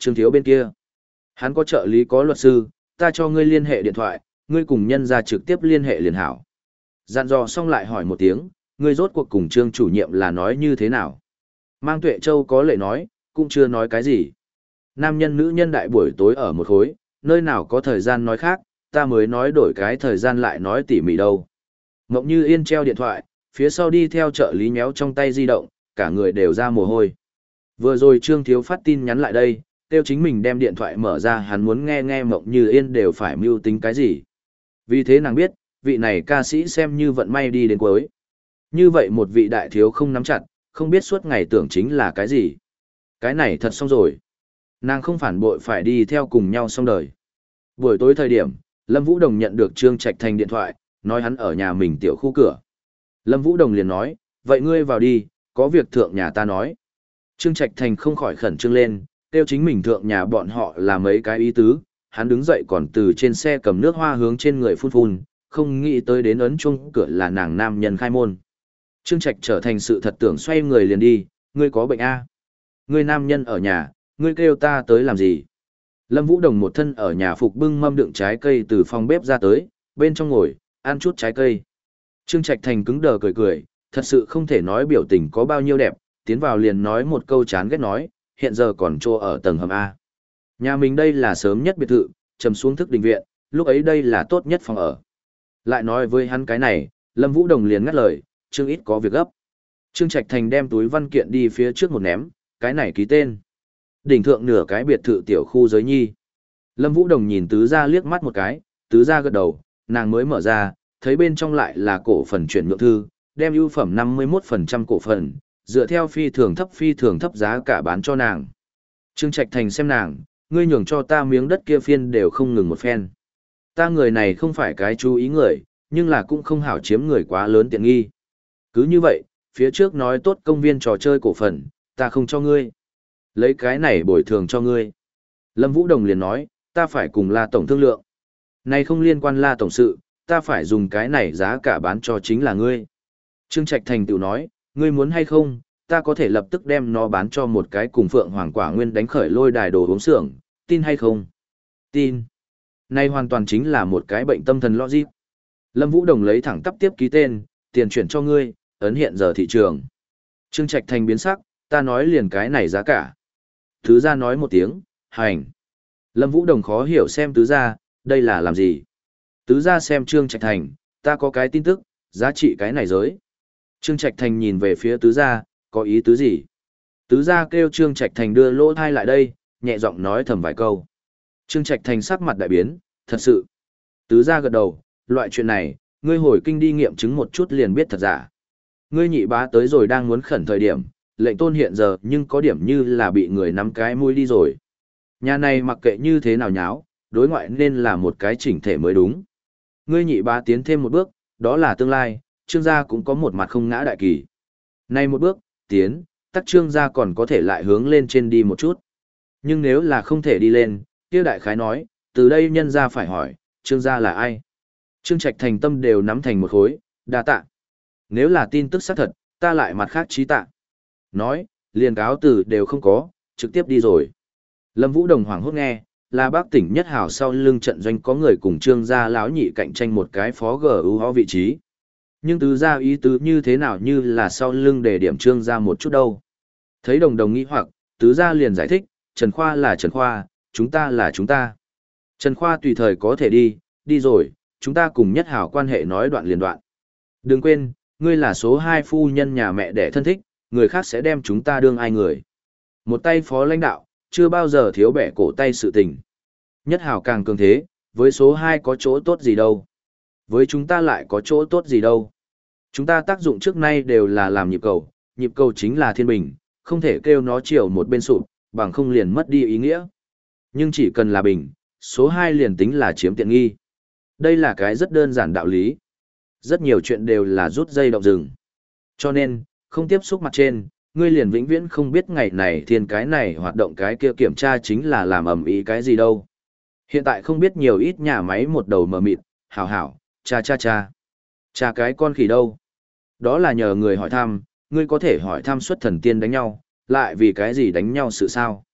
Trương Thiếu bên kia. Hắn có trợ lý có luật sư, ta cho ngươi liên hệ điện thoại, ngươi cùng nhân ra trực tiếp liên hệ liền hảo. Dặn dò xong lại hỏi một tiếng, ngươi rốt cuộc cùng Trương chủ nhiệm là nói như thế nào? Mang Tuệ Châu có lệ nói, cũng chưa nói cái gì. Nam nhân nữ nhân đại buổi tối ở một khối, nơi nào có thời gian nói khác, ta mới nói đổi cái thời gian lại nói tỉ mỉ đâu. Mộng Như Yên treo điện thoại, phía sau đi theo trợ lý nhéo trong tay di động, cả người đều ra mồ hôi. Vừa rồi Trương Thiếu phát tin nhắn lại đây, kêu chính mình đem điện thoại mở ra, hắn muốn nghe nghe Mộng Như Yên đều phải mưu tính cái gì. Vì thế nàng biết, vị này ca sĩ xem như vận may đi đến cuối. Như vậy một vị đại thiếu không nắm chặt, không biết suốt ngày tưởng chính là cái gì. Cái này thật xong rồi. Nàng không phản bội phải đi theo cùng nhau xong đời. Buổi tối thời điểm, Lâm Vũ Đồng nhận được Trương Trạch Thành điện thoại, nói hắn ở nhà mình tiểu khu cửa. Lâm Vũ Đồng liền nói, vậy ngươi vào đi, có việc thượng nhà ta nói. Trương Trạch Thành không khỏi khẩn trương lên, kêu chính mình thượng nhà bọn họ là mấy cái ý tứ, hắn đứng dậy còn từ trên xe cầm nước hoa hướng trên người phun phun, không nghĩ tới đến ấn chuông cửa là nàng nam nhân khai môn. Trương Trạch trở thành sự thật tưởng xoay người liền đi, ngươi có bệnh a? Ngươi nam nhân ở nhà, ngươi kêu ta tới làm gì? Lâm Vũ Đồng một thân ở nhà phục bưng mâm đựng trái cây từ phòng bếp ra tới, bên trong ngồi, ăn chút trái cây. Trương Trạch Thành cứng đờ cười cười, thật sự không thể nói biểu tình có bao nhiêu đẹp, tiến vào liền nói một câu chán ghét nói, hiện giờ còn trô ở tầng hầm A. Nhà mình đây là sớm nhất biệt thự, trầm xuống thức đình viện, lúc ấy đây là tốt nhất phòng ở. Lại nói với hắn cái này, Lâm Vũ Đồng liền ngắt lời, Trương ít có việc gấp. Trương Trạch Thành đem túi văn kiện đi phía trước một ném, cái này ký tên. Đỉnh thượng nửa cái biệt thự tiểu khu giới nhi. Lâm Vũ Đồng nhìn tứ gia liếc mắt một cái, tứ gia gật đầu, nàng mới mở ra, thấy bên trong lại là cổ phần chuyển nhượng thư, đem ưu phẩm năm mươi mốt phần trăm cổ phần, dựa theo phi thường thấp phi thường thấp giá cả bán cho nàng. Trương Trạch Thành xem nàng, ngươi nhường cho ta miếng đất kia phiên đều không ngừng một phen. Ta người này không phải cái chú ý người, nhưng là cũng không hảo chiếm người quá lớn tiện nghi. Cứ như vậy, phía trước nói tốt công viên trò chơi cổ phần, ta không cho ngươi. Lấy cái này bồi thường cho ngươi. Lâm Vũ Đồng liền nói, ta phải cùng La Tổng thương lượng. Này không liên quan La Tổng sự, ta phải dùng cái này giá cả bán cho chính là ngươi. Trương Trạch Thành tự nói, ngươi muốn hay không, ta có thể lập tức đem nó bán cho một cái cùng Phượng Hoàng Quả Nguyên đánh khởi lôi đài đồ uống xưởng, tin hay không? Tin. Này hoàn toàn chính là một cái bệnh tâm thần logic. Lâm Vũ Đồng lấy thẳng tắp tiếp ký tên, tiền chuyển cho ngươi, ấn hiện giờ thị trường. Trương Trạch Thành biến sắc, ta nói liền cái này giá cả. Tứ gia nói một tiếng, hành. Lâm Vũ Đồng khó hiểu xem tứ gia, đây là làm gì? Tứ gia xem Trương Trạch Thành, ta có cái tin tức, giá trị cái này giới. Trương Trạch Thành nhìn về phía tứ gia, có ý tứ gì? Tứ gia kêu Trương Trạch Thành đưa lỗ thai lại đây, nhẹ giọng nói thầm vài câu. Trương Trạch Thành sắc mặt đại biến, thật sự. Tứ gia gật đầu, loại chuyện này, ngươi hồi kinh đi nghiệm chứng một chút liền biết thật giả. Ngươi nhị bá tới rồi đang muốn khẩn thời điểm, lệnh tôn hiện giờ nhưng có điểm như là bị người nắm cái mũi đi rồi. Nhà này mặc kệ như thế nào nháo, đối ngoại nên là một cái chỉnh thể mới đúng. Ngươi nhị bá tiến thêm một bước, đó là tương lai, Trương gia cũng có một mặt không ngã đại kỳ. Nay một bước, tiến, tắc Trương gia còn có thể lại hướng lên trên đi một chút. Nhưng nếu là không thể đi lên, kia đại khái nói, từ đây nhân gia phải hỏi, Trương gia là ai? Trương Trạch Thành tâm đều nắm thành một khối, đa tạ. Nếu là tin tức xác thật, ta lại mặt khác trí tạ. Nói, liền cáo từ đều không có, trực tiếp đi rồi. Lâm Vũ Đồng hoảng hốt nghe, là bác tỉnh nhất hào sau lưng trận doanh có người cùng Trương gia lão nhị cạnh tranh một cái phó gờ ưu hó vị trí. Nhưng tứ gia ý tứ như thế nào như là sau lưng để điểm Trương gia một chút đâu. Thấy đồng đồng nghĩ hoặc, tứ gia liền giải thích, Trần Khoa là Trần Khoa, chúng ta là chúng ta. Trần Khoa tùy thời có thể đi, đi rồi, chúng ta cùng nhất hảo quan hệ nói đoạn liền đoạn. Đừng quên, ngươi là số hai phu nhân nhà mẹ đẻ thân thích, người khác sẽ đem chúng ta đương ai người. Một tay phó lãnh đạo, chưa bao giờ thiếu bẻ cổ tay sự tình. Nhất hảo càng cường thế, với số hai có chỗ tốt gì đâu. Với chúng ta lại có chỗ tốt gì đâu. Chúng ta tác dụng trước nay đều là làm nhịp cầu, nhịp cầu chính là thiên bình, không thể kêu nó chiều một bên sụp, bằng không liền mất đi ý nghĩa. Nhưng chỉ cần là bình, số hai liền tính là chiếm tiện nghi. Đây là cái rất đơn giản đạo lý. Rất nhiều chuyện đều là rút dây động rừng. Cho nên, không tiếp xúc mặt trên, ngươi liền vĩnh viễn không biết ngày này thiên cái này hoạt động cái kia kiểm tra chính là làm ầm ĩ cái gì đâu. Hiện tại không biết nhiều ít nhà máy một đầu mờ mịt, hảo hảo, cha cha cha. Cha cái con khỉ đâu? Đó là nhờ người hỏi thăm, ngươi có thể hỏi thăm xuất thần tiên đánh nhau, lại vì cái gì đánh nhau sự sao?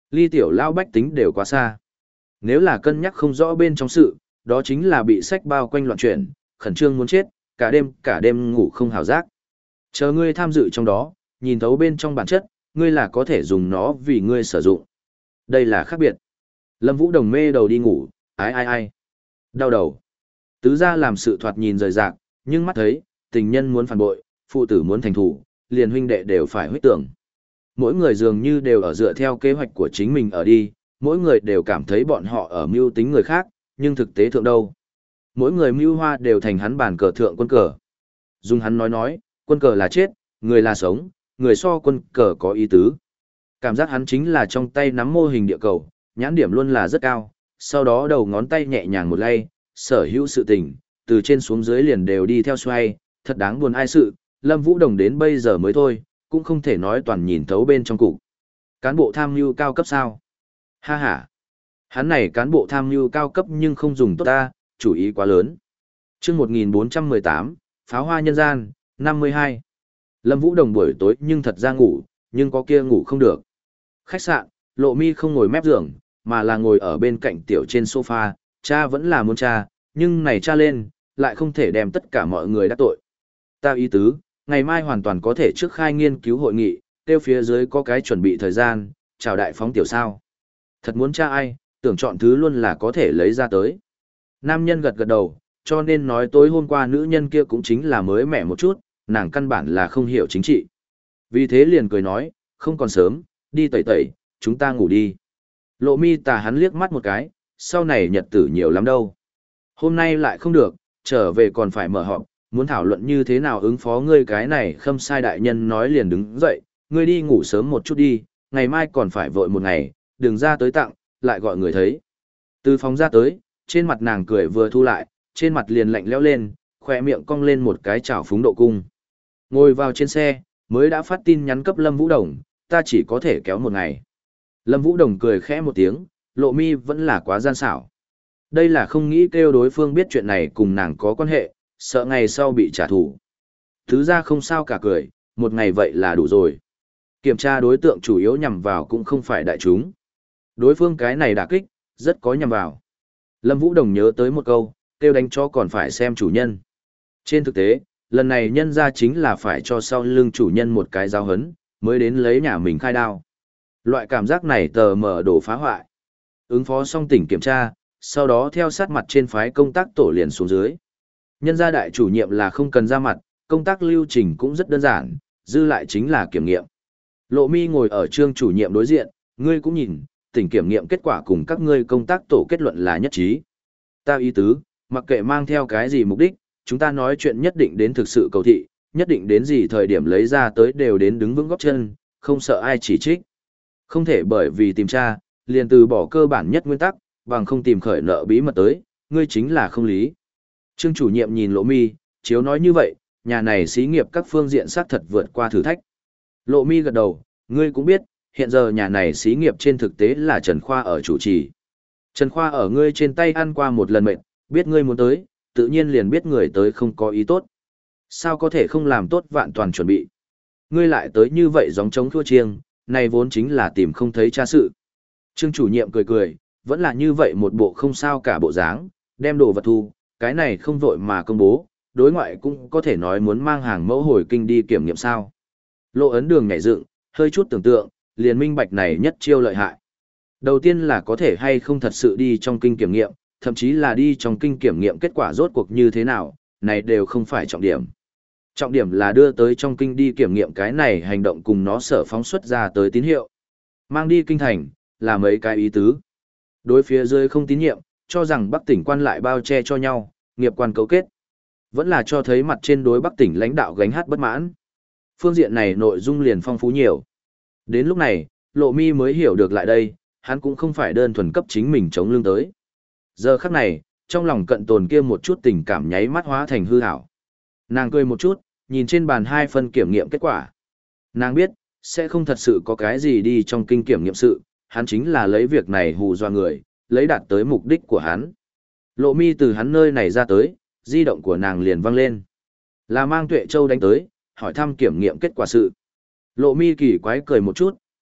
Ly tiểu lao bách tính đều quá xa. Nếu là cân nhắc không rõ bên trong sự, đó chính là bị sách bao quanh loạn chuyển, khẩn trương muốn chết, cả đêm cả đêm ngủ không hào giác. Chờ ngươi tham dự trong đó, nhìn thấu bên trong bản chất, ngươi là có thể dùng nó vì ngươi sử dụng. Đây là khác biệt. Lâm Vũ Đồng mê đầu đi ngủ, ai ai ai. Đau đầu. Tứ gia làm sự thoạt nhìn rời rạc, nhưng mắt thấy, tình nhân muốn phản bội, phụ tử muốn thành thủ, liền huynh đệ đều phải huyết tưởng. Mỗi người dường như đều ở dựa theo kế hoạch của chính mình ở đi, mỗi người đều cảm thấy bọn họ ở mưu tính người khác, nhưng thực tế thượng đâu. Mỗi người mưu hoa đều thành hắn bàn cờ thượng quân cờ. Dùng hắn nói nói, quân cờ là chết, người là sống, người so quân cờ có ý tứ. Cảm giác hắn chính là trong tay nắm mô hình địa cầu, nhãn điểm luôn là rất cao, sau đó đầu ngón tay nhẹ nhàng một lay, sở hữu sự tình, từ trên xuống dưới liền đều đi theo xoay, thật đáng buồn ai sự, Lâm Vũ Đồng đến bây giờ mới thôi, cũng không thể nói toàn nhìn thấu bên trong cục. Cán bộ tham mưu cao cấp sao? Ha ha. Hắn này cán bộ tham mưu cao cấp nhưng không dùng tốt ta, chủ ý quá lớn. Chương một nghìn bốn trăm mười tám, Pháo hoa nhân gian, năm mươi hai. Lâm Vũ Đồng buổi tối nhưng thật ra ngủ, nhưng có kia ngủ không được. Khách sạn, Lộ Mi không ngồi mép giường, mà là ngồi ở bên cạnh tiểu trên sofa, cha vẫn là muốn cha, nhưng này cha lên, lại không thể đem tất cả mọi người đắc tội. Ta ý tứ, ngày mai hoàn toàn có thể trước khai nghiên cứu hội nghị, tiêu phía dưới có cái chuẩn bị thời gian, chào đại phóng tiểu sao. Thật muốn cha ai, tưởng chọn thứ luôn là có thể lấy ra tới. Nam nhân gật gật đầu, cho nên nói tối hôm qua nữ nhân kia cũng chính là mới mẻ một chút, nàng căn bản là không hiểu chính trị. Vì thế liền cười nói, không còn sớm, đi tẩy tẩy, chúng ta ngủ đi. Lộ Mi tà hắn liếc mắt một cái, sau này nhật tử nhiều lắm đâu. Hôm nay lại không được, trở về còn phải mở họp, muốn thảo luận như thế nào ứng phó ngươi cái này khâm sai đại nhân nói liền đứng dậy, ngươi đi ngủ sớm một chút đi, ngày mai còn phải vội một ngày, đừng ra tới tặng, lại gọi người thấy. Từ phòng ra tới, trên mặt nàng cười vừa thu lại, trên mặt liền lạnh lẽo lên, khỏe miệng cong lên một cái chảo phúng độ cung. Ngồi vào trên xe, mới đã phát tin nhắn cấp Lâm Vũ Đồng, ta chỉ có thể kéo một ngày. Lâm Vũ Đồng cười khẽ một tiếng, Lộ Mi vẫn là quá gian xảo. Đây là không nghĩ kêu đối phương biết chuyện này cùng nàng có quan hệ, sợ ngày sau bị trả thù. Thứ ra không sao cả cười, một ngày vậy là đủ rồi. Kiểm tra đối tượng chủ yếu nhằm vào cũng không phải đại chúng. Đối phương cái này đả kích, rất có nhằm vào. Lâm Vũ Đồng nhớ tới một câu, kêu đánh cho còn phải xem chủ nhân. Trên thực tế, lần này nhân ra chính là phải cho sau lưng chủ nhân một cái giáo hấn, mới đến lấy nhà mình khai đao. Loại cảm giác này tờ mở đổ phá hoại. Ứng phó xong tỉnh kiểm tra, sau đó theo sát mặt trên phái công tác tổ liền xuống dưới. Nhân gia đại chủ nhiệm là không cần ra mặt, công tác lưu trình cũng rất đơn giản, dư lại chính là kiểm nghiệm. Lộ Mi ngồi ở trương chủ nhiệm đối diện, ngươi cũng nhìn, tỉnh kiểm nghiệm kết quả cùng các ngươi công tác tổ kết luận là nhất trí. Ta ý tứ, mặc kệ mang theo cái gì mục đích, chúng ta nói chuyện nhất định đến thực sự cầu thị, nhất định đến gì thời điểm lấy ra tới đều đến đứng vững góp chân, không sợ ai chỉ trích. Không thể bởi vì tìm tra, liền từ bỏ cơ bản nhất nguyên tắc, bằng không tìm khởi nợ bí mật tới, ngươi chính là không lý. Trương chủ nhiệm nhìn Lộ Mi, chiếu nói như vậy, nhà này xí nghiệp các phương diện xác thật vượt qua thử thách. Lộ Mi gật đầu, ngươi cũng biết, hiện giờ nhà này xí nghiệp trên thực tế là Trần Khoa ở chủ trì. Trần Khoa ở ngươi trên tay ăn qua một lần mệnh, biết ngươi muốn tới, tự nhiên liền biết người tới không có ý tốt. Sao có thể không làm tốt vạn toàn chuẩn bị? Ngươi lại tới như vậy gióng trống thua chiêng, này vốn chính là tìm không thấy tra sự. Trương chủ nhiệm cười cười, vẫn là như vậy một bộ không sao cả bộ dáng, đem đồ vật thu, cái này không vội mà công bố, đối ngoại cũng có thể nói muốn mang hàng mẫu hồi kinh đi kiểm nghiệm sao. Lộ ấn đường nhảy dựng, hơi chút tưởng tượng, liền minh bạch này nhất chiêu lợi hại. Đầu tiên là có thể hay không thật sự đi trong kinh kiểm nghiệm, thậm chí là đi trong kinh kiểm nghiệm kết quả rốt cuộc như thế nào, này đều không phải trọng điểm. Trọng điểm là đưa tới trong kinh đi kiểm nghiệm cái này hành động cùng nó sở phóng xuất ra tới tín hiệu. Mang đi kinh thành, là mấy cái ý tứ. Đối phía dưới không tín nhiệm, cho rằng Bắc tỉnh quan lại bao che cho nhau, nghiệp quan cấu kết. Vẫn là cho thấy mặt trên đối Bắc tỉnh lãnh đạo gánh hát bất mãn. Phương diện này nội dung liền phong phú nhiều. Đến lúc này, Lộ Mi mới hiểu được lại đây, hắn cũng không phải đơn thuần cấp chính mình chống lưng tới. Giờ khắc này, trong lòng cận tồn kia một chút tình cảm nháy mắt hóa thành hư ảo. Nàng cười một chút, nhìn trên bàn hai phân kiểm nghiệm kết quả. Nàng biết, sẽ không thật sự có cái gì đi trong kinh kiểm nghiệm sự, hắn chính là lấy việc này hù dọa người, lấy đạt tới mục đích của hắn. Lộ Mi từ hắn nơi này ra tới, di động của nàng liền vang lên. Là mang Tuệ Châu đánh tới, hỏi thăm kiểm nghiệm kết quả sự. Lộ Mi kỳ quái cười một chút,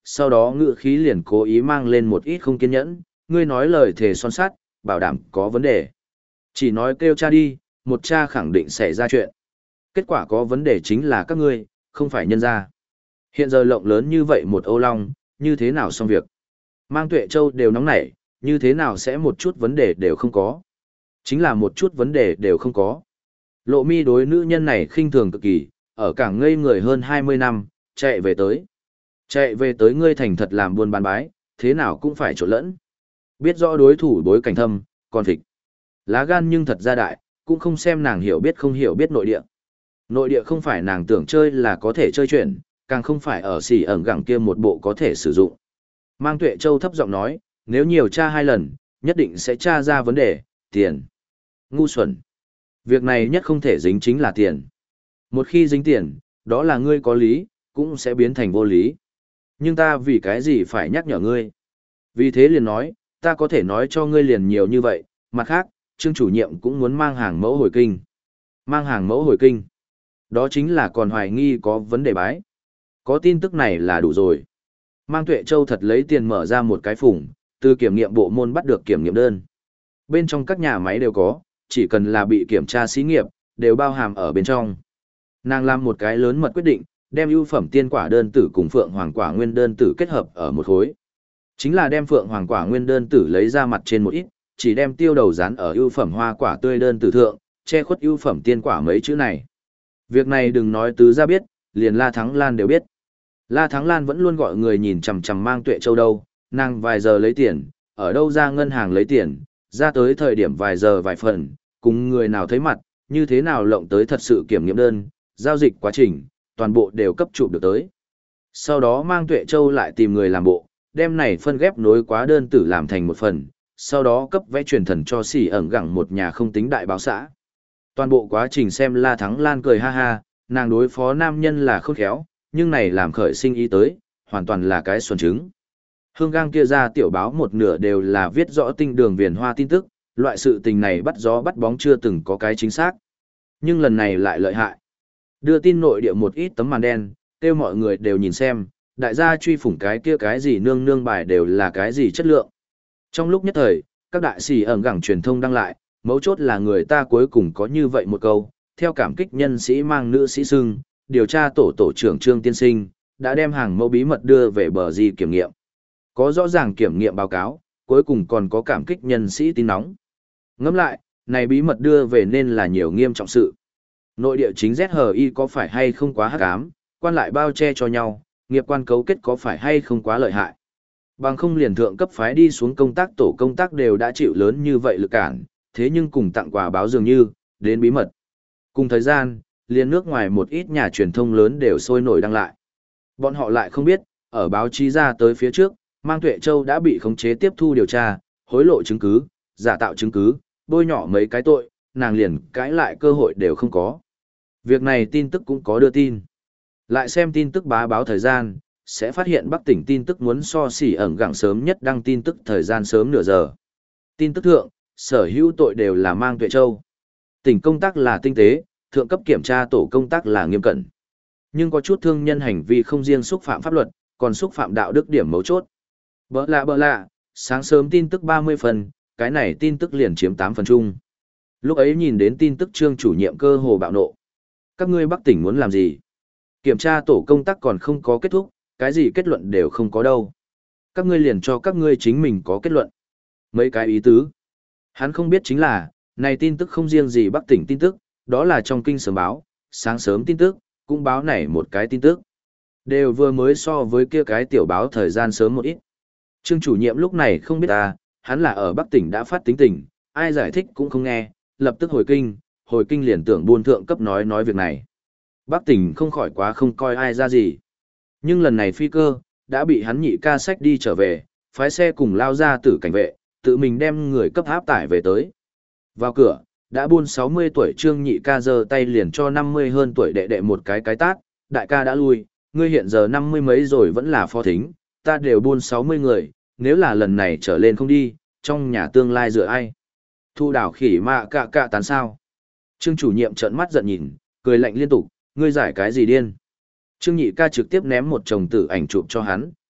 sau đó ngữ khí liền cố ý mang lên một ít không kiên nhẫn, ngươi nói lời thề son sắt, bảo đảm có vấn đề. Chỉ nói kêu cha đi, một cha khẳng định xảy ra chuyện. Kết quả có vấn đề chính là các ngươi, không phải nhân gia. Hiện giờ lộng lớn như vậy một Âu Long, như thế nào xong việc? Mang Tuệ Châu đều nóng nảy, như thế nào sẽ một chút vấn đề đều không có? Chính là một chút vấn đề đều không có. Lộ Mi đối nữ nhân này khinh thường cực kỳ, ở cảng ngây người hơn hai mươi năm, chạy về tới. Chạy về tới ngươi thành thật làm buôn bán bái, thế nào cũng phải trộn lẫn. Biết rõ đối thủ bối cảnh thâm, còn thịt. Lá gan nhưng thật ra đại, cũng không xem nàng hiểu biết không hiểu biết nội địa. Nội địa không phải nàng tưởng chơi là có thể chơi chuyện, càng không phải ở xỉ ẩn gẳng kia một bộ có thể sử dụng. Mang Tuệ Châu thấp giọng nói, nếu nhiều tra hai lần, nhất định sẽ tra ra vấn đề, tiền. Ngu xuẩn. Việc này nhất không thể dính chính là tiền. Một khi dính tiền, đó là ngươi có lý, cũng sẽ biến thành vô lý. Nhưng ta vì cái gì phải nhắc nhở ngươi? Vì thế liền nói, ta có thể nói cho ngươi liền nhiều như vậy, mặt khác, Trương chủ nhiệm cũng muốn mang hàng mẫu hồi kinh. Mang hàng mẫu hồi kinh. Đó chính là còn hoài nghi có vấn đề bái. Có tin tức này là đủ rồi. Mang Tuệ Châu thật lấy tiền mở ra một cái phủng, từ kiểm nghiệm bộ môn bắt được kiểm nghiệm đơn. Bên trong các nhà máy đều có, chỉ cần là bị kiểm tra xí nghiệp, đều bao hàm ở bên trong. Nàng làm một cái lớn mật quyết định, đem ưu phẩm tiên quả đơn tử cùng phượng hoàng quả nguyên đơn tử kết hợp ở một khối. Chính là đem phượng hoàng quả nguyên đơn tử lấy ra mặt trên một ít, chỉ đem tiêu đầu dán ở ưu phẩm hoa quả tươi đơn tử thượng, che khuất ưu phẩm tiên quả mấy chữ này. Việc này đừng nói tứ gia biết, liền La Thắng Lan đều biết. La Thắng Lan vẫn luôn gọi người nhìn chằm chằm Mang Tuệ Châu đâu, nàng vài giờ lấy tiền, ở đâu ra ngân hàng lấy tiền, ra tới thời điểm vài giờ vài phần, cùng người nào thấy mặt, như thế nào lộng tới thật sự kiểm nghiệm đơn, giao dịch quá trình, toàn bộ đều cấp chụp được tới. Sau đó Mang Tuệ Châu lại tìm người làm bộ, đem này phân ghép nối quá đơn tử làm thành một phần, sau đó cấp vẽ truyền thần cho xỉ ẩn gẳng một nhà không tính đại báo xã. Toàn bộ quá trình xem La Thắng Lan cười ha ha, nàng đối phó nam nhân là khôn khéo, nhưng này làm khởi sinh ý tới, hoàn toàn là cái xuẩn trứng. Hương gang kia ra tiểu báo một nửa đều là viết rõ tinh đường viền hoa tin tức, loại sự tình này bắt gió bắt bóng chưa từng có cái chính xác. Nhưng lần này lại lợi hại. Đưa tin nội địa một ít tấm màn đen, kêu mọi người đều nhìn xem, đại gia truy phủng cái kia cái gì nương nương bài đều là cái gì chất lượng. Trong lúc nhất thời, các đại sĩ ẩn gẳng truyền thông đăng lại, mấu chốt là người ta cuối cùng có như vậy một câu, theo cảm kích nhân sĩ mang nữ sĩ xưng, điều tra tổ tổ trưởng Trương Tiên Sinh, đã đem hàng mẫu bí mật đưa về bờ di kiểm nghiệm. Có rõ ràng kiểm nghiệm báo cáo, cuối cùng còn có cảm kích nhân sĩ tin nóng. Ngẫm lại, này bí mật đưa về nên là nhiều nghiêm trọng sự. Nội địa chính Z H I có phải hay không quá hắc ám, quan lại bao che cho nhau, nghiệp quan cấu kết có phải hay không quá lợi hại. Bằng không liền thượng cấp phái đi xuống công tác tổ công tác đều đã chịu lớn như vậy lực cản, thế nhưng cùng tặng quà báo dường như, đến bí mật. Cùng thời gian, liền nước ngoài một ít nhà truyền thông lớn đều sôi nổi đăng lại. Bọn họ lại không biết, ở báo chí ra tới phía trước, Mang Tuệ Châu đã bị khống chế tiếp thu điều tra, hối lộ chứng cứ, giả tạo chứng cứ, bôi nhọ mấy cái tội, nàng liền cãi lại cơ hội đều không có. Việc này tin tức cũng có đưa tin. Lại xem tin tức bá báo thời gian, sẽ phát hiện Bắc tỉnh tin tức muốn so xỉ ẩn gẳng sớm nhất đăng tin tức thời gian sớm nửa giờ. Tin tức thượng, sở hữu tội đều là Mang Tuệ Châu. Tỉnh công tác là tinh tế, thượng cấp kiểm tra tổ công tác là nghiêm cẩn. Nhưng có chút thương nhân hành vi không riêng xúc phạm pháp luật, còn xúc phạm đạo đức điểm mấu chốt. Bỡ lạ bỡ lạ, sáng sớm tin tức ba mươi phần, cái này tin tức liền chiếm tám phần chung. Lúc ấy nhìn đến tin tức Trương chủ nhiệm cơ hồ bạo nộ. Các ngươi Bắc tỉnh muốn làm gì? Kiểm tra tổ công tác còn không có kết thúc, cái gì kết luận đều không có đâu. Các ngươi liền cho các ngươi chính mình có kết luận. Mấy cái ý tứ. Hắn không biết chính là, này tin tức không riêng gì Bắc tỉnh tin tức, đó là trong kinh sớm báo, sáng sớm tin tức, cũng báo này một cái tin tức. Đều vừa mới so với kia cái tiểu báo thời gian sớm một ít. Trương chủ nhiệm lúc này không biết ta, hắn là ở Bắc tỉnh đã phát tính tình, ai giải thích cũng không nghe, lập tức hồi kinh, hồi kinh liền tưởng buôn thượng cấp nói nói việc này. Bắc tỉnh không khỏi quá không coi ai ra gì. Nhưng lần này phi cơ, đã bị hắn nhị ca sách đi trở về, phái xe cùng lao ra tử cảnh vệ, tự mình đem người cấp áp tải về tới. Vào cửa, đã buôn sáu mươi tuổi Trương nhị ca giơ tay liền cho năm mươi hơn tuổi đệ đệ một cái cái tát, đại ca đã lui, ngươi hiện giờ năm mươi mấy rồi vẫn là phó thính, ta đều buôn sáu mươi người, nếu là lần này trở lên không đi, trong nhà tương lai dựa ai? Thu đảo khỉ mạ cạ cạ tán sao? Trương chủ nhiệm trợn mắt giận nhìn, cười lạnh liên tục, ngươi giải cái gì điên? Trương nhị ca trực tiếp ném một chồng tử ảnh chụp cho hắn,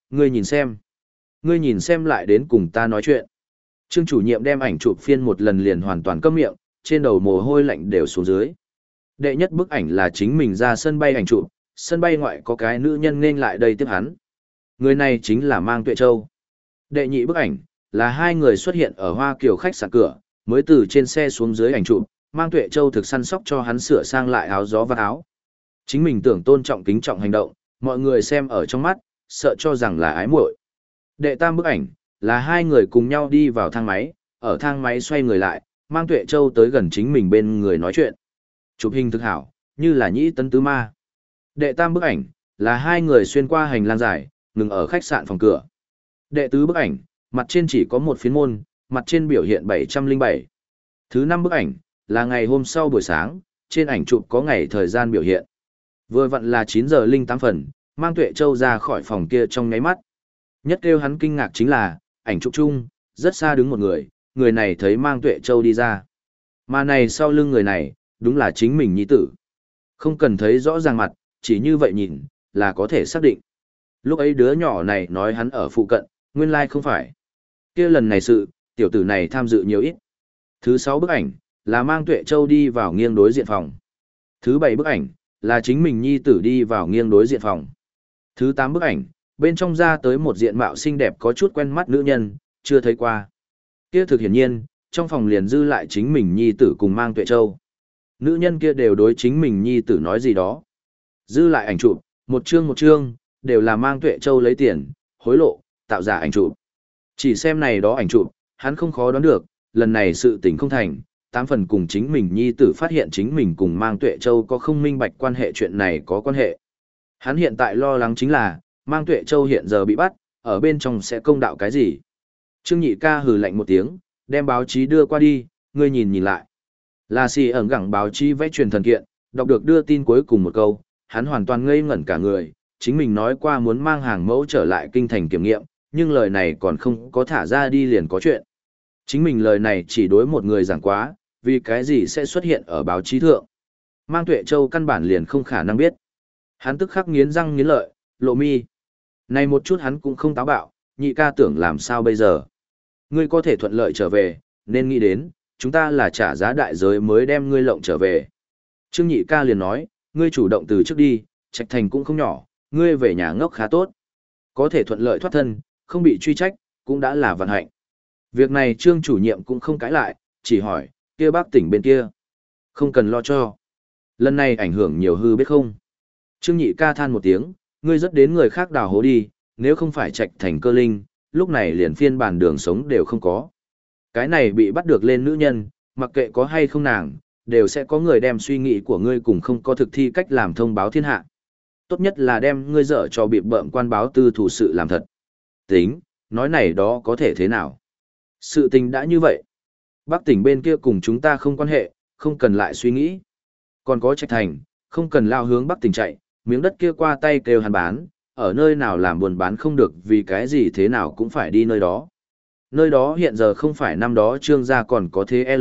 ngươi nhìn xem. Ngươi nhìn xem lại đến cùng ta nói chuyện. Trương chủ nhiệm đem ảnh chụp phiên một lần liền hoàn toàn câm miệng, trên đầu mồ hôi lạnh đều xuống dưới. Đệ nhất bức ảnh là chính mình ra sân bay ảnh chụp, sân bay ngoại có cái nữ nhân nên lại đây tiếp hắn. Người này chính là Mang Tuệ Châu. Đệ nhị bức ảnh là hai người xuất hiện ở Hoa Kiều khách sạn cửa, mới từ trên xe xuống dưới ảnh chụp, Mang Tuệ Châu thực săn sóc cho hắn sửa sang lại áo gió và áo. Chính mình tưởng tôn trọng kính trọng hành động, mọi người xem ở trong mắt, sợ cho rằng là ái muội. Đệ tam bức ảnh là hai người cùng nhau đi vào thang máy, ở thang máy xoay người lại, Mang Tuệ Châu tới gần chính mình bên người nói chuyện. Chụp hình thực hảo, như là nhĩ tấn tứ ma. Đệ tam bức ảnh là hai người xuyên qua hành lang dài, ngừng ở khách sạn phòng cửa. Đệ tứ bức ảnh, mặt trên chỉ có một phiến môn, mặt trên biểu hiện bảy trăm lẻ bảy. Thứ năm bức ảnh là ngày hôm sau buổi sáng, trên ảnh chụp có ngày thời gian biểu hiện. Vừa vặn là chín giờ linh tám phần, Mang Tuệ Châu ra khỏi phòng kia trong nháy mắt. Nhất kêu hắn kinh ngạc chính là, ảnh chụp chung, rất xa đứng một người, người này thấy Mang Tuệ Châu đi ra. Mà này sau lưng người này, đúng là chính mình nhi tử. Không cần thấy rõ ràng mặt, chỉ như vậy nhìn, là có thể xác định. Lúc ấy đứa nhỏ này nói hắn ở phụ cận, nguyên lai không phải. Kia lần này sự, tiểu tử này tham dự nhiều ít. Thứ sáu bức ảnh, là Mang Tuệ Châu đi vào nghiêng đối diện phòng. Thứ bảy bức ảnh, là chính mình nhi tử đi vào nghiêng đối diện phòng. Thứ tám bức ảnh, bên trong ra tới một diện mạo xinh đẹp có chút quen mắt nữ nhân, chưa thấy qua. Kia thực hiển nhiên, trong phòng liền dư lại chính mình nhi tử cùng Mang Tuệ Châu. Nữ nhân kia đều đối chính mình nhi tử nói gì đó. Dư lại ảnh chụp, một chương một chương, đều là Mang Tuệ Châu lấy tiền, hối lộ, tạo giả ảnh chụp. Chỉ xem này đó ảnh chụp, hắn không khó đoán được, lần này sự tình không thành, tám phần cùng chính mình nhi tử phát hiện chính mình cùng Mang Tuệ Châu có không minh bạch quan hệ chuyện này có quan hệ. Hắn hiện tại lo lắng chính là, Mang Tuệ Châu hiện giờ bị bắt, ở bên trong sẽ công đạo cái gì. Trương Nhị ca hừ lạnh một tiếng, đem báo chí đưa qua đi, ngươi nhìn nhìn lại. Là xì ẩn gẳng báo chí vẽ truyền thần kiện, đọc được đưa tin cuối cùng một câu, hắn hoàn toàn ngây ngẩn cả người, chính mình nói qua muốn mang hàng mẫu trở lại kinh thành kiểm nghiệm, nhưng lời này còn không có thả ra đi liền có chuyện. Chính mình lời này chỉ đối một người giảng quá, vì cái gì sẽ xuất hiện ở báo chí thượng. Mang Tuệ Châu căn bản liền không khả năng biết. Hắn tức khắc nghiến răng nghiến lợi, lộ mi. Này một chút hắn cũng không táo bạo, nhị ca tưởng làm sao bây giờ. Ngươi có thể thuận lợi trở về, nên nghĩ đến, chúng ta là trả giá đại giới mới đem ngươi lộng trở về. Trương nhị ca liền nói, ngươi chủ động từ trước đi, Trạch Thành cũng không nhỏ, ngươi về nhà ngốc khá tốt. Có thể thuận lợi thoát thân, không bị truy trách, cũng đã là vận hạnh. Việc này Trương chủ nhiệm cũng không cãi lại, chỉ hỏi, kia bác tỉnh bên kia. Không cần lo cho. Lần này ảnh hưởng nhiều hư biết không. Trương nhị ca than một tiếng, ngươi rất đến người khác đào hố đi, nếu không phải Trạch Thành cơ linh, lúc này liền phiên bản đường sống đều không có. Cái này bị bắt được lên nữ nhân, mặc kệ có hay không nàng, đều sẽ có người đem suy nghĩ của ngươi cùng không có thực thi cách làm thông báo thiên hạ. Tốt nhất là đem ngươi dở cho bị bợm quan báo tư thủ sự làm thật. Tính, nói này đó có thể thế nào? Sự tình đã như vậy. Bắc tỉnh bên kia cùng chúng ta không quan hệ, không cần lại suy nghĩ. Còn có Trạch Thành, không cần lao hướng Bắc tỉnh chạy, miếng đất kia qua tay kêu hắn bán, ở nơi nào làm buồn bán không được vì cái gì thế nào cũng phải đi nơi đó. Nơi đó hiện giờ không phải năm đó Trương gia còn có thế L.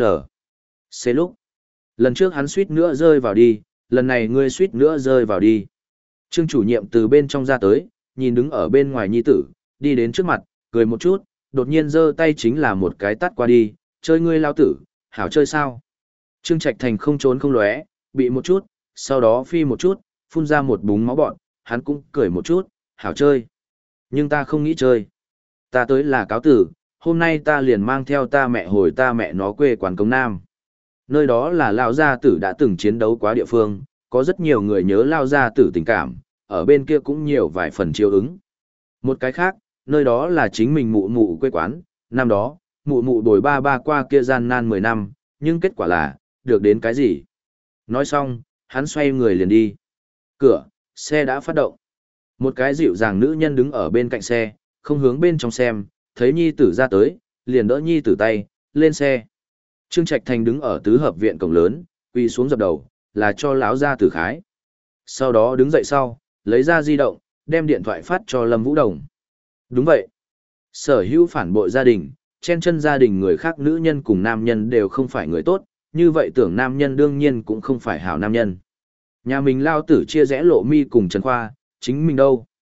Xê lúc. Lần trước hắn suýt nữa rơi vào đi, lần này ngươi suýt nữa rơi vào đi. Trương chủ nhiệm từ bên trong ra tới, nhìn đứng ở bên ngoài nhi tử, đi đến trước mặt, cười một chút, đột nhiên giơ tay chính là một cái tát qua đi, chơi ngươi lao tử, hảo chơi sao? Trương Trạch Thành không trốn không lóe, bị một chút, sau đó phi một chút, phun ra một búng máu bọn, hắn cũng cười một chút, hảo chơi. Nhưng ta không nghĩ chơi. Ta tới là cáo tử, hôm nay ta liền mang theo ta mẹ hồi ta mẹ nó quê quán Cống Nam. Nơi đó là Lao Gia Tử đã từng chiến đấu quá địa phương, có rất nhiều người nhớ Lao Gia Tử tình cảm, ở bên kia cũng nhiều vài phần chiếu ứng. Một cái khác, nơi đó là chính mình mụ mụ quê quán, năm đó, mụ mụ đổi ba ba qua kia gian nan mười năm, nhưng kết quả là, được đến cái gì? Nói xong, hắn xoay người liền đi. Cửa, xe đã phát động. Một cái dịu dàng nữ nhân đứng ở bên cạnh xe, không hướng bên trong xem, thấy nhi tử ra tới, liền đỡ nhi tử tay, lên xe. Trương Trạch Thành đứng ở tứ hợp viện cổng lớn, quỳ xuống dập đầu, là cho lão gia tử khái. Sau đó đứng dậy sau, lấy ra di động, đem điện thoại phát cho Lâm Vũ Đồng. Đúng vậy. Sở hữu phản bội gia đình, chen chân gia đình người khác nữ nhân cùng nam nhân đều không phải người tốt, như vậy tưởng nam nhân đương nhiên cũng không phải hảo nam nhân. Nhà mình lao tử chia rẽ Lộ Mi cùng Trần Khoa, chính mình đâu?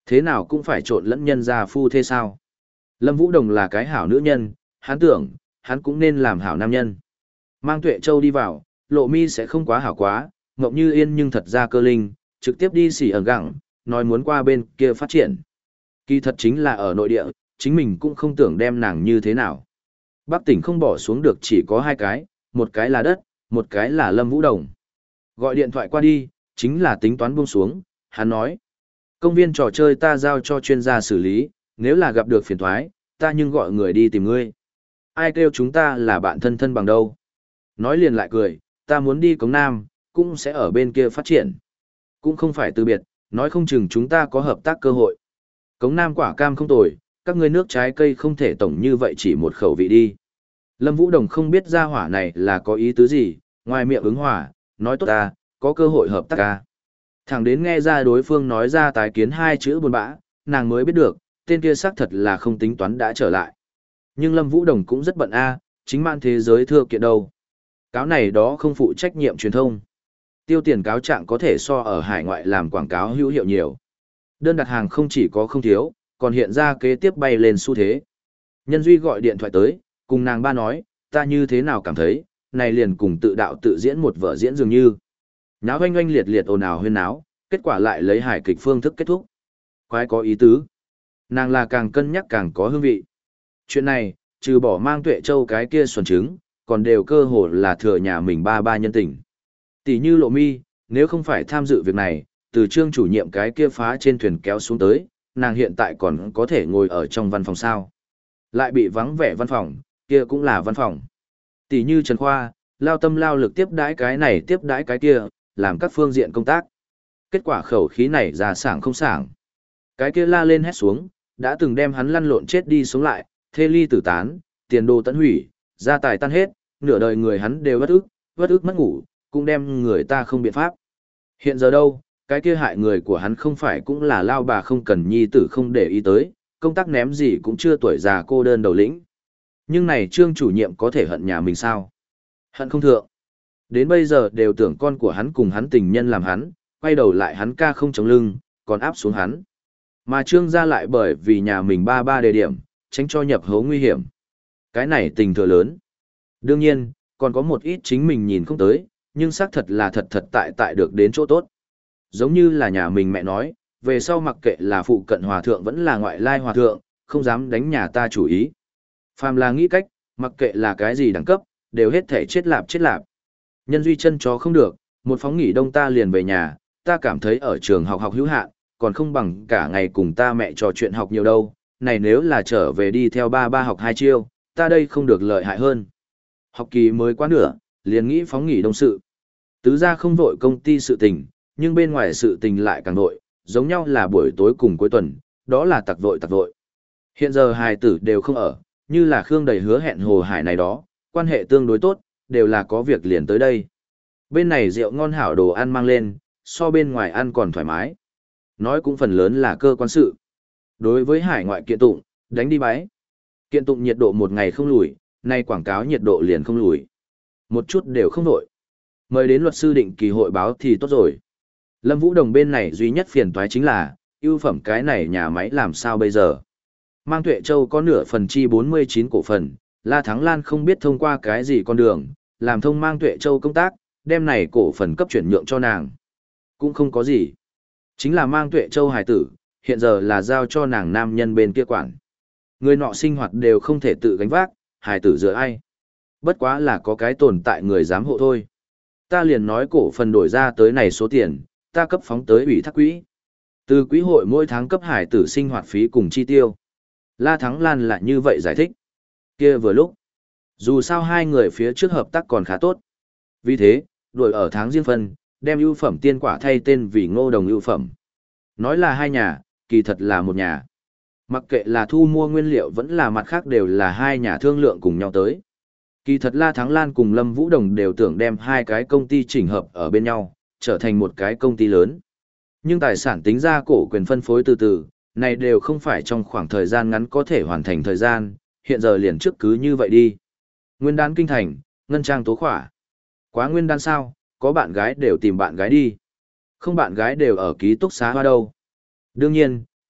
Thế nào cũng phải trộn lẫn nhân gia phu thế sao? Lâm Vũ Đồng là cái hảo nữ nhân, hắn tưởng, hắn cũng nên làm hảo nam nhân. Mang Tuệ Châu đi vào, Lộ Mi sẽ không quá hảo quá, Ngọc Như Yên nhưng thật ra cơ linh, trực tiếp đi xỉ ở gặng, nói muốn qua bên kia phát triển. Kỳ thật chính là ở nội địa, chính mình cũng không tưởng đem nàng như thế nào. Bắc tỉnh không bỏ xuống được chỉ có hai cái, một cái là đất, một cái là Lâm Vũ Đồng. Gọi điện thoại qua đi, chính là tính toán buông xuống, hắn nói. Công viên trò chơi ta giao cho chuyên gia xử lý, nếu là gặp được phiền thoái, ta nhưng gọi người đi tìm ngươi. Ai kêu chúng ta là bạn thân thân bằng đâu. Nói liền lại cười, ta muốn đi Cống Nam, cũng sẽ ở bên kia phát triển. Cũng không phải từ biệt, nói không chừng chúng ta có hợp tác cơ hội. Cống Nam quả cam không tồi, các ngươi nước trái cây không thể tổng như vậy chỉ một khẩu vị đi. Lâm Vũ Đồng không biết ra hỏa này là có ý tứ gì, ngoài miệng ứng hỏa, nói tốt ta, có cơ hội hợp tác ca. Thẳng đến nghe ra đối phương nói ra tái kiến hai chữ buồn bã, nàng mới biết được, tên kia xác thật là không tính toán đã trở lại. Nhưng Lâm Vũ Đồng cũng rất bận a, chính man thế giới thưa kiện đâu. Cáo này đó không phụ trách nhiệm truyền thông. Tiêu tiền cáo trạng có thể so ở hải ngoại làm quảng cáo hữu hiệu nhiều. Đơn đặt hàng không chỉ có không thiếu, còn hiện ra kế tiếp bay lên xu thế. Nhân Duy gọi điện thoại tới, cùng nàng ba nói, ta như thế nào cảm thấy, này liền cùng tự đạo tự diễn một vở diễn dường như. Náo oanh oanh liệt liệt ồn ào huyên náo, kết quả lại lấy hài kịch phương thức kết thúc. Quái có ý tứ. Nàng là càng cân nhắc càng có hương vị. Chuyện này, trừ bỏ Mang Tuệ Châu cái kia xuẩn trứng, còn đều cơ hồ là thừa nhà mình ba ba nhân tình. Tỷ như Lộ Mi, nếu không phải tham dự việc này, từ trương chủ nhiệm cái kia phá trên thuyền kéo xuống tới, nàng hiện tại còn có thể ngồi ở trong văn phòng sao. Lại bị vắng vẻ văn phòng, kia cũng là văn phòng. Tỷ như Trần Khoa, lao tâm lao lực tiếp đãi cái này tiếp đãi cái kia, làm các phương diện công tác. Kết quả khẩu khí này ra sảng không sảng. Cái kia la lên hét xuống, đã từng đem hắn lăn lộn chết đi sống lại, thê ly tử tán, tiền đồ tận hủy, gia tài tan hết, nửa đời người hắn đều bất ức, bất ức mất ngủ, cũng đem người ta không biện pháp. Hiện giờ đâu, cái kia hại người của hắn không phải cũng là lao bà không cần nhi tử không để ý tới, công tác ném gì cũng chưa tuổi già cô đơn đầu lĩnh. Nhưng này trương chủ nhiệm có thể hận nhà mình sao? Hận không thượng. Đến bây giờ đều tưởng con của hắn cùng hắn tình nhân làm hắn, quay đầu lại hắn ca không chống lưng, còn áp xuống hắn. Mà trương gia lại bởi vì nhà mình ba ba đề điểm, tránh cho nhập hố nguy hiểm. Cái này tình thừa lớn. Đương nhiên, còn có một ít chính mình nhìn không tới, nhưng xác thật là thật thật tại tại được đến chỗ tốt. Giống như là nhà mình mẹ nói, về sau mặc kệ là phụ cận hòa thượng vẫn là ngoại lai hòa thượng, không dám đánh nhà ta chủ ý. Phàm là nghĩ cách, mặc kệ là cái gì đẳng cấp, đều hết thể chết lạp chết lạp. Nhân Duy chân chó không được, một phóng nghỉ đông ta liền về nhà, ta cảm thấy ở trường học học hữu hạn, còn không bằng cả ngày cùng ta mẹ trò chuyện học nhiều đâu, này nếu là trở về đi theo ba ba học hai chiêu, ta đây không được lợi hại hơn. Học kỳ mới quá nửa, liền nghĩ phóng nghỉ đông sự. Tứ ra không vội công ty sự tình, nhưng bên ngoài sự tình lại càng vội, giống nhau là buổi tối cùng cuối tuần, đó là tặc vội tặc vội. Hiện giờ hài tử đều không ở, như là Khương đầy hứa hẹn Hồ Hải này đó, quan hệ tương đối tốt, đều là có việc liền tới đây. Bên này rượu ngon hảo đồ ăn mang lên, so bên ngoài ăn còn thoải mái. Nói cũng phần lớn là cơ quan sự. Đối với hải ngoại kiện tụng, đánh đi bái. Kiện tụng nhiệt độ một ngày không lùi, nay quảng cáo nhiệt độ liền không lùi. Một chút đều không nổi. Mời đến luật sư định kỳ hội báo thì tốt rồi. Lâm Vũ Đồng bên này duy nhất phiền toái chính là, ưu phẩm cái này nhà máy làm sao bây giờ. Mang Tuệ Châu có nửa phần chi bốn mươi chín cổ phần, La Thắng Lan không biết thông qua cái gì con đường, làm thông Mang Tuệ Châu công tác, đem này cổ phần cấp chuyển nhượng cho nàng. Cũng không có gì. Chính là Mang Tuệ Châu hài tử, hiện giờ là giao cho nàng nam nhân bên kia quản. Người nọ sinh hoạt đều không thể tự gánh vác, hài tử dựa ai. Bất quá là có cái tồn tại người giám hộ thôi. Ta liền nói cổ phần đổi ra tới này số tiền, ta cấp phóng tới ủy thác quỹ. Từ quỹ hội mỗi tháng cấp hải tử sinh hoạt phí cùng chi tiêu. La Thắng Lan lại như vậy giải thích. Kia vừa lúc. Dù sao hai người phía trước hợp tác còn khá tốt. Vì thế, đổi ở tháng riêng phân, đem ưu phẩm tiên quả thay tên vì Ngô Đồng ưu phẩm. Nói là hai nhà, kỳ thật là một nhà. Mặc kệ là thu mua nguyên liệu vẫn là mặt khác đều là hai nhà thương lượng cùng nhau tới. Kỳ thật La Thắng Lan cùng Lâm Vũ Đồng đều tưởng đem hai cái công ty chỉnh hợp ở bên nhau, trở thành một cái công ty lớn. Nhưng tài sản tính ra cổ quyền phân phối từ từ, này đều không phải trong khoảng thời gian ngắn có thể hoàn thành thời gian, hiện giờ liền trước cứ như vậy đi. Nguyên đán kinh thành, ngân trang tố khỏa. Quá nguyên đán sao, có bạn gái đều tìm bạn gái đi. Không bạn gái đều ở ký túc xá hoa đâu. Đương nhiên,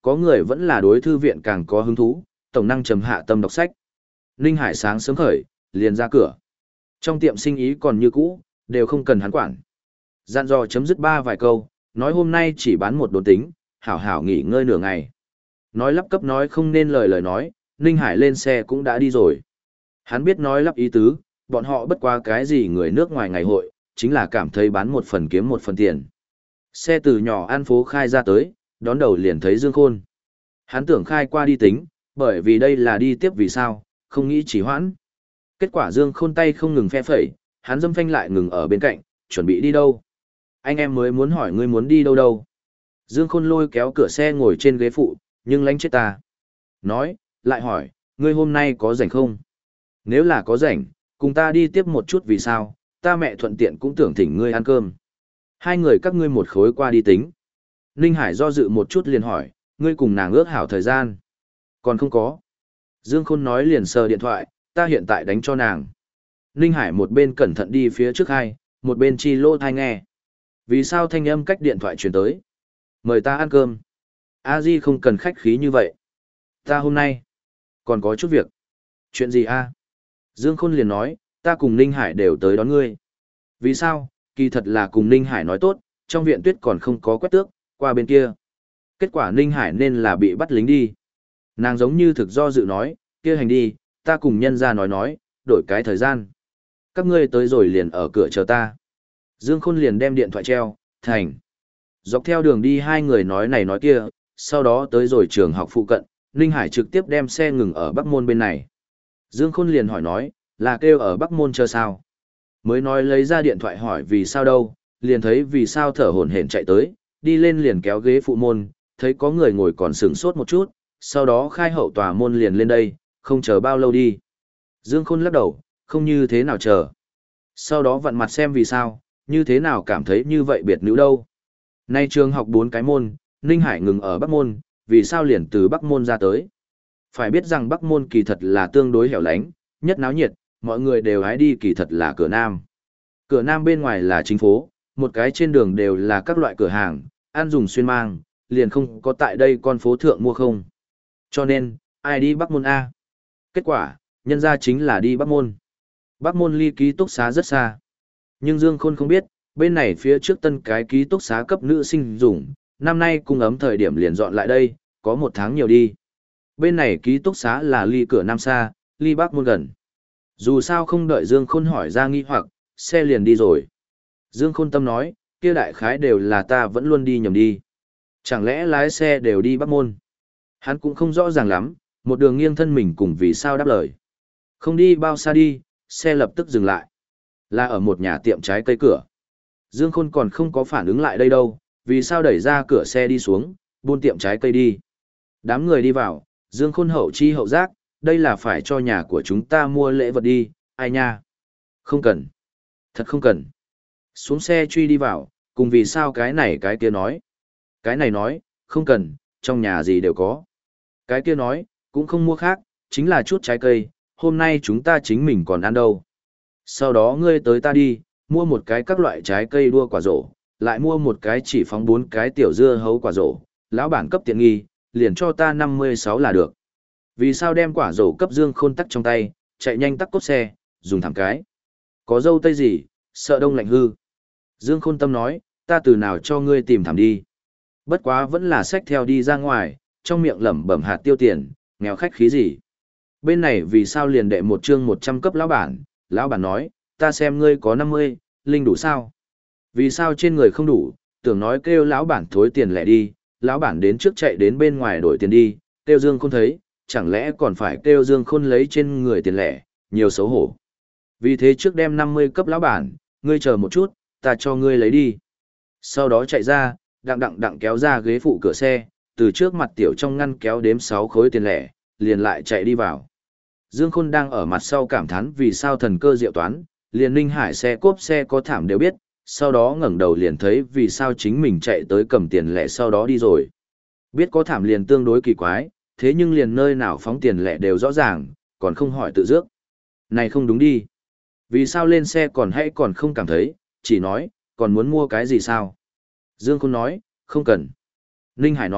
có người vẫn là đối thư viện càng có hứng thú, tổng năng trầm hạ tâm đọc sách. Ninh Hải sáng sớm khởi, liền ra cửa. Trong tiệm sinh ý còn như cũ, đều không cần hắn quản. Dặn dò chấm dứt ba vài câu, nói hôm nay chỉ bán một đốn tính, hảo hảo nghỉ ngơi nửa ngày. Nói lắp cấp nói không nên lời lời nói, Ninh Hải lên xe cũng đã đi rồi. Hắn biết nói lắp ý tứ, bọn họ bất qua cái gì người nước ngoài ngày hội, chính là cảm thấy bán một phần kiếm một phần tiền. Xe từ nhỏ An Phố khai ra tới, đón đầu liền thấy Dương Khôn. Hắn tưởng khai qua đi tính, bởi vì đây là đi tiếp vì sao, không nghĩ chỉ hoãn. Kết quả Dương Khôn tay không ngừng phe phẩy, hắn dâm phanh lại ngừng ở bên cạnh, chuẩn bị đi đâu. Anh em mới muốn hỏi ngươi muốn đi đâu đâu. Dương Khôn lôi kéo cửa xe ngồi trên ghế phụ, nhưng lánh chết ta. Nói, lại hỏi, ngươi hôm nay có rảnh không? Nếu là có rảnh, cùng ta đi tiếp một chút vì sao, ta mẹ thuận tiện cũng tưởng thỉnh ngươi ăn cơm. Hai người các ngươi một khối qua đi tính. Ninh Hải do dự một chút liền hỏi, ngươi cùng nàng ước hảo thời gian. Còn không có. Dương Khôn nói liền sờ điện thoại, ta hiện tại đánh cho nàng. Ninh Hải một bên cẩn thận đi phía trước hai, một bên chi lô thai nghe. Vì sao thanh âm cách điện thoại truyền tới? Mời ta ăn cơm. A Di không cần khách khí như vậy. Ta hôm nay còn có chút việc. Chuyện gì a? Dương Khôn liền nói, ta cùng Ninh Hải đều tới đón ngươi. Vì sao? Kỳ thật là cùng Ninh Hải nói tốt, trong viện tuyết còn không có quét tước, qua bên kia. Kết quả Ninh Hải nên là bị bắt lính đi. Nàng giống như thực do dự nói, kia hành đi, ta cùng nhân ra nói nói, đổi cái thời gian. Các ngươi tới rồi liền ở cửa chờ ta. Dương Khôn liền đem điện thoại treo, thành. Dọc theo đường đi hai người nói này nói kia, sau đó tới rồi trường học phụ cận, Ninh Hải trực tiếp đem xe ngừng ở Bắc Môn bên này. Dương Khôn liền hỏi nói, là kêu ở Bắc Môn chờ sao? Mới nói lấy ra điện thoại hỏi vì sao đâu, liền thấy vì sao thở hổn hển chạy tới, đi lên liền kéo ghế phụ môn, thấy có người ngồi còn sửng sốt một chút, sau đó khai hậu tòa môn liền lên đây, không chờ bao lâu đi. Dương Khôn lắc đầu, không như thế nào chờ. Sau đó vặn mặt xem vì sao, như thế nào cảm thấy như vậy biệt nữ đâu. Nay trường học bốn cái môn, Ninh Hải ngừng ở Bắc Môn, vì sao liền từ Bắc Môn ra tới. Phải biết rằng Bắc Môn kỳ thật là tương đối hẻo lánh, nhất náo nhiệt, mọi người đều hái đi kỳ thật là cửa Nam. Cửa Nam bên ngoài là chính phố, một cái trên đường đều là các loại cửa hàng, ăn dùng xuyên mang, liền không có tại đây con phố thượng mua không. Cho nên, ai đi Bắc Môn A? Kết quả, nhân ra chính là đi Bắc Môn. Bắc Môn ly ký túc xá rất xa. Nhưng Dương Khôn không biết, bên này phía trước tân cái ký túc xá cấp nữ sinh dùng, năm nay cung ấm thời điểm liền dọn lại đây, có một tháng nhiều đi. Bên này ký túc xá là ly cửa Nam xa, ly Bắc Môn gần. Dù sao không đợi Dương Khôn hỏi ra nghi hoặc, xe liền đi rồi. Dương Khôn tâm nói, kia đại khái đều là ta vẫn luôn đi nhầm đi. Chẳng lẽ lái xe đều đi Bắc Môn? Hắn cũng không rõ ràng lắm, một đường nghiêng thân mình cùng vì sao đáp lời. Không đi bao xa đi, xe lập tức dừng lại. Là ở một nhà tiệm trái cây cửa. Dương Khôn còn không có phản ứng lại đây đâu, vì sao đẩy ra cửa xe đi xuống, buôn tiệm trái cây đi. Đám người đi vào, Dương Khôn hậu chi hậu giác, đây là phải cho nhà của chúng ta mua lễ vật đi, ai nha. Không cần. Thật không cần. Xuống xe truy đi vào, cùng vì sao cái này cái kia nói. Cái này nói, không cần, trong nhà gì đều có. Cái kia nói, cũng không mua khác, chính là chút trái cây, hôm nay chúng ta chính mình còn ăn đâu. Sau đó ngươi tới ta đi, mua một cái các loại trái cây đua quả rổ, lại mua một cái chỉ phóng bốn cái tiểu dưa hấu quả rổ, lão bản cấp tiện nghi, liền cho ta năm mươi sáu là được. Vì sao đem quả rổ cấp Dương Khôn tắc trong tay, chạy nhanh tắc cốt xe, dùng thẳng cái. Có dâu tây gì, sợ đông lạnh hư. Dương Khôn tâm nói, ta từ nào cho ngươi tìm thảm đi. Bất quá vẫn là xách theo đi ra ngoài, trong miệng lẩm bẩm hạt tiêu tiền, nghèo khách khí gì. Bên này vì sao liền đệ một chương một trăm cấp lão bản, lão bản nói, ta xem ngươi có năm mươi, linh đủ sao? Vì sao trên người không đủ, tưởng nói kêu lão bản thối tiền lẻ đi, lão bản đến trước chạy đến bên ngoài đổi tiền đi, kêu Dương Khôn thấy, chẳng lẽ còn phải kêu Dương Khôn lấy trên người tiền lẻ, nhiều xấu hổ. Vì thế trước đem năm mươi cấp lão bản, ngươi chờ một chút, ta cho ngươi lấy đi. Sau đó chạy ra, đặng đặng đặng kéo ra ghế phụ cửa xe, từ trước mặt tiểu trong ngăn kéo đếm sáu khối tiền lẻ, liền lại chạy đi vào. Dương Khôn đang ở mặt sau cảm thán vì sao thần cơ diệu toán, liền Ninh Hải xe cốp xe có thảm đều biết, sau đó ngẩng đầu liền thấy vì sao chính mình chạy tới cầm tiền lẻ sau đó đi rồi. Biết có thảm liền tương đối kỳ quái, thế nhưng liền nơi nào phóng tiền lẻ đều rõ ràng, còn không hỏi tự dước. Này không đúng đi. Vì sao lên xe còn hay còn không cảm thấy, chỉ nói, còn muốn mua cái gì sao? Dương Khôn nói, không cần. Ninh Hải nói,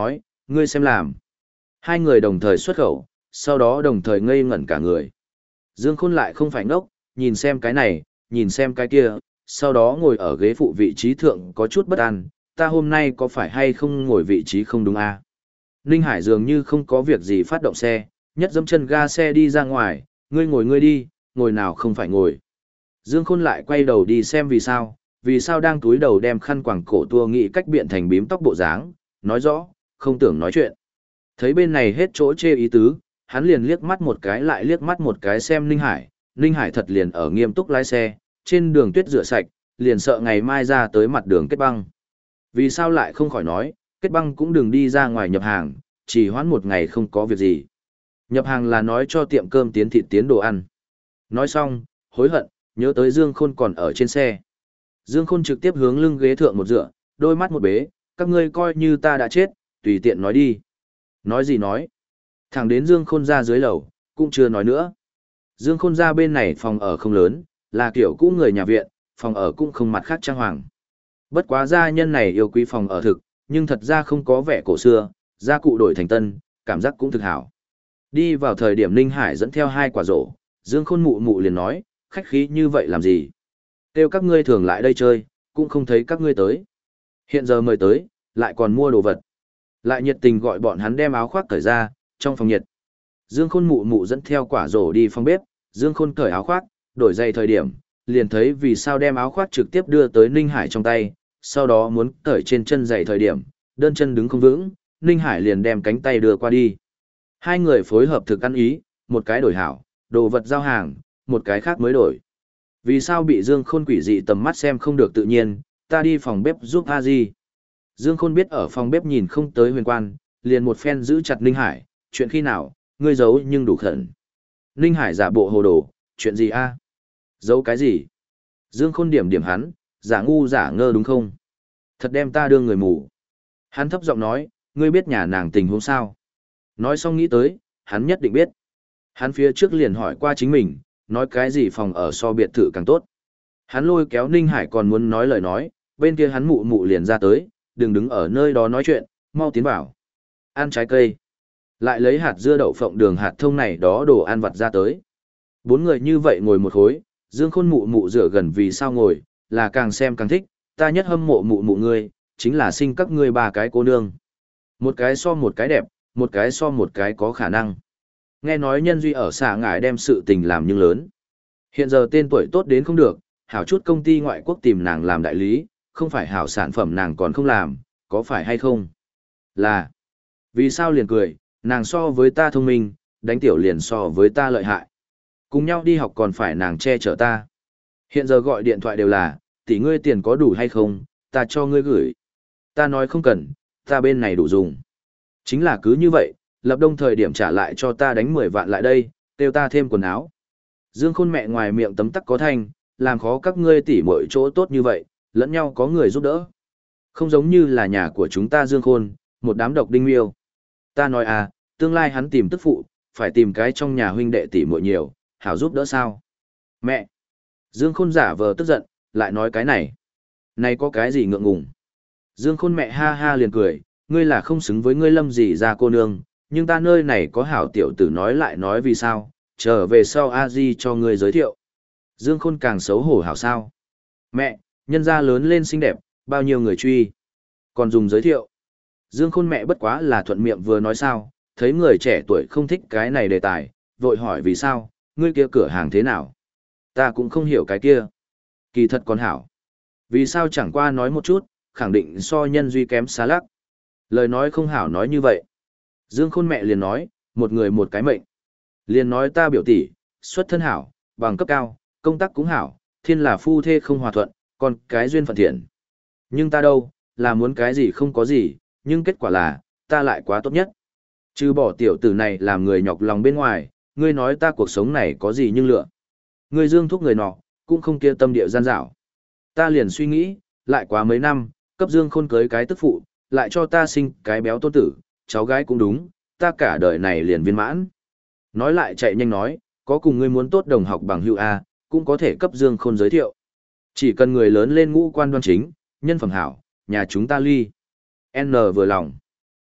ngươi xem làm. Hai người đồng thời xuất khẩu, sau đó đồng thời ngây ngẩn cả người. Dương Khôn lại không phải ngốc, nhìn xem cái này, nhìn xem cái kia, sau đó ngồi ở ghế phụ vị trí thượng có chút bất an, ta hôm nay có phải hay không ngồi vị trí không đúng à? Ninh Hải dường như không có việc gì phát động xe, nhất dẫm chân ga xe đi ra ngoài, ngươi ngồi ngươi đi, ngồi nào không phải ngồi. Dương Khôn lại quay đầu đi xem vì sao, vì sao đang túi đầu đem khăn quàng cổ tua nghĩ cách biện thành bím tóc bộ dáng, nói rõ, không tưởng nói chuyện. Thấy bên này hết chỗ chê ý tứ, hắn liền liếc mắt một cái lại liếc mắt một cái xem Ninh Hải, Ninh Hải thật liền ở nghiêm túc lái xe, trên đường tuyết rửa sạch, liền sợ ngày mai ra tới mặt đường kết băng. Vì sao lại không khỏi nói, kết băng cũng đừng đi ra ngoài nhập hàng, chỉ hoãn một ngày không có việc gì. Nhập hàng là nói cho tiệm cơm tiến thịt tiến đồ ăn. Nói xong, hối hận, nhớ tới Dương Khôn còn ở trên xe. Dương Khôn trực tiếp hướng lưng ghế thượng một dựa, đôi mắt một bế, các ngươi coi như ta đã chết, tùy tiện nói đi. Nói gì nói. Thẳng đến Dương Khôn ra dưới lầu, cũng chưa nói nữa. Dương Khôn ra bên này phòng ở không lớn, là kiểu cũ người nhà viện, phòng ở cũng không mặt khác trang hoàng. Bất quá gia nhân này yêu quý phòng ở thực, nhưng thật ra không có vẻ cổ xưa, gia cụ đổi thành tân, cảm giác cũng thực hảo. Đi vào thời điểm Ninh Hải dẫn theo hai quả rổ, Dương Khôn mụ mụ liền nói, khách khí như vậy làm gì? Kêu các ngươi thường lại đây chơi, cũng không thấy các ngươi tới. Hiện giờ mời tới, lại còn mua đồ vật. Lại nhiệt tình gọi bọn hắn đem áo khoác cởi ra, trong phòng nhiệt. Dương Khôn mụ mụ dẫn theo quả rổ đi phòng bếp, Dương Khôn cởi áo khoác, đổi giày thời điểm, liền thấy vì sao đem áo khoác trực tiếp đưa tới Ninh Hải trong tay, sau đó muốn cởi trên chân giày thời điểm, đơn chân đứng không vững, Ninh Hải liền đem cánh tay đưa qua đi. Hai người phối hợp thực ăn ý, một cái đổi hảo, đồ vật giao hàng, một cái khác mới đổi. Vì sao bị Dương Khôn quỷ dị tầm mắt xem không được tự nhiên, ta đi phòng bếp giúp a di. Dương Khôn biết ở phòng bếp nhìn không tới huyền quan, liền một phen giữ chặt Ninh Hải, chuyện khi nào, ngươi giấu nhưng đủ khẩn. Ninh Hải giả bộ hồ đồ, chuyện gì a? Giấu cái gì? Dương Khôn điểm điểm hắn, giả ngu giả ngơ đúng không? Thật đem ta đưa người mù. Hắn thấp giọng nói, ngươi biết nhà nàng tình huống sao? Nói xong nghĩ tới, hắn nhất định biết. Hắn phía trước liền hỏi qua chính mình, nói cái gì phòng ở so biệt thự càng tốt. Hắn lôi kéo Ninh Hải còn muốn nói lời nói, bên kia hắn mụ mụ liền ra tới, đừng đứng ở nơi đó nói chuyện, mau tiến vào. Ăn trái cây. Lại lấy hạt dưa đậu phộng đường hạt thông này đó đồ ăn vặt ra tới. Bốn người như vậy ngồi một khối, Dương Khôn mụ mụ dựa gần vì sao ngồi, là càng xem càng thích, ta nhất hâm mộ mụ mụ ngươi, chính là sinh các ngươi ba cái cô nương. Một cái so một cái đẹp, một cái so một cái có khả năng. Nghe nói nhân duy ở xả ngải đem sự tình làm nhưng lớn. Hiện giờ tên tuổi tốt đến không được, hảo chút công ty ngoại quốc tìm nàng làm đại lý, không phải hảo sản phẩm nàng còn không làm, có phải hay không? Là, vì sao liền cười, nàng so với ta thông minh, đánh tiểu liền so với ta lợi hại. Cùng nhau đi học còn phải nàng che chở ta. Hiện giờ gọi điện thoại đều là, tỷ ngươi tiền có đủ hay không, ta cho ngươi gửi. Ta nói không cần, ta bên này đủ dùng. Chính là cứ như vậy, lập đông thời điểm trả lại cho ta đánh mười vạn lại đây, tiêu ta thêm quần áo. Dương Khôn mẹ ngoài miệng tấm tắc có thanh, làm khó các ngươi tỉ mọi chỗ tốt như vậy, lẫn nhau có người giúp đỡ. Không giống như là nhà của chúng ta Dương Khôn, một đám độc đinh miêu. Ta nói à, tương lai hắn tìm tức phụ, phải tìm cái trong nhà huynh đệ tỉ muội nhiều, hảo giúp đỡ sao? Mẹ! Dương Khôn giả vờ tức giận, lại nói cái này. Này có cái gì ngượng ngùng? Dương Khôn mẹ ha ha liền cười, ngươi là không xứng với ngươi Lâm gì ra cô nương, nhưng ta nơi này có hảo tiểu tử nói lại nói vì sao, trở về sau a di cho ngươi giới thiệu. Dương Khôn càng xấu hổ hảo sao? Mẹ, nhân gia lớn lên xinh đẹp, bao nhiêu người truy. Còn dùng giới thiệu. Dương Khôn mẹ bất quá là thuận miệng vừa nói sao, thấy người trẻ tuổi không thích cái này đề tài, vội hỏi vì sao, ngươi kia cửa hàng thế nào? Ta cũng không hiểu cái kia. Kỳ thật còn hảo. Vì sao chẳng qua nói một chút, khẳng định so nhân duy kém xa lắc. Lời nói không hảo nói như vậy. Dương Khôn mẹ liền nói, một người một cái mệnh. Liền nói ta biểu tỷ, xuất thân hảo, bằng cấp cao, công tác cũng hảo, thiên là phu thê không hòa thuận, còn cái duyên phận thiện. Nhưng ta đâu, là muốn cái gì không có gì, nhưng kết quả là, ta lại quá tốt nhất. Chứ bỏ tiểu tử này làm người nhọc lòng bên ngoài, ngươi nói ta cuộc sống này có gì nhưng lựa. Ngươi Dương thúc người nọ, cũng không kia tâm địa gian dảo. Ta liền suy nghĩ, lại quá mấy năm, cấp Dương Khôn cưới cái tức phụ, lại cho ta sinh cái béo tôn tử, cháu gái cũng đúng, ta cả đời này liền viên mãn. Nói lại chạy nhanh nói, có cùng ngươi muốn tốt đồng học bằng hữu A, cũng có thể cấp Dương Khôn giới thiệu. Chỉ cần người lớn lên ngũ quan đoan chính, nhân phẩm hảo, nhà chúng ta ly. N vừa lòng.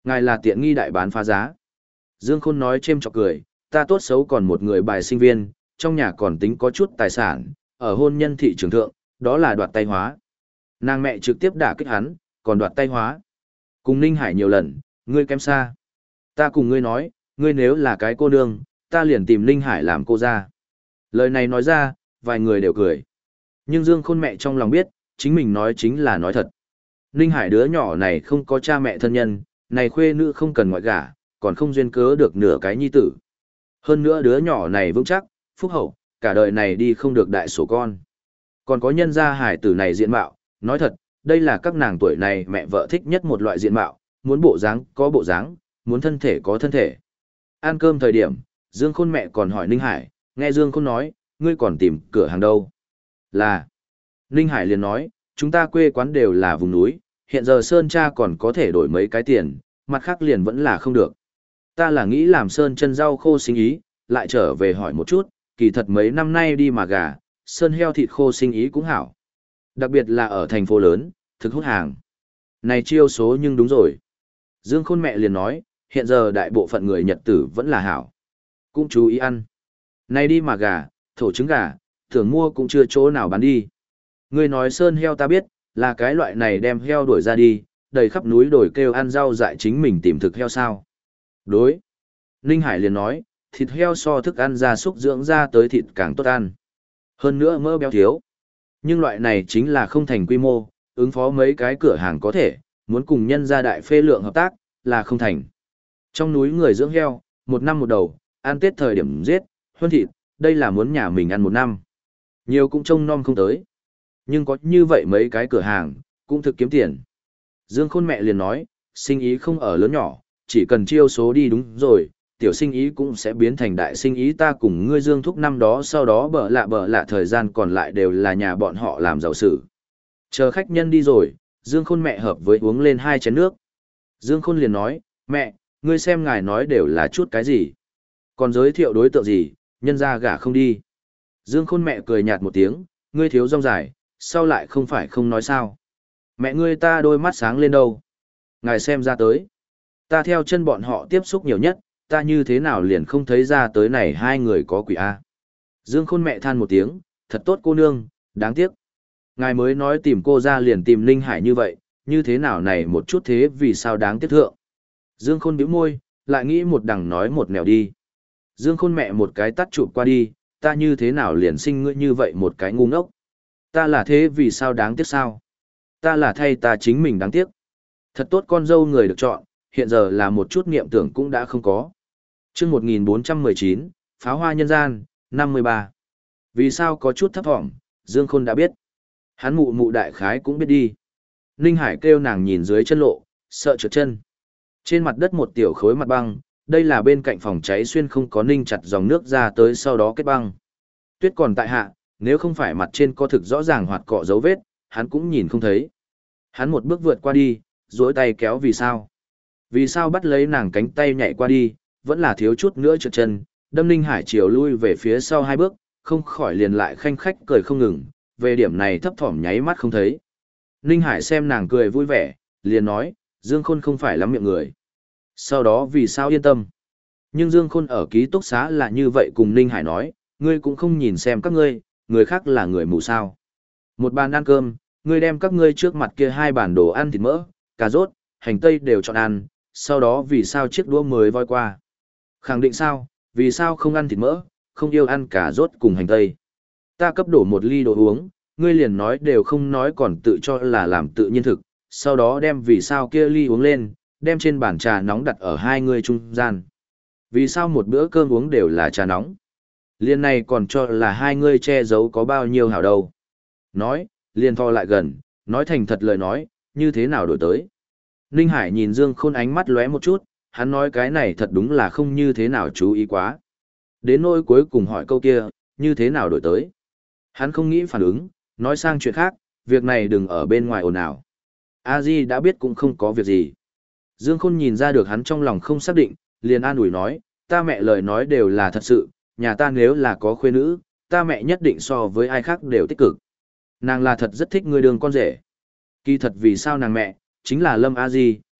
Ngài là tiện nghi đại bán phá giá. Dương Khôn nói chêm chọc cười, ta tốt xấu còn một người bài sinh viên, trong nhà còn tính có chút tài sản, ở hôn nhân thị trường thượng, đó là đoạt tay hóa. Nàng mẹ trực tiếp đả kích hắn, còn đoạt tay hóa. Cùng Ninh Hải nhiều lần, ngươi kém xa. Ta cùng ngươi nói, ngươi nếu là cái cô nương, ta liền tìm Ninh Hải làm cô ra. Lời này nói ra, vài người đều cười. Nhưng Dương Khôn mẹ trong lòng biết, chính mình nói chính là nói thật. Ninh Hải đứa nhỏ này không có cha mẹ thân nhân, này khuê nữ không cần ngoại gả, còn không duyên cớ được nửa cái nhi tử. Hơn nữa đứa nhỏ này vững chắc, phúc hậu, cả đời này đi không được đại sổ con. Còn có nhân gia hải tử này diện mạo, nói thật, đây là các nàng tuổi này mẹ vợ thích nhất một loại diện mạo, muốn bộ dáng có bộ dáng, muốn thân thể có thân thể. Ăn cơm thời điểm, Dương Khôn mẹ còn hỏi Ninh Hải, nghe Dương Khôn nói, ngươi còn tìm cửa hàng đâu? Là. Ninh Hải liền nói, chúng ta quê quán đều là vùng núi, hiện giờ Sơn Cha còn có thể đổi mấy cái tiền, mặt khác liền vẫn là không được. Ta là nghĩ làm Sơn chân rau khô sinh ý, lại trở về hỏi một chút, kỳ thật mấy năm nay đi mà gà, Sơn heo thịt khô sinh ý cũng hảo. Đặc biệt là ở thành phố lớn, thực hút hàng. Này chiêu số nhưng đúng rồi. Dương Khôn mẹ liền nói, hiện giờ đại bộ phận người Nhật tử vẫn là hảo. Cũng chú ý ăn. Này đi mà gà, thổ trứng gà, thường mua cũng chưa chỗ nào bán đi. Ngươi nói sơn heo ta biết, là cái loại này đem heo đuổi ra đi, đầy khắp núi đồi kêu ăn rau dại chính mình tìm thực heo sao. Đối. Ninh Hải liền nói, thịt heo so thức ăn gia súc dưỡng ra tới thịt càng tốt ăn. Hơn nữa mỡ béo thiếu. Nhưng loại này chính là không thành quy mô, ứng phó mấy cái cửa hàng có thể, muốn cùng nhân gia đại phê lượng hợp tác, là không thành. Trong núi người dưỡng heo, một năm một đầu, ăn Tết thời điểm giết, huân thịt, đây là muốn nhà mình ăn một năm. Nhiều cũng trông nom không tới. Nhưng có như vậy mấy cái cửa hàng, cũng thực kiếm tiền. Dương Khôn mẹ liền nói, sinh ý không ở lớn nhỏ, chỉ cần chiêu số đi đúng rồi, tiểu sinh ý cũng sẽ biến thành đại sinh ý. Ta cùng ngươi Dương thúc năm đó sau đó bở lạ bở lạ thời gian còn lại đều là nhà bọn họ làm giàu sự. Chờ khách nhân đi rồi, Dương Khôn mẹ hợp với uống lên hai chén nước. Dương Khôn liền nói, mẹ, ngươi xem ngài nói đều là chút cái gì. Còn giới thiệu đối tượng gì, nhân ra gả không đi. Dương Khôn mẹ cười nhạt một tiếng, ngươi thiếu rong dài, sao lại không phải không nói sao. Mẹ ngươi ta đôi mắt sáng lên đâu. Ngài xem ra tới. Ta theo chân bọn họ tiếp xúc nhiều nhất, ta như thế nào liền không thấy ra tới này hai người có quỷ A. Dương Khôn mẹ than một tiếng, thật tốt cô nương, đáng tiếc. Ngài mới nói tìm cô ra liền tìm Ninh Hải như vậy, như thế nào này một chút thế vì sao đáng tiếc thượng. Dương Khôn bĩu môi, lại nghĩ một đằng nói một nẻo đi. Dương Khôn mẹ một cái tắt chụp qua đi, ta như thế nào liền sinh ngươi như vậy một cái ngu ngốc. Ta là thế vì sao đáng tiếc sao? Ta là thay ta chính mình đáng tiếc. Thật tốt con dâu người được chọn, hiện giờ là một chút niệm tưởng cũng đã không có. chương một nghìn bốn trăm mười chín, Pháo hoa nhân gian, năm mươi ba. Vì sao có chút thấp thỏm, Dương Khôn đã biết. Hắn mụ mụ đại khái cũng biết đi. Ninh Hải kêu nàng nhìn dưới chân lộ, sợ trượt chân. Trên mặt đất một tiểu khối mặt băng, đây là bên cạnh phòng cháy xuyên không có ninh chặt dòng nước ra tới sau đó kết băng. Tuyết còn tại hạ, nếu không phải mặt trên có thực rõ ràng hoạt cọ dấu vết, hắn cũng nhìn không thấy. Hắn một bước vượt qua đi, duỗi tay kéo vì sao? Vì sao bắt lấy nàng cánh tay nhảy qua đi, vẫn là thiếu chút nữa trượt chân, đâm Ninh Hải chiều lui về phía sau hai bước, không khỏi liền lại khanh khách cười không ngừng, về điểm này thấp thỏm nháy mắt không thấy. Ninh Hải xem nàng cười vui vẻ, liền nói, Dương Khôn không phải lắm miệng người. Sau đó vì sao yên tâm. Nhưng Dương Khôn ở ký túc xá là như vậy cùng Ninh Hải nói, ngươi cũng không nhìn xem các ngươi, người khác là người mù sao. Một bàn ăn cơm, ngươi đem các ngươi trước mặt kia hai bàn đồ ăn thịt mỡ, cà rốt, hành tây đều chọn ăn, sau đó vì sao chiếc đũa mới voi qua. Khẳng định sao, vì sao không ăn thịt mỡ, không yêu ăn cà rốt cùng hành tây. Ta cấp đổ một ly đồ uống, ngươi liền nói đều không nói còn tự cho là làm tự nhiên thực, sau đó đem vì sao kia ly uống lên, đem trên bàn trà nóng đặt ở hai người trung gian. Vì sao một bữa cơm uống đều là trà nóng? Liên này còn cho là hai người che giấu có bao nhiêu hảo đâu. Nói, liền thò lại gần, nói thành thật lời nói, như thế nào đổi tới. Ninh Hải nhìn Dương Khôn ánh mắt lóe một chút, hắn nói cái này thật đúng là không như thế nào chú ý quá. Đến nỗi cuối cùng hỏi câu kia, như thế nào đổi tới. Hắn không nghĩ phản ứng, nói sang chuyện khác, việc này đừng ở bên ngoài ồn ào. A Di đã biết cũng không có việc gì. Dương Khôn nhìn ra được hắn trong lòng không xác định, liền an ủi nói, ta mẹ lời nói đều là thật sự, nhà ta nếu là có khuê nữ, ta mẹ nhất định so với ai khác đều tích cực. Nàng là thật rất thích người đường con rể. Kỳ thật vì sao nàng mẹ, chính là Lâm A Di,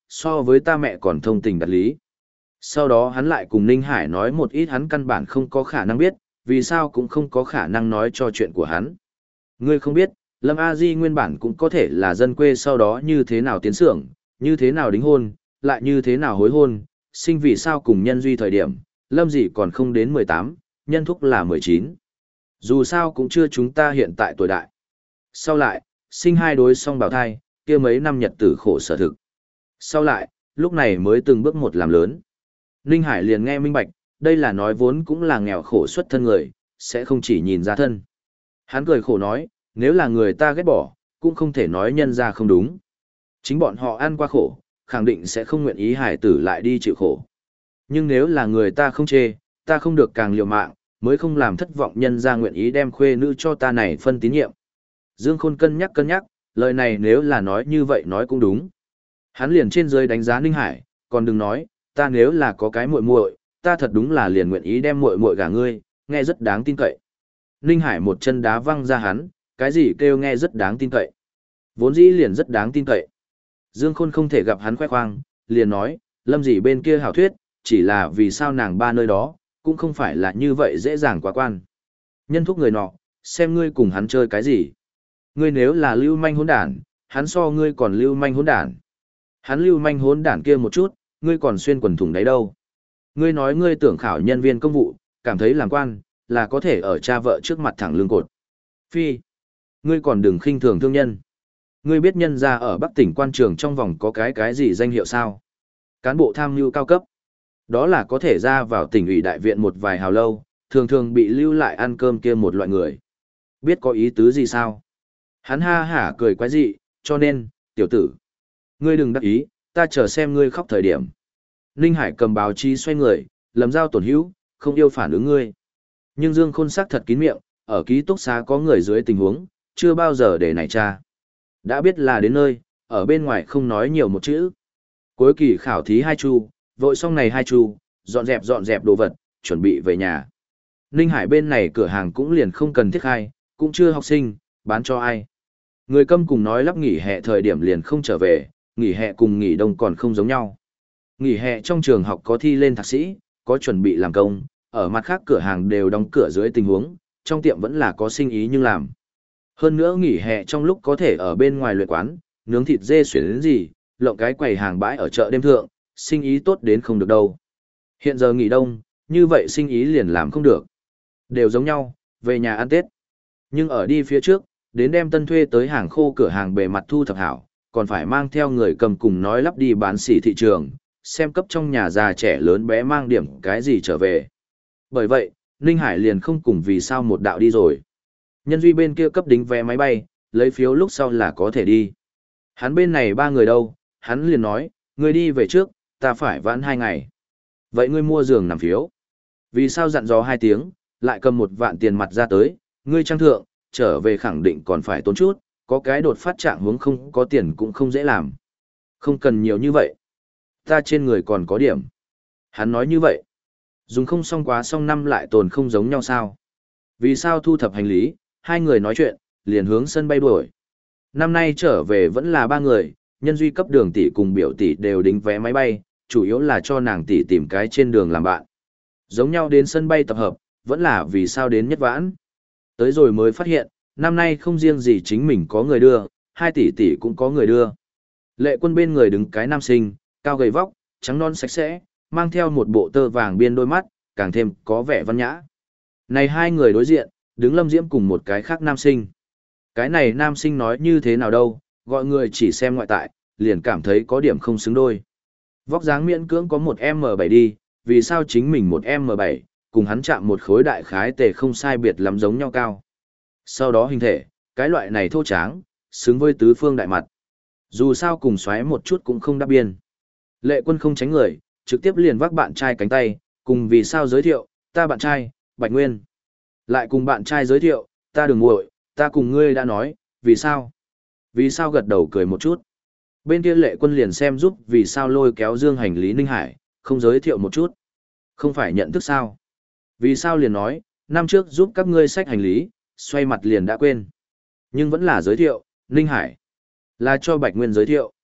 so với ta mẹ còn thông tình đạt lý. Sau đó hắn lại cùng Ninh Hải nói một ít hắn căn bản không có khả năng biết, vì sao cũng không có khả năng nói cho chuyện của hắn. Ngươi không biết, Lâm A Di nguyên bản cũng có thể là dân quê sau đó như thế nào tiến xưởng, như thế nào đính hôn, lại như thế nào hối hôn, sinh vì sao cùng nhân duy thời điểm, Lâm Dị còn không đến mười tám, nhân thúc là mười chín. Dù sao cũng chưa chúng ta hiện tại tuổi đại. Sau lại, sinh hai đối song bào thai, kia mấy năm nhật tử khổ sở thực. Sau lại, lúc này mới từng bước một làm lớn. Ninh Hải liền nghe minh bạch, đây là nói vốn cũng là nghèo khổ xuất thân người, sẽ không chỉ nhìn ra thân. Hắn cười khổ nói, nếu là người ta ghét bỏ, cũng không thể nói nhân ra không đúng. Chính bọn họ ăn qua khổ, khẳng định sẽ không nguyện ý hải tử lại đi chịu khổ. Nhưng nếu là người ta không chê, ta không được càng liều mạng, mới không làm thất vọng nhân ra nguyện ý đem khuê nữ cho ta này phân tín nhiệm. Dương Khôn cân nhắc cân nhắc, lời này nếu là nói như vậy nói cũng đúng. Hắn liền trên dưới đánh giá Ninh Hải, còn đừng nói, ta nếu là có cái muội muội, ta thật đúng là liền nguyện ý đem muội muội gả ngươi, nghe rất đáng tin cậy. Ninh Hải một chân đá văng ra hắn, cái gì kêu nghe rất đáng tin cậy. Vốn dĩ liền rất đáng tin cậy. Dương Khôn không thể gặp hắn khoe khoang, liền nói, Lâm Dị bên kia hảo thuyết, chỉ là vì sao nàng ba nơi đó, cũng không phải là như vậy dễ dàng quá quan. Nhân thúc người nọ, xem ngươi cùng hắn chơi cái gì. Ngươi nếu là lưu manh hỗn đản, hắn so ngươi còn lưu manh hỗn đản. Hắn lưu manh hỗn đản kia một chút, ngươi còn xuyên quần thủng đấy đâu. Ngươi nói ngươi tưởng khảo nhân viên công vụ, cảm thấy làm quan, là có thể ở cha vợ trước mặt thẳng lưng cột. Phi, ngươi còn đừng khinh thường thương nhân. Ngươi biết nhân ra ở Bắc tỉnh quan trường trong vòng có cái cái gì danh hiệu sao? Cán bộ tham mưu cao cấp. Đó là có thể ra vào tỉnh ủy đại viện một vài hào lâu, thường thường bị lưu lại ăn cơm kia một loại người. Biết có ý tứ gì sao? Hắn ha hả cười quái dị, cho nên, tiểu tử. Ngươi đừng đắc ý, ta chờ xem ngươi khóc thời điểm. Ninh Hải cầm báo chí xoay người, lầm dao tổn hữu, không yêu phản ứng ngươi. Nhưng Dương Khôn sắc thật kín miệng, ở ký túc xá có người dưới tình huống, chưa bao giờ để nảy cha. Đã biết là đến nơi, ở bên ngoài không nói nhiều một chữ. Cuối kỳ khảo thí hai chu, vội xong này hai chu, dọn dẹp dọn dẹp đồ vật, chuẩn bị về nhà. Ninh Hải bên này cửa hàng cũng liền không cần thiết khai, cũng chưa học sinh, bán cho ai. Người câm cùng nói lắp nghỉ hè thời điểm liền không trở về, nghỉ hè cùng nghỉ đông còn không giống nhau. Nghỉ hè trong trường học có thi lên thạc sĩ, có chuẩn bị làm công, ở mặt khác cửa hàng đều đóng cửa dưới tình huống, trong tiệm vẫn là có sinh ý nhưng làm. Hơn nữa nghỉ hè trong lúc có thể ở bên ngoài luyện quán, nướng thịt dê xuyến đến gì, lộng cái quầy hàng bãi ở chợ đêm thượng, sinh ý tốt đến không được đâu. Hiện giờ nghỉ đông, như vậy sinh ý liền làm không được. Đều giống nhau, về nhà ăn Tết. Nhưng ở đi phía trước, đến đem tân thuê tới hàng khô cửa hàng bề mặt thu thập hảo, còn phải mang theo người cầm cùng nói lắp đi bán xỉ thị trường, xem cấp trong nhà già trẻ lớn bé mang điểm cái gì trở về. Bởi vậy, Ninh Hải liền không cùng vì sao một đạo đi rồi. Nhân duy bên kia cấp đính vé máy bay, lấy phiếu lúc sau là có thể đi. Hắn bên này ba người đâu, hắn liền nói, ngươi đi về trước, ta phải vãn hai ngày. Vậy ngươi mua giường nằm phiếu. Vì sao dặn dò hai tiếng, lại cầm một vạn tiền mặt ra tới, ngươi trang thượng, trở về khẳng định còn phải tốn chút, có cái đột phát trạng hướng không có tiền cũng không dễ làm. Không cần nhiều như vậy. Ta trên người còn có điểm. Hắn nói như vậy. Dùng không xong quá xong năm lại tồn không giống nhau sao. Vì sao thu thập hành lý, hai người nói chuyện, liền hướng sân bay đuổi. Năm nay trở về vẫn là ba người, nhân duy cấp đường tỷ cùng biểu tỷ đều đính vé máy bay, chủ yếu là cho nàng tỷ tìm cái trên đường làm bạn. Giống nhau đến sân bay tập hợp, vẫn là vì sao đến nhất vãn. Tới rồi mới phát hiện, năm nay không riêng gì chính mình có người đưa, hai tỷ tỷ cũng có người đưa. Lệ Quân bên người đứng cái nam sinh, cao gầy vóc, trắng non sạch sẽ, mang theo một bộ tơ vàng biên đôi mắt, càng thêm có vẻ văn nhã. Này hai người đối diện, đứng Lâm Diễm cùng một cái khác nam sinh. Cái này nam sinh nói như thế nào đâu, gọi người chỉ xem ngoại tại, liền cảm thấy có điểm không xứng đôi. Vóc dáng miễn cưỡng có một em em bảy đi, vì sao chính mình một em em bảy, cùng hắn chạm một khối đại khái tề không sai biệt lắm giống nhau cao. Sau đó hình thể, cái loại này thô tráng, xứng với tứ phương đại mặt. Dù sao cùng xoáy một chút cũng không đáp biên. Lệ Quân không tránh người, trực tiếp liền vác bạn trai cánh tay, cùng vì sao giới thiệu, ta bạn trai, Bạch Nguyên. Lại cùng bạn trai giới thiệu, ta đừng nguội, ta cùng ngươi đã nói, vì sao? Vì sao gật đầu cười một chút. Bên kia Lệ Quân liền xem giúp vì sao lôi kéo dương hành lý Ninh Hải, không giới thiệu một chút. Không phải nhận thức sao? Vì sao liền nói, năm trước giúp các ngươi xách hành lý, xoay mặt liền đã quên. Nhưng vẫn là giới thiệu, Ninh Hải. Là cho Bạch Nguyên giới thiệu.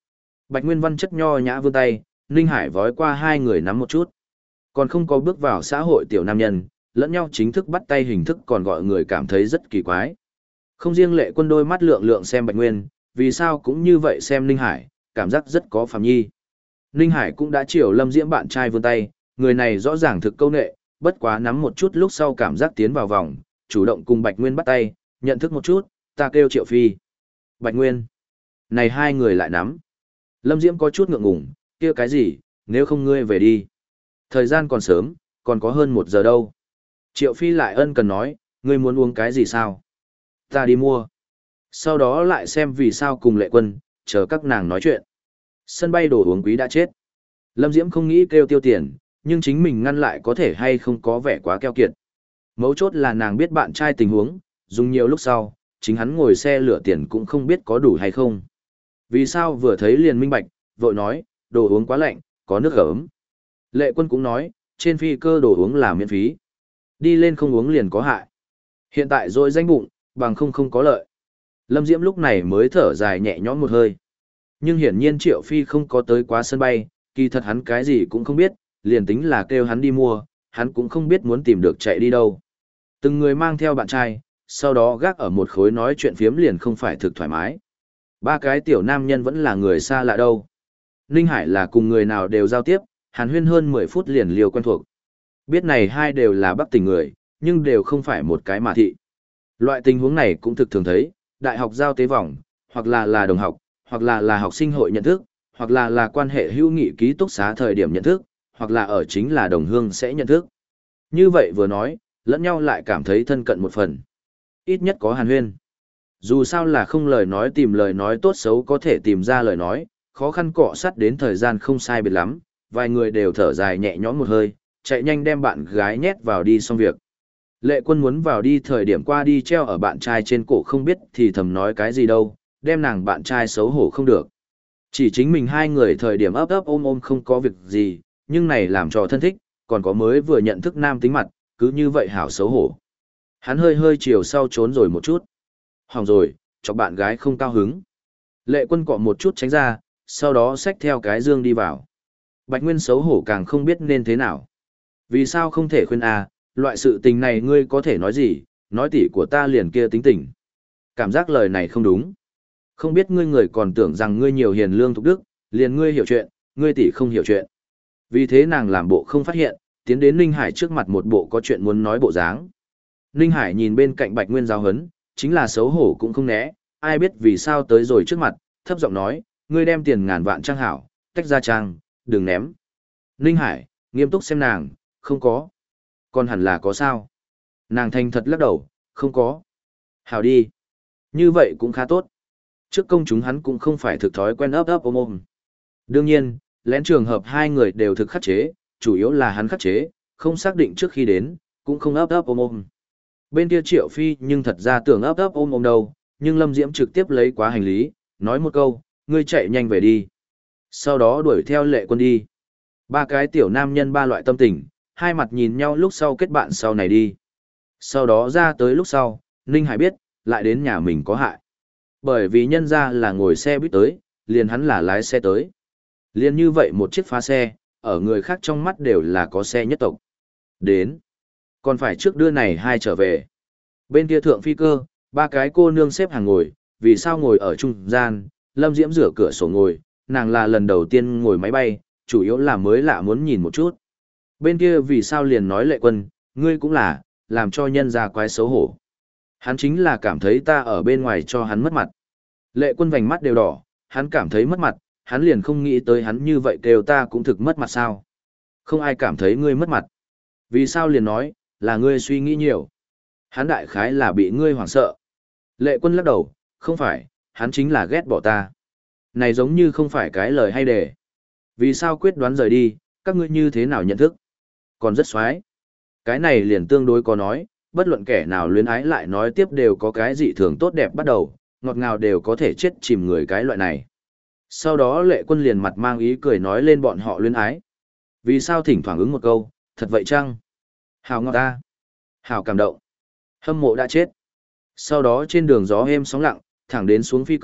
Bạch Nguyên Văn chất nho nhã vươn tay, Ninh Hải vói qua hai người nắm một chút. Còn không có bước vào xã hội tiểu nam nhân, lẫn nhau chính thức bắt tay hình thức còn gọi người cảm thấy rất kỳ quái. Không riêng Lệ Quân đôi mắt lượng lượng xem Bạch Nguyên, vì sao cũng như vậy xem Ninh Hải, cảm giác rất có phàm nhi. Ninh Hải cũng đã chiều Lâm Diễm bạn trai vươn tay, người này rõ ràng thực câu nệ, bất quá nắm một chút lúc sau cảm giác tiến vào vòng, chủ động cùng Bạch Nguyên bắt tay, nhận thức một chút, ta kêu Triệu Phi. Bạch Nguyên. Này hai người lại nắm. Lâm Diễm có chút ngượng ngùng, kia cái gì, nếu không ngươi về đi. Thời gian còn sớm, còn có hơn một giờ đâu. Triệu Phi lại ân cần nói, ngươi muốn uống cái gì sao? Ta đi mua. Sau đó lại xem vì sao cùng Lệ Quân, chờ các nàng nói chuyện. Sân bay đồ uống quý đã chết. Lâm Diễm không nghĩ kêu tiêu tiền, nhưng chính mình ngăn lại có thể hay không có vẻ quá keo kiệt. Mấu chốt là nàng biết bạn trai tình huống, dùng nhiều lúc sau, chính hắn ngồi xe lửa tiền cũng không biết có đủ hay không. Vì sao vừa thấy liền minh bạch, vội nói, đồ uống quá lạnh, có nước ấm. Lệ Quân cũng nói, trên phi cơ đồ uống là miễn phí. Đi lên không uống liền có hại. Hiện tại rồi danh bụng, bằng không không có lợi. Lâm Diễm lúc này mới thở dài nhẹ nhõm một hơi. Nhưng hiển nhiên Triệu Phi không có tới quá sân bay, kỳ thật hắn cái gì cũng không biết, liền tính là kêu hắn đi mua, hắn cũng không biết muốn tìm được chạy đi đâu. Từng người mang theo bạn trai, sau đó gác ở một khối nói chuyện phiếm liền không phải thực thoải mái. Ba cái tiểu nam nhân vẫn là người xa lạ đâu. Ninh Hải là cùng người nào đều giao tiếp, hàn huyên hơn mười phút liền liều quen thuộc. Biết này hai đều là Bắc tỉnh người, nhưng đều không phải một cái mà thị. Loại tình huống này cũng thực thường thấy, đại học giao tế vòng, hoặc là là đồng học, hoặc là là học sinh hội nhận thức, hoặc là là quan hệ hữu nghị ký túc xá thời điểm nhận thức, hoặc là ở chính là đồng hương sẽ nhận thức. Như vậy vừa nói, lẫn nhau lại cảm thấy thân cận một phần. Ít nhất có hàn huyên. Dù sao là không lời nói tìm lời nói tốt xấu có thể tìm ra lời nói, khó khăn cọ sắt đến thời gian không sai biệt lắm, vài người đều thở dài nhẹ nhõm một hơi, chạy nhanh đem bạn gái nhét vào đi xong việc. Lệ Quân muốn vào đi thời điểm qua đi treo ở bạn trai trên cổ không biết thì thầm nói cái gì đâu, đem nàng bạn trai xấu hổ không được. Chỉ chính mình hai người thời điểm ấp ấp ôm ôm không có việc gì, nhưng này làm cho thân thích, còn có mới vừa nhận thức nam tính mặt, cứ như vậy hảo xấu hổ. Hắn hơi hơi chiều sau trốn rồi một chút. Hỏng rồi, cho bạn gái không cao hứng. Lệ Quân cọ một chút tránh ra, sau đó xách theo cái dương đi vào. Bạch Nguyên xấu hổ càng không biết nên thế nào. Vì sao không thể khuyên à, loại sự tình này ngươi có thể nói gì, nói tỉ của ta liền kia tính tình. Cảm giác lời này không đúng. Không biết ngươi người còn tưởng rằng ngươi nhiều hiền lương thục đức, liền ngươi hiểu chuyện, ngươi tỉ không hiểu chuyện. Vì thế nàng làm bộ không phát hiện, tiến đến Ninh Hải trước mặt một bộ có chuyện muốn nói bộ dáng. Ninh Hải nhìn bên cạnh Bạch Nguyên giáo hấn, chính là xấu hổ cũng không né, ai biết vì sao tới rồi trước mặt, thấp giọng nói, ngươi đem tiền ngàn vạn trang hảo, tách ra trang, đừng ném. Ninh Hải, nghiêm túc xem nàng, không có. Còn hẳn là có sao. Nàng thành thật lắc đầu, không có. Hảo đi. Như vậy cũng khá tốt. Trước công chúng hắn cũng không phải thực thói quen ấp ấp ôm ôm. Đương nhiên, lén trường hợp hai người đều thực khắc chế, chủ yếu là hắn khắc chế, không xác định trước khi đến, cũng không ấp ấp ôm ôm. Bên kia Triệu Phi nhưng thật ra tưởng ấp ấp ôm ôm đâu, nhưng Lâm Diễm trực tiếp lấy quá hành lý, nói một câu, ngươi chạy nhanh về đi. Sau đó đuổi theo Lệ Quân đi. Ba cái tiểu nam nhân ba loại tâm tình, hai mặt nhìn nhau lúc sau kết bạn sau này đi. Sau đó ra tới lúc sau, Ninh Hải biết, lại đến nhà mình có hại. Bởi vì nhân ra là ngồi xe buýt tới, liền hắn là lái xe tới. Liền như vậy một chiếc phá xe, ở người khác trong mắt đều là có xe nhất tộc. Đến. Còn phải trước đưa này hai trở về. Bên kia thượng phi cơ, ba cái cô nương xếp hàng ngồi, vì sao ngồi ở trung gian, Lâm Diễm rửa cửa sổ ngồi, nàng là lần đầu tiên ngồi máy bay, chủ yếu là mới lạ muốn nhìn một chút. Bên kia vì sao liền nói Lệ Quân, ngươi cũng là, làm cho nhân ra quái xấu hổ. Hắn chính là cảm thấy ta ở bên ngoài cho hắn mất mặt. Lệ Quân vành mắt đều đỏ, hắn cảm thấy mất mặt, hắn liền không nghĩ tới hắn như vậy kêu ta cũng thực mất mặt sao. Không ai cảm thấy ngươi mất mặt. Vì sao liền nói, là ngươi suy nghĩ nhiều. Hắn đại khái là bị ngươi hoảng sợ. Lệ Quân lắc đầu, không phải, hắn chính là ghét bỏ ta. Này giống như không phải cái lời hay đề. Vì sao quyết đoán rời đi, các ngươi như thế nào nhận thức? Còn rất xoái. Cái này liền tương đối có nói, bất luận kẻ nào luyến ái lại nói tiếp đều có cái dị thường tốt đẹp bắt đầu, ngọt ngào đều có thể chết chìm người cái loại này. Sau đó Lệ Quân liền mặt mang ý cười nói lên bọn họ luyến ái. Vì sao thỉnh thoảng ứng một câu, thật vậy chăng? Hào ngọt ta. Hào cảm động. Hâm mộ đã chết. Sau đó trên đường gió êm sóng lặng, thẳng đến xuống phi cơ,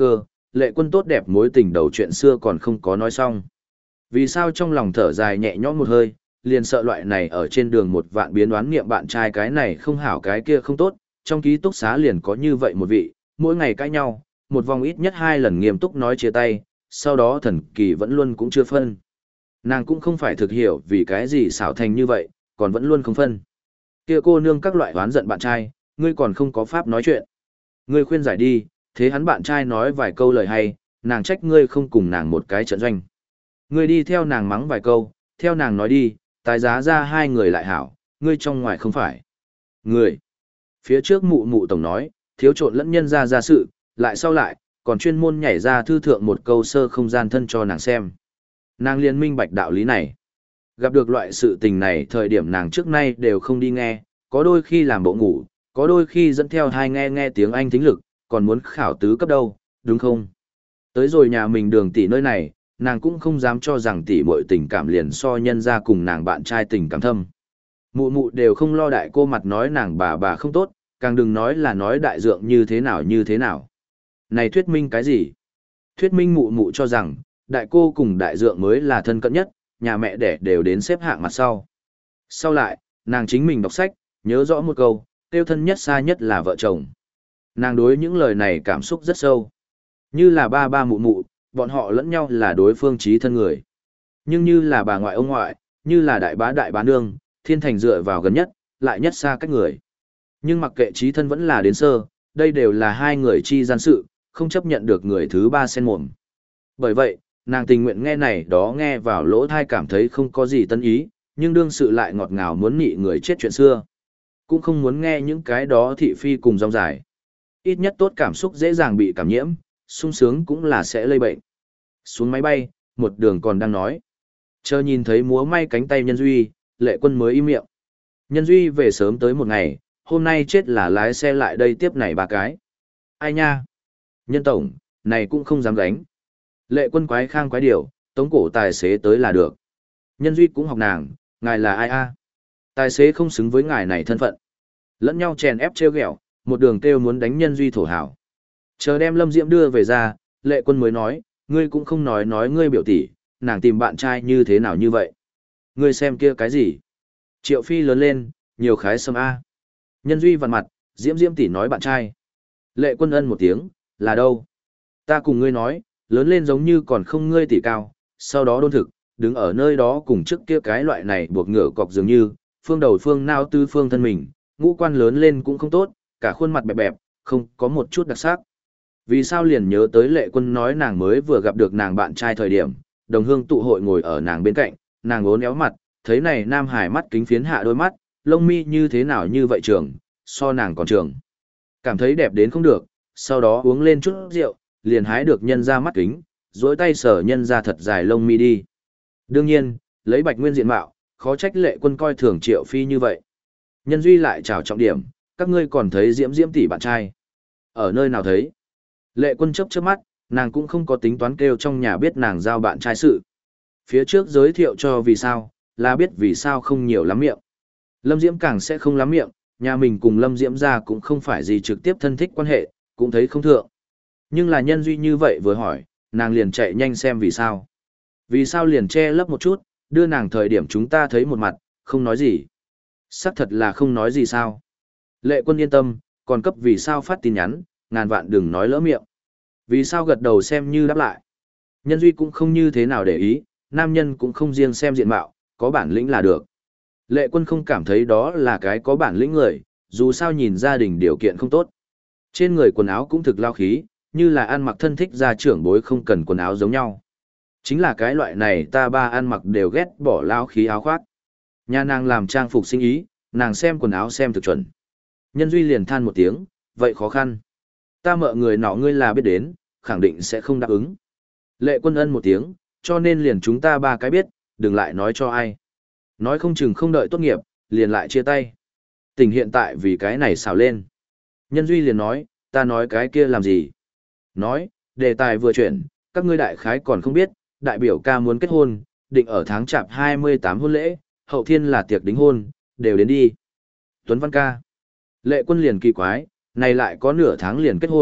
Lệ Quân tốt đẹp mối tình đầu chuyện xưa còn không có nói xong. Vì sao trong lòng thở dài nhẹ nhõm một hơi, liền sợ loại này ở trên đường một vạn biến đoán nghiệm bạn trai cái này không hảo cái kia không tốt, trong ký túc xá liền có như vậy một vị, mỗi ngày cãi nhau, một vòng ít nhất hai lần nghiêm túc nói chia tay, sau đó thần kỳ vẫn luôn cũng chưa phân. Nàng cũng không phải thực hiểu vì cái gì xảo thành như vậy, còn vẫn luôn không phân. Kia cô nương các loại oán giận bạn trai, ngươi còn không có pháp nói chuyện. Ngươi khuyên giải đi, thế hắn bạn trai nói vài câu lời hay, nàng trách ngươi không cùng nàng một cái trận doanh. Ngươi đi theo nàng mắng vài câu, theo nàng nói đi, tài giá ra hai người lại hảo, ngươi trong ngoài không phải. Ngươi, phía trước mụ mụ tổng nói, thiếu trộn lẫn nhân ra ra sự, lại sau lại, còn chuyên môn nhảy ra thư thượng một câu sơ không gian thân cho nàng xem. Nàng liên minh bạch đạo lý này. Gặp được loại sự tình này thời điểm nàng trước nay đều không đi nghe, có đôi khi làm bộ ngủ, có đôi khi dẫn theo hai nghe nghe tiếng Anh thính lực, còn muốn khảo tứ cấp đâu, đúng không? Tới rồi nhà mình đường tỷ nơi này, nàng cũng không dám cho rằng tỷ muội tình cảm liền so nhân ra cùng nàng bạn trai tình cảm thâm. Mụ mụ đều không lo đại cô mặt nói nàng bà bà không tốt, càng đừng nói là nói đại dượng như thế nào như thế nào. Này thuyết minh cái gì? Thuyết minh mụ mụ cho rằng, đại cô cùng đại dượng mới là thân cận nhất, nhà mẹ đẻ đều đến xếp hạng mặt sau. Sau lại, nàng chính mình đọc sách, nhớ rõ một câu, tiêu thân nhất xa nhất là vợ chồng. Nàng đối những lời này cảm xúc rất sâu. Như là ba ba mụ mụ, bọn họ lẫn nhau là đối phương trí thân người. Nhưng như là bà ngoại ông ngoại, như là đại bá đại bá nương, thiên thành dựa vào gần nhất, lại nhất xa cách người. Nhưng mặc kệ trí thân vẫn là đến sơ, đây đều là hai người chi gian sự, không chấp nhận được người thứ ba xen mồm. Bởi vậy, nàng tình nguyện nghe này đó nghe vào lỗ thai cảm thấy không có gì tân ý, nhưng đương sự lại ngọt ngào muốn nị người chết chuyện xưa. Cũng không muốn nghe những cái đó thị phi cùng rong dài. Ít nhất tốt cảm xúc dễ dàng bị cảm nhiễm, sung sướng cũng là sẽ lây bệnh. Xuống máy bay, một đường còn đang nói. Chờ nhìn thấy múa may cánh tay Nhân Duy, Lệ Quân mới im miệng. Nhân Duy về sớm tới một ngày, hôm nay chết là lái xe lại đây tiếp này ba cái. Ai nha? Nhân tổng, này cũng không dám gánh. Lệ Quân quái khang quái điều, tống cổ tài xế tới là được. Nhân Duy cũng học nàng, ngài là ai a? Tài xế không xứng với ngài này thân phận. Lẫn nhau chèn ép trêu ghẹo, một đường kêu muốn đánh Nhân Duy thổ hảo. Chờ đem Lâm Diễm đưa về ra, Lệ Quân mới nói, ngươi cũng không nói nói ngươi biểu tỷ, nàng tìm bạn trai như thế nào như vậy. Ngươi xem kia cái gì? Triệu Phi lớn lên, nhiều khái sâm A. Nhân Duy vặn mặt, Diễm Diễm tỷ nói bạn trai. Lệ Quân ân một tiếng, là đâu? Ta cùng ngươi nói, lớn lên giống như còn không ngươi tỷ cao, sau đó đôn thực, đứng ở nơi đó cùng trước kia cái loại này buộc ngựa cọc dường như, phương đầu phương nao tư phương thân mình, ngũ quan lớn lên cũng không tốt, cả khuôn mặt bẹp bẹp, không có một chút đặc sắc. Vì sao liền nhớ tới Lệ Quân nói nàng mới vừa gặp được nàng bạn trai thời điểm, đồng hương tụ hội ngồi ở nàng bên cạnh, nàng ốn éo mặt, thấy này Nam Hải mắt kính phiến hạ đôi mắt, lông mi như thế nào như vậy trường, so nàng còn trường. Cảm thấy đẹp đến không được, sau đó uống lên chút rượu, liền hái được nhân ra mắt kính, duỗi tay sờ nhân ra thật dài lông mi đi. Đương nhiên, lấy Bạch Nguyên diện mạo, khó trách Lệ Quân coi thường Triệu Phi như vậy. Nhân Duy lại chào trọng điểm, các ngươi còn thấy Diễm Diễm tỷ bạn trai. Ở nơi nào thấy? Lệ Quân chớp chớp mắt, nàng cũng không có tính toán kêu trong nhà biết nàng giao bạn trai sự. Phía trước giới thiệu cho vì sao, là biết vì sao không nhiều lắm miệng. Lâm Diễm càng sẽ không lắm miệng, nhà mình cùng Lâm Diễm ra cũng không phải gì trực tiếp thân thích quan hệ, cũng thấy không thượng. Nhưng là Nhân Duy như vậy vừa hỏi, nàng liền chạy nhanh xem vì sao. Vì sao liền che lấp một chút, đưa nàng thời điểm chúng ta thấy một mặt, không nói gì. Xác thật là không nói gì sao. Lệ Quân yên tâm, còn cấp vì sao phát tin nhắn, ngàn vạn đừng nói lỡ miệng. Vì sao gật đầu xem như đáp lại. Nhân Duy cũng không như thế nào để ý, nam nhân cũng không riêng xem diện mạo, có bản lĩnh là được. Lệ Quân không cảm thấy đó là cái có bản lĩnh người, dù sao nhìn gia đình điều kiện không tốt. Trên người quần áo cũng thực lao khí, như là ăn mặc thân thích gia trưởng bối không cần quần áo giống nhau. Chính là cái loại này ta ba ăn mặc đều ghét bỏ lao khí áo khoác. Nhà nàng làm trang phục sinh ý, nàng xem quần áo xem thực chuẩn. Nhân Duy liền than một tiếng, vậy khó khăn. Ta mợ người nọ ngươi là biết đến, khẳng định sẽ không đáp ứng. Lệ Quân ân một tiếng, cho nên liền chúng ta ba cái biết, đừng lại nói cho ai. Nói không chừng không đợi tốt nghiệp, liền lại chia tay. Tình hiện tại vì cái này xào lên. Nhân Duy liền nói, ta nói cái kia làm gì? Nói, đề tài vừa chuyển, các ngươi đại khái còn không biết, đại biểu ca muốn kết hôn, định ở tháng chạp hai mươi tám hôn lễ, hậu thiên là tiệc đính hôn, đều đến đi. Tuấn Văn ca. Lệ Quân liền kỳ quái, này lại có nửa tháng liền kết hôn,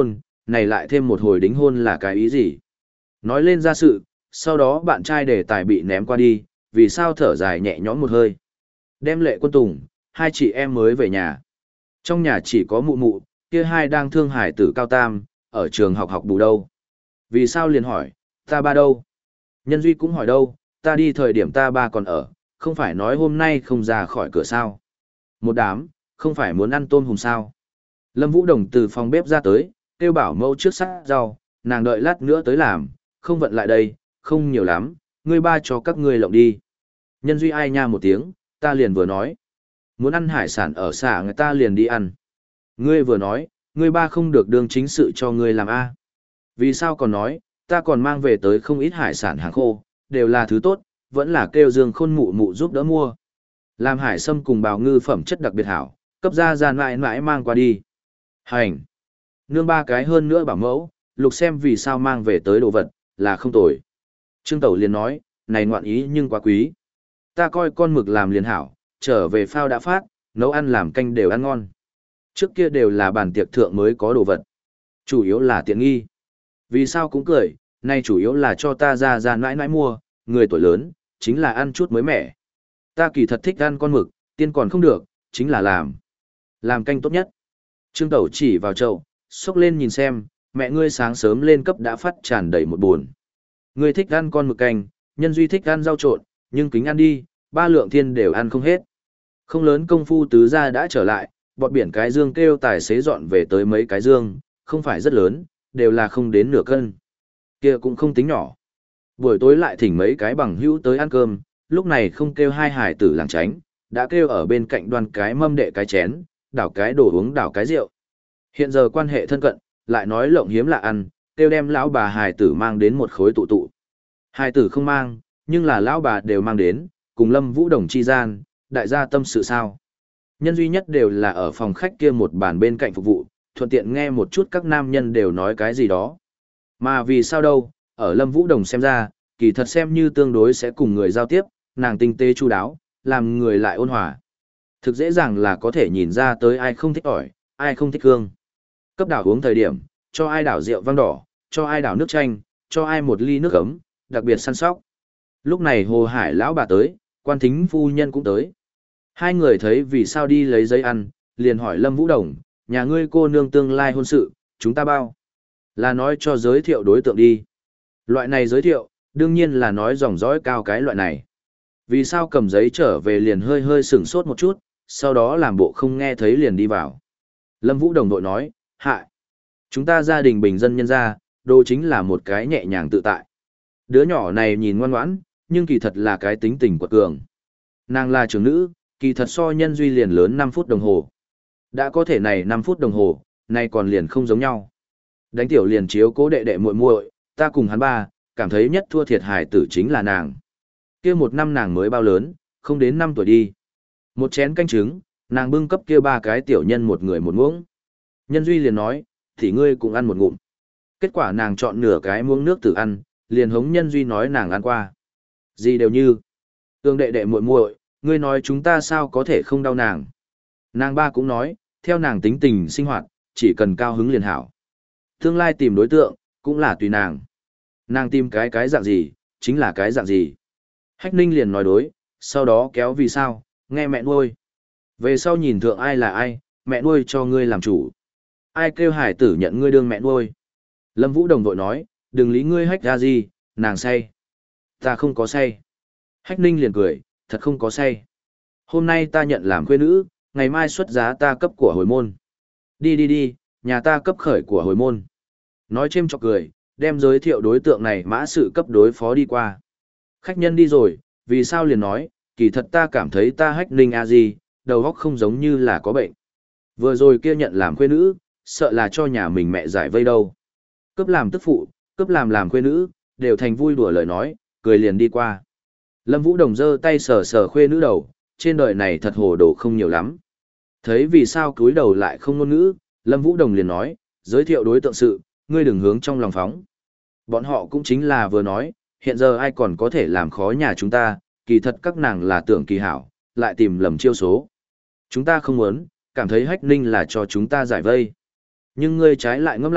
này lại thêm một hồi đính hôn là cái ý gì? Nói lên ra sự, sau đó bạn trai đề tài bị ném qua đi, vì sao thở dài nhẹ nhõm một hơi. Đem Lệ Quân Tùng, hai chị em mới về nhà. Trong nhà chỉ có mụ mụ, kia hai đang thương hải tử cao tam, ở trường học học bù đâu. Vì sao liền hỏi, ta ba đâu? Nhân Duy cũng hỏi đâu, ta đi thời điểm ta ba còn ở, không phải nói hôm nay không ra khỏi cửa sao. Một đám, không phải muốn ăn tôm hùm sao. Lâm Vũ Đồng từ phòng bếp ra tới, kêu bảo mẫu trước sát rau, nàng đợi lát nữa tới làm, không vận lại đây, không nhiều lắm, ngươi ba cho các ngươi lộng đi. Nhân Duy ai nha một tiếng, ta liền vừa nói. Muốn ăn hải sản ở xã người ta liền đi ăn. Ngươi vừa nói, ngươi ba không được đương chính sự cho ngươi làm a. Vì sao còn nói, ta còn mang về tới không ít hải sản hàng khô, đều là thứ tốt, vẫn là kêu Dương Khôn mụ mụ giúp đỡ mua. Làm hải sâm cùng bào ngư phẩm chất đặc biệt hảo, cấp ra ra mãi mãi mang qua đi. Hành. Nương ba cái hơn nữa bảo mẫu, lục xem vì sao mang về tới đồ vật, là không tồi. Trương Tẩu liền nói, này ngoạn ý nhưng quá quý. Ta coi con mực làm liền hảo, trở về phao đã phát, nấu ăn làm canh đều ăn ngon. Trước kia đều là bàn tiệc thượng mới có đồ vật. Chủ yếu là tiện nghi. Vì sao cũng cười, nay chủ yếu là cho ta ra ra mãi mãi mua, người tuổi lớn, chính là ăn chút mới mẻ. Ta kỳ thật thích ăn con mực, tiên còn không được, chính là làm. Làm canh tốt nhất. Trương Tẩu chỉ vào chậu, xốc lên nhìn xem, mẹ ngươi sáng sớm lên cấp đã phát tràn đầy một buồn. Ngươi thích ăn con mực canh, Nhân Duy thích ăn rau trộn, nhưng kính ăn đi, ba lượng thiên đều ăn không hết. Không lớn công phu tứ gia đã trở lại, bọt biển cái dương kêu tài xế dọn về tới mấy cái dương, không phải rất lớn, đều là không đến nửa cân. Kia cũng không tính nhỏ. Buổi tối lại thỉnh mấy cái bằng hữu tới ăn cơm, lúc này không kêu hai hải tử làng tránh, đã kêu ở bên cạnh đoàn cái mâm đệ cái chén, đảo cái đồ uống đảo cái rượu. Hiện giờ quan hệ thân cận, lại nói lộng hiếm lạ ăn, kêu đem lão bà hải tử mang đến một khối tụ tụ. Hải tử không mang, nhưng là lão bà đều mang đến, cùng Lâm Vũ Đồng chi gian, đại gia tâm sự sao. Nhân duy nhất đều là ở phòng khách kia một bàn bên cạnh phục vụ, thuận tiện nghe một chút các nam nhân đều nói cái gì đó. Mà vì sao đâu, ở Lâm Vũ Đồng xem ra, kỳ thật xem như tương đối sẽ cùng người giao tiếp, nàng tinh tế chu đáo, làm người lại ôn hòa. Thực dễ dàng là có thể nhìn ra tới ai không thích ỏi, ai không thích hương. Cấp đảo uống thời điểm, cho ai đảo rượu vang đỏ, cho ai đảo nước chanh, cho ai một ly nước ấm, đặc biệt săn sóc. Lúc này Hồ Hải lão bà tới, quan thính phu nhân cũng tới. Hai người thấy vì sao đi lấy giấy ăn, liền hỏi Lâm Vũ Đồng, nhà ngươi cô nương tương lai hôn sự, chúng ta bao. Là nói cho giới thiệu đối tượng đi. Loại này giới thiệu, đương nhiên là nói dòng dõi cao cái loại này. Vì sao cầm giấy trở về liền hơi hơi sửng sốt một chút, sau đó làm bộ không nghe thấy liền đi vào. Lâm Vũ Đồng đội nói, hại. Chúng ta gia đình bình dân nhân gia, đồ chính là một cái nhẹ nhàng tự tại. Đứa nhỏ này nhìn ngoan ngoãn, nhưng kỳ thật là cái tính tình quật cường. Nàng là trưởng nữ, kỳ thật so Nhân Duy liền lớn năm phút đồng hồ. Đã có thể này năm phút đồng hồ, nay còn liền không giống nhau. Đánh tiểu liền chiếu cố đệ đệ muội muội, ta cùng hắn ba, cảm thấy nhất thua thiệt hài tử chính là nàng. Kia một năm nàng mới bao lớn, không đến năm tuổi đi. Một chén canh trứng, nàng bưng cấp kia ba cái tiểu nhân một người một muỗng. Nhân Duy liền nói, thì ngươi cũng ăn một ngụm. Kết quả nàng chọn nửa cái muỗng nước tử ăn, liền hống Nhân Duy nói nàng ăn qua. Gì đều như. Tương đệ đệ muội muội, ngươi nói chúng ta sao có thể không đau nàng. Nàng ba cũng nói, theo nàng tính tình sinh hoạt, chỉ cần cao hứng liền hảo. Tương lai tìm đối tượng, cũng là tùy nàng. Nàng tìm cái cái dạng gì, chính là cái dạng gì. Hách Ninh liền nói đối, sau đó kéo vì sao, nghe mẹ nuôi. Về sau nhìn thượng ai là ai, mẹ nuôi cho ngươi làm chủ. Ai kêu hải tử nhận ngươi đương mẹ nuôi. Lâm Vũ Đồng vội nói, đừng lý ngươi hách ra gì, nàng say. Ta không có say. Hách Ninh liền cười, thật không có say. Hôm nay ta nhận làm khuê nữ, ngày mai xuất giá ta cấp của hồi môn. Đi đi đi, nhà ta cấp khởi của hồi môn. Nói chêm chọc cười, đem giới thiệu đối tượng này mã sự cấp đối phó đi qua. Khách nhân đi rồi, vì sao liền nói, kỳ thật ta cảm thấy ta Hách Ninh a gì, đầu óc không giống như là có bệnh. Vừa rồi kia nhận làm khuê nữ, sợ là cho nhà mình mẹ giải vây đâu. Cấp làm tức phụ, cấp làm làm khuê nữ, đều thành vui đùa lời nói, cười liền đi qua. Lâm Vũ Đồng giơ tay sờ sờ khuê nữ đầu, trên đời này thật hồ đồ không nhiều lắm. Thấy vì sao cúi đầu lại không ngôn ngữ, Lâm Vũ Đồng liền nói, giới thiệu đối tượng sự, ngươi đừng hướng trong lòng phóng. Bọn họ cũng chính là vừa nói, hiện giờ ai còn có thể làm khó nhà chúng ta, kỳ thật các nàng là tưởng kỳ hảo, lại tìm lầm chiêu số. Chúng ta không muốn, cảm thấy Hách Ninh là cho chúng ta giải vây. Nhưng ngươi trái lại ngẫm lại,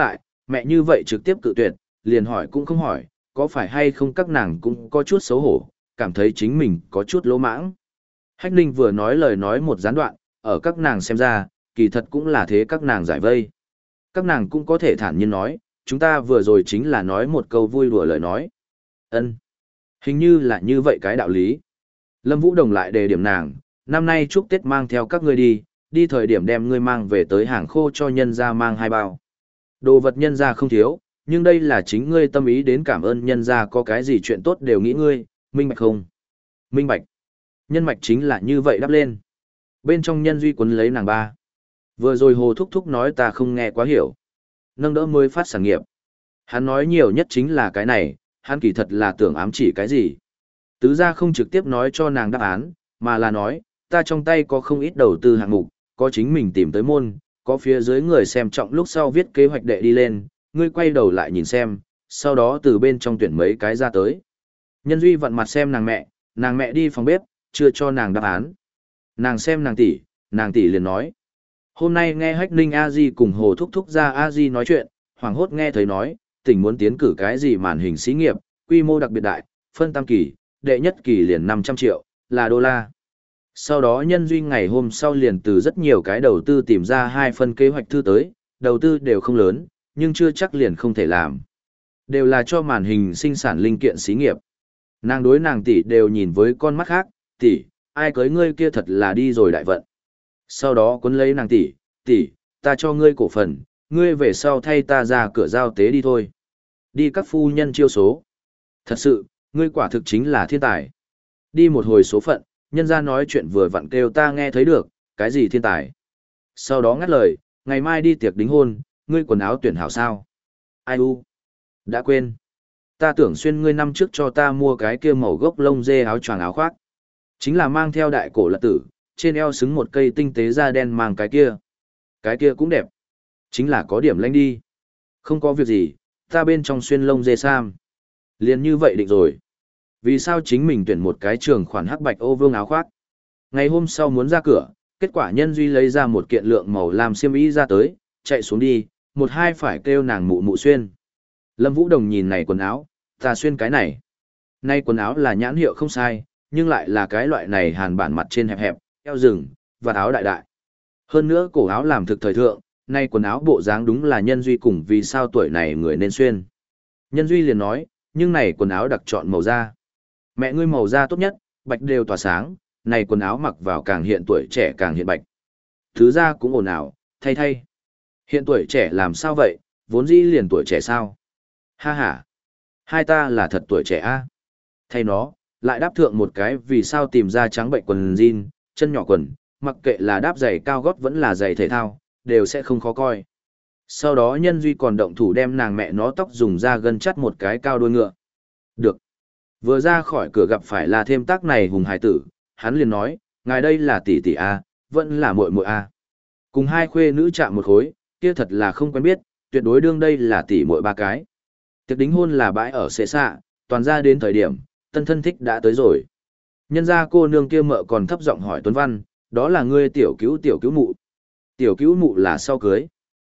Mẹ như vậy trực tiếp cự tuyệt, liền hỏi cũng không hỏi, có phải hay không các nàng cũng có chút xấu hổ, cảm thấy chính mình có chút lỗ mãng. Hách Ninh vừa nói lời nói một gián đoạn, ở các nàng xem ra, kỳ thật cũng là thế các nàng giải vây. Các nàng cũng có thể thản nhiên nói, chúng ta vừa rồi chính là nói một câu vui đùa lời nói. Ân, hình như là như vậy cái đạo lý. Lâm Vũ Đồng lại đề điểm nàng, năm nay chúc Tết mang theo các ngươi đi, đi thời điểm đem ngươi mang về tới hàng khô cho nhân gia mang hai bao. Đồ vật nhân gia không thiếu, nhưng đây là chính ngươi tâm ý đến cảm ơn nhân gia có cái gì chuyện tốt đều nghĩ ngươi, minh bạch không? Minh bạch. Nhân mạch chính là như vậy đắp lên. Bên trong nhân duy quấn lấy nàng ba. Vừa rồi Hồ Thúc Thúc nói ta không nghe quá hiểu. Nâng đỡ mới phát sản nghiệp. Hắn nói nhiều nhất chính là cái này, hắn kỳ thật là tưởng ám chỉ cái gì. Tứ gia không trực tiếp nói cho nàng đáp án, mà là nói, ta trong tay có không ít đầu tư hạng mục, có chính mình tìm tới môn, có phía dưới người xem trọng lúc sau viết kế hoạch đệ đi lên, ngươi quay đầu lại nhìn xem, sau đó từ bên trong tuyển mấy cái ra tới. Nhân duy vặn mặt xem nàng mẹ, nàng mẹ đi phòng bếp, chưa cho nàng đáp án. Nàng xem nàng tỷ, nàng tỷ liền nói. Hôm nay nghe Hách Ninh A Di cùng Hồ Thúc Thúc ra A Di nói chuyện, hoàng hốt nghe thấy nói, tỉnh muốn tiến cử cái gì màn hình xí nghiệp, quy mô đặc biệt đại, phân tam kỳ, đệ nhất kỳ liền năm trăm triệu, là đô la. Sau đó nhân duy ngày hôm sau liền từ rất nhiều cái đầu tư tìm ra hai phân kế hoạch thư tới, đầu tư đều không lớn, nhưng chưa chắc liền không thể làm. Đều là cho màn hình sinh sản linh kiện xí nghiệp. Nàng đối nàng tỷ đều nhìn với con mắt khác, tỷ, ai cưới ngươi kia thật là đi rồi đại vận. Sau đó cuốn lấy nàng tỷ, tỷ, ta cho ngươi cổ phần, ngươi về sau thay ta ra cửa giao tế đi thôi. Đi các phu nhân chiêu số. Thật sự, ngươi quả thực chính là thiên tài. Đi một hồi số phận, nhân ra nói chuyện vừa vặn kêu ta nghe thấy được, cái gì thiên tài. Sau đó ngắt lời, ngày mai đi tiệc đính hôn, ngươi quần áo tuyển hảo sao. Ai u? Đã quên. Ta tưởng xuyên ngươi năm trước cho ta mua cái kia màu gốc lông dê áo choàng áo khoác. Chính là mang theo đại cổ lật tử, trên eo xứng một cây tinh tế da đen mang cái kia. Cái kia cũng đẹp. Chính là có điểm lanh đi. Không có việc gì, ta bên trong xuyên lông dê sam. Liền như vậy định rồi. Vì sao chính mình tuyển một cái trường khoản hắc bạch ô vương áo khoác? Ngày hôm sau muốn ra cửa, kết quả nhân duy lấy ra một kiện lượng màu làm xiêm y ra tới, chạy xuống đi, một hai phải kêu nàng mụ mụ xuyên. Lâm Vũ Đồng nhìn này quần áo, ta xuyên cái này. Nay quần áo là nhãn hiệu không sai, nhưng lại là cái loại này hàn bản mặt trên hẹp hẹp, eo rừng, và áo đại đại. Hơn nữa cổ áo làm thực thời thượng, nay quần áo bộ dáng đúng là nhân duy cùng vì sao tuổi này người nên xuyên. Nhân duy liền nói, nhưng này quần áo đặc chọn màu da. Mẹ ngươi màu da tốt nhất, bạch đều tỏa sáng, này quần áo mặc vào càng hiện tuổi trẻ càng hiện bạch. Thứ ra cũng ồn ào, thay thay. Hiện tuổi trẻ làm sao vậy, vốn dĩ liền tuổi trẻ sao? Ha ha, hai ta là thật tuổi trẻ a. Thay nó, lại đáp thượng một cái vì sao tìm ra trắng bệnh quần jean, chân nhỏ quần, mặc kệ là đáp giày cao gót vẫn là giày thể thao, đều sẽ không khó coi. Sau đó nhân duy còn động thủ đem nàng mẹ nó tóc dùng ra gân chắt một cái cao đuôi ngựa. Được. Vừa ra khỏi cửa gặp phải là thêm tác này hùng hải tử, hắn liền nói, ngài đây là tỷ tỷ a, vẫn là muội muội a. Cùng hai khuê nữ chạm một khối, kia thật là không quen biết, tuyệt đối đương đây là tỷ muội ba cái. Tiệc đính hôn là bãi ở xệ xạ, toàn ra đến thời điểm, tân thân thích đã tới rồi. Nhân ra cô nương kia mợ còn thấp giọng hỏi Tuấn Văn, đó là ngươi tiểu cứu tiểu cứu mụ. Tiểu cứu mụ là sau cưới.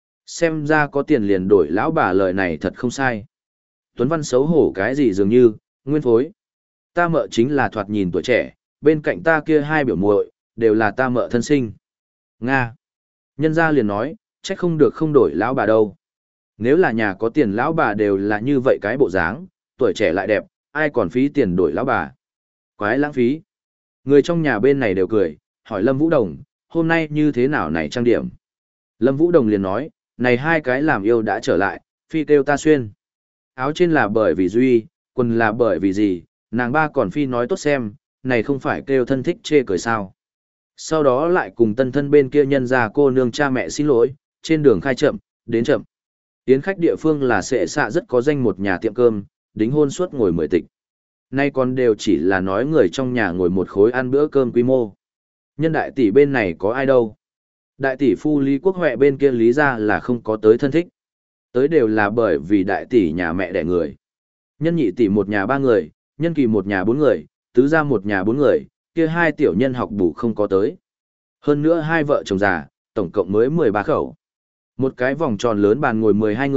Xem ra có tiền liền đổi lão bà lời này thật không sai. Tuấn Văn xấu hổ cái gì dường như, nguyên phối. Ta mợ chính là thoạt nhìn tuổi trẻ, bên cạnh ta kia hai biểu muội đều là ta mợ thân sinh. Nga. Nhân gia liền nói, trách không được không đổi lão bà đâu. Nếu là nhà có tiền lão bà đều là như vậy cái bộ dáng, tuổi trẻ lại đẹp, ai còn phí tiền đổi lão bà. Quái lãng phí. Người trong nhà bên này đều cười, hỏi Lâm Vũ Đồng, hôm nay như thế nào này trang điểm. Lâm Vũ Đồng liền nói, này hai cái làm yêu đã trở lại, phi kêu ta xuyên. Áo trên là bởi vì Duy, quần là bởi vì gì, nàng ba còn phi nói tốt xem, này không phải kêu thân thích chê cười sao. Sau đó lại cùng tân thân bên kia nhân ra cô nương cha mẹ xin lỗi, trên đường khai chậm, đến chậm. Yến khách địa phương là sệ xạ rất có danh một nhà tiệm cơm, đính hôn suốt ngồi mười tịch. Nay còn đều chỉ là nói người trong nhà ngồi một khối ăn bữa cơm quy mô. Nhân đại tỷ bên này có ai đâu. Đại tỷ phu Lý Quốc Huệ bên kia lý ra là không có tới thân thích. Tới đều là bởi vì đại tỷ nhà mẹ đẻ người. Nhân nhị tỷ một nhà ba người, nhân kỳ một nhà bốn người, tứ gia một nhà bốn người, kia hai tiểu nhân học bù không có tới. Hơn nữa hai vợ chồng già, tổng cộng mới mười ba khẩu. Một cái vòng tròn lớn bàn ngồi mười hai người,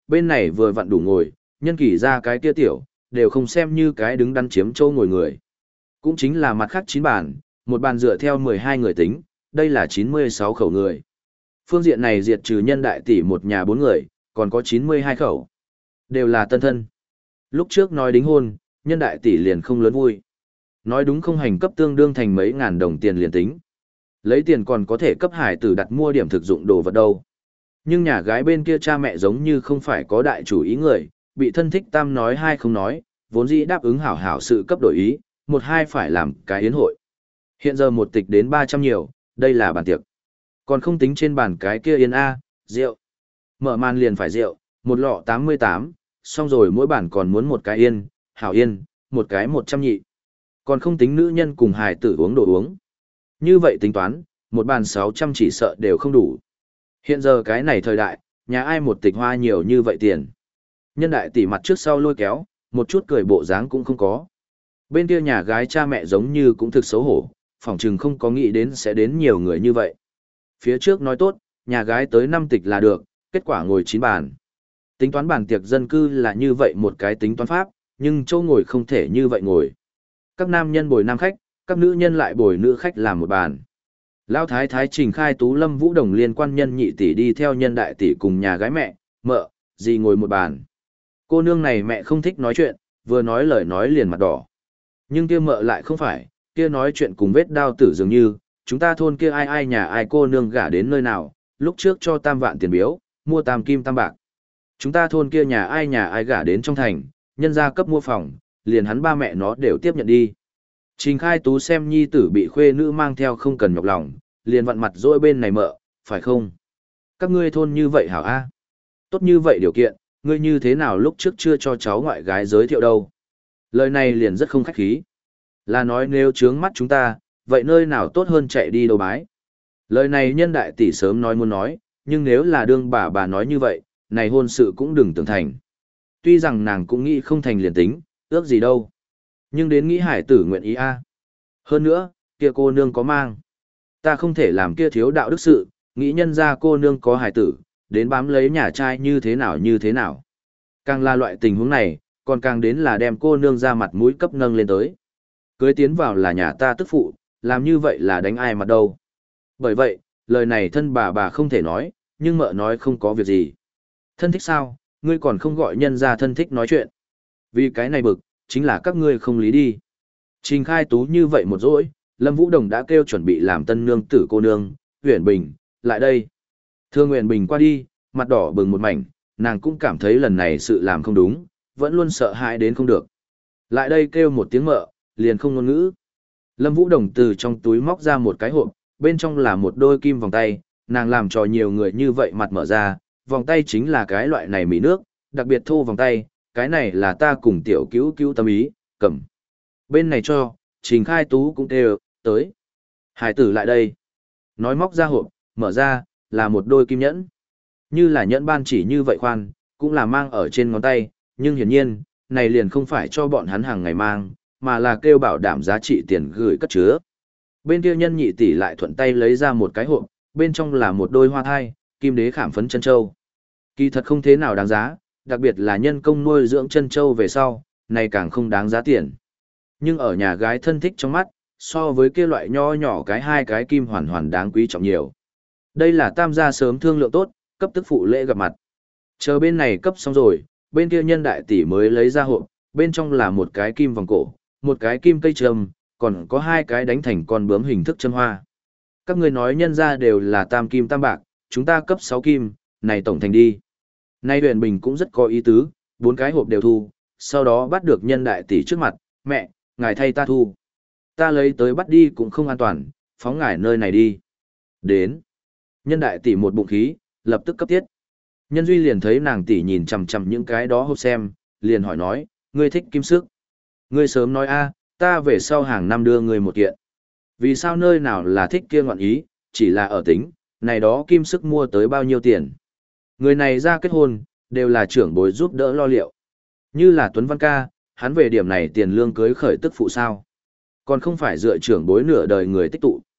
bên này vừa vặn đủ ngồi, nhân kỷ ra cái kia tiểu, đều không xem như cái đứng đắn chiếm châu ngồi người. Cũng chính là mặt khác chín bàn, một bàn dựa theo mười hai người tính, đây là chín mươi sáu khẩu người. Phương diện này diệt trừ nhân đại tỷ một nhà bốn người, còn có chín mươi hai khẩu. Đều là tân thân. Lúc trước nói đính hôn, nhân đại tỷ liền không lớn vui. Nói đúng không hành cấp tương đương thành mấy ngàn đồng tiền liền tính. Lấy tiền còn có thể cấp hải tử đặt mua điểm thực dụng đồ vật đâu. Nhưng nhà gái bên kia cha mẹ giống như không phải có đại chủ ý người, bị thân thích tam nói hai không nói, vốn dĩ đáp ứng hảo hảo sự cấp đổi ý, một hai phải làm cái yến hội. Hiện giờ một tịch đến ba trăm nhiều, đây là bàn tiệc. Còn không tính trên bàn cái kia yên A, rượu. Mở màn liền phải rượu, một lọ tám mươi tám, xong rồi mỗi bàn còn muốn một cái yên, hảo yên, một cái một trăm nhị. Còn không tính nữ nhân cùng hài tử uống đồ uống. Như vậy tính toán, một bàn sáu trăm chỉ sợ đều không đủ. Hiện giờ cái này thời đại, nhà ai một tịch hoa nhiều như vậy tiền. Nhân đại tỷ mặt trước sau lôi kéo, một chút cười bộ dáng cũng không có. Bên kia nhà gái cha mẹ giống như cũng thực xấu hổ, phỏng chừng không có nghĩ đến sẽ đến nhiều người như vậy. Phía trước nói tốt, nhà gái tới năm tịch là được, kết quả ngồi chín bàn. Tính toán bàn tiệc dân cư là như vậy một cái tính toán pháp, nhưng chỗ ngồi không thể như vậy ngồi. Các nam nhân bồi nam khách, các nữ nhân lại bồi nữ khách làm một bàn. Lão thái thái trình khai tú Lâm Vũ Đồng liên quan nhân nhị tỷ đi theo nhân đại tỷ cùng nhà gái mẹ, mợ, gì ngồi một bàn. Cô nương này mẹ không thích nói chuyện, vừa nói lời nói liền mặt đỏ. Nhưng kia mợ lại không phải, kia nói chuyện cùng vết đao tử dường như, chúng ta thôn kia ai ai nhà ai cô nương gả đến nơi nào, lúc trước cho tam vạn tiền biếu, mua tam kim tam bạc. Chúng ta thôn kia nhà ai nhà ai gả đến trong thành, nhân gia cấp mua phòng, liền hắn ba mẹ nó đều tiếp nhận đi. Trình khai tú xem nhi tử bị khuê nữ mang theo không cần nhọc lòng, liền vặn mặt dỗi bên này mợ, phải không? Các ngươi thôn như vậy hảo a? Tốt như vậy điều kiện, ngươi như thế nào lúc trước chưa cho cháu ngoại gái giới thiệu đâu? Lời này liền rất không khách khí. Là nói nếu trướng mắt chúng ta, vậy nơi nào tốt hơn chạy đi đâu bái? Lời này nhân đại tỷ sớm nói muốn nói, nhưng nếu là đương bà bà nói như vậy, này hôn sự cũng đừng tưởng thành. Tuy rằng nàng cũng nghĩ không thành liền tính, ước gì đâu. Nhưng đến nghĩ hải tử nguyện ý a. Hơn nữa, kia cô nương có mang. Ta không thể làm kia thiếu đạo đức sự, nghĩ nhân ra cô nương có hải tử, đến bám lấy nhà trai như thế nào như thế nào. Càng là loại tình huống này, còn càng đến là đem cô nương ra mặt mũi cấp nâng lên tới. Cưới tiến vào là nhà ta tức phụ, làm như vậy là đánh ai mặt đâu. Bởi vậy, lời này thân bà bà không thể nói, nhưng mợ nói không có việc gì. Thân thích sao, ngươi còn không gọi nhân ra thân thích nói chuyện. Vì cái này bực, chính là các ngươi không lý đi. Trình khai tú như vậy một dỗi, Lâm Vũ Đồng đã kêu chuẩn bị làm tân nương tử cô nương, Huyền Bình, lại đây. Thương Huyền Bình qua đi, mặt đỏ bừng một mảnh, nàng cũng cảm thấy lần này sự làm không đúng, vẫn luôn sợ hãi đến không được. Lại đây kêu một tiếng mợ, liền không ngôn ngữ. Lâm Vũ Đồng từ trong túi móc ra một cái hộp, bên trong là một đôi kim vòng tay, nàng làm cho nhiều người như vậy mặt mở ra, vòng tay chính là cái loại này mỹ nước, đặc biệt thô vòng tay, cái này là ta cùng tiểu cứu cứu tâm ý, cầm. Bên này cho, Trình khai tú cũng kêu, tới. Hải tử lại đây. Nói móc ra hộp, mở ra, là một đôi kim nhẫn. Như là nhẫn ban chỉ như vậy khoan, cũng là mang ở trên ngón tay, nhưng hiển nhiên, này liền không phải cho bọn hắn hàng ngày mang, mà là kêu bảo đảm giá trị tiền gửi cất chứa. Bên kia nhân nhị tỷ lại thuận tay lấy ra một cái hộp, bên trong là một đôi hoa thai, kim đế khảm phấn chân châu. Kỳ thật không thế nào đáng giá, đặc biệt là nhân công nuôi dưỡng chân châu về sau, này càng không đáng giá tiền. Nhưng ở nhà gái thân thích trong mắt, so với kia loại nho nhỏ cái hai cái kim hoàn hoàn đáng quý trọng nhiều. Đây là tam gia sớm thương lượng tốt, cấp tức phụ lễ gặp mặt. Chờ bên này cấp xong rồi, bên kia nhân đại tỷ mới lấy ra hộp, bên trong là một cái kim vòng cổ, một cái kim cây trâm, còn có hai cái đánh thành con bướm hình thức châm hoa. Các người nói nhân ra đều là tam kim tam bạc, chúng ta cấp sáu kim, này tổng thành đi. Nay Huyền Bình cũng rất có ý tứ, bốn cái hộp đều thu, sau đó bắt được nhân đại tỷ trước mặt, mẹ, ngài thay ta thu. Ta lấy tới bắt đi cũng không an toàn, phóng ngài nơi này đi. Đến. Nhân đại tỷ một bụng khí, lập tức cấp tiết. Nhân Duy liền thấy nàng tỷ nhìn chằm chằm những cái đó hộp xem, liền hỏi nói, ngươi thích kim sức. Ngươi sớm nói a, ta về sau hàng năm đưa ngươi một kiện. Vì sao nơi nào là thích kia ngoạn ý, chỉ là ở tính, này đó kim sức mua tới bao nhiêu tiền. Người này ra kết hôn, đều là trưởng bối giúp đỡ lo liệu. Như là Tuấn Văn ca, hắn về điểm này tiền lương cưới khởi tức phụ sao. Còn không phải dựa trưởng bối nửa đời người tích tụ.